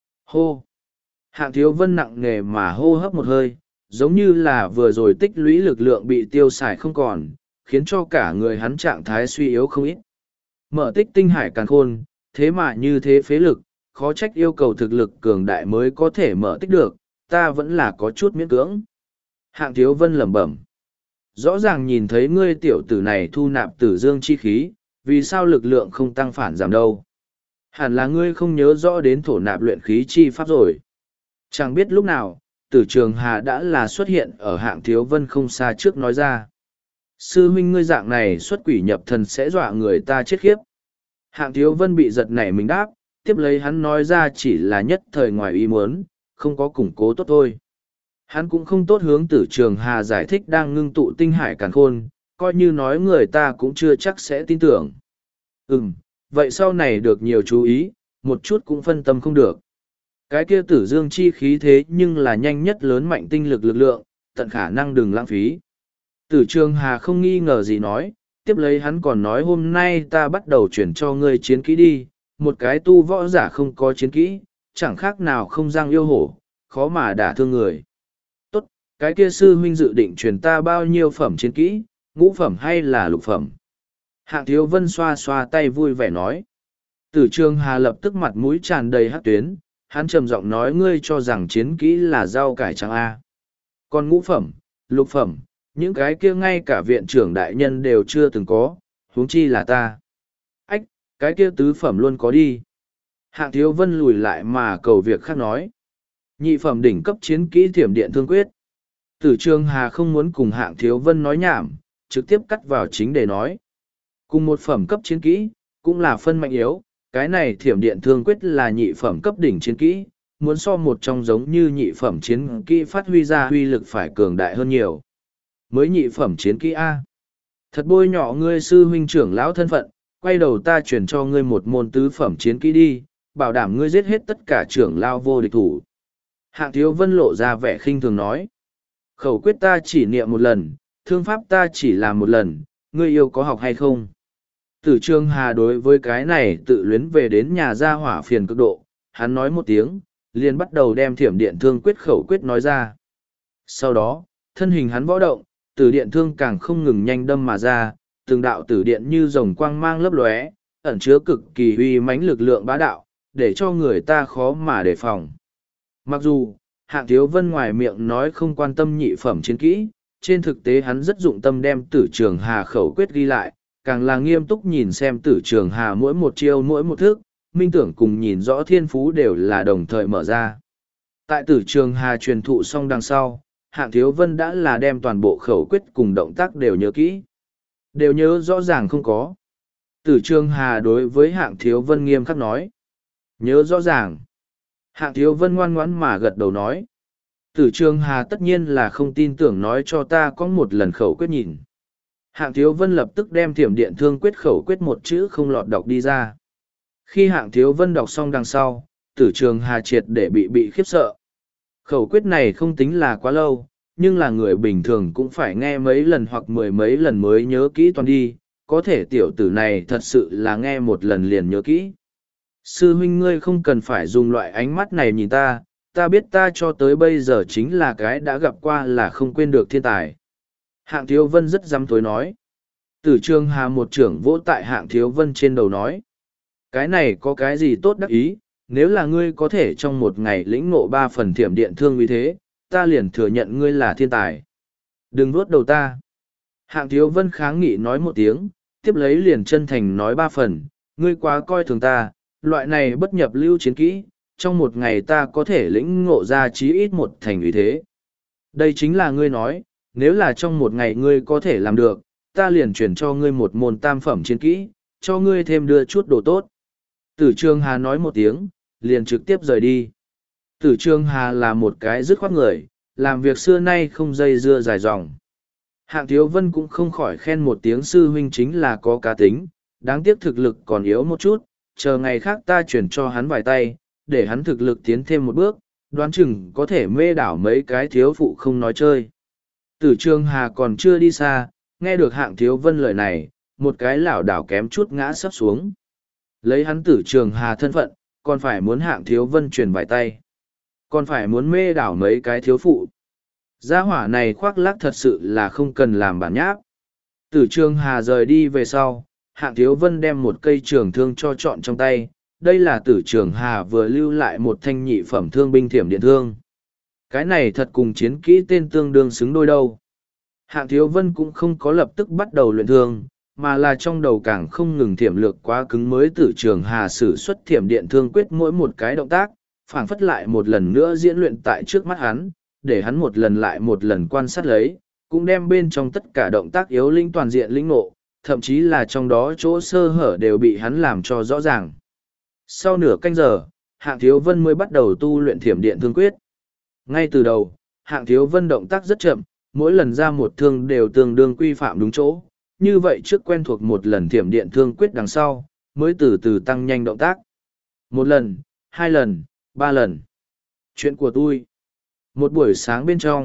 Hô! Hạng Thiếu Vân nặng nề mà hô hấp một hơi, giống như là vừa rồi tích lũy lực lượng bị tiêu xài không còn, khiến cho cả người hắn trạng thái suy yếu không ít. Mở tích tinh hải càn khôn, thế mà như thế phế lực, khó trách yêu cầu thực lực cường đại mới có thể mở tích được, ta vẫn là có chút miễn cưỡng. Hạng Thiếu Vân lẩm bẩm. Rõ ràng nhìn thấy ngươi tiểu tử này thu nạp tử dương chi khí, vì sao lực lượng không tăng phản giảm đâu. Hẳn là ngươi không nhớ rõ đến thổ nạp luyện khí chi pháp rồi. Chẳng biết lúc nào, Tử Trường Hà đã là xuất hiện ở Hạng Thiếu Vân không xa trước nói ra. Sư huynh ngươi dạng này xuất quỷ nhập thần sẽ dọa người ta chết khiếp. Hạng Thiếu Vân bị giật nảy mình đáp, tiếp lấy hắn nói ra chỉ là nhất thời ngoài ý muốn, không có củng cố tốt thôi. Hắn cũng không tốt hướng Tử Trường Hà giải thích đang ngưng tụ tinh hải càn khôn, coi như nói người ta cũng chưa chắc sẽ tin tưởng. Vậy sau này được nhiều chú ý, một chút cũng phân tâm không được. Cái kia tử dương chi khí thế nhưng là nhanh nhất lớn mạnh tinh lực lực lượng, tận khả năng đừng lãng phí. Tử Trường Hà không nghi ngờ gì nói, tiếp lấy hắn còn nói hôm nay ta bắt đầu chuyển cho ngươi chiến kỹ đi, một cái tu võ giả không có chiến kỹ, chẳng khác nào không răng yêu hổ, khó mà đả thương người. Tốt, cái kia sư huynh dự định truyền ta bao nhiêu phẩm chiến kỹ, ngũ phẩm hay là lục phẩm? Hạng Thiếu Vân xoa xoa tay vui vẻ nói. Tử Trường Hà lập tức mặt mũi tràn đầy hắc tuyến, hắn trầm giọng nói ngươi cho rằng chiến kỹ là rau cải trắng A. Còn ngũ phẩm, lục phẩm, những cái kia ngay cả viện trưởng đại nhân đều chưa từng có, huống chi là ta. Ách, cái kia tứ phẩm luôn có đi. Hạng Thiếu Vân lùi lại mà cầu việc khác nói. Nhị phẩm đỉnh cấp chiến kỹ thiểm điện thương quyết. Tử Trường Hà không muốn cùng Hạng Thiếu Vân nói nhảm, trực tiếp cắt vào chính để nói. Cùng một phẩm cấp chiến kỹ, cũng là phân mạnh yếu, cái này thiểm điện thương quyết là nhị phẩm cấp đỉnh chiến kỹ, muốn so một trong giống như nhị phẩm chiến kỹ phát huy ra huy lực phải cường đại hơn nhiều. Mới nhị phẩm chiến kỹ A. Thật bôi nhọ ngươi sư huynh trưởng lão thân phận, quay đầu ta chuyển cho ngươi một môn tứ phẩm chiến kỹ đi, bảo đảm ngươi giết hết tất cả trưởng lão vô địch thủ. Hạng Thiếu Vân lộ ra vẻ khinh thường nói. Khẩu quyết ta chỉ niệm một lần, thương pháp ta chỉ làm một lần, ngươi yêu có học hay không? Tử Trường Hà đối với cái này tự luyến về đến nhà ra hỏa phiền cực độ, hắn nói một tiếng, liền bắt đầu đem thiểm điện thương quyết khẩu quyết nói ra. Sau đó, thân hình hắn võ động, tử điện thương càng không ngừng nhanh đâm mà ra, từng đạo tử điện như rồng quang mang lấp lóe, ẩn chứa cực kỳ uy mãnh lực lượng bá đạo, để cho người ta khó mà đề phòng. Mặc dù, Hạng Thiếu Vân ngoài miệng nói không quan tâm nhị phẩm chiến kỹ, trên thực tế hắn rất dụng tâm đem Tử Trường Hà khẩu quyết ghi lại, càng là nghiêm túc nhìn xem Tử Trường Hà mỗi một chiêu mỗi một thức, minh tưởng cùng nhìn rõ thiên phú đều là đồng thời mở ra. Tại Tử Trường Hà truyền thụ xong đằng sau, Hạng Thiếu Vân đã là đem toàn bộ khẩu quyết cùng động tác đều nhớ kỹ. Đều nhớ rõ ràng không có. Tử Trường Hà đối với Hạng Thiếu Vân nghiêm khắc nói. Nhớ rõ ràng. Hạng Thiếu Vân ngoan ngoãn mà gật đầu nói. Tử Trường Hà tất nhiên là không tin tưởng nói cho ta có một lần khẩu quyết nhìn. Hạng Thiếu Vân lập tức đem thiểm điện thương quyết khẩu quyết một chữ không lọt đọc đi ra. Khi Hạng Thiếu Vân đọc xong đằng sau, Tử Trường Hà triệt để bị khiếp sợ. Khẩu quyết này không tính là quá lâu, nhưng là người bình thường cũng phải nghe mấy lần hoặc mười mấy lần mới nhớ kỹ toàn đi, có thể tiểu tử này thật sự là nghe một lần liền nhớ kỹ. Sư huynh ngươi không cần phải dùng loại ánh mắt này nhìn ta, ta biết ta cho tới bây giờ chính là cái đã gặp qua là không quên được thiên tài. Hạng Thiếu Vân rất dám tối nói. Tử Trường Hà một trưởng vỗ tại Hạng Thiếu Vân trên đầu nói. Cái này có cái gì tốt đắc ý, nếu là ngươi có thể trong một ngày lĩnh ngộ 3 phần thiểm điện thương uy thế, ta liền thừa nhận ngươi là thiên tài. Đừng vuốt đầu ta. Hạng Thiếu Vân kháng nghị nói một tiếng, tiếp lấy liền chân thành nói 3 phần, ngươi quá coi thường ta, loại này bất nhập lưu chiến kỹ, trong một ngày ta có thể lĩnh ngộ ra chí ít một thành uy thế. Đây chính là ngươi nói, nếu là trong một ngày ngươi có thể làm được, ta liền chuyển cho ngươi một môn tam phẩm chiến kỹ, cho ngươi thêm đưa chút đồ tốt. Tử Trường Hà nói một tiếng, liền trực tiếp rời đi. Tử Trường Hà là một cái dứt khoát người, làm việc xưa nay không dây dưa dài dòng. Hạng Thiếu Vân cũng không khỏi khen một tiếng sư huynh chính là có cá tính, đáng tiếc thực lực còn yếu một chút, chờ ngày khác ta chuyển cho hắn vài tay, để hắn thực lực tiến thêm một bước, đoán chừng có thể mê đảo mấy cái thiếu phụ không nói chơi. Tử Trường Hà còn chưa đi xa, nghe được Hạng Thiếu Vân lời này, một cái lảo đảo kém chút ngã sắp xuống. Lấy hắn Tử Trường Hà thân phận, còn phải muốn Hạng Thiếu Vân truyền vài tay. Còn phải muốn mê đảo mấy cái thiếu phụ. Gia hỏa này khoác lác thật sự là không cần làm bản nháp. Tử Trường Hà rời đi về sau, Hạng Thiếu Vân đem một cây trường thương cho chọn trong tay. Đây là Tử Trường Hà vừa lưu lại một thanh nhị phẩm thương binh thiểm điện thương. Cái này thật cùng chiến kỹ tên tương đương xứng đôi đâu. Hạng Thiếu Vân cũng không có lập tức bắt đầu luyện thương, mà là trong đầu càng không ngừng thiểm lược quá cứng mới Tử Trường Hà sử xuất thiểm điện thương quyết mỗi một cái động tác, phảng phất lại một lần nữa diễn luyện tại trước mắt hắn, để hắn một lần lại một lần quan sát lấy, cũng đem bên trong tất cả động tác yếu lĩnh toàn diện lĩnh ngộ, thậm chí là trong đó chỗ sơ hở đều bị hắn làm cho rõ ràng. Sau nửa canh giờ, Hạng Thiếu Vân mới bắt đầu tu luyện thiểm điện thương quyết. Ngay từ đầu, Hạng Thiếu Vân động tác rất chậm, mỗi lần ra một thương đều tương đương quy phạm đúng chỗ. Như vậy trước quen thuộc một lần thiểm điện thương quyết đằng sau, mới từ từ tăng nhanh động tác. Một lần, 2 lần, 3 lần. Chuyện của tôi. Một buổi sáng bên trong,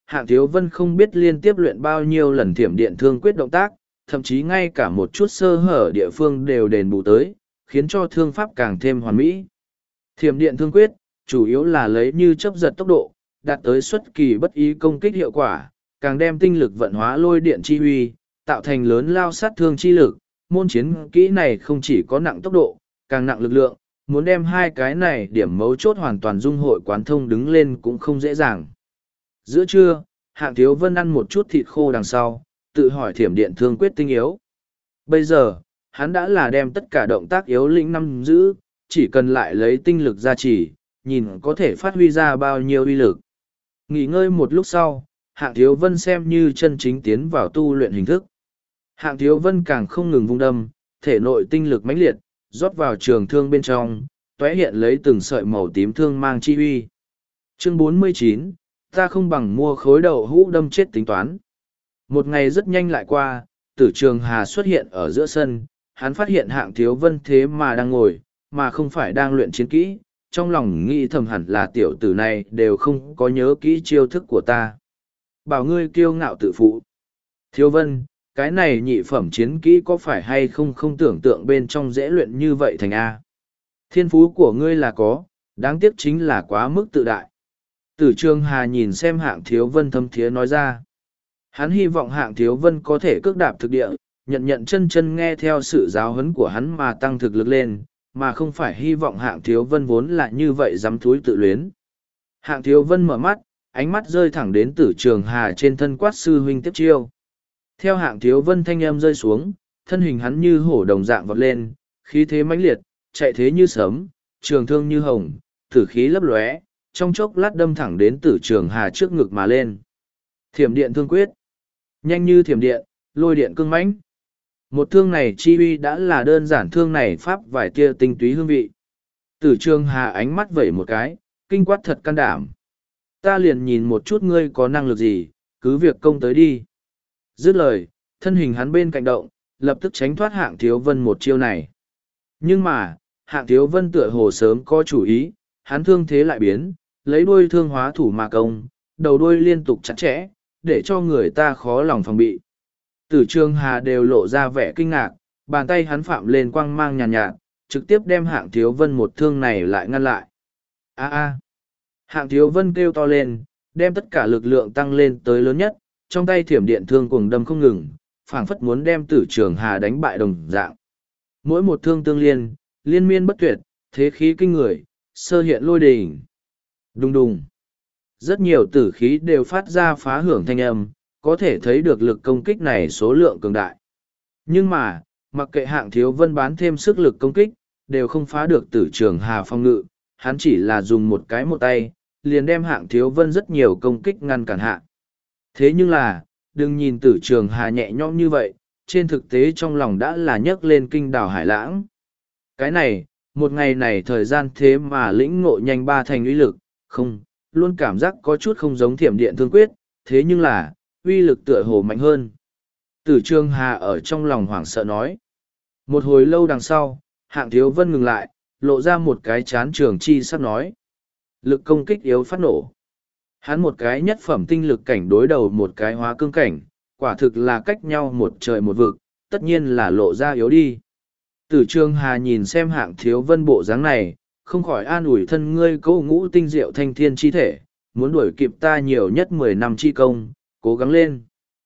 Hạng Thiếu Vân không biết liên tiếp luyện bao nhiêu lần thiểm điện thương quyết động tác, thậm chí ngay cả một chút sơ hở địa phương đều đền bù tới, khiến cho thương pháp càng thêm hoàn mỹ. Thiểm điện thương quyết, chủ yếu là lấy như chớp giật tốc độ, đạt tới xuất kỳ bất ý công kích hiệu quả, càng đem tinh lực vận hóa lôi điện chi huy, tạo thành lớn lao sát thương chi lực. Môn chiến kỹ này không chỉ có nặng tốc độ, càng nặng lực lượng, muốn đem hai cái này điểm mấu chốt hoàn toàn dung hội quán thông đứng lên cũng không dễ dàng. Giữa trưa, Hạng Thiếu Vân ăn một chút thịt khô đằng sau, tự hỏi thiểm điện thương quyết tinh yếu. Bây giờ, hắn đã là đem tất cả động tác yếu lĩnh nắm giữ, chỉ cần lại lấy tinh lực gia trì, nhìn có thể phát huy ra bao nhiêu uy lực. Nghỉ ngơi một lúc sau, Hạng Thiếu Vân xem như chân chính tiến vào tu luyện hình thức. Hạng Thiếu Vân càng không ngừng vung đâm, thể nội tinh lực mãnh liệt, rót vào trường thương bên trong, tóe hiện lấy từng sợi màu tím thương mang chi uy. Chương 49, ta không bằng mua khối đậu hũ đâm chết tính toán. Một ngày rất nhanh lại qua, Tử Trường Hà xuất hiện ở giữa sân, hắn phát hiện Hạng Thiếu Vân thế mà đang ngồi, mà không phải đang luyện chiến kỹ, trong lòng nghĩ thầm hẳn là tiểu tử này đều không có nhớ kỹ chiêu thức của ta. Bảo ngươi kiêu ngạo tự phụ. Thiếu Vân, cái này nhị phẩm chiến kỹ có phải hay không không tưởng tượng bên trong dễ luyện như vậy thành A. Thiên phú của ngươi là có, đáng tiếc chính là quá mức tự đại. Tử Trường Hà nhìn xem Hạng Thiếu Vân thâm thiế nói ra. Hắn hy vọng Hạng Thiếu Vân có thể cước đạp thực địa, nhận chân chân nghe theo sự giáo huấn của hắn mà tăng thực lực lên, mà không phải hy vọng Hạng Thiếu Vân vốn là như vậy dám thúi tự luyến. Hạng Thiếu Vân mở mắt, ánh mắt rơi thẳng đến Tử Trường Hà trên thân quát sư huynh tiếp chiêu. Theo Hạng Thiếu Vân thanh âm rơi xuống, thân hình hắn như hổ đồng dạng vọt lên, khí thế mãnh liệt, chạy thế như sấm, trường thương như hồng, tử khí lấp lóe, trong chốc lát đâm thẳng đến Tử Trường Hà trước ngực mà lên. Thiểm điện thương quyết, nhanh như thiểm điện, lôi điện cương mãnh. Một thương này chi uy đã là đơn giản thương này pháp vài tia tinh túy hương vị. Tử Trường Hà ánh mắt vẩy một cái, kinh quát thật can đảm. Ta liền nhìn một chút ngươi có năng lực gì, cứ việc công tới đi. Dứt lời, thân hình hắn bên cạnh động, lập tức tránh thoát Hạng Thiếu Vân một chiêu này. Nhưng mà, Hạng Thiếu Vân tựa hồ sớm có chủ ý, hắn thương thế lại biến, lấy đuôi thương hóa thủ mà công, đầu đuôi liên tục chặt chẽ, để cho người ta khó lòng phòng bị. Tử Trường Hà đều lộ ra vẻ kinh ngạc, bàn tay hắn phạm lên quang mang nhàn nhạt, trực tiếp đem Hạng Thiếu Vân một thương này lại ngăn lại. A a! Hạng Thiếu Vân kêu to lên, đem tất cả lực lượng tăng lên tới lớn nhất, trong tay thiểm điện thương cuồng đâm không ngừng, phảng phất muốn đem Tử Trường Hà đánh bại đồng dạng. Mỗi một thương tương liên, liên miên bất tuyệt, thế khí kinh người, sơ hiện lôi đình. Đùng đùng. Rất nhiều tử khí đều phát ra phá hưởng thanh âm, có thể thấy được lực công kích này số lượng cường đại. Nhưng mà, mặc kệ Hạng Thiếu Vân bán thêm sức lực công kích, đều không phá được Tử Trường Hà phong ngự, hắn chỉ là dùng một tay, liền đem Hạng Thiếu Vân rất nhiều công kích ngăn cản hạ. Thế nhưng là, đừng nhìn Tử Trường Hà nhẹ nhõm như vậy, trên thực tế trong lòng đã là nhấc lên kinh đảo hải lãng. Cái này, một ngày này thời gian thế mà lĩnh ngộ nhanh ba thành uy lực, không, luôn cảm giác có chút không giống thiểm điện thương quyết, thế nhưng là, uy lực tựa hồ mạnh hơn. Tử Trường Hà ở trong lòng hoảng sợ nói. Một hồi lâu đằng sau, Hạng Thiếu Vân ngừng lại, lộ ra một cái chán trường chi sắp nói. Lực công kích yếu phát nổ. Hắn một cái nhất phẩm tinh lực cảnh đối đầu một cái hóa cương cảnh, quả thực là cách nhau một trời một vực, tất nhiên là lộ ra yếu đi. Tử Trường Hà nhìn xem Hạng Thiếu Vân bộ dáng này, không khỏi an ủi thân ngươi câu ngũ tinh diệu thanh thiên chi thể, muốn đuổi kịp ta nhiều nhất 10 năm chi công, cố gắng lên.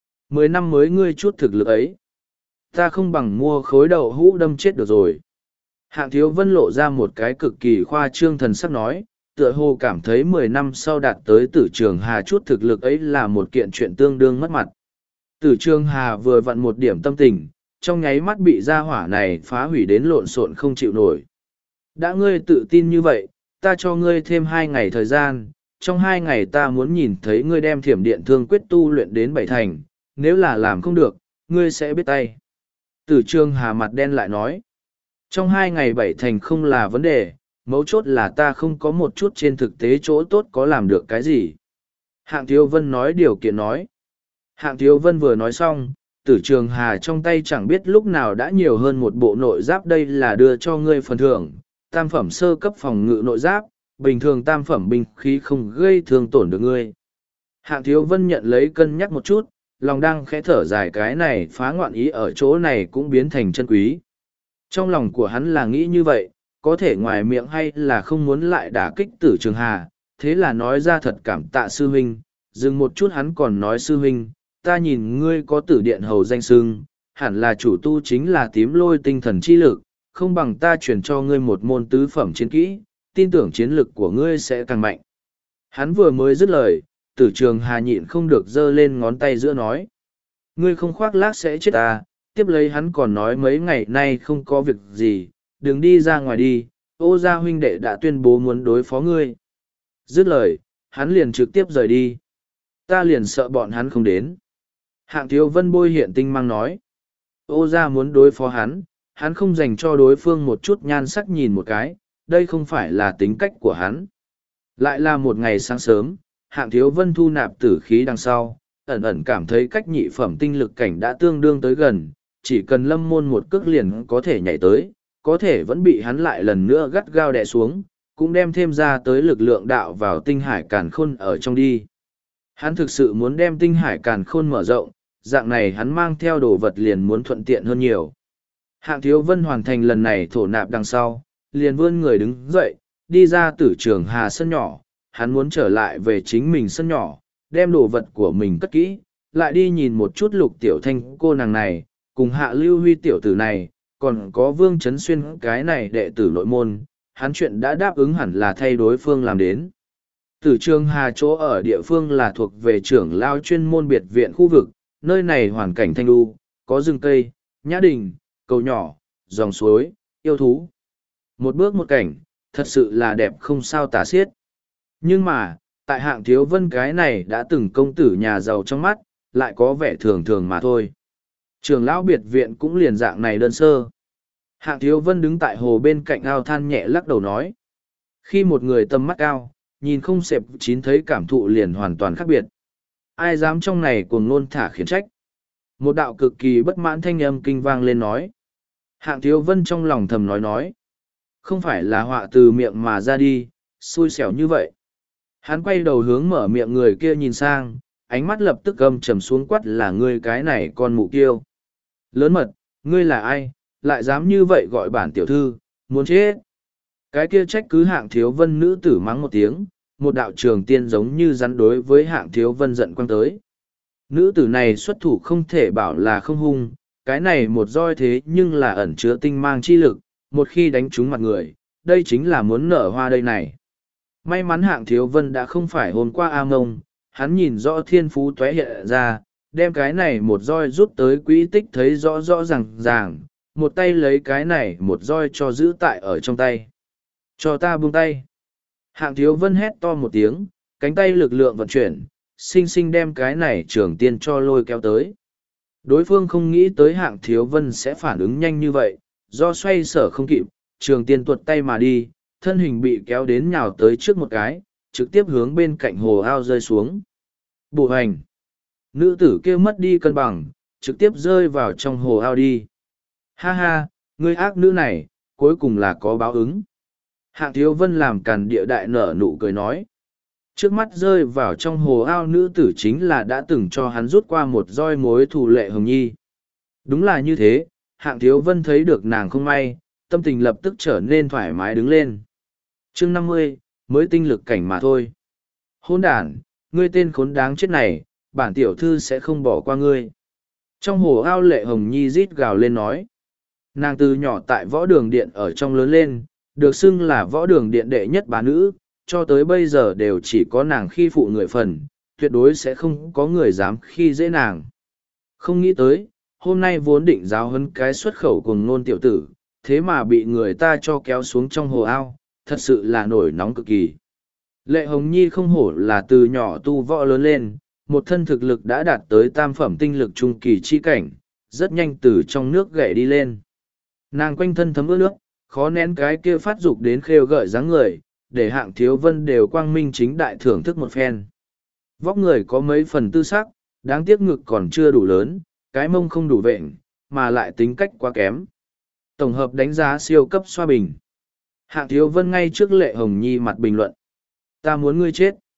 10 năm mới ngươi chút thực lực ấy. Ta không bằng mua khối đậu hũ đâm chết được rồi. Hạng Thiếu Vân lộ ra một cái cực kỳ khoa trương thần sắc nói, tựa hồ cảm thấy 10 năm sau đạt tới Tử Trường Hà chút thực lực ấy là một kiện chuyện tương đương mất mặt. Tử Trường Hà vừa vặn một điểm tâm tình, trong nháy mắt bị gia hỏa này phá hủy đến lộn xộn không chịu nổi. Đã ngươi tự tin như vậy, ta cho ngươi thêm 2 ngày thời gian, trong 2 ngày ta muốn nhìn thấy ngươi đem thiểm điện thương quyết tu luyện đến 7 thành, nếu là làm không được, ngươi sẽ biết tay. Tử Trường Hà mặt đen lại nói, trong 2 ngày 7 thành không là vấn đề, mấu chốt là ta không có một chút trên thực tế chỗ tốt có làm được cái gì. Hạng Thiếu Vân nói điều kiện nói. Hạng Thiếu Vân vừa nói xong, Tử Trường Hà trong tay chẳng biết lúc nào đã nhiều hơn một bộ nội giáp, đây là đưa cho ngươi phần thưởng, tam phẩm sơ cấp phòng ngự nội giáp, bình thường tam phẩm binh khí không gây thương tổn được ngươi. Hạng Thiếu Vân nhận lấy cân nhắc một chút, lòng đang khẽ thở dài cái này phá ngoạn ý ở chỗ này cũng biến thành chân quý. Trong lòng của hắn là nghĩ như vậy, có thể ngoài miệng hay là không muốn lại đả kích Tử Trường Hà, thế là nói ra thật cảm tạ sư huynh, dừng một chút hắn còn nói sư huynh, ta nhìn ngươi có Tử Điện hầu danh xưng, hẳn là chủ tu chính là tím lôi tinh thần chi lực, không bằng ta truyền cho ngươi một môn tứ phẩm chiến kỹ, tin tưởng chiến lực của ngươi sẽ càng mạnh. Hắn vừa mới dứt lời, Tử Trường Hà nhịn không được giơ lên ngón tay giữa nói. Ngươi không khoác lác sẽ chết ta, tiếp lấy hắn còn nói mấy ngày nay không có việc gì, đừng đi ra ngoài đi, Ô gia huynh đệ đã tuyên bố muốn đối phó ngươi. Dứt lời, hắn liền trực tiếp rời đi. Ta liền sợ bọn hắn không đến. Hạng Thiếu Vân bôi hiện tinh mang nói. Ô gia muốn đối phó hắn không dành cho đối phương một chút nhan sắc nhìn một cái, đây không phải là tính cách của hắn. Lại là một ngày sáng sớm, Hạng Thiếu Vân thu nạp tử khí đằng sau, ẩn ẩn cảm thấy cách nhị phẩm tinh lực cảnh đã tương đương tới gần, chỉ cần lâm môn một cước liền có thể nhảy tới, có thể vẫn bị hắn lại lần nữa gắt gao đè xuống, cũng đem thêm ra tới lực lượng đạo vào tinh hải càn khôn ở trong đi. Hắn thực sự muốn đem tinh hải càn khôn mở rộng, dạng này hắn mang theo đồ vật liền muốn thuận tiện hơn nhiều. Hạng Thiếu Vân hoàn thành lần này thổ nạp đằng sau, liền vươn người đứng dậy, đi ra Tử Trường Hà sân nhỏ, hắn muốn trở lại về chính mình sân nhỏ, đem đồ vật của mình cất kỹ, lại đi nhìn một chút Lục Tiểu Thanh cô nàng này, cùng Hạ Lưu Huy tiểu tử này, còn có Vương Trấn Xuyên cái này đệ tử nội môn, hắn chuyện đã đáp ứng hẳn là thay đối phương làm đến. Tử Trường Hà chỗ ở địa phương là thuộc về trưởng lao chuyên môn biệt viện khu vực, nơi này hoàn cảnh thanh lưu, có rừng cây, nhã đình, cầu nhỏ, dòng suối, yêu thú. Một bước một cảnh, thật sự là đẹp không sao tả xiết. Nhưng mà, tại Hạng Thiếu Vân cái này đã từng công tử nhà giàu trong mắt, lại có vẻ thường thường mà thôi. Trường lão biệt viện cũng liền dạng này đơn sơ. Hạng Thiếu Vân đứng tại hồ bên cạnh ao than nhẹ lắc đầu nói. Khi một người tầm mắt cao, nhìn không xẹp chín thấy cảm thụ liền hoàn toàn khác biệt. Ai dám trong này cuồng ngôn thả khiển trách. Một đạo cực kỳ bất mãn thanh âm kinh vang lên nói. Hạng Thiếu Vân trong lòng thầm nói. Không phải là họa từ miệng mà ra đi, xui xẻo như vậy. Hắn quay đầu hướng mở miệng người kia nhìn sang, ánh mắt lập tức gầm trầm xuống quát là ngươi cái này con mụ kiêu. Lớn mật, ngươi là ai, lại dám như vậy gọi bản tiểu thư, muốn chết. Cái kia trách cứ Hạng Thiếu Vân nữ tử mắng một tiếng, một đạo trường tiên giống như rắn đối với Hạng Thiếu Vân giận quăng tới. Nữ tử này xuất thủ không thể bảo là không hung, cái này một roi thế nhưng là ẩn chứa tinh mang chi lực, một khi đánh trúng mặt người, đây chính là muốn nở hoa đây này. May mắn Hạng Thiếu Vân đã không phải hôm qua A Mông, hắn nhìn rõ thiên phú tóe hiện ra, đem cái này một roi rút tới quỹ tích thấy rõ rõ ràng, một tay lấy cái này một roi cho giữ tại ở trong tay. Cho ta buông tay. Hạng Thiếu Vân hét to một tiếng, cánh tay lực lượng vận chuyển, sinh sinh đem cái này trường tiên cho lôi kéo tới. Đối phương không nghĩ tới Hạng Thiếu Vân sẽ phản ứng nhanh như vậy, do xoay sở không kịp, trường tiên tuột tay mà đi, thân hình bị kéo đến nhào tới trước một cái, trực tiếp hướng bên cạnh hồ ao rơi xuống. Bộ hành. Nữ tử kia mất đi cân bằng, trực tiếp rơi vào trong hồ ao đi. Ha ha, ngươi ác nữ này, cuối cùng là có báo ứng. Hạng Thiếu Vân làm càn địa đại nở nụ cười nói. Trước mắt rơi vào trong hồ ao nữ tử chính là đã từng cho hắn rút qua một roi mối thù Lệ Hồng Nhi. Đúng là như thế, Hạng Thiếu Vân thấy được nàng không may, tâm tình lập tức trở nên thoải mái đứng lên. Chương 50, mới tinh lực cảnh mà thôi. Hôn đản, ngươi tên khốn đáng chết này, bản tiểu thư sẽ không bỏ qua ngươi. Trong hồ ao Lệ Hồng Nhi rít gào lên nói. Nàng từ nhỏ tại võ đường điện ở trong lớn lên, được xưng là võ đường điện đệ nhất bá nữ, cho tới bây giờ đều chỉ có nàng khi phụ người phần, tuyệt đối sẽ không có người dám khi dễ nàng. Không nghĩ tới, hôm nay vốn định giáo huấn cái xuất khẩu cùng ngôn tiểu tử, thế mà bị người ta cho kéo xuống trong hồ ao, thật sự là nổi nóng cực kỳ. Lệ Hồng Nhi không hổ là từ nhỏ tu võ lớn lên, một thân thực lực đã đạt tới tam phẩm tinh lực trung kỳ chi cảnh, rất nhanh từ trong nước gậy đi lên. Nàng quanh thân thấm ướt nước, khó nén cái kia phát dục đến khêu gợi dáng người, để Hạng Thiếu Vân đều quang minh chính đại thưởng thức một phen. Vóc người có mấy phần tư sắc, đáng tiếc ngực còn chưa đủ lớn, cái mông không đủ vện, mà lại tính cách quá kém. Tổng hợp đánh giá siêu cấp xoa bình. Hạng Thiếu Vân ngay trước Lệ Hồng Nhi mặt bình luận. Ta muốn ngươi chết.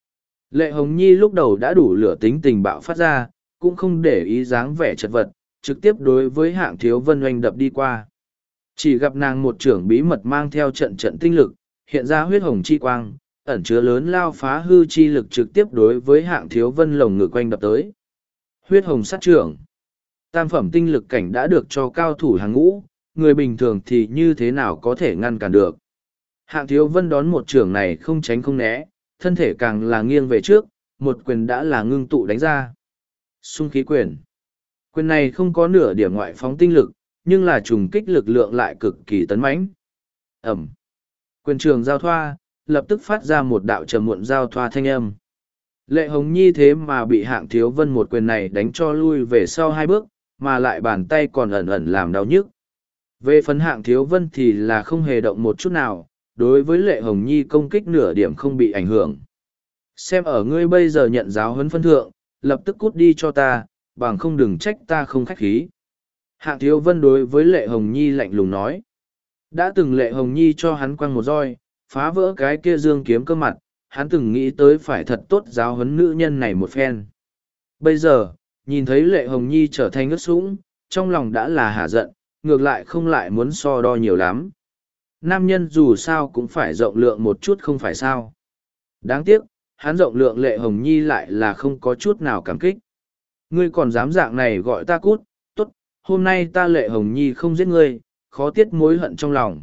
Lệ Hồng Nhi lúc đầu đã đủ lửa tính tình bạo phát ra, cũng không để ý dáng vẻ chật vật, trực tiếp đối với Hạng Thiếu Vân oanh đập đi qua. Chỉ gặp nàng một trưởng bí mật mang theo trận trận tinh lực, hiện ra huyết hồng chi quang, ẩn chứa lớn lao phá hư chi lực trực tiếp đối với Hạng Thiếu Vân lồng ngực oanh đập tới. Huyết hồng sát trưởng. Tam phẩm tinh lực cảnh đã được cho cao thủ hàng ngũ, người bình thường thì như thế nào có thể ngăn cản được. Hạng Thiếu Vân đón một trưởng này không tránh không né, thân thể càng là nghiêng về trước, một quyền đã là ngưng tụ đánh ra. Xung khí quyền. Quyền này không có nửa điểm ngoại phóng tinh lực, nhưng là trùng kích lực lượng lại cực kỳ tấn mãnh. Ẩm. Quyền trường giao thoa, lập tức phát ra một đạo trầm muộn giao thoa thanh âm. Lệ Hồng Nhi thế mà bị Hạng Thiếu Vân một quyền này đánh cho lui về sau hai bước, mà lại bàn tay còn ẩn ẩn làm đau nhức. Về phần Hạng Thiếu Vân thì là không hề động một chút nào, đối với Lệ Hồng Nhi công kích nửa điểm không bị ảnh hưởng. Xem ở ngươi bây giờ nhận giáo huấn phân thượng, lập tức cút đi cho ta, bằng không đừng trách ta không khách khí. Hạng Thiếu Vân đối với Lệ Hồng Nhi lạnh lùng nói. Đã từng Lệ Hồng Nhi cho hắn quăng một roi, phá vỡ cái kia dương kiếm cơ mặt, hắn từng nghĩ tới phải thật tốt giáo huấn nữ nhân này một phen. Bây giờ, nhìn thấy Lệ Hồng Nhi trở thành ướt sũng, trong lòng đã là hả giận, ngược lại không lại muốn so đo nhiều lắm. Nam nhân dù sao cũng phải rộng lượng một chút không phải sao. Đáng tiếc, hắn rộng lượng Lệ Hồng Nhi lại là không có chút nào cảm kích. Ngươi còn dám dạng này gọi ta cút, tốt, hôm nay ta Lệ Hồng Nhi không giết ngươi, khó tiết mối hận trong lòng.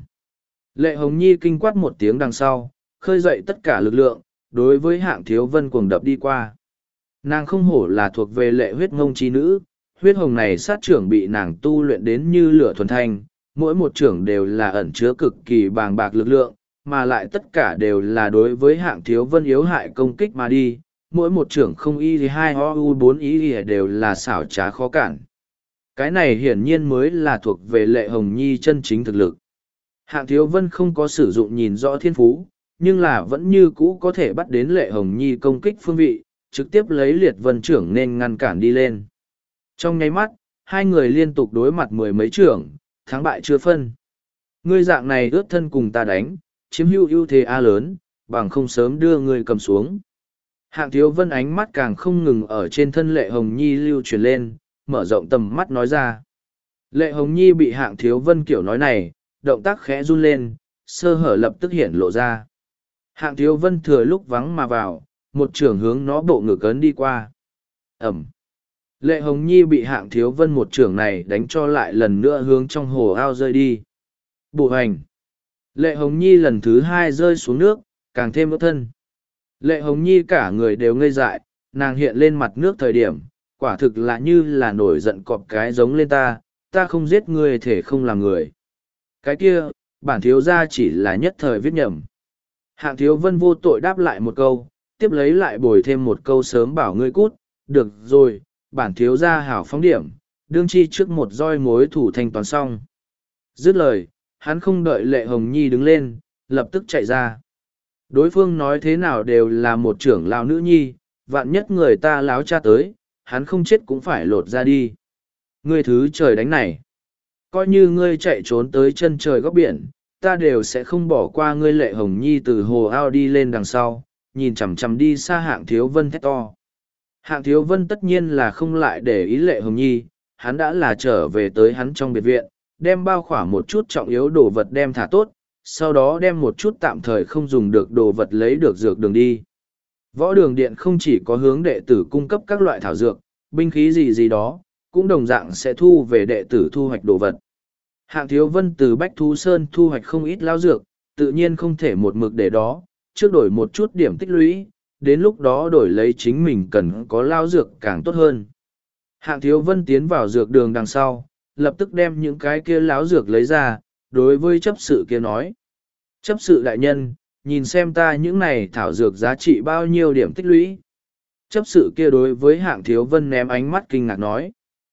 Lệ Hồng Nhi kinh quát một tiếng đằng sau, khơi dậy tất cả lực lượng, đối với Hạng Thiếu Vân cuồng đập đi qua. Nàng không hổ là thuộc về lệ huyết ngông chi nữ, huyết hồng này sát trưởng bị nàng tu luyện đến như lửa thuần thanh, mỗi một trưởng đều là ẩn chứa cực kỳ bàng bạc lực lượng, mà lại tất cả đều là đối với Hạng Thiếu Vân yếu hại công kích mà đi, mỗi một trưởng không y thì hai o 4 ý thì đều là xảo trá khó cản. Cái này hiển nhiên mới là thuộc về Lệ Hồng Nhi chân chính thực lực. Hạng Thiếu Vân không có sử dụng nhìn rõ thiên phú, nhưng là vẫn như cũ có thể bắt đến Lệ Hồng Nhi công kích phương vị, trực tiếp lấy liệt vân trưởng nên ngăn cản đi lên. Trong nháy mắt, hai người liên tục đối mặt mười mấy trưởng, thắng bại chưa phân. Ngươi dạng này ướt thân cùng ta đánh, chiếm hữu ưu thế A lớn, bằng không sớm đưa ngươi cầm xuống. Hạng Thiếu Vân ánh mắt càng không ngừng ở trên thân Lệ Hồng Nhi lưu truyền lên, mở rộng tầm mắt nói ra. Lệ Hồng Nhi bị Hạng Thiếu Vân kiểu nói này, động tác khẽ run lên, sơ hở lập tức hiện lộ ra. Hạng Thiếu Vân thừa lúc vắng mà vào, một trưởng hướng nó bộ ngực ấn đi qua. Ẩm. Lệ Hồng Nhi bị Hạng Thiếu Vân một trưởng này đánh cho lại lần nữa hướng trong hồ ao rơi đi. Bộ hành. Lệ Hồng Nhi lần thứ hai rơi xuống nước, càng thêm ướt thân. Lệ Hồng Nhi cả người đều ngây dại, nàng hiện lên mặt nước thời điểm, quả thực là như là nổi giận cọp cái giống lên ta, ta không giết ngươi thể không làm người. Cái kia, bản thiếu gia chỉ là nhất thời viết nhầm. Hạng Thiếu Vân vô tội đáp lại một câu, tiếp lấy lại bồi thêm một câu sớm bảo ngươi cút, được rồi, bản thiếu gia hảo phóng điểm, đương chi trước một roi mối thủ thanh toán xong. Dứt lời, hắn không đợi Lệ Hồng Nhi đứng lên, lập tức chạy ra. Đối phương nói thế nào đều là một trưởng lão nữ nhi, vạn nhất người ta láo cha tới, hắn không chết cũng phải lột ra đi. Ngươi thứ trời đánh này. Coi như ngươi chạy trốn tới chân trời góc biển, ta đều sẽ không bỏ qua ngươi. Lệ Hồng Nhi từ hồ ao đi lên đằng sau, nhìn chằm chằm đi xa Hạng Thiếu Vân thét to. Hạng Thiếu Vân tất nhiên là không lại để ý Lệ Hồng Nhi, hắn đã là trở về tới hắn trong biệt viện, đem bao khỏa một chút trọng yếu đồ vật đem thả tốt, sau đó đem một chút tạm thời không dùng được đồ vật lấy được dược đường đi. Võ đường điện không chỉ có hướng đệ tử cung cấp các loại thảo dược, binh khí gì gì đó, cũng đồng dạng sẽ thu về đệ tử thu hoạch đồ vật. Hạng Thiếu Vân từ Bách Thú Sơn thu hoạch không ít lao dược, tự nhiên không thể một mực để đó, trước đổi một chút điểm tích lũy, đến lúc đó đổi lấy chính mình cần có lao dược càng tốt hơn. Hạng Thiếu Vân tiến vào dược đường đằng sau, lập tức đem những cái kia láo dược lấy ra, đối với chấp sự kia nói. Chấp sự đại nhân, nhìn xem ta những này thảo dược giá trị bao nhiêu điểm tích lũy. Chấp sự kia đối với Hạng Thiếu Vân ném ánh mắt kinh ngạc nói.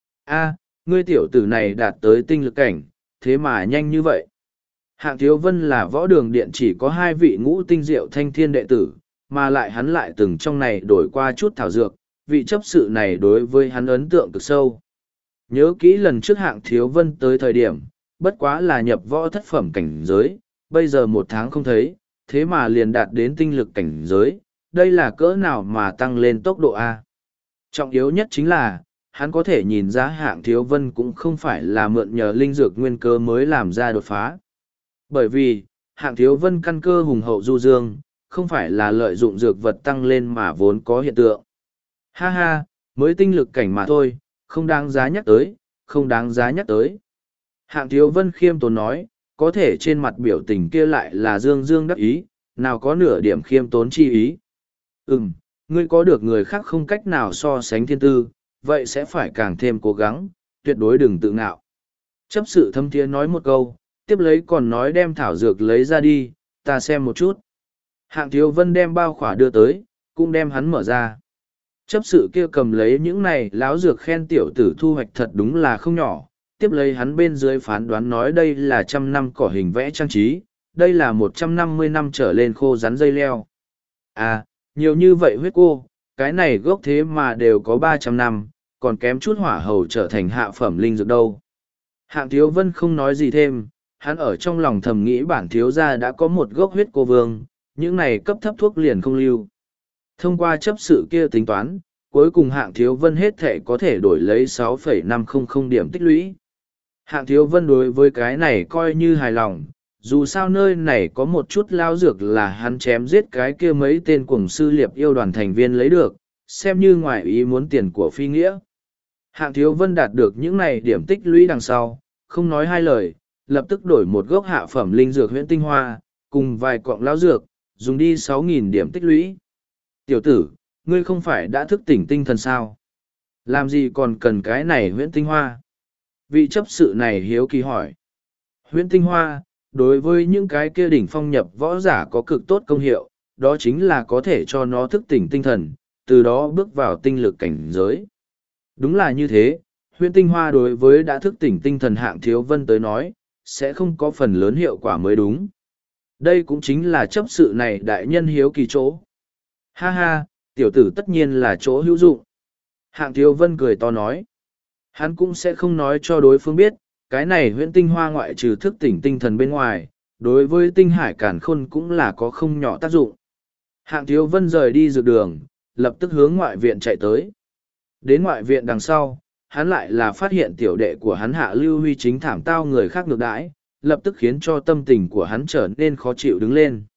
A, ngươi tiểu tử này đạt tới tinh lực cảnh, thế mà nhanh như vậy. Hạng Thiếu Vân là võ đường điện chỉ có 2 vị ngũ tinh diệu thanh thiên đệ tử, mà lại hắn lại từng trong này đổi qua chút thảo dược, vị chấp sự này đối với hắn ấn tượng cực sâu. Nhớ kỹ lần trước Hạng Thiếu Vân tới thời điểm, bất quá là nhập võ thất phẩm cảnh giới, bây giờ 1 tháng không thấy, thế mà liền đạt đến tinh lực cảnh giới, đây là cỡ nào mà tăng lên tốc độ A. Trọng yếu nhất chính là, hắn có thể nhìn ra Hạng Thiếu Vân cũng không phải là mượn nhờ linh dược nguyên cơ mới làm ra đột phá. Bởi vì, Hạng Thiếu Vân căn cơ hùng hậu du dương, không phải là lợi dụng dược vật tăng lên mà vốn có hiện tượng. Ha ha, mới tinh lực cảnh mà thôi, không đáng giá nhắc tới, không đáng giá nhắc tới. Hạng Thiếu Vân khiêm tốn nói, có thể trên mặt biểu tình kia lại là dương dương đắc ý, nào có nửa điểm khiêm tốn chi ý. Ngươi có được người khác không cách nào so sánh thiên tư, vậy sẽ phải càng thêm cố gắng, tuyệt đối đừng tự ngạo. Chấp sự thâm thiế nói một câu, tiếp lấy còn nói đem thảo dược lấy ra đi, ta xem một chút. Hạng Thiếu Vân đem bao khỏa đưa tới, cũng đem hắn mở ra. Chấp sự kia cầm lấy những này láo dược khen tiểu tử thu hoạch thật đúng là không nhỏ, tiếp lấy hắn bên dưới phán đoán nói đây là 100 năm cỏ hình vẽ trang trí, đây là 150 năm trở lên khô rắn dây leo. À, nhiều như vậy huyết cô, cái này gốc thế mà đều có 300 năm, còn kém chút hỏa hầu trở thành hạ phẩm linh dược đâu. Hạng Thiếu Vân không nói gì thêm, hắn ở trong lòng thầm nghĩ bản thiếu gia đã có một gốc huyết cô vương, những này cấp thấp thuốc liền không lưu. Thông qua chấp sự kia tính toán, cuối cùng Hạng Thiếu Vân hết thể có thể đổi lấy 6,500 điểm tích lũy. Hạng Thiếu Vân đối với cái này coi như hài lòng, dù sao nơi này có một chút lao dược là hắn chém giết cái kia mấy tên cuồng sư liệp yêu đoàn thành viên lấy được, xem như ngoài ý muốn tiền của phi nghĩa. Hạng Thiếu Vân đạt được những này điểm tích lũy đằng sau, không nói hai lời, lập tức đổi một gốc hạ phẩm linh dược huyễn tinh hoa, cùng vài quặng lao dược, dùng đi 6.000 điểm tích lũy. Tiểu tử, ngươi không phải đã thức tỉnh tinh thần sao? Làm gì còn cần cái này huyễn tinh hoa? Vị chấp sự này hiếu kỳ hỏi. Huyễn tinh hoa, đối với những cái kia đỉnh phong nhập võ giả có cực tốt công hiệu, đó chính là có thể cho nó thức tỉnh tinh thần, từ đó bước vào tinh lực cảnh giới. Đúng là như thế, huyễn tinh hoa đối với đã thức tỉnh tinh thần Hạng Thiếu Vân tới nói, sẽ không có phần lớn hiệu quả mới đúng. Đây cũng chính là chấp sự này đại nhân hiếu kỳ chỗ. Ha ha, tiểu tử tất nhiên là chỗ hữu dụng. Hạng Thiếu Vân cười to nói. Hắn cũng sẽ không nói cho đối phương biết, cái này huyễn tinh hoa ngoại trừ thức tỉnh tinh thần bên ngoài, đối với tinh hải càn khôn cũng là có không nhỏ tác dụng. Hạng Thiếu Vân rời đi dược đường, lập tức hướng ngoại viện chạy tới. Đến ngoại viện đằng sau, hắn lại là phát hiện tiểu đệ của hắn Hạ Lưu Huy chính thảm tao người khác ngược đãi, lập tức khiến cho tâm tình của hắn trở nên khó chịu đứng lên.